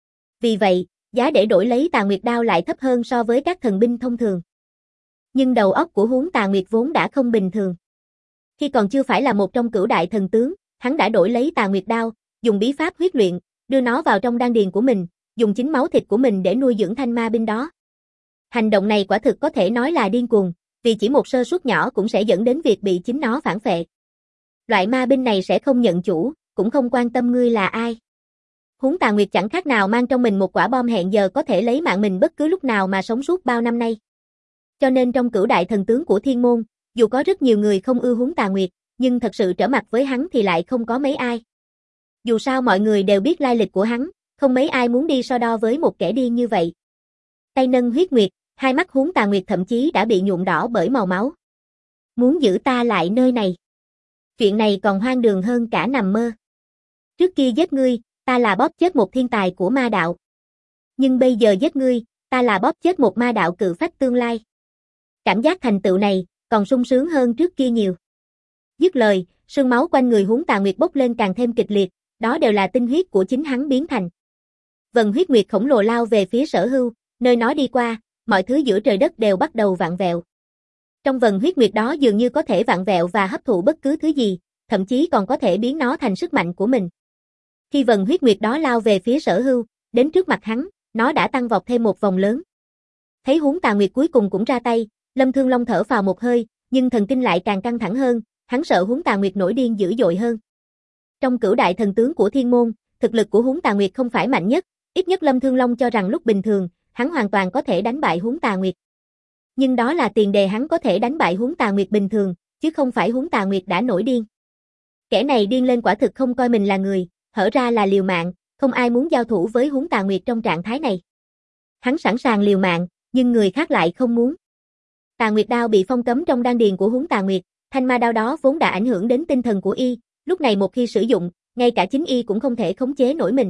Vì vậy, giá để đổi lấy Tà Nguyệt đao lại thấp hơn so với các thần binh thông thường. Nhưng đầu óc của Huống Tà Nguyệt vốn đã không bình thường. Khi còn chưa phải là một trong cửu đại thần tướng, hắn đã đổi lấy Tà Nguyệt đao, dùng bí pháp huyết luyện, đưa nó vào trong đan điền của mình, dùng chính máu thịt của mình để nuôi dưỡng thanh ma binh đó. Hành động này quả thực có thể nói là điên cuồng, vì chỉ một sơ suất nhỏ cũng sẽ dẫn đến việc bị chính nó phản phệ. Loại ma binh này sẽ không nhận chủ, cũng không quan tâm ngươi là ai. Huống Tà Nguyệt chẳng khác nào mang trong mình một quả bom hẹn giờ có thể lấy mạng mình bất cứ lúc nào mà sống suốt bao năm nay. Cho nên trong cửu đại thần tướng của thiên môn, dù có rất nhiều người không ưa Huống Tà Nguyệt, nhưng thật sự trở mặt với hắn thì lại không có mấy ai. Dù sao mọi người đều biết lai lịch của hắn, không mấy ai muốn đi so đo với một kẻ điên như vậy. Tay nâng huyết nguyệt, hai mắt Huống Tà Nguyệt thậm chí đã bị nhuộm đỏ bởi màu máu. Muốn giữ ta lại nơi này. Chuyện này còn hoang đường hơn cả nằm mơ. Trước kia giết ngươi, ta là bóp chết một thiên tài của ma đạo. Nhưng bây giờ giết ngươi, ta là bóp chết một ma đạo cự phách tương lai. Cảm giác thành tựu này, còn sung sướng hơn trước kia nhiều. Dứt lời, sương máu quanh người Huống Tà Nguyệt bốc lên càng thêm kịch liệt, đó đều là tinh huyết của chính hắn biến thành. Vầng huyết nguyệt khổng lồ lao về phía Sở Hưu, nơi nó đi qua, mọi thứ giữa trời đất đều bắt đầu vặn vẹo. Trong vầng huyết nguyệt đó dường như có thể vặn vẹo và hấp thụ bất cứ thứ gì, thậm chí còn có thể biến nó thành sức mạnh của mình. Khi vần huyết nguyệt đó lao về phía Sở Hưu, đến trước mặt hắn, nó đã tăng vọt thêm một vòng lớn. Thấy Huống Tà Nguyệt cuối cùng cũng ra tay, Lâm Thương Long thở phào một hơi, nhưng thần kinh lại càng căng thẳng hơn, hắn sợ Huống Tà Nguyệt nổi điên dữ dội hơn. Trong cửu đại thần tướng của Thiên Môn, thực lực của Huống Tà Nguyệt không phải mạnh nhất, ít nhất Lâm Thương Long cho rằng lúc bình thường, hắn hoàn toàn có thể đánh bại Huống Tà Nguyệt. Nhưng đó là tiền đề hắn có thể đánh bại Huống Tà Nguyệt bình thường, chứ không phải Huống Tà Nguyệt đã nổi điên. Kẻ này điên lên quả thực không coi mình là người, hở ra là liều mạng, không ai muốn giao thủ với Huống Tà Nguyệt trong trạng thái này. Hắn sẵn sàng liều mạng, nhưng người khác lại không muốn. Tà Nguyệt đao bị phong cấm trong đan điền của Huống Tà Nguyệt, thanh ma đao đó vốn đã ảnh hưởng đến tinh thần của y, lúc này một khi sử dụng, ngay cả chính y cũng không thể khống chế nổi mình.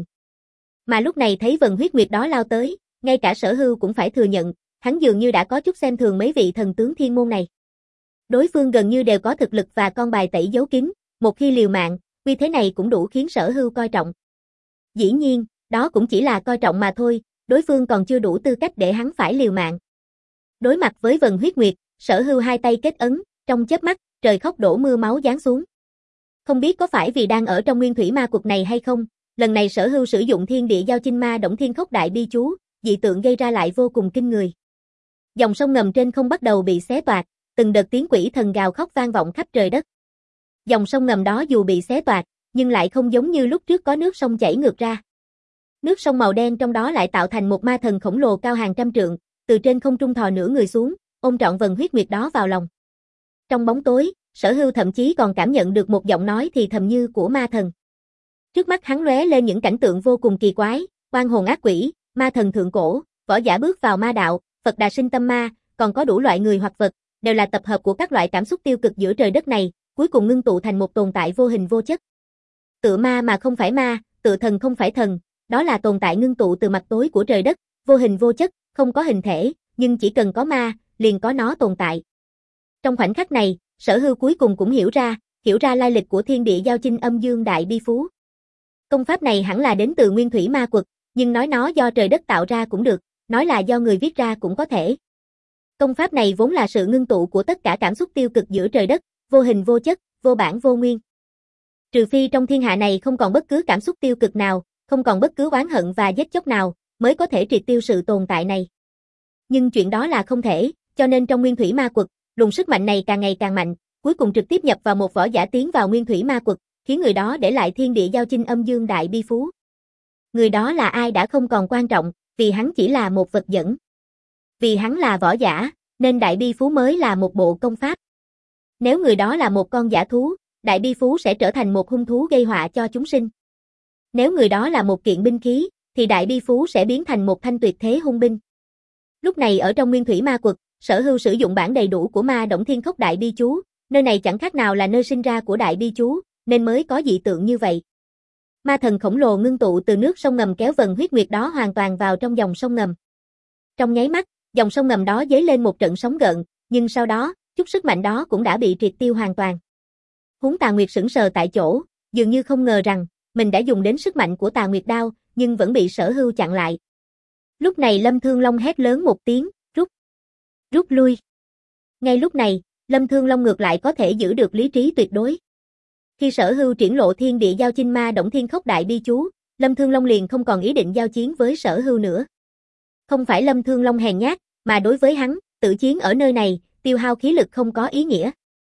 Mà lúc này thấy vần huyết nguyệt đó lao tới, ngay cả Sở Hưu cũng phải thừa nhận, hắn dường như đã có chút xem thường mấy vị thần tướng thiên môn này. Đối phương gần như đều có thực lực và con bài tẩy giấu kín, một khi liều mạng, uy thế này cũng đủ khiến Sở Hưu coi trọng. Dĩ nhiên, đó cũng chỉ là coi trọng mà thôi, đối phương còn chưa đủ tư cách để hắn phải liều mạng. Đối mặt với vần huyết nguyệt, Sở Hưu hai tay kết ấn, trong chớp mắt, trời khóc đổ mưa máu giáng xuống. Không biết có phải vì đang ở trong nguyên thủy ma quật này hay không, lần này Sở Hưu sử dụng thiên địa giao chinh ma động thiên khốc đại bi chú, dị tượng gây ra lại vô cùng kinh người. Dòng sông ngầm trên không bắt đầu bị xé toạc, từng đợt tiếng quỷ thần gào khóc vang vọng khắp trời đất. Dòng sông ngầm đó dù bị xé toạc, nhưng lại không giống như lúc trước có nước sông chảy ngược ra. Nước sông màu đen trong đó lại tạo thành một ma thần khổng lồ cao hàng trăm trượng, từ trên không trung thò nửa người xuống, ôm trọn vần huyết nguyệt đó vào lòng. Trong bóng tối, Sở Hưu thậm chí còn cảm nhận được một giọng nói thì thầm như của ma thần. Trước mắt hắn lóe lên những cảnh tượng vô cùng kỳ quái, oan hồn ác quỷ, ma thần thượng cổ, võ giả bước vào ma đạo, Phật đà sinh tâm ma, còn có đủ loại người hoặc vật, đều là tập hợp của các loại cảm xúc tiêu cực giữa trời đất này, cuối cùng ngưng tụ thành một tồn tại vô hình vô chất. Tự ma mà không phải ma, tự thần không phải thần, đó là tồn tại ngưng tụ từ mặt tối của trời đất, vô hình vô chất, không có hình thể, nhưng chỉ cần có ma, liền có nó tồn tại. Trong khoảnh khắc này, Sở Hưu cuối cùng cũng hiểu ra, hiểu ra lai lịch của thiên địa giao chinh âm dương đại bi phú. Công pháp này hẳn là đến từ nguyên thủy ma quật, nhưng nói nó do trời đất tạo ra cũng được, nói là do người viết ra cũng có thể. Công pháp này vốn là sự ngưng tụ của tất cả cảm xúc tiêu cực giữa trời đất, vô hình vô chất, vô bản vô nguyên. Trừ phi trong thiên hạ này không còn bất cứ cảm xúc tiêu cực nào, không còn bất cứ oán hận và giết chóc nào, mới có thể triệt tiêu sự tồn tại này. Nhưng chuyện đó là không thể, cho nên trong nguyên thủy ma quật, luồng sức mạnh này càng ngày càng mạnh, cuối cùng trực tiếp nhập vào một võ giả tiến vào nguyên thủy ma quật, khiến người đó để lại thiên địa giao chinh âm dương đại bi phú. Người đó là ai đã không còn quan trọng, vì hắn chỉ là một vật dẫn. Vì hắn là võ giả, nên đại bi phú mới là một bộ công pháp. Nếu người đó là một con giả thú, đại bi phú sẽ trở thành một hung thú gây họa cho chúng sinh. Nếu người đó là một kiện binh khí, thì đại bi phú sẽ biến thành một thanh tuyệt thế hung binh. Lúc này ở trong nguyên thủy ma quật, Sở Hưu sử dụng bản đầy đủ của ma động thiên khốc đại bi chú, nơi này chẳng khác nào là nơi sinh ra của đại bi chú, nên mới có dị tượng như vậy. Ma thần khổng lồ ngưng tụ từ nước sông ngầm kéo vần huyết nguyệt đó hoàn toàn vào trong dòng sông ngầm. Trong nháy mắt, dòng sông ngầm đó dấy lên một trận sóng gợn, nhưng sau đó, chút sức mạnh đó cũng đã bị triệt tiêu hoàn toàn. Huống Tà Nguyệt sững sờ tại chỗ, dường như không ngờ rằng mình đã dùng đến sức mạnh của Tà Nguyệt đao, nhưng vẫn bị Sở Hưu chặn lại. Lúc này Lâm Thương Long hét lớn một tiếng, rút, rút lui. Ngay lúc này, Lâm Thương Long ngược lại có thể giữ được lý trí tuyệt đối. Khi Sở Hưu triển lộ thiên địa giao chinh ma động thiên khốc đại bi chú, Lâm Thương Long liền không còn ý định giao chiến với Sở Hưu nữa. Không phải Lâm Thương Long hèn nhát, mà đối với hắn, tự chiến ở nơi này, tiêu hao khí lực không có ý nghĩa.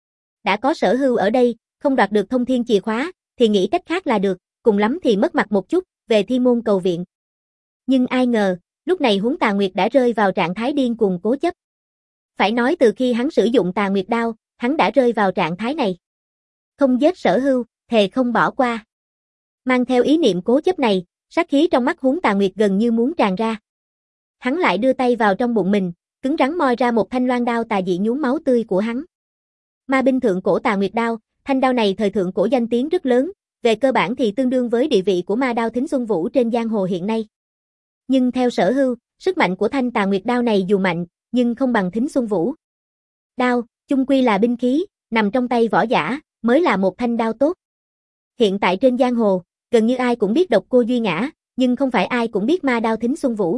Đã có Sở Hưu ở đây, không đoạt được thông thiên chìa khóa, thì nghĩ cách khác là được, cùng lắm thì mất mặt một chút, về Thiên Môn cầu viện. Nhưng ai ngờ, lúc này Huống Tà Nguyệt đã rơi vào trạng thái điên cuồng cố chấp. Phải nói từ khi hắn sử dụng Tà Nguyệt đao, hắn đã rơi vào trạng thái này. Không giết Sở Hưu, thề không bỏ qua. Mang theo ý niệm cố chấp này, sát khí trong mắt Huống Tà Nguyệt gần như muốn tràn ra. Hắn lại đưa tay vào trong bụng mình, cứng rắn moi ra một thanh loan đao tà dị nhuốm máu tươi của hắn. Ma binh thượng cổ Tà Nguyệt đao, thanh đao này thời thượng cổ danh tiếng rất lớn, về cơ bản thì tương đương với địa vị của ma đao Thính Xuân Vũ trên giang hồ hiện nay. Nhưng theo Sở Hưu, sức mạnh của thanh Tà Nguyệt đao này dù mạnh, nhưng không bằng Thính Xuân Vũ. Đao, chung quy là binh khí, nằm trong tay võ giả, mới là một thanh đao tốt. Hiện tại trên giang hồ, gần như ai cũng biết Độc Cô Duy Ngã, nhưng không phải ai cũng biết ma đao Thính Xuân Vũ.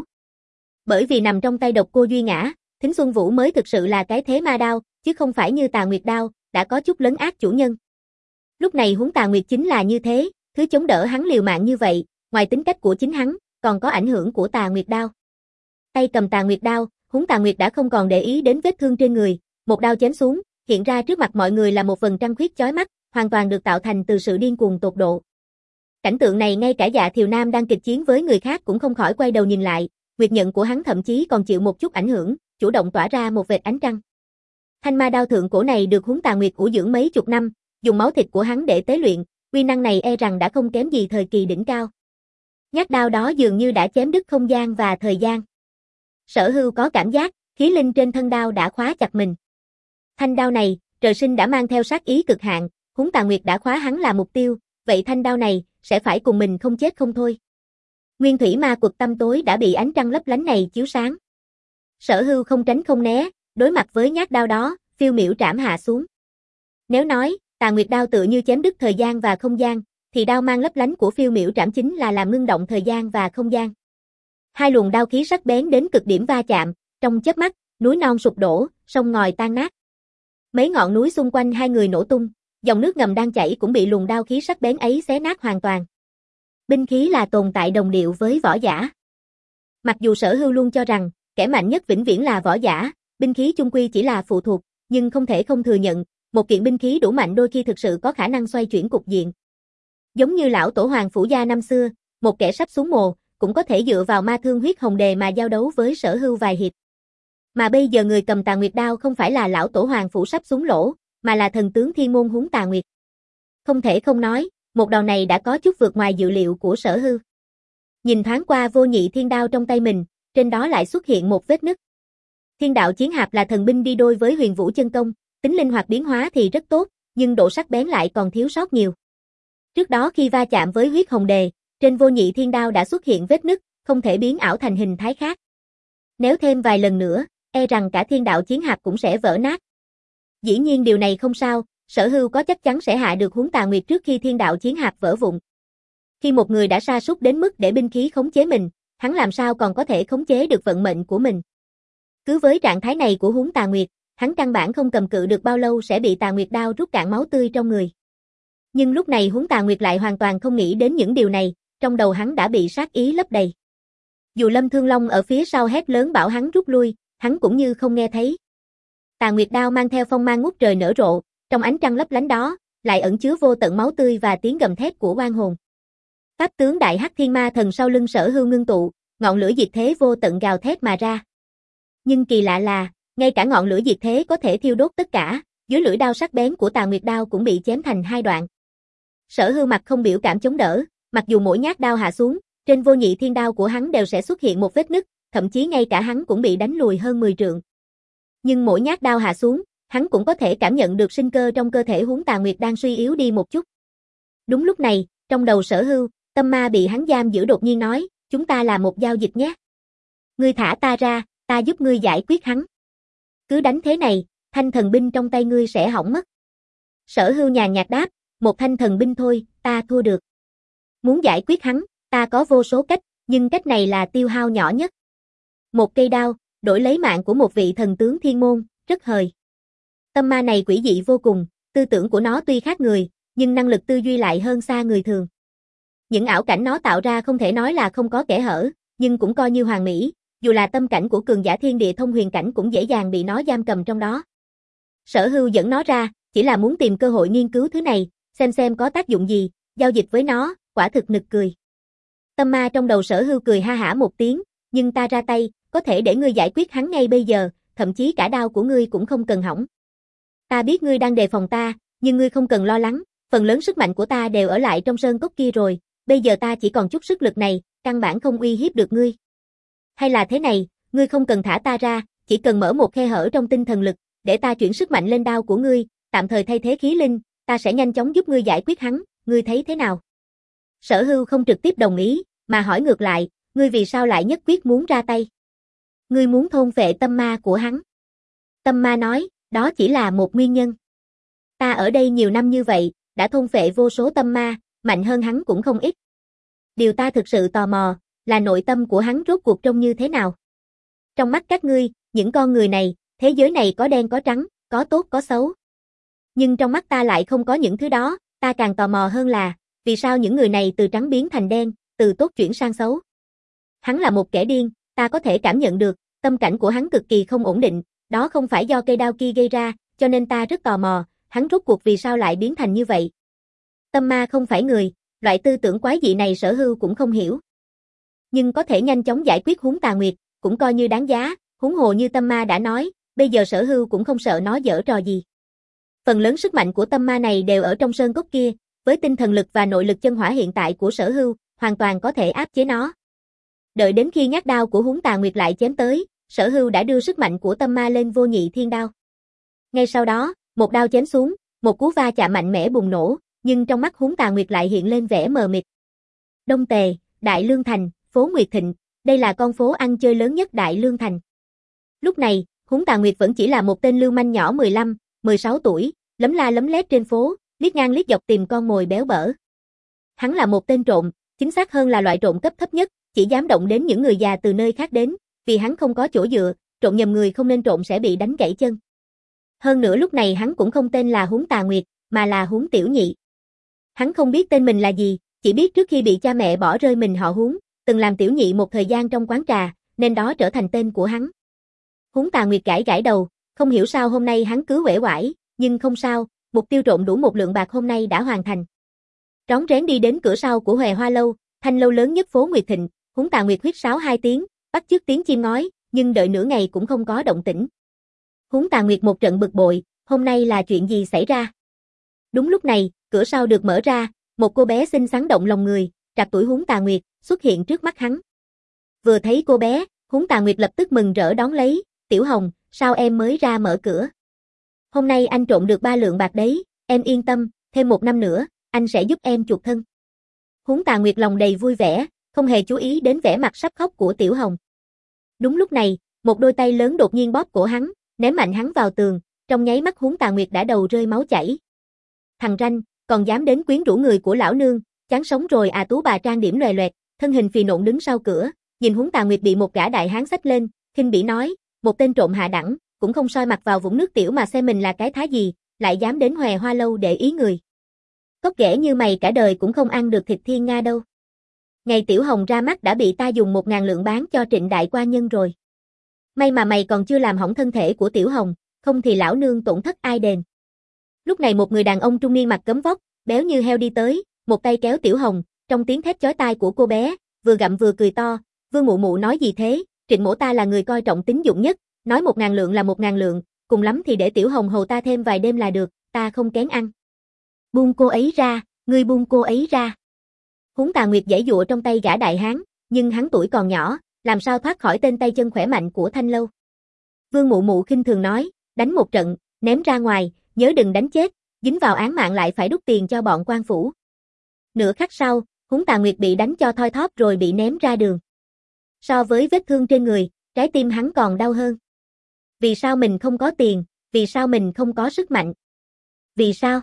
Bởi vì nằm trong tay Độc Cô Duy Ngã, Thính Xuân Vũ mới thực sự là cái thế ma đao, chứ không phải như Tà Nguyệt đao, đã có chút lấn át chủ nhân. Lúc này Huống Tà Nguyệt chính là như thế, thứ chống đỡ hắn liều mạng như vậy, ngoài tính cách của chính hắn, còn có ảnh hưởng của Tà Nguyệt đao. Tay cầm Tà Nguyệt đao, Huống Tà Nguyệt đã không còn để ý đến vết thương trên người, một đao chém xuống, hiện ra trước mặt mọi người là một vầng trăng khuyết chói mắt, hoàn toàn được tạo thành từ sự điên cuồng tột độ. Cảnh tượng này ngay cả Dạ Thiều Nam đang kịch chiến với người khác cũng không khỏi quay đầu nhìn lại, nguyệt nhận của hắn thậm chí còn chịu một chút ảnh hưởng, chủ động tỏa ra một vệt ánh trăng. Thanh ma đao thượng cổ này được Huống Tà Nguyệt ủ dưỡng mấy chục năm, dùng máu thịt của hắn để tế luyện, uy năng này e rằng đã không kém gì thời kỳ đỉnh cao. Nhát đao đó dường như đã chém đứt không gian và thời gian. Sở Hưu có cảm giác, khí linh trên thân đao đã khóa chặt mình. Thanh đao này, trời sinh đã mang theo sát ý cực hạn, Huống Tà Nguyệt đã khóa hắn là mục tiêu, vậy thanh đao này sẽ phải cùng mình không chết không thôi. Nguyên thủy ma quật tăm tối đã bị ánh trăng lấp lánh này chiếu sáng. Sở Hưu không tránh không né, đối mặt với nhát đao đó, phiêu miểu trảm hạ xuống. Nếu nói, Tà Nguyệt đao tựa như chém đứt thời gian và không gian, thì đao mang lấp lánh của phiêu miểu trảm chính là làm ngưng động thời gian và không gian. Hai luồng đao khí sắc bén đến cực điểm va chạm, trong chớp mắt, núi non sụp đổ, sông ngòi tan nát. Mấy ngọn núi xung quanh hai người nổ tung, dòng nước ngầm đang chảy cũng bị luồng đao khí sắc bén ấy xé nát hoàn toàn. Binh khí là tồn tại đồng điệu với võ giả. Mặc dù Sở Hưu luôn cho rằng, kẻ mạnh nhất vĩnh viễn là võ giả, binh khí chung quy chỉ là phụ thuộc, nhưng không thể không thừa nhận, một kiện binh khí đủ mạnh đôi khi thực sự có khả năng xoay chuyển cục diện. Giống như lão tổ hoàng phủ gia năm xưa, một kẻ sắp xuống mồ, cũng có thể dựa vào ma thương huyết hồng đề mà giao đấu với Sở Hưu vài hiệp. Mà bây giờ người cầm Tà Nguyệt đao không phải là lão tổ hoàng phủ sắp xuống lỗ, mà là thần tướng thiên môn Huống Tà Nguyệt. Không thể không nói, một đòn này đã có chút vượt ngoài dự liệu của Sở Hưu. Nhìn thoáng qua vô nhị thiên đao trong tay mình, trên đó lại xuất hiện một vết nứt. Thiên đạo chiến hạp là thần binh đi đôi với huyền vũ chân công, tính linh hoạt biến hóa thì rất tốt, nhưng độ sắc bén lại còn thiếu sót nhiều. Trước đó khi va chạm với huyết hồng đề, trên vô nhị thiên đao đã xuất hiện vết nứt, không thể biến ảo thành hình thái khác. Nếu thêm vài lần nữa, e rằng cả thiên đạo chiến hạp cũng sẽ vỡ nát. Dĩ nhiên điều này không sao, Sở Hưu có chắc chắn sẽ hạ được Huống Tà Nguyệt trước khi thiên đạo chiến hạp vỡ vụn. Khi một người đã sa sút đến mức để binh khí khống chế mình, hắn làm sao còn có thể khống chế được vận mệnh của mình. Cứ với trạng thái này của Huống Tà Nguyệt, hắn căn bản không cầm cự được bao lâu sẽ bị Tà Nguyệt đao rút cạn máu tươi trong người. Nhưng lúc này Huống Tà Nguyệt lại hoàn toàn không nghĩ đến những điều này, trong đầu hắn đã bị sát ý lấp đầy. Dù Lâm Thương Long ở phía sau hét lớn bảo hắn rút lui, hắn cũng như không nghe thấy. Tà Nguyệt đao mang theo phong mang ngút trời nở rộ, trong ánh trăng lấp lánh đó, lại ẩn chứa vô tận máu tươi và tiếng gầm thét của oan hồn. Pháp tướng Đại Hắc Thiên Ma Thần sau lưng Sở Hưu ngưng tụ, ngọn lửa diệt thế vô tận gào thét mà ra. Nhưng kỳ lạ là, ngay cả ngọn lửa diệt thế có thể thiêu đốt tất cả, dưới lưỡi đao sắc bén của Tà Nguyệt đao cũng bị chém thành hai đoạn. Sở Hưu mặt không biểu cảm chống đỡ, mặc dù mỗi nhát đao hạ xuống, trên vô nhị thiên đao của hắn đều sẽ xuất hiện một vết nứt, thậm chí ngay cả hắn cũng bị đánh lùi hơn mười trượng. Nhưng mỗi nhát đao hạ xuống, hắn cũng có thể cảm nhận được sinh cơ trong cơ thể Huống Tà Nguyệt đang suy yếu đi một chút. Đúng lúc này, trong đầu Sở Hưu, tâm ma bị hắn giam giữ đột nhiên nói, chúng ta làm một giao dịch nhé. Ngươi thả ta ra, ta giúp ngươi giải quyết hắn. Cứ đánh thế này, thanh thần binh trong tay ngươi sẽ hỏng mất. Sở Hưu nhàn nhạt đáp, một thanh thần binh thôi, ta thua được. Muốn giải quyết hắn, ta có vô số cách, nhưng cách này là tiêu hao nhỏ nhất. Một cây đao, đổi lấy mạng của một vị thần tướng thiên môn, rất hời. Tâm ma này quỷ dị vô cùng, tư tưởng của nó tuy khác người, nhưng năng lực tư duy lại hơn xa người thường. Những ảo cảnh nó tạo ra không thể nói là không có kẽ hở, nhưng cũng coi như hoàn mỹ, dù là tâm cảnh của cường giả thiên địa thông huyền cảnh cũng dễ dàng bị nó giam cầm trong đó. Sở Hưu dẫn nó ra, chỉ là muốn tìm cơ hội nghiên cứu thứ này, xem xem có tác dụng gì, giao dịch với nó, quả thực nực cười. Tâm ma trong đầu Sở Hưu cười ha hả một tiếng, nhưng ta ra tay, có thể để ngươi giải quyết hắn ngay bây giờ, thậm chí cả đao của ngươi cũng không cần hỏng. Ta biết ngươi đang đề phòng ta, nhưng ngươi không cần lo lắng, phần lớn sức mạnh của ta đều ở lại trong sơn cốc kia rồi, bây giờ ta chỉ còn chút sức lực này, căn bản không uy hiếp được ngươi. Hay là thế này, ngươi không cần thả ta ra, chỉ cần mở một khe hở trong tinh thần lực, để ta chuyển sức mạnh lên đao của ngươi, tạm thời thay thế khí linh, ta sẽ nhanh chóng giúp ngươi giải quyết hắn, ngươi thấy thế nào? Sở Hưu không trực tiếp đồng ý, mà hỏi ngược lại, ngươi vì sao lại nhất quyết muốn ra tay? Ngươi muốn thôn phệ tâm ma của hắn. Tâm ma nói, đó chỉ là một nguyên nhân. Ta ở đây nhiều năm như vậy, đã thôn phệ vô số tâm ma, mạnh hơn hắn cũng không ít. Điều ta thực sự tò mò, là nội tâm của hắn rốt cuộc trông như thế nào. Trong mắt các ngươi, những con người này, thế giới này có đen có trắng, có tốt có xấu. Nhưng trong mắt ta lại không có những thứ đó, ta càng tò mò hơn là, vì sao những người này từ trắng biến thành đen, từ tốt chuyển sang xấu. Hắn là một kẻ điên, ta có thể cảm nhận được, tâm cảnh của hắn cực kỳ không ổn định, đó không phải do cây đao kia gây ra, cho nên ta rất tò mò, hắn rốt cuộc vì sao lại biến thành như vậy. Tâm ma không phải người, loại tư tưởng quái dị này Sở Hưu cũng không hiểu. Nhưng có thể nhanh chóng giải quyết Húng Tà Nguyệt, cũng coi như đáng giá, huống hồ như tâm ma đã nói, bây giờ Sở Hưu cũng không sợ nó giở trò gì. Phần lớn sức mạnh của tâm ma này đều ở trong sơn cốc kia, với tinh thần lực và nội lực chân hỏa hiện tại của Sở Hưu, hoàn toàn có thể áp chế nó. Đợi đến khi nhát đao của Húng Tà Nguyệt lại chém tới, Sở Hưu đã đưa sức mạnh của tâm ma lên vô nhị thiên đao. Ngay sau đó, một đao chém xuống, một cú va chạm mạnh mẽ bùng nổ, nhưng trong mắt Húng Tà Nguyệt lại hiện lên vẻ mờ mịt. Đông Tề, Đại Lương Thành, phố Nguyệt Thịnh, đây là con phố ăn chơi lớn nhất Đại Lương Thành. Lúc này, Húng Tà Nguyệt vẫn chỉ là một tên lưu manh nhỏ mười lăm, mười sáu tuổi, lấm la lấm lét trên phố, liếc ngang liếc dọc tìm con mồi béo bở. Hắn là một tên trộm, chính xác hơn là loại trộm cấp thấp nhất, chỉ dám động đến những người già từ nơi khác đến, vì hắn không có chỗ dựa, trộm nhầm người không nên trộm sẽ bị đánh gãy chân. Hơn nữa lúc này hắn cũng không tên là Húng Tà Nguyệt, mà là Húng Tiểu Nhị. Hắn không biết tên mình là gì, chỉ biết trước khi bị cha mẹ bỏ rơi mình họ Húng, từng làm tiểu nhị một thời gian trong quán trà, nên đó trở thành tên của hắn. Húng Tà Nguyệt gãi gãi đầu, không hiểu sao hôm nay hắn cứ uể oải, nhưng không sao, mục tiêu trộm đủ một lượng bạc hôm nay đã hoàn thành. Rón rén đi đến cửa sau của Hòe Hoa Lâu, thanh lâu lớn nhất phố Nguyệt Thịnh, Húng Tà Nguyệt huýt sáo hai tiếng, bắt chước tiếng chim ngói, nhưng đợi nửa ngày cũng không có động tĩnh. Húng Tà Nguyệt một trận bực bội, hôm nay là chuyện gì xảy ra? Đúng lúc này, cửa sau được mở ra, một cô bé xinh xắn động lòng người, trạc tuổi Húng Tà Nguyệt, xuất hiện trước mắt hắn. Vừa thấy cô bé, Húng Tà Nguyệt lập tức mừng rỡ đón lấy, Tiểu Hồng, sao em mới ra mở cửa? Hôm nay anh trộm được ba lượng bạc đấy, em yên tâm, thêm một năm nữa, anh sẽ giúp em chuộc thân. Húng Tà Nguyệt lòng đầy vui vẻ, không hề chú ý đến vẻ mặt sắp khóc của Tiểu Hồng. Đúng lúc này, một đôi tay lớn đột nhiên bóp cổ hắn, ném mạnh hắn vào tường, trong nháy mắt Húng Tà Nguyệt đã đầu rơi máu chảy. Thằng ranh, còn dám đến quyến rũ người của lão nương, chán sống rồi à. Tú bà trang điểm loè loẹt, thân hình phì nộn đứng sau cửa, nhìn Húng Tà Nguyệt bị một gã đại hán xách lên, khinh bỉ nói, một tên trộm hạ đẳng, cũng không soi mặt vào vũng nước tiểu mà xem mình là cái thá gì, lại dám đến Hòe Hoa Lâu để ý người. Cốc ghẻ như mày cả đời cũng không ăn được thịt thiên nga đâu. Ngày Tiểu Hồng ra mắt đã bị ta dùng một ngàn lượng bán cho Trịnh đại qua nhân rồi. May mà mày còn chưa làm hỏng thân thể của Tiểu Hồng, không thì lão nương tổn thất ai đền. Lúc này một người đàn ông trung niên mặc gấm vóc, béo như heo đi tới, một tay kéo Tiểu Hồng, trong tiếng thét chói tai của cô bé, vừa gặm vừa cười to, Vương mụ mụ nói gì thế, Trịnh mỗ ta là người coi trọng tín dụng nhất, nói một ngàn lượng là một ngàn lượng, cùng lắm thì để Tiểu Hồng hầu ta thêm vài đêm là được, ta không kén ăn. Buông cô ấy ra, ngươi buông cô ấy ra. Húng Tà Nguyệt giãy giụa trong tay gã đại hán, nhưng hắn tuổi còn nhỏ, làm sao thoát khỏi tên tay chân khỏe mạnh của Thanh Lâu. Vương mụ mụ khinh thường nói, đánh một trận, ném ra ngoài, nhớ đừng đánh chết, dính vào án mạng lại phải đút tiền cho bọn quan phủ. Nửa khắc sau, Húng Tà Nguyệt bị đánh cho thoi thóp rồi bị ném ra đường. So với vết thương trên người, trái tim hắn còn đau hơn. Vì sao mình không có tiền, vì sao mình không có sức mạnh? Vì sao?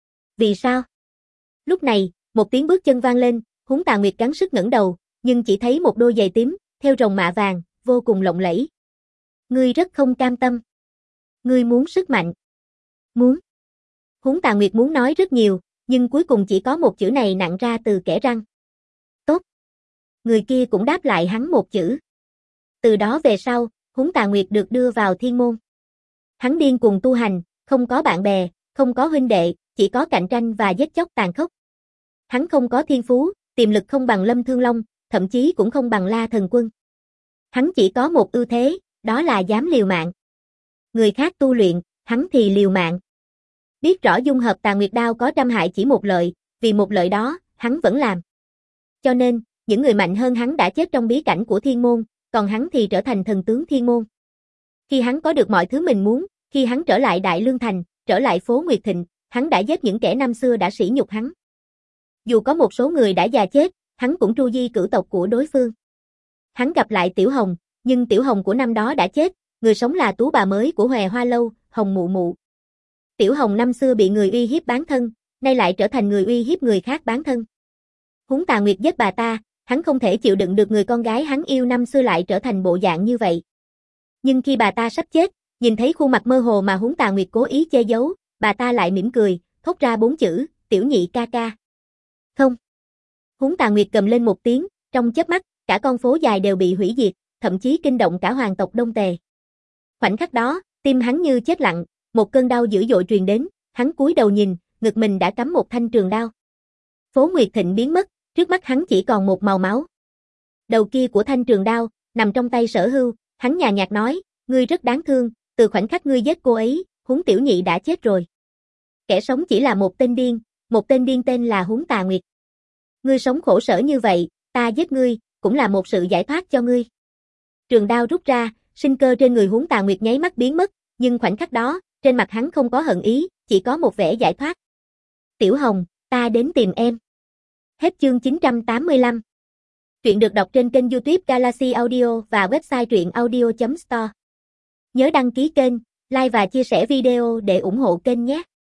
Vì sao? Lúc này, một tiếng bước chân vang lên, Húng Tà Nguyệt gắng sức ngẩng đầu, nhưng chỉ thấy một đôi giày tím, theo rồng mạ vàng, vô cùng lộng lẫy. Ngươi rất không cam tâm. Ngươi muốn sức mạnh. Muốn. Húng Tà Nguyệt muốn nói rất nhiều, nhưng cuối cùng chỉ có một chữ này nặng ra từ kẽ răng. Tốt. Người kia cũng đáp lại hắn một chữ. Từ đó về sau, Húng Tà Nguyệt được đưa vào thiên môn. Hắn điên cuồng tu hành, không có bạn bè, không có huynh đệ, chỉ có cạnh tranh và giết chóc tàn khốc. Hắn không có thiên phú, tiềm lực không bằng Lâm Thương Long, thậm chí cũng không bằng La Thần Quân. Hắn chỉ có một ưu thế, đó là dám liều mạng. Người khác tu luyện, hắn thì liều mạng. Biết rõ dung hợp Tà Nguyệt đao có trăm hại chỉ một lợi, vì một lợi đó, hắn vẫn làm. Cho nên, những người mạnh hơn hắn đã chết trong bí cảnh của thiên môn, còn hắn thì trở thành thần tướng thiên môn. Khi hắn có được mọi thứ mình muốn, khi hắn trở lại Đại Lương Thành, trở lại phố Nguyệt Thịnh, hắn đã giết những kẻ năm xưa đã sỉ nhục hắn. Dù có một số người đã già chết, hắn cũng tru di cửu tộc của đối phương. Hắn gặp lại Tiểu Hồng, nhưng Tiểu Hồng của năm đó đã chết, người sống là tú bà mới của Hòe Hoa Lâu, Hồng Mụ Mụ. Tiểu Hồng năm xưa bị người uy hiếp bán thân, nay lại trở thành người uy hiếp người khác bán thân. Húng Tà Nguyệt giết bà ta, hắn không thể chịu đựng được người con gái hắn yêu năm xưa lại trở thành bộ dạng như vậy. Nhưng khi bà ta sắp chết, nhìn thấy khuôn mặt mơ hồ mà Húng Tà Nguyệt cố ý che giấu, bà ta lại mỉm cười, thốt ra bốn chữ, tiểu nhị ca ca. Không. Huống Tà Nguyệt gầm lên một tiếng, trong chớp mắt, cả con phố dài đều bị hủy diệt, thậm chí kinh động cả hoàng tộc Đông Tề. Khoảnh khắc đó, tim hắn như chết lặng, một cơn đau dữ dội truyền đến, hắn cúi đầu nhìn, ngực mình đã cắm một thanh trường đao. Phố Nguyệt Thịnh biến mất, trước mắt hắn chỉ còn một màu máu. Đầu kia của thanh trường đao, nằm trong tay Sở Hưu, hắn nhàn nhạt nói, ngươi rất đáng thương, từ khoảnh khắc ngươi giết cô ấy, Huống tiểu nhị đã chết rồi. Kẻ sống chỉ là một tên điên, một tên điên tên là Huống Tà Nguyệt. Ngươi sống khổ sở như vậy, ta giết ngươi, cũng là một sự giải thoát cho ngươi. Trường đao rút ra, sinh cơ trên người Huống Tà Nguyệt nháy mắt biến mất, nhưng khoảnh khắc đó, trên mặt hắn không có hận ý, chỉ có một vẻ giải thoát. Tiểu Hồng, ta đến tìm em. Hết chương chín trăm tám mươi lăm. Truyện được đọc trên kênh YouTube Galaxy Audio và website truyện audio chấm store. Nhớ đăng ký kênh, like và chia sẻ video để ủng hộ kênh nhé.